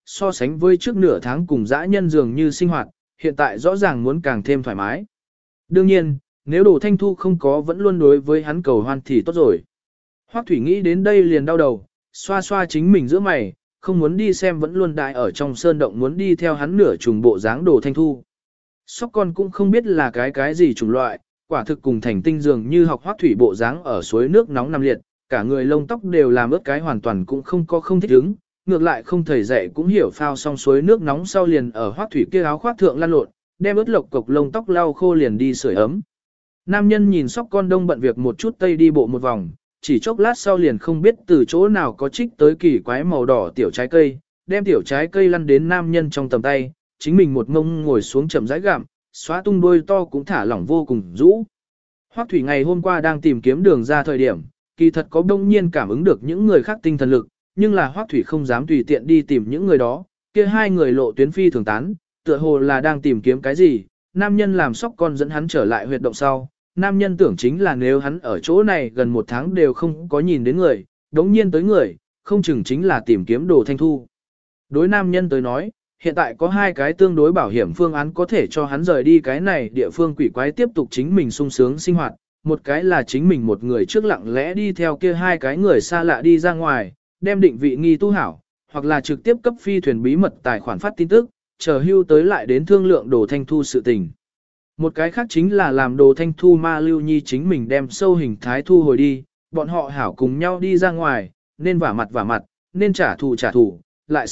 so sánh với trước nửa tháng cùng dã nhân dường như sinh hoạt, hiện tại rõ ràng muốn càng thêm thoải mái. Đương nhiên, nếu Đồ Thanh Thu không có vẫn luôn đối với hắn cầu hoan thì tốt rồi. Hoắc Thủy nghĩ đến đây liền đau đầu, xoa xoa chính mình giữa mày, không muốn đi xem vẫn luôn đại ở trong sơn động, muốn đi theo hắn nửa trùng bộ dáng Đồ Thanh Thu. Sóc con cũng không biết là cái gì chủng loại, quả thực cùng thành tinh dường như học Hoắc Thủy bộ dáng ở suối nước nóng nằm liệt, cả người lông tóc đều làm ướt cái hoàn toàn cũng không có không thích ứng, ngược lại không thầy dạy cũng hiểu phao xong suối nước nóng sau liền ở Hoắc Thủy kia áo khoác thượng lăn lộn, đem ướt lộc cục lông tóc lau khô liền đi sưởi ấm. Nam nhân nhìn Sóc con đông bận việc một chút tây đi bộ một vòng, chỉ chốc lát sau liền không biết từ chỗ nào có trích tới kỳ quái màu đỏ tiểu trái cây, đem tiểu trái cây lăn đến nam nhân trong tầm tay, chính mình một ngông ngồi xuống chậm rãi gặm, xóa tung đôi to cũng thả lỏng vô cùng rũ. Hoắc Thủy ngày hôm qua đang tìm kiếm đường ra thời điểm, kỳ thật có đông nhiên cảm ứng được những người khác tinh thần lực, nhưng là Hoắc Thủy không dám tùy tiện đi tìm những người đó, kia hai người lộ tuyến phi thường tán, tựa hồ là đang tìm kiếm cái gì. Nam nhân làm Sóc con dẫn hắn trở lại huyệt động sau, nam nhân tưởng chính là nếu hắn ở chỗ này gần một tháng đều không có nhìn đến người, đống nhiên tới người, không chừng chính là tìm kiếm Đồ Thanh Thu. Đối nam nhân tới nói, hiện tại có hai cái tương đối bảo hiểm phương án có thể cho hắn rời đi cái này địa phương quỷ quái tiếp tục chính mình sung sướng sinh hoạt, một cái là chính mình một người trước lặng lẽ đi theo kia hai cái người xa lạ đi ra ngoài, đem định vị nghi tu hảo, hoặc là trực tiếp cấp phi thuyền bí mật tài khoản phát tin tức, chờ hưu tới lại đến thương lượng Đồ Thanh Thu sự tình. Một cái khác chính là làm Đồ Thanh Thu ma lưu nhi chính mình đem sâu hình thái thu hồi đi, bọn họ hảo cùng nhau đi ra ngoài, nên vả mặt, nên trả thù, lại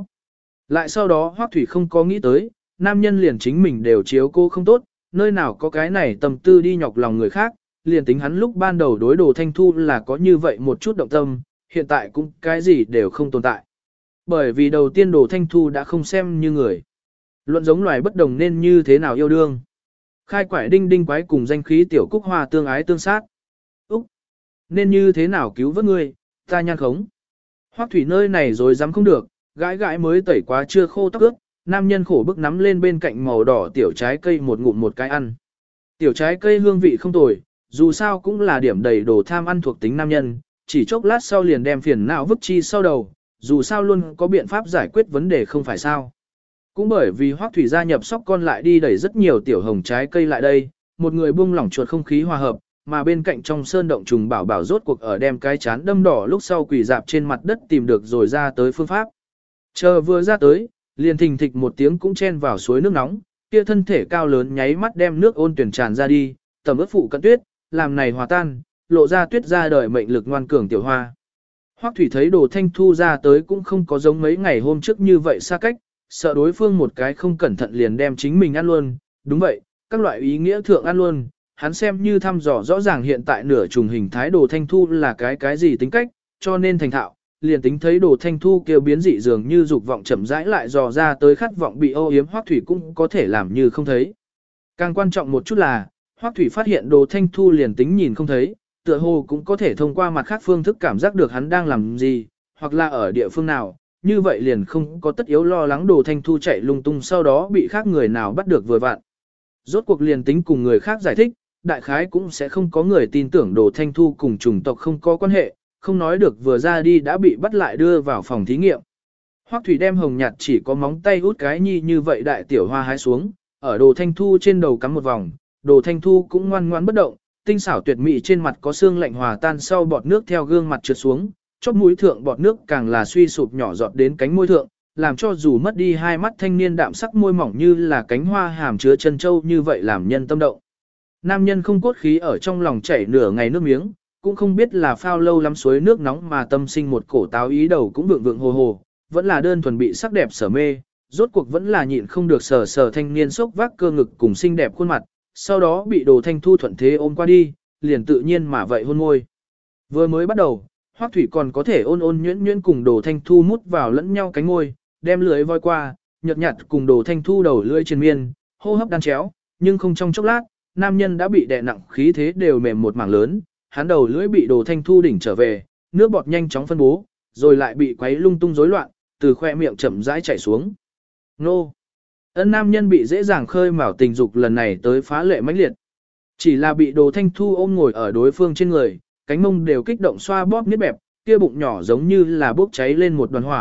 sau đó Hoắc Thủy không có nghĩ tới, nam nhân liền chính mình đều chiếu cô không tốt, nơi nào có cái này tâm tư đi nhọc lòng người khác, liền tính hắn lúc ban đầu đối Đồ Thanh Thu là có như vậy một chút động tâm, hiện tại cũng cái gì đều không tồn tại. Bởi vì đầu tiên Đồ Thanh Thu đã không xem như người. Luận giống loài bất đồng nên như thế nào yêu đương. Khai quải đinh đinh quái cùng danh khí tiểu cúc hoa tương ái tương sát. Úc! Nên như thế nào cứu vớt ngươi, ta nhan khống. Hoắc Thủy nơi này rồi dám không được, gãi mới tẩy quá chưa khô tóc ướt, nam nhân khổ bức nắm lên bên cạnh màu đỏ tiểu trái cây một ngụm một cái ăn. Tiểu trái cây hương vị không tồi, dù sao cũng là điểm đầy đồ tham ăn thuộc tính nam nhân, chỉ chốc lát sau liền đem phiền não vứt chi sau đầu, dù sao luôn có biện pháp giải quyết vấn đề không phải sao. Cũng bởi vì Hoắc Thủy gia nhập Sóc con lại đi đẩy rất nhiều tiểu hồng trái cây lại đây, một người buông lỏng chuột không khí hòa hợp, mà bên cạnh trong sơn động trùng bảo bảo rốt cuộc ở đem cái chán đâm đỏ lúc sau quỳ dạp trên mặt đất tìm được rồi ra tới phương pháp. Chờ vừa ra tới, liền thình thịch một tiếng cũng chen vào suối nước nóng, kia thân thể cao lớn nháy mắt đem nước ôn tuyển tràn ra đi, tầm ướt phụ cận tuyết, làm này hòa tan, lộ ra tuyết ra đời mệnh lực ngoan cường tiểu hoa. Hoắc Thủy thấy Đồ Thanh Thu ra tới cũng không có giống mấy ngày hôm trước như vậy xa cách, sợ đối phương một cái không cẩn thận liền đem chính mình ăn luôn, đúng vậy, các loại ý nghĩa thượng ăn luôn, hắn xem như thăm dò rõ ràng hiện tại nửa trùng hình thái Đồ Thanh Thu là cái gì tính cách, cho nên thành thạo, liền tính thấy Đồ Thanh Thu kêu biến dị dường như dục vọng chậm rãi lại dò ra tới khát vọng bị âu yếm, Hoắc Thủy cũng có thể làm như không thấy. Càng quan trọng một chút là, Hoắc Thủy phát hiện Đồ Thanh Thu liền tính nhìn không thấy, tựa hồ cũng có thể thông qua mặt khác phương thức cảm giác được hắn đang làm gì, hoặc là ở địa phương nào, như vậy liền không có tất yếu lo lắng Đồ Thanh Thu chạy lung tung sau đó bị khác người nào bắt được vừa vặn. Rốt cuộc liền tính cùng người khác giải thích, đại khái cũng sẽ không có người tin tưởng Đồ Thanh Thu cùng chủng tộc không có quan hệ, không nói được vừa ra đi đã bị bắt lại đưa vào phòng thí nghiệm. Hoắc Thủy đem hồng nhạt chỉ có móng tay út cái nhi như vậy đại tiểu hoa hái xuống, ở Đồ Thanh Thu trên đầu cắm một vòng, Đồ Thanh Thu cũng ngoan ngoãn bất động, tinh xảo tuyệt mỹ trên mặt có xương lạnh hòa tan sau bọt nước theo gương mặt trượt xuống, chóp mũi thượng bọt nước càng là suy sụp nhỏ giọt đến cánh môi thượng, làm cho dù mất đi hai mắt thanh niên đạm sắc môi mỏng như là cánh hoa hàm chứa chân châu như vậy làm nhân tâm động. Nam nhân không cốt khí ở trong lòng chảy nửa ngày nước miếng, cũng không biết là phao lâu lắm suối nước nóng mà tâm sinh một cổ táo ý đầu cũng vượng vượng hồ hồ, vẫn là đơn thuần bị sắc đẹp sở mê, rốt cuộc vẫn là nhịn không được sờ thanh niên sốc vác cơ ngực cùng xinh đẹp khuôn mặt, sau đó bị Đồ Thanh Thu thuận thế ôm qua đi, liền tự nhiên mà vậy hôn môi. Vừa mới bắt đầu, Hoắc Thủy còn có thể ôn ôn nhuyễn nhuyễn cùng Đồ Thanh Thu mút vào lẫn nhau cánh môi, đem lưỡi voi qua, nhợt nhạt cùng Đồ Thanh Thu đầu lưỡi triền miên, hô hấp đan chéo, nhưng không trong chốc lát, nam nhân đã bị đè nặng khí thế đều mềm một mảng lớn, hắn đầu lưỡi bị Đồ Thanh Thu đỉnh trở về, nước bọt nhanh chóng phân bố, rồi lại bị quấy lung tung rối loạn, từ khoe miệng chậm rãi chảy xuống. Nô! Ân nam nhân bị dễ dàng khơi mào tình dục lần này tới phá lệ mãnh liệt. Chỉ là bị Đồ Thanh Thu ôm ngồi ở đối phương trên người, cánh mông đều kích động xoa bóp niết bẹp, kia bụng nhỏ giống như là bốc cháy lên một đoàn hỏa,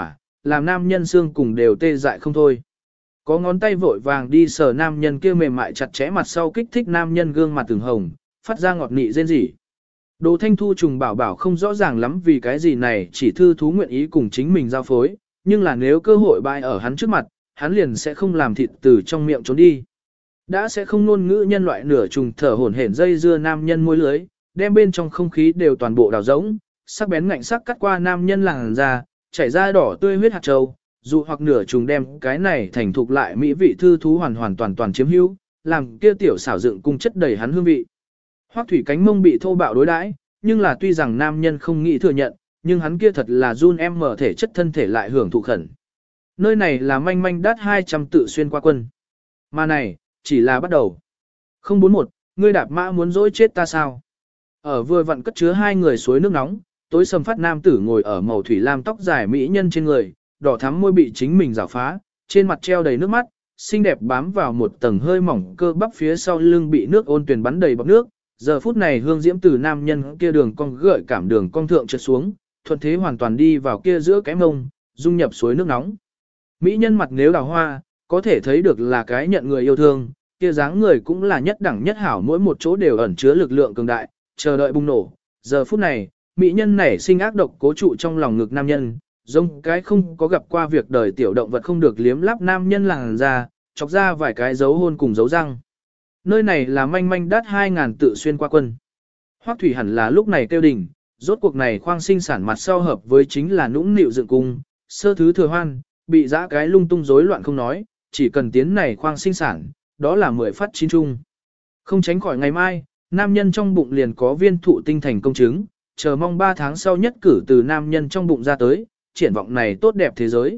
làm nam nhân xương cùng đều tê dại không thôi. Có ngón tay vội vàng đi sờ nam nhân kia mềm mại chặt chẽ mặt sau kích thích nam nhân gương mặt từng hồng, phát ra ngọt nị rên rỉ. Đồ Thanh Thu trùng bảo bảo không rõ ràng lắm vì cái gì này chỉ thư thú nguyện ý cùng chính mình giao phối, nhưng là nếu cơ hội bại ở hắn trước mặt, hắn liền sẽ không làm thịt từ trong miệng trốn đi. Đã sẽ không ngôn ngữ nhân loại nửa trùng thở hổn hển dây dưa nam nhân môi lưới, đem bên trong không khí đều toàn bộ đào rỗng, sắc bén ngạnh sắc cắt qua nam nhân làn da, chảy ra đỏ tươi huyết hạt châu, dù hoặc nửa trùng đem cái này thành thục lại mỹ vị thư thú hoàn toàn chiếm hữu, làm kia tiểu xảo dựng cung chất đầy hắn hương vị. Hoắc Thủy cánh mông bị thô bạo đối đãi, nhưng là tuy rằng nam nhân không nghĩ thừa nhận, nhưng hắn kia thật là run em mở thể chất thân thể lại hưởng thụ khẩn. Nơi này là manh manh đát 200 tự xuyên qua quân. Mà này, chỉ là bắt đầu. 041, ngươi đạp mã muốn dỗi chết ta sao? Ở vừa vặn cất chứa hai người suối nước nóng, tối sầm phát nam tử ngồi ở màu thủy lam tóc dài mỹ nhân trên người, đỏ thắm môi bị chính mình rào phá, trên mặt treo đầy nước mắt, xinh đẹp bám vào một tầng hơi mỏng cơ bắp phía sau lưng bị nước ôn tuyền bắn đầy bọt nước. Giờ phút này hương diễm từ nam nhân kia đường cong gợi cảm đường cong thượng trượt xuống, thuận thế hoàn toàn đi vào kia giữa cái mông, dung nhập suối nước nóng. Mỹ nhân mặt nếu đào hoa, có thể thấy được là cái nhận người yêu thương, kia dáng người cũng là nhất đẳng nhất hảo, mỗi một chỗ đều ẩn chứa lực lượng cường đại, chờ đợi bùng nổ. Giờ phút này, mỹ nhân nảy sinh ác độc cố trụ trong lòng ngực nam nhân, giống cái không có gặp qua việc đời tiểu động vật không được liếm láp nam nhân làn ra, chọc ra vài cái dấu hôn cùng dấu răng. Nơi này là manh manh đát 2000 tự xuyên qua quân. Hoắc Thủy hẳn là lúc này kêu đỉnh, rốt cuộc này khoang sinh sản mặt sau hợp với chính là nũng nịu dựng cung, sơ thứ thừa hoan, bị dã cái lung tung rối loạn không nói, chỉ cần tiến này khoang sinh sản, đó là 10 phát chín chung. Không tránh khỏi ngày mai, nam nhân trong bụng liền có viên thụ tinh thành công chứng, chờ mong 3 tháng sau nhất cử từ nam nhân trong bụng ra tới, triển vọng này tốt đẹp thế giới.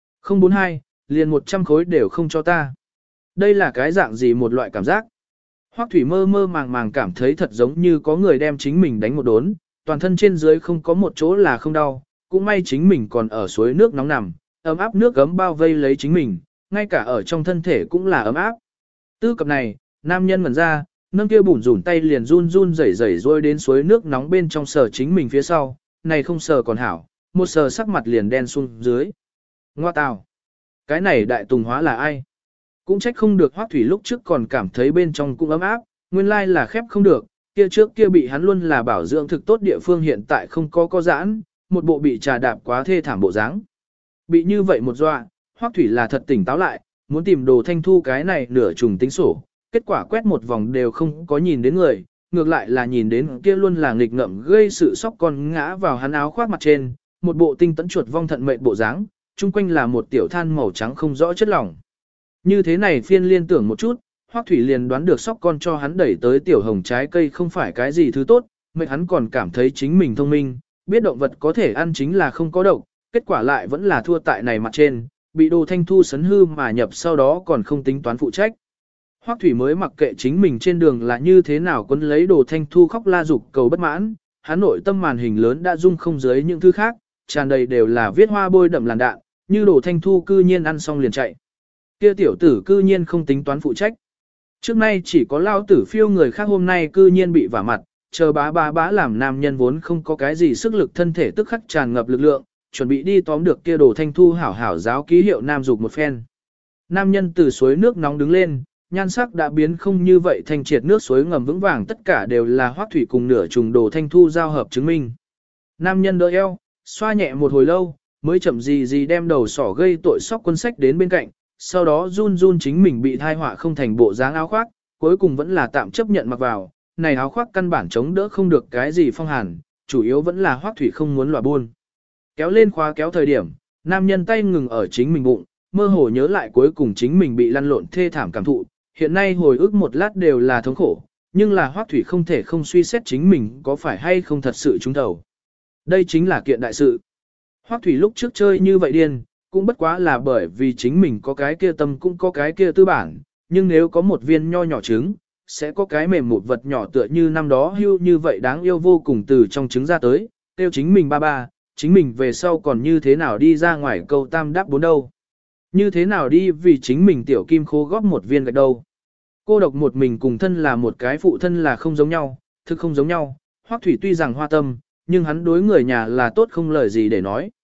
042, liền 100 khối đều không cho ta. Đây là cái dạng gì một loại cảm giác? Hoắc Thủy mơ mơ màng màng cảm thấy thật giống như có người đem chính mình đánh một đốn, toàn thân trên dưới không có một chỗ là không đau, cũng may chính mình còn ở suối nước nóng nằm, ấm áp nước gấm bao vây lấy chính mình, ngay cả ở trong thân thể cũng là ấm áp. Tư cập này, nam nhân ngẩn ra, nâng kia bủn rủn tay liền run run rẩy rẩy rôi đến suối nước nóng bên trong sờ chính mình phía sau, này không sờ còn hảo, một sờ sắc mặt liền đen xuống dưới. Ngoa tào, cái này đại tùng hóa là ai? Cũng trách không được Hoắc Thủy lúc trước còn cảm thấy bên trong cũng ấm áp, nguyên lai là khép không được, kia trước kia bị hắn luôn là bảo dưỡng thực tốt địa phương hiện tại không có giãn, một bộ bị trà đạp quá thê thảm bộ dáng. Bị như vậy một dọa, Hoắc Thủy là thật tỉnh táo lại, muốn tìm Đồ Thanh Thu cái này nửa trùng tính sổ, kết quả quét một vòng đều không có nhìn đến người, ngược lại là nhìn đến kia luôn là nghịch ngợm gây sự sốc con ngã vào hắn áo khoác mặt trên, một bộ tinh tấn chuột vong thận mệnh bộ dáng, chung quanh là một tiểu than màu trắng không rõ chất lỏng. Như thế này phiên liên tưởng một chút, Hoắc Thủy liền đoán được sóc con cho hắn đẩy tới tiểu hồng trái cây không phải cái gì thứ tốt, mệnh hắn còn cảm thấy chính mình thông minh, biết động vật có thể ăn chính là không có độc, kết quả lại vẫn là thua tại này mặt trên, bị Đồ Thanh Thu sấn hư mà nhập sau đó còn không tính toán phụ trách. Hoắc Thủy mới mặc kệ chính mình trên đường là như thế nào quấn lấy Đồ Thanh Thu khóc la dục cầu bất mãn, hắn nội tâm màn hình lớn đã rung không dưới những thứ khác, tràn đầy đều là viết hoa bôi đậm làn đạn, như Đồ Thanh Thu cư nhiên ăn xong liền chạy. Kia tiểu tử cư nhiên không tính toán phụ trách. Trước nay chỉ có lao tử phiêu người khác hôm nay cư nhiên bị vả mặt, chờ bá làm nam nhân vốn không có cái gì sức lực thân thể tức khắc tràn ngập lực lượng, chuẩn bị đi tóm được kia Đồ Thanh Thu hảo hảo giáo ký hiệu nam dục một phen. Nam nhân từ suối nước nóng đứng lên, nhan sắc đã biến không như vậy thanh triệt nước suối ngầm vững vàng tất cả đều là Hoắc Thủy cùng nửa trùng Đồ Thanh Thu giao hợp chứng minh. Nam nhân đỡ eo, xoa nhẹ một hồi lâu, mới chậm gì đem đầu sỏ gây tội sóc quân sách đến bên cạnh, sau đó run run chính mình bị thai họa không thành bộ dáng áo khoác, cuối cùng vẫn là tạm chấp nhận mặc vào, này áo khoác căn bản chống đỡ không được cái gì phong hàn, chủ yếu vẫn là Hoắc Thủy không muốn lòa buôn. Kéo lên khóa kéo thời điểm, nam nhân tay ngừng ở chính mình bụng, mơ hồ nhớ lại cuối cùng chính mình bị lăn lộn thê thảm cảm thụ, hiện nay hồi ức một lát đều là thống khổ, nhưng là Hoắc Thủy không thể không suy xét chính mình có phải hay không thật sự trúng thầu. Đây chính là kiện đại sự. Hoắc Thủy lúc trước chơi như vậy điên, cũng bất quá là bởi vì chính mình có cái kia tâm cũng có cái kia tư bản, nhưng nếu có một viên nho nhỏ trứng, sẽ có cái mềm một vật nhỏ tựa như năm đó hưu như vậy đáng yêu vô cùng từ trong trứng ra tới, tiêu chính mình ba, chính mình về sau còn như thế nào đi ra ngoài câu tam đáp bốn đâu. Như thế nào đi vì chính mình tiểu kim khô góp một viên gạch đâu. Cô độc một mình cùng thân là một cái phụ thân là không giống nhau, thực không giống nhau, Hoắc Thủy tuy rằng hoa tâm, nhưng hắn đối người nhà là tốt không lời gì để nói.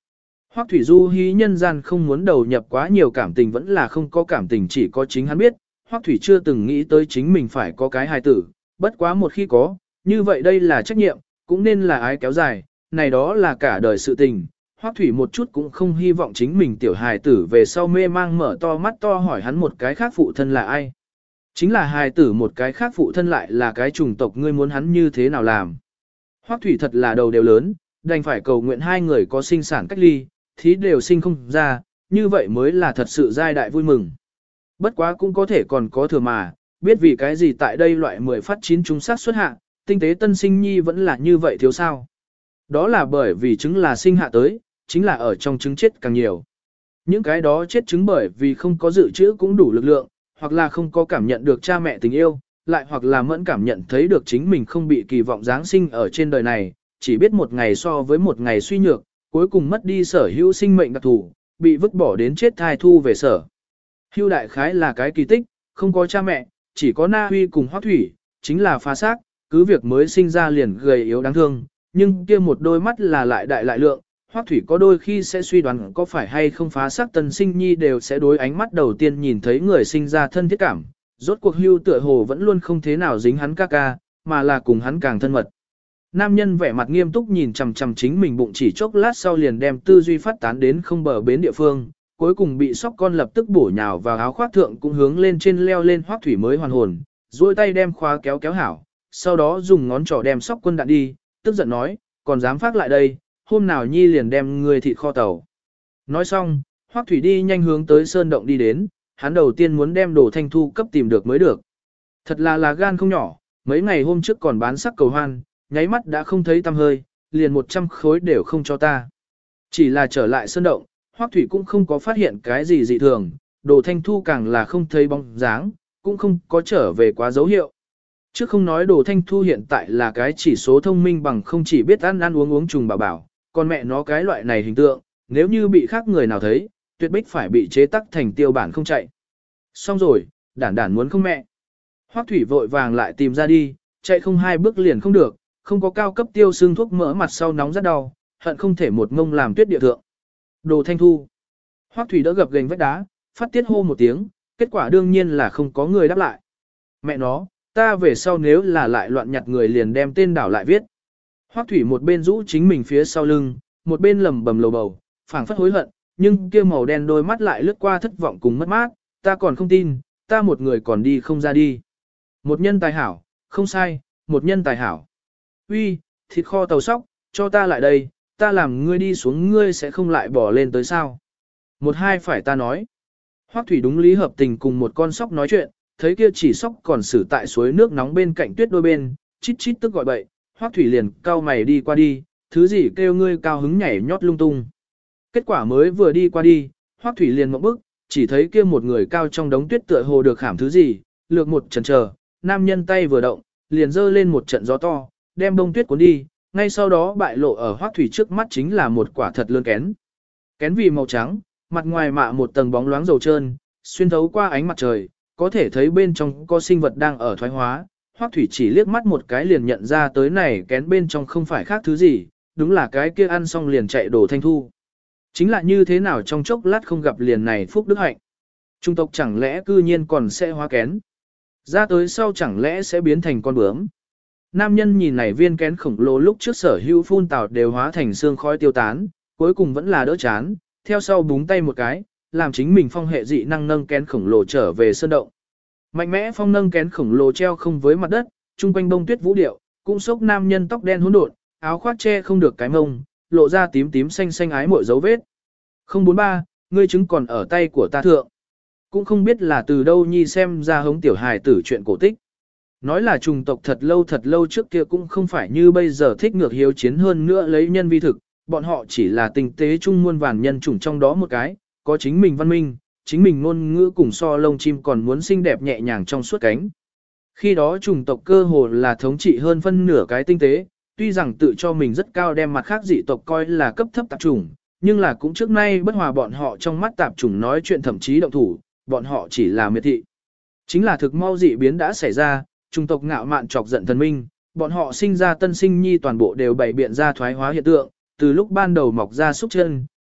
Hoắc Thủy Du hí nhân gian không muốn đầu nhập quá nhiều cảm tình vẫn là không có cảm tình chỉ có chính hắn biết, Hoắc Thủy chưa từng nghĩ tới chính mình phải có cái hài tử, bất quá một khi có, như vậy đây là trách nhiệm, cũng nên là ái kéo dài, này đó là cả đời sự tình. Hoắc Thủy một chút cũng không hy vọng chính mình tiểu hài tử về sau mê mang mở to mắt to hỏi hắn một cái khác phụ thân là ai. Chính là hài tử một cái khác phụ thân lại là cái chủng tộc ngươi muốn hắn như thế nào làm. Hoắc Thủy thật là đầu đều lớn, đành phải cầu nguyện hai người có sinh sản cách ly, thí đều sinh không ra, như vậy mới là thật sự giai đại vui mừng. Bất quá cũng có thể còn có thừa mà, biết vì cái gì tại đây loại 10 phát 9 chúng sát xuất hạ, tinh tế tân sinh nhi vẫn là như vậy thiếu sao. Đó là bởi vì trứng là sinh hạ tới, chính là ở trong trứng chết càng nhiều. Những cái đó chết trứng bởi vì không có dự trữ cũng đủ lực lượng, hoặc là không có cảm nhận được cha mẹ tình yêu, lại hoặc là mẫn cảm nhận thấy được chính mình không bị kỳ vọng Giáng sinh ở trên đời này, chỉ biết một ngày so với một ngày suy nhược, cuối cùng mất đi sở hữu sinh mệnh đặc thù, bị vứt bỏ đến chết thai thu về sở. Hưu đại khái là cái kỳ tích, không có cha mẹ, chỉ có Na Huy cùng Hoắc Thủy, chính là phá xác, cứ việc mới sinh ra liền gầy yếu đáng thương, nhưng kia một đôi mắt là lại đại lại lượng, Hoắc Thủy có đôi khi sẽ suy đoán có phải hay không phá xác tân sinh nhi đều sẽ đối ánh mắt đầu tiên nhìn thấy người sinh ra thân thiết cảm, rốt cuộc Hưu tựa hồ vẫn luôn không thế nào dính hắn ca ca, mà là cùng hắn càng thân mật. Nam nhân vẻ mặt nghiêm túc nhìn chằm chằm chính mình bụng chỉ chốc lát sau liền đem tư duy phát tán đến không bờ bến địa phương, cuối cùng bị sóc con lập tức bổ nhào vào áo khoác thượng cũng hướng lên trên leo lên Hoắc Thủy mới hoàn hồn, duỗi tay đem khóa kéo kéo hảo, sau đó dùng ngón trỏ đem sóc quân đạn đi, tức giận nói, còn dám phát lại đây, hôm nào nhi liền đem người thịt kho tàu. Nói xong, Hoắc Thủy đi nhanh hướng tới sơn động đi đến, hắn đầu tiên muốn đem Đồ Thanh Thu cấp tìm được mới được. Thật là gan không nhỏ, mấy ngày hôm trước còn bán sắc cầu hoan, nháy mắt đã không thấy tăm hơi, liền 100 khối đều không cho ta. Chỉ là trở lại sơn động, Hoắc Thủy cũng không có phát hiện cái gì dị thường, Đồ Thanh Thu càng là không thấy bóng dáng, cũng không có trở về quá dấu hiệu. Chứ không nói Đồ Thanh Thu hiện tại là cái chỉ số thông minh bằng không chỉ biết ăn uống trùng bảo bảo, còn mẹ nó cái loại này hình tượng, nếu như bị khác người nào thấy, tuyệt bích phải bị chế tắc thành tiêu bản không chạy. Xong rồi, đản muốn không mẹ. Hoắc Thủy vội vàng lại tìm ra đi, chạy không 2 bước liền không được, không có cao cấp tiêu xương thuốc mỡ mặt sau nóng rất đau, hận không thể một ngông làm tuyết địa thượng. Đồ Thanh Thu. Hoắc Thủy đỡ gập gềnh vách đá, phát tiết hô một tiếng, kết quả đương nhiên là không có người đáp lại. Mẹ nó, ta về sau nếu là lại loạn nhặt người liền đem tên đảo lại viết. Hoắc Thủy một bên rũ chính mình phía sau lưng, một bên lầm bầm lầu bầu, phảng phất hối hận, nhưng kia màu đen đôi mắt lại lướt qua thất vọng cùng mất mát, ta còn không tin, ta một người còn đi không ra đi. Một nhân tài hảo, không sai, một nhân tài hảo. Uy, thịt kho tàu sóc, cho ta lại đây, ta làm ngươi đi xuống ngươi sẽ không lại bỏ lên tới sao. Một hai phải ta nói. Hoắc Thủy đúng lý hợp tình cùng một con sóc nói chuyện, thấy kia chỉ sóc còn xử tại suối nước nóng bên cạnh tuyết đôi bên, chít chít tức gọi bậy, Hoắc Thủy liền cao mày đi qua đi, thứ gì kêu ngươi cao hứng nhảy nhót lung tung. Kết quả mới vừa đi qua đi, Hoắc Thủy liền một bước, chỉ thấy kia một người cao trong đống tuyết tựa hồ được khảm thứ gì, lược một chần chờ, nam nhân tay vừa động, liền giơ lên một trận gió to, đem bông tuyết cuốn đi, ngay sau đó bại lộ ở Hoắc Thủy trước mắt chính là một quả thật lớn kén. Kén vì màu trắng, mặt ngoài mạ một tầng bóng loáng dầu trơn, xuyên thấu qua ánh mặt trời, có thể thấy bên trong có sinh vật đang ở thoái hóa. Hoắc Thủy chỉ liếc mắt một cái liền nhận ra tới này kén bên trong không phải khác thứ gì, đúng là cái kia ăn xong liền chạy Đồ Thanh Thu. Chính là như thế nào trong chốc lát không gặp liền này phúc đức hạnh. Trung tộc chẳng lẽ cư nhiên còn sẽ hóa kén. Ra tới sau chẳng lẽ sẽ biến thành con bướm. Nam nhân nhìn này viên kén khổng lồ lúc trước sở hữu phun tào đều hóa thành xương khói tiêu tán, cuối cùng vẫn là đỡ chán, theo sau búng tay một cái, làm chính mình phong hệ dị năng nâng kén khổng lồ trở về sơn động. Mạnh mẽ phong nâng kén khổng lồ treo không với mặt đất, trung quanh bông tuyết vũ điệu, cũng sốc nam nhân tóc đen hỗn độn, áo khoác che không được cái mông, lộ ra tím tím xanh xanh ái mội dấu vết. 043, ngươi chứng còn ở tay của ta thượng. Cũng không biết là từ đâu nhi xem ra hống tiểu hài tử chuyện cổ tích. Nói là trùng tộc thật lâu trước kia cũng không phải như bây giờ thích ngược hiếu chiến hơn nữa lấy nhân vi thực, bọn họ chỉ là tinh tế chung muôn vàn nhân chủng trong đó một cái, có chính mình văn minh, chính mình ngôn ngữ cùng so lông chim còn muốn xinh đẹp nhẹ nhàng trong suốt cánh. Khi đó chủng tộc cơ hồ là thống trị hơn phân nửa cái tinh tế, tuy rằng tự cho mình rất cao đem mặt khác dị tộc coi là cấp thấp tạp chủng, nhưng là cũng trước nay bất hòa bọn họ trong mắt tạp chủng nói chuyện thậm chí động thủ, bọn họ chỉ là miệt thị. Chính là thực mau dị biến đã xảy ra, chủng tộc ngạo mạn chọc giận thần minh, bọn họ sinh ra tân sinh nhi toàn bộ đều bày biện ra thoái hóa hiện tượng, từ lúc ban đầu mọc ra xúc chân,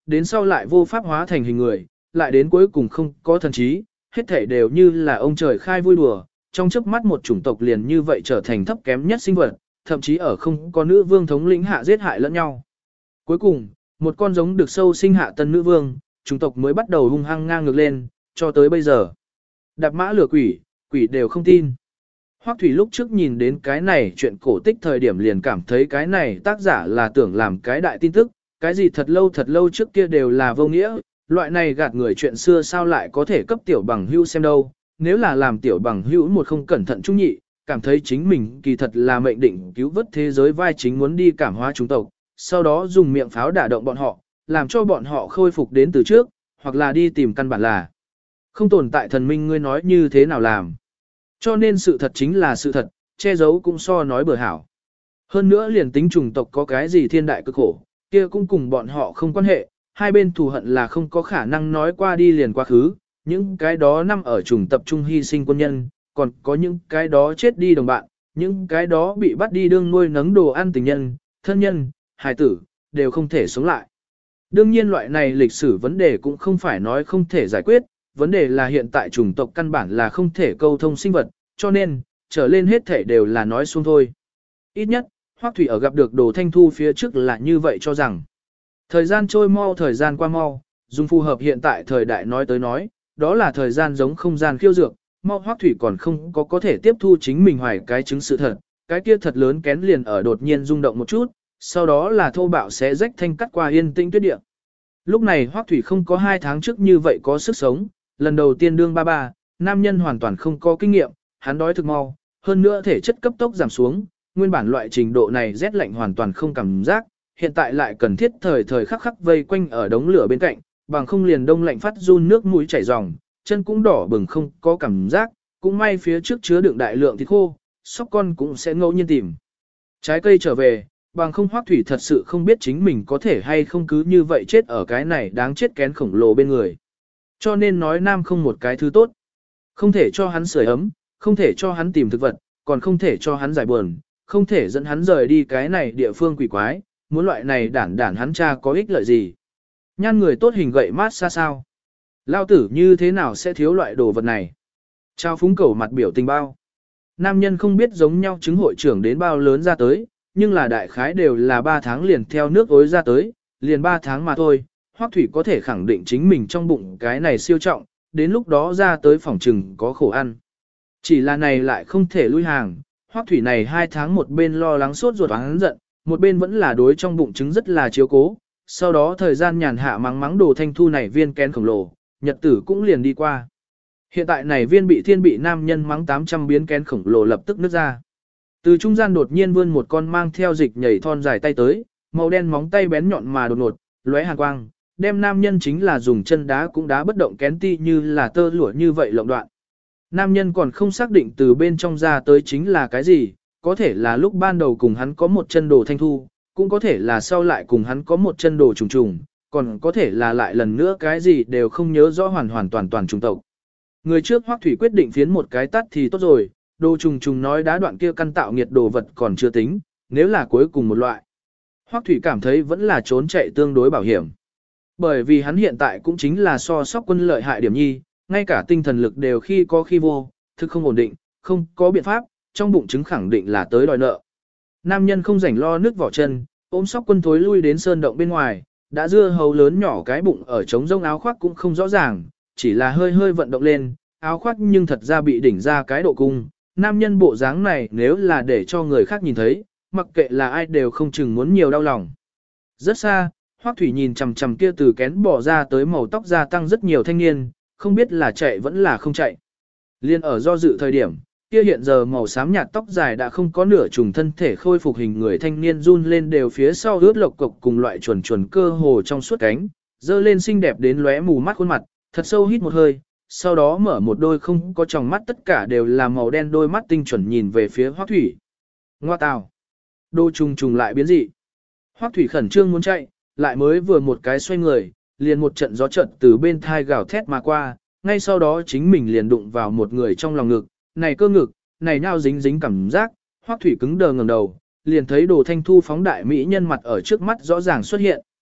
đến sau lại vô pháp hóa thành hình người, lại đến cuối cùng không có thần trí, hết thể đều như là ông trời khai vui đùa, trong chớp mắt một chủng tộc liền như vậy trở thành thấp kém nhất sinh vật, thậm chí ở không có nữ vương thống lĩnh hạ giết hại lẫn nhau. Cuối cùng, một con giống được sâu sinh hạ tân nữ vương, chủng tộc mới bắt đầu hung hăng ngang ngược lên, cho tới bây giờ. Đạp mã lừa quỷ, quỷ đều không tin. Hoắc Thủy lúc trước nhìn đến cái này chuyện cổ tích thời điểm liền cảm thấy cái này tác giả là tưởng làm cái đại tin tức, cái gì thật lâu trước kia đều là vô nghĩa, loại này gạt người chuyện xưa sao lại có thể cấp tiểu bằng hữu xem đâu, nếu là làm tiểu bằng hữu một không cẩn thận trung nhị, cảm thấy chính mình kỳ thật là mệnh định cứu vớt thế giới vai chính muốn đi cảm hóa chúng tộc, sau đó dùng miệng pháo đả động bọn họ, làm cho bọn họ khôi phục đến từ trước, hoặc là đi tìm căn bản là không tồn tại thần minh, ngươi nói như thế nào làm. Cho nên sự thật chính là sự thật, che giấu cũng so nói bừa hảo. Hơn nữa liền tính chủng tộc có cái gì thiên đại cực khổ, kia cũng cùng bọn họ không quan hệ, hai bên thù hận là không có khả năng nói qua đi liền quá khứ, những cái đó nằm ở chủng tập trung hy sinh quân nhân, còn có những cái đó chết đi đồng bạn, những cái đó bị bắt đi đương nuôi nấng đồ ăn tình nhân, thân nhân, hài tử, đều không thể sống lại. Đương nhiên loại này lịch sử vấn đề cũng không phải nói không thể giải quyết, vấn đề là hiện tại chủng tộc căn bản là không thể câu thông sinh vật, cho nên, trở lên hết thể đều là nói xuông thôi. Ít nhất, Hoắc Thủy ở gặp được Đồ Thanh Thu phía trước là như vậy cho rằng. Thời gian trôi mau, thời gian qua mau, dùng phù hợp hiện tại thời đại nói tới nói, đó là thời gian giống không gian khiêu dược, mau Hoắc Thủy còn không có thể tiếp thu chính mình hoài cái chứng sự thật, cái kia thật lớn kén liền ở đột nhiên rung động một chút, sau đó là thô bạo sẽ rách thanh cắt qua yên tĩnh tuyết địa. Lúc này Hoắc Thủy không có 2 tháng trước như vậy có sức sống, lần đầu tiên đương ba ba, nam nhân hoàn toàn không có kinh nghiệm, hắn đói thực mau, hơn nữa thể chất cấp tốc giảm xuống, nguyên bản loại trình độ này rét lạnh hoàn toàn không cảm giác, hiện tại lại cần thiết thời thời khắc khắc vây quanh ở đống lửa bên cạnh, bằng không liền đông lạnh phát run nước mũi chảy ròng, chân cũng đỏ bừng không có cảm giác, cũng may phía trước chứa đựng đại lượng thịt khô, sóc con cũng sẽ ngẫu nhiên tìm trái cây trở về, bằng không Hoắc Thủy thật sự không biết chính mình có thể hay không cứ như vậy chết ở cái này đáng chết kén khổng lồ bên người. Cho nên nói nam không một cái thứ tốt, không thể cho hắn sưởi ấm, không thể cho hắn tìm thực vật, còn không thể cho hắn giải buồn, không thể dẫn hắn rời đi cái này địa phương quỷ quái, muốn loại này đản hắn cha có ích lợi gì. Nhan người tốt hình gậy mát xa sao. Lao tử như thế nào sẽ thiếu loại đồ vật này. Trao phúng cầu mặt biểu tình bao. Nam nhân không biết giống nhau chứng hội trưởng đến bao lớn ra tới, nhưng là đại khái đều là 3 tháng liền theo nước ối ra tới, liền 3 tháng mà thôi. Hoắc Thủy có thể khẳng định chính mình trong bụng cái này siêu trọng, đến lúc đó ra tới phòng trừng có khổ ăn. Chỉ là này lại không thể lui hàng, Hoắc Thủy này 2 tháng một bên lo lắng sốt ruột oán giận, một bên vẫn là đối trong bụng trứng rất là chiếu cố, sau đó thời gian nhàn hạ mắng Đồ Thanh Thu này viên kén khổng lồ, nhật tử cũng liền đi qua. Hiện tại này viên bị thiên bị nam nhân mắng 800 biến kén khổng lồ lập tức nứt ra. Từ trung gian đột nhiên vươn một con mang theo dịch nhảy thon dài tay tới, màu đen móng tay bén nhọn mà đột ngột, lóe hàn quang, đem nam nhân chính là dùng chân đá cũng đá bất động kén ti như là tơ lụa như vậy lộng đoạn. Nam nhân còn không xác định từ bên trong ra tới chính là cái gì, có thể là lúc ban đầu cùng hắn có một chân Đồ Thanh Thu, cũng có thể là sau lại cùng hắn có một chân Đồ Trùng Trùng, còn có thể là lại lần nữa cái gì đều không nhớ rõ hoàn toàn trùng tộc. Người trước Hoắc Thủy quyết định phiến một cái tắt thì tốt rồi, Đồ Trùng Trùng nói đá đoạn kia căn tạo nghiệt đồ vật còn chưa tính, nếu là cuối cùng một loại. Hoắc Thủy cảm thấy vẫn là trốn chạy tương đối bảo hiểm. Bởi vì hắn hiện tại cũng chính là so sóc quân lợi hại điểm nhi, ngay cả tinh thần lực đều khi có khi vô, thực không ổn định, không có biện pháp, trong bụng trứng khẳng định là tới đòi nợ. Nam nhân không rảnh lo nước vỏ chân, ôm sóc quân thối lui đến sơn động bên ngoài, đã dưa hấu lớn nhỏ cái bụng ở trống rông áo khoác cũng không rõ ràng, chỉ là hơi hơi vận động lên, áo khoác nhưng thật ra bị đỉnh ra cái độ cung. Nam nhân bộ dáng này nếu là để cho người khác nhìn thấy, mặc kệ là ai đều không chừng muốn nhiều đau lòng. Rất xa, Hoắc Thủy nhìn chằm chằm kia từ kén bỏ ra tới màu tóc gia tăng rất nhiều thanh niên, không biết là chạy vẫn là không chạy. Liên ở do dự thời điểm, kia hiện giờ màu xám nhạt tóc dài đã không có nửa trùng thân thể khôi phục hình người thanh niên run lên đều phía sau ướt lộc cục cùng loại chuẩn cơ hồ trong suốt cánh, dơ lên xinh đẹp đến lóe mù mắt khuôn mặt, thật sâu hít một hơi, sau đó mở một đôi không có tròng mắt tất cả đều là màu đen đôi mắt tinh chuẩn nhìn về phía Hoắc Thủy. Ngoa tào, Đồ Trùng Trùng lại biến dị. Hoắc Thủy khẩn trương muốn chạy, lại mới vừa một cái xoay người, liền một trận gió trận từ bên thai gào thét mà qua, ngay sau đó chính mình liền đụng vào một người trong lòng ngực, này cơ ngực, này nhao dính dính cảm giác, Hoắc Thủy cứng đờ ngẩng đầu, liền thấy Đồ Thanh Thu phóng đại mỹ nhân mặt ở trước mắt rõ ràng xuất hiện.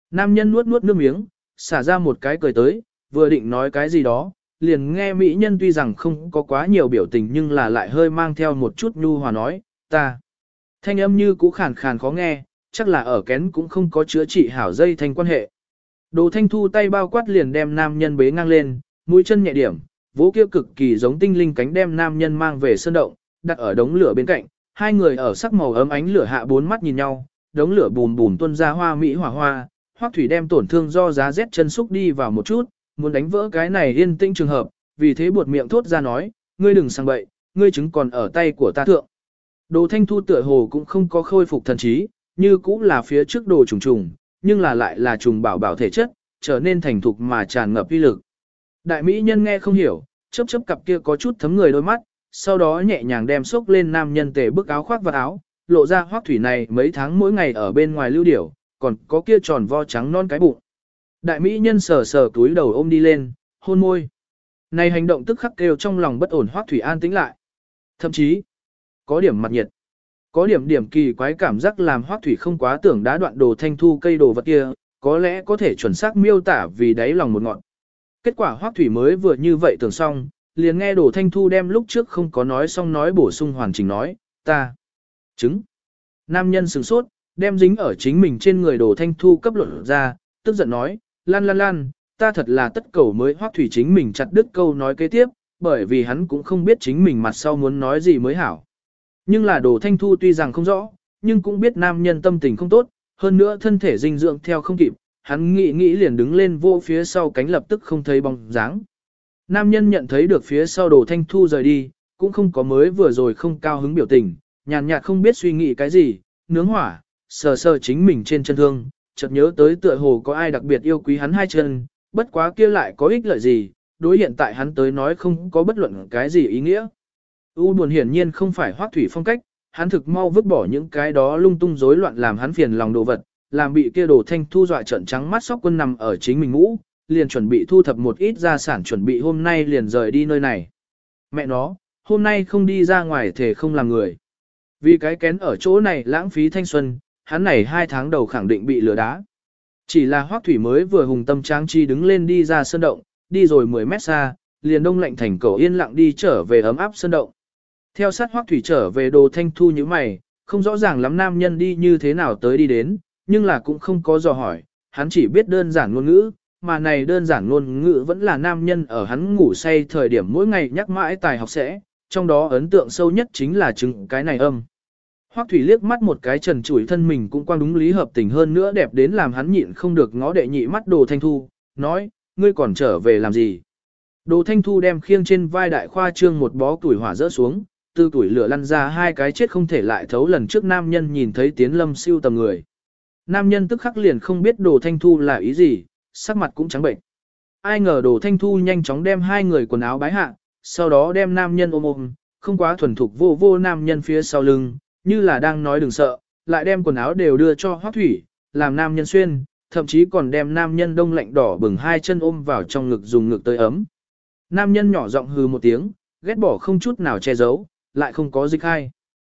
Nam nhân nuốt nuốt nước miếng, xả ra một cái cười tới, vừa định nói cái gì đó, liền nghe mỹ nhân tuy rằng không có quá nhiều biểu tình nhưng là lại hơi mang theo một chút nhu hòa nói, ta. Thanh âm như cũ khàn khàn khó nghe, chắc là ở kén cũng không có chữa trị hảo dây thành quan hệ. Đồ Thanh Thu tay bao quát liền đem nam nhân bế ngang lên, mũi chân nhẹ điểm, vỗ kia cực kỳ giống tinh linh cánh đem nam nhân mang về sơn động, đặt ở đống lửa bên cạnh, hai người ở sắc màu ấm ánh lửa hạ bốn mắt nhìn nhau, đống lửa bùm bùm tuôn ra hoa mỹ hỏa hoa, Hoắc Thủy đem tổn thương do giá rét chân xúc đi vào một chút, muốn đánh vỡ cái này yên tĩnh trường hợp, vì thế buột miệng thốt ra nói, ngươi đừng sang bậy, ngươi trứng còn ở tay của ta thượng. Đồ Thanh Thu tựa hồ cũng không có khôi phục thần trí, như cũng là phía trước đồ trùng trùng, nhưng là lại là trùng bảo bảo thể chất, trở nên thành thục mà tràn ngập uy lực. Đại mỹ nhân nghe không hiểu, chớp chớp cặp kia có chút thấm người đôi mắt, sau đó nhẹ nhàng đem xốc lên nam nhân tề bức áo khoác và áo, lộ ra Hoắc Thủy này mấy tháng mỗi ngày ở bên ngoài lưu điểu, còn có kia tròn vo trắng non cái bụng. Đại mỹ nhân sờ sờ túi đầu ôm đi lên, hôn môi. Này hành động tức khắc kêu trong lòng bất ổn Hoắc Thủy an tĩnh lại. Thậm chí, có điểm mặt nhiệt. Có điểm kỳ quái cảm giác làm Hoắc Thủy không quá tưởng đã đoạn Đồ Thanh Thu cây đồ vật kia, có lẽ có thể chuẩn xác miêu tả vì đáy lòng một ngọn. Kết quả Hoắc Thủy mới vừa như vậy tưởng xong, liền nghe Đồ Thanh Thu đem lúc trước không có nói xong nói bổ sung hoàn chỉnh nói, ta. Trứng. Nam nhân sửng sốt, đem dính ở chính mình trên người Đồ Thanh Thu cấp luận ra, tức giận nói, lan, ta thật là tất cầu mới Hoắc Thủy chính mình chặt đứt câu nói kế tiếp, bởi vì hắn cũng không biết chính mình mặt sau muốn nói gì mới hảo. Nhưng là Đồ Thanh Thu tuy rằng không rõ, nhưng cũng biết nam nhân tâm tình không tốt, hơn nữa thân thể dinh dưỡng theo không kịp, hắn nghĩ liền đứng lên vô phía sau cánh lập tức không thấy bóng dáng. Nam nhân nhận thấy được phía sau Đồ Thanh Thu rời đi, cũng không có mới vừa rồi không cao hứng biểu tình, nhàn nhạt không biết suy nghĩ cái gì, nướng hỏa, sờ sờ chính mình trên chân thương, chợt nhớ tới tựa hồ có ai đặc biệt yêu quý hắn hai chân, bất quá kia lại có ích lợi gì, đối hiện tại hắn tới nói không có bất luận cái gì ý nghĩa. U buồn hiển nhiên không phải Hoắc Thủy phong cách, hắn thực mau vứt bỏ những cái đó lung tung rối loạn làm hắn phiền lòng đồ vật, làm bị kia Đồ Thanh Thu dọa trợn trắng mắt sóc quân nằm ở chính mình ngũ, liền chuẩn bị thu thập một ít gia sản chuẩn bị hôm nay liền rời đi nơi này. Mẹ nó, hôm nay không đi ra ngoài thể không làm người. Vì cái kén ở chỗ này lãng phí thanh xuân, hắn này 2 tháng đầu khẳng định bị lừa đá. Chỉ là Hoắc Thủy mới vừa hùng tâm tráng chi đứng lên đi ra sơn động, đi rồi 10 mét xa, liền đông lạnh thành cầu yên lặng đi trở về ấm áp sơn động. Theo sát Hoắc Thủy trở về Đồ Thanh Thu như mày, không rõ ràng lắm nam nhân đi như thế nào tới đi đến, nhưng là cũng không có dò hỏi, hắn chỉ biết đơn giản ngôn ngữ, mà này đơn giản ngôn ngữ vẫn là nam nhân ở hắn ngủ say thời điểm mỗi ngày nhắc mãi tài học sẽ, trong đó ấn tượng sâu nhất chính là chứng cái này âm. Hoắc Thủy liếc mắt một cái trần trụi thân mình cũng quang đúng lý hợp tình hơn nữa đẹp đến làm hắn nhịn không được ngó đệ nhị mắt Đồ Thanh Thu, nói, ngươi còn trở về làm gì? Đồ Thanh Thu đem khiêng trên vai đại khoa trương một bó tuổi hỏa rỡ xuống, từ tuổi lửa lăn ra hai cái chết không thể lại thấu lần trước nam nhân nhìn thấy Tiến Lâm siêu tầm người. Nam nhân tức khắc liền không biết Đồ Thanh Thu là ý gì, sắc mặt cũng trắng bệnh. Ai ngờ Đồ Thanh Thu nhanh chóng đem hai người quần áo bái hạ, sau đó đem nam nhân ôm, không quá thuần thục vô nam nhân phía sau lưng, như là đang nói đừng sợ, lại đem quần áo đều đưa cho Hoắc Thủy, làm nam nhân xuyên, thậm chí còn đem nam nhân đông lạnh đỏ bừng hai chân ôm vào trong ngực dùng ngực tới ấm. Nam nhân nhỏ giọng hừ một tiếng, ghét bỏ không chút nào che giấu, lại không có dịch hay.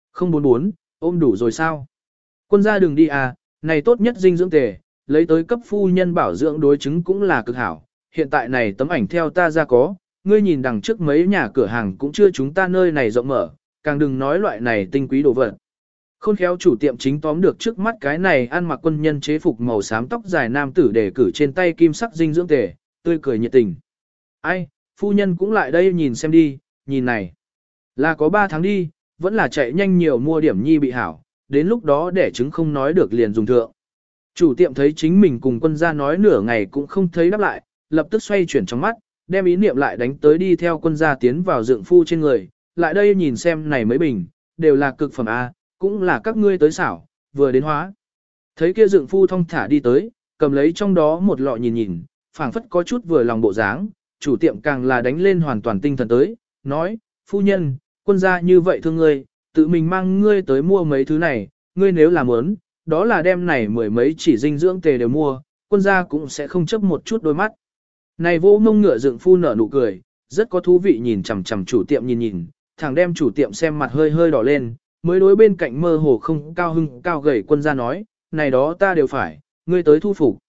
044, ôm đủ rồi sao? Quân gia đừng đi à, này tốt nhất dinh dưỡng tề, lấy tới cấp phu nhân bảo dưỡng đối chứng cũng là cực hảo. Hiện tại này tấm ảnh theo ta ra có, ngươi nhìn đằng trước mấy nhà cửa hàng cũng chưa chúng ta nơi này rộng mở, càng đừng nói loại này tinh quý đồ vật. Khôn khéo chủ tiệm chính tóm được trước mắt cái này ăn mặc quân nhân chế phục màu xám tóc dài nam tử để cử trên tay kim sắc dinh dưỡng tề, tươi cười nhiệt tình. Ai, phu nhân cũng lại đây nhìn xem đi, nhìn này. Là có 3 tháng đi, vẫn là chạy nhanh nhiều mua điểm nhi bị hảo, đến lúc đó để chứng không nói được liền dùng thượng. Chủ tiệm thấy chính mình cùng quân gia nói nửa ngày cũng không thấy đáp lại, lập tức xoay chuyển trong mắt, đem ý niệm lại đánh tới đi theo quân gia tiến vào dựng phu trên người, lại đây nhìn xem này mấy bình, đều là cực phẩm A, cũng là các ngươi tới xảo, vừa đến hóa. Thấy kia dựng phu thong thả đi tới, cầm lấy trong đó một lọ nhìn, phảng phất có chút vừa lòng bộ dáng, chủ tiệm càng là đánh lên hoàn toàn tinh thần tới, nói, phu nhân, quân gia như vậy thương ngươi, tự mình mang ngươi tới mua mấy thứ này, ngươi nếu làm muốn, đó là đem này 10 mấy chỉ dinh dưỡng tề đều mua, quân gia cũng sẽ không chấp một chút đôi mắt. Này vô mông ngựa dựng phu nở nụ cười, rất có thú vị nhìn chằm chằm chủ tiệm nhìn, thằng đem chủ tiệm xem mặt hơi hơi đỏ lên, mới đối bên cạnh mơ hồ không cao hưng cao gầy quân gia nói, này đó ta đều phải, ngươi tới thu phục.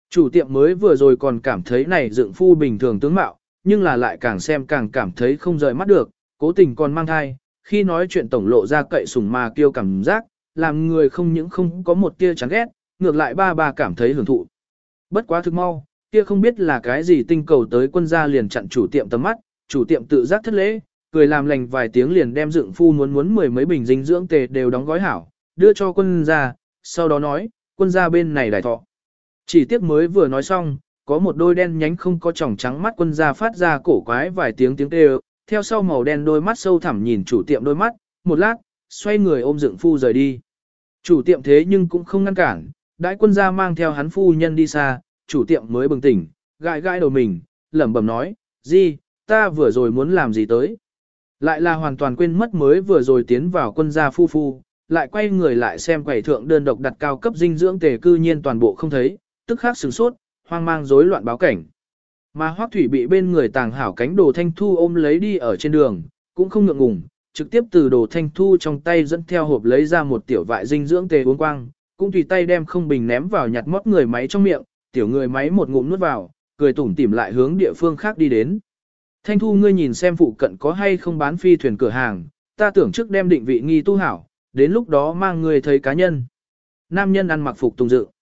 Chủ tiệm mới vừa rồi còn cảm thấy này dựng phu bình thường tướng mạo, nhưng là lại càng xem càng cảm thấy không rời mắt được, cố tình còn mang thai, khi nói chuyện tổng lộ ra cậy sủng mà kiêu cảm giác, làm người không những không có một tia chán ghét, ngược lại ba cảm thấy hưởng thụ. Bất quá thực mau, kia không biết là cái gì tinh cầu tới quân gia liền chặn chủ tiệm tầm mắt, chủ tiệm tự giác thất lễ, cười làm lành vài tiếng liền đem dựng phu muốn mười mấy bình dinh dưỡng tề đều đóng gói hảo, đưa cho quân gia, sau đó nói, quân gia bên này đài thọ. Chỉ tiếc mới vừa nói xong, có một đôi đen nhánh không có tròng trắng mắt quân gia phát ra cổ quái vài tiếng kêu, theo sau màu đen đôi mắt sâu thẳm nhìn chủ tiệm đôi mắt, một lát, xoay người ôm dựng phu rời đi. Chủ tiệm thế nhưng cũng không ngăn cản, đại quân gia mang theo hắn phu nhân đi xa, chủ tiệm mới bừng tỉnh, gãi gãi đầu mình, lẩm bẩm nói, gì, ta vừa rồi muốn làm gì tới. Lại là hoàn toàn quên mất mới vừa rồi tiến vào quân gia phu, lại quay người lại xem quầy thượng đơn độc đặt cao cấp dinh dưỡng tề cư nhiên toàn bộ không thấy, tức khắc sửng sốt, hoang mang rối loạn báo cảnh. Mà Hoắc Thủy bị bên người tàng hảo cánh Đồ Thanh Thu ôm lấy đi ở trên đường, cũng không ngượng ngùng, trực tiếp từ Đồ Thanh Thu trong tay dẫn theo hộp lấy ra một tiểu vại dinh dưỡng tề uống quang, cũng tùy tay đem không bình ném vào nhặt mót người máy trong miệng, tiểu người máy một ngụm nuốt vào, cười tủm tỉm lại hướng địa phương khác đi đến. Thanh Thu ngươi nhìn xem phụ cận có hay không bán phi thuyền cửa hàng, ta tưởng trước đem định vị nghi tu hảo, đến lúc đó mang người thấy cá nhân. Nam nhân ăn mặc phục tùng dự.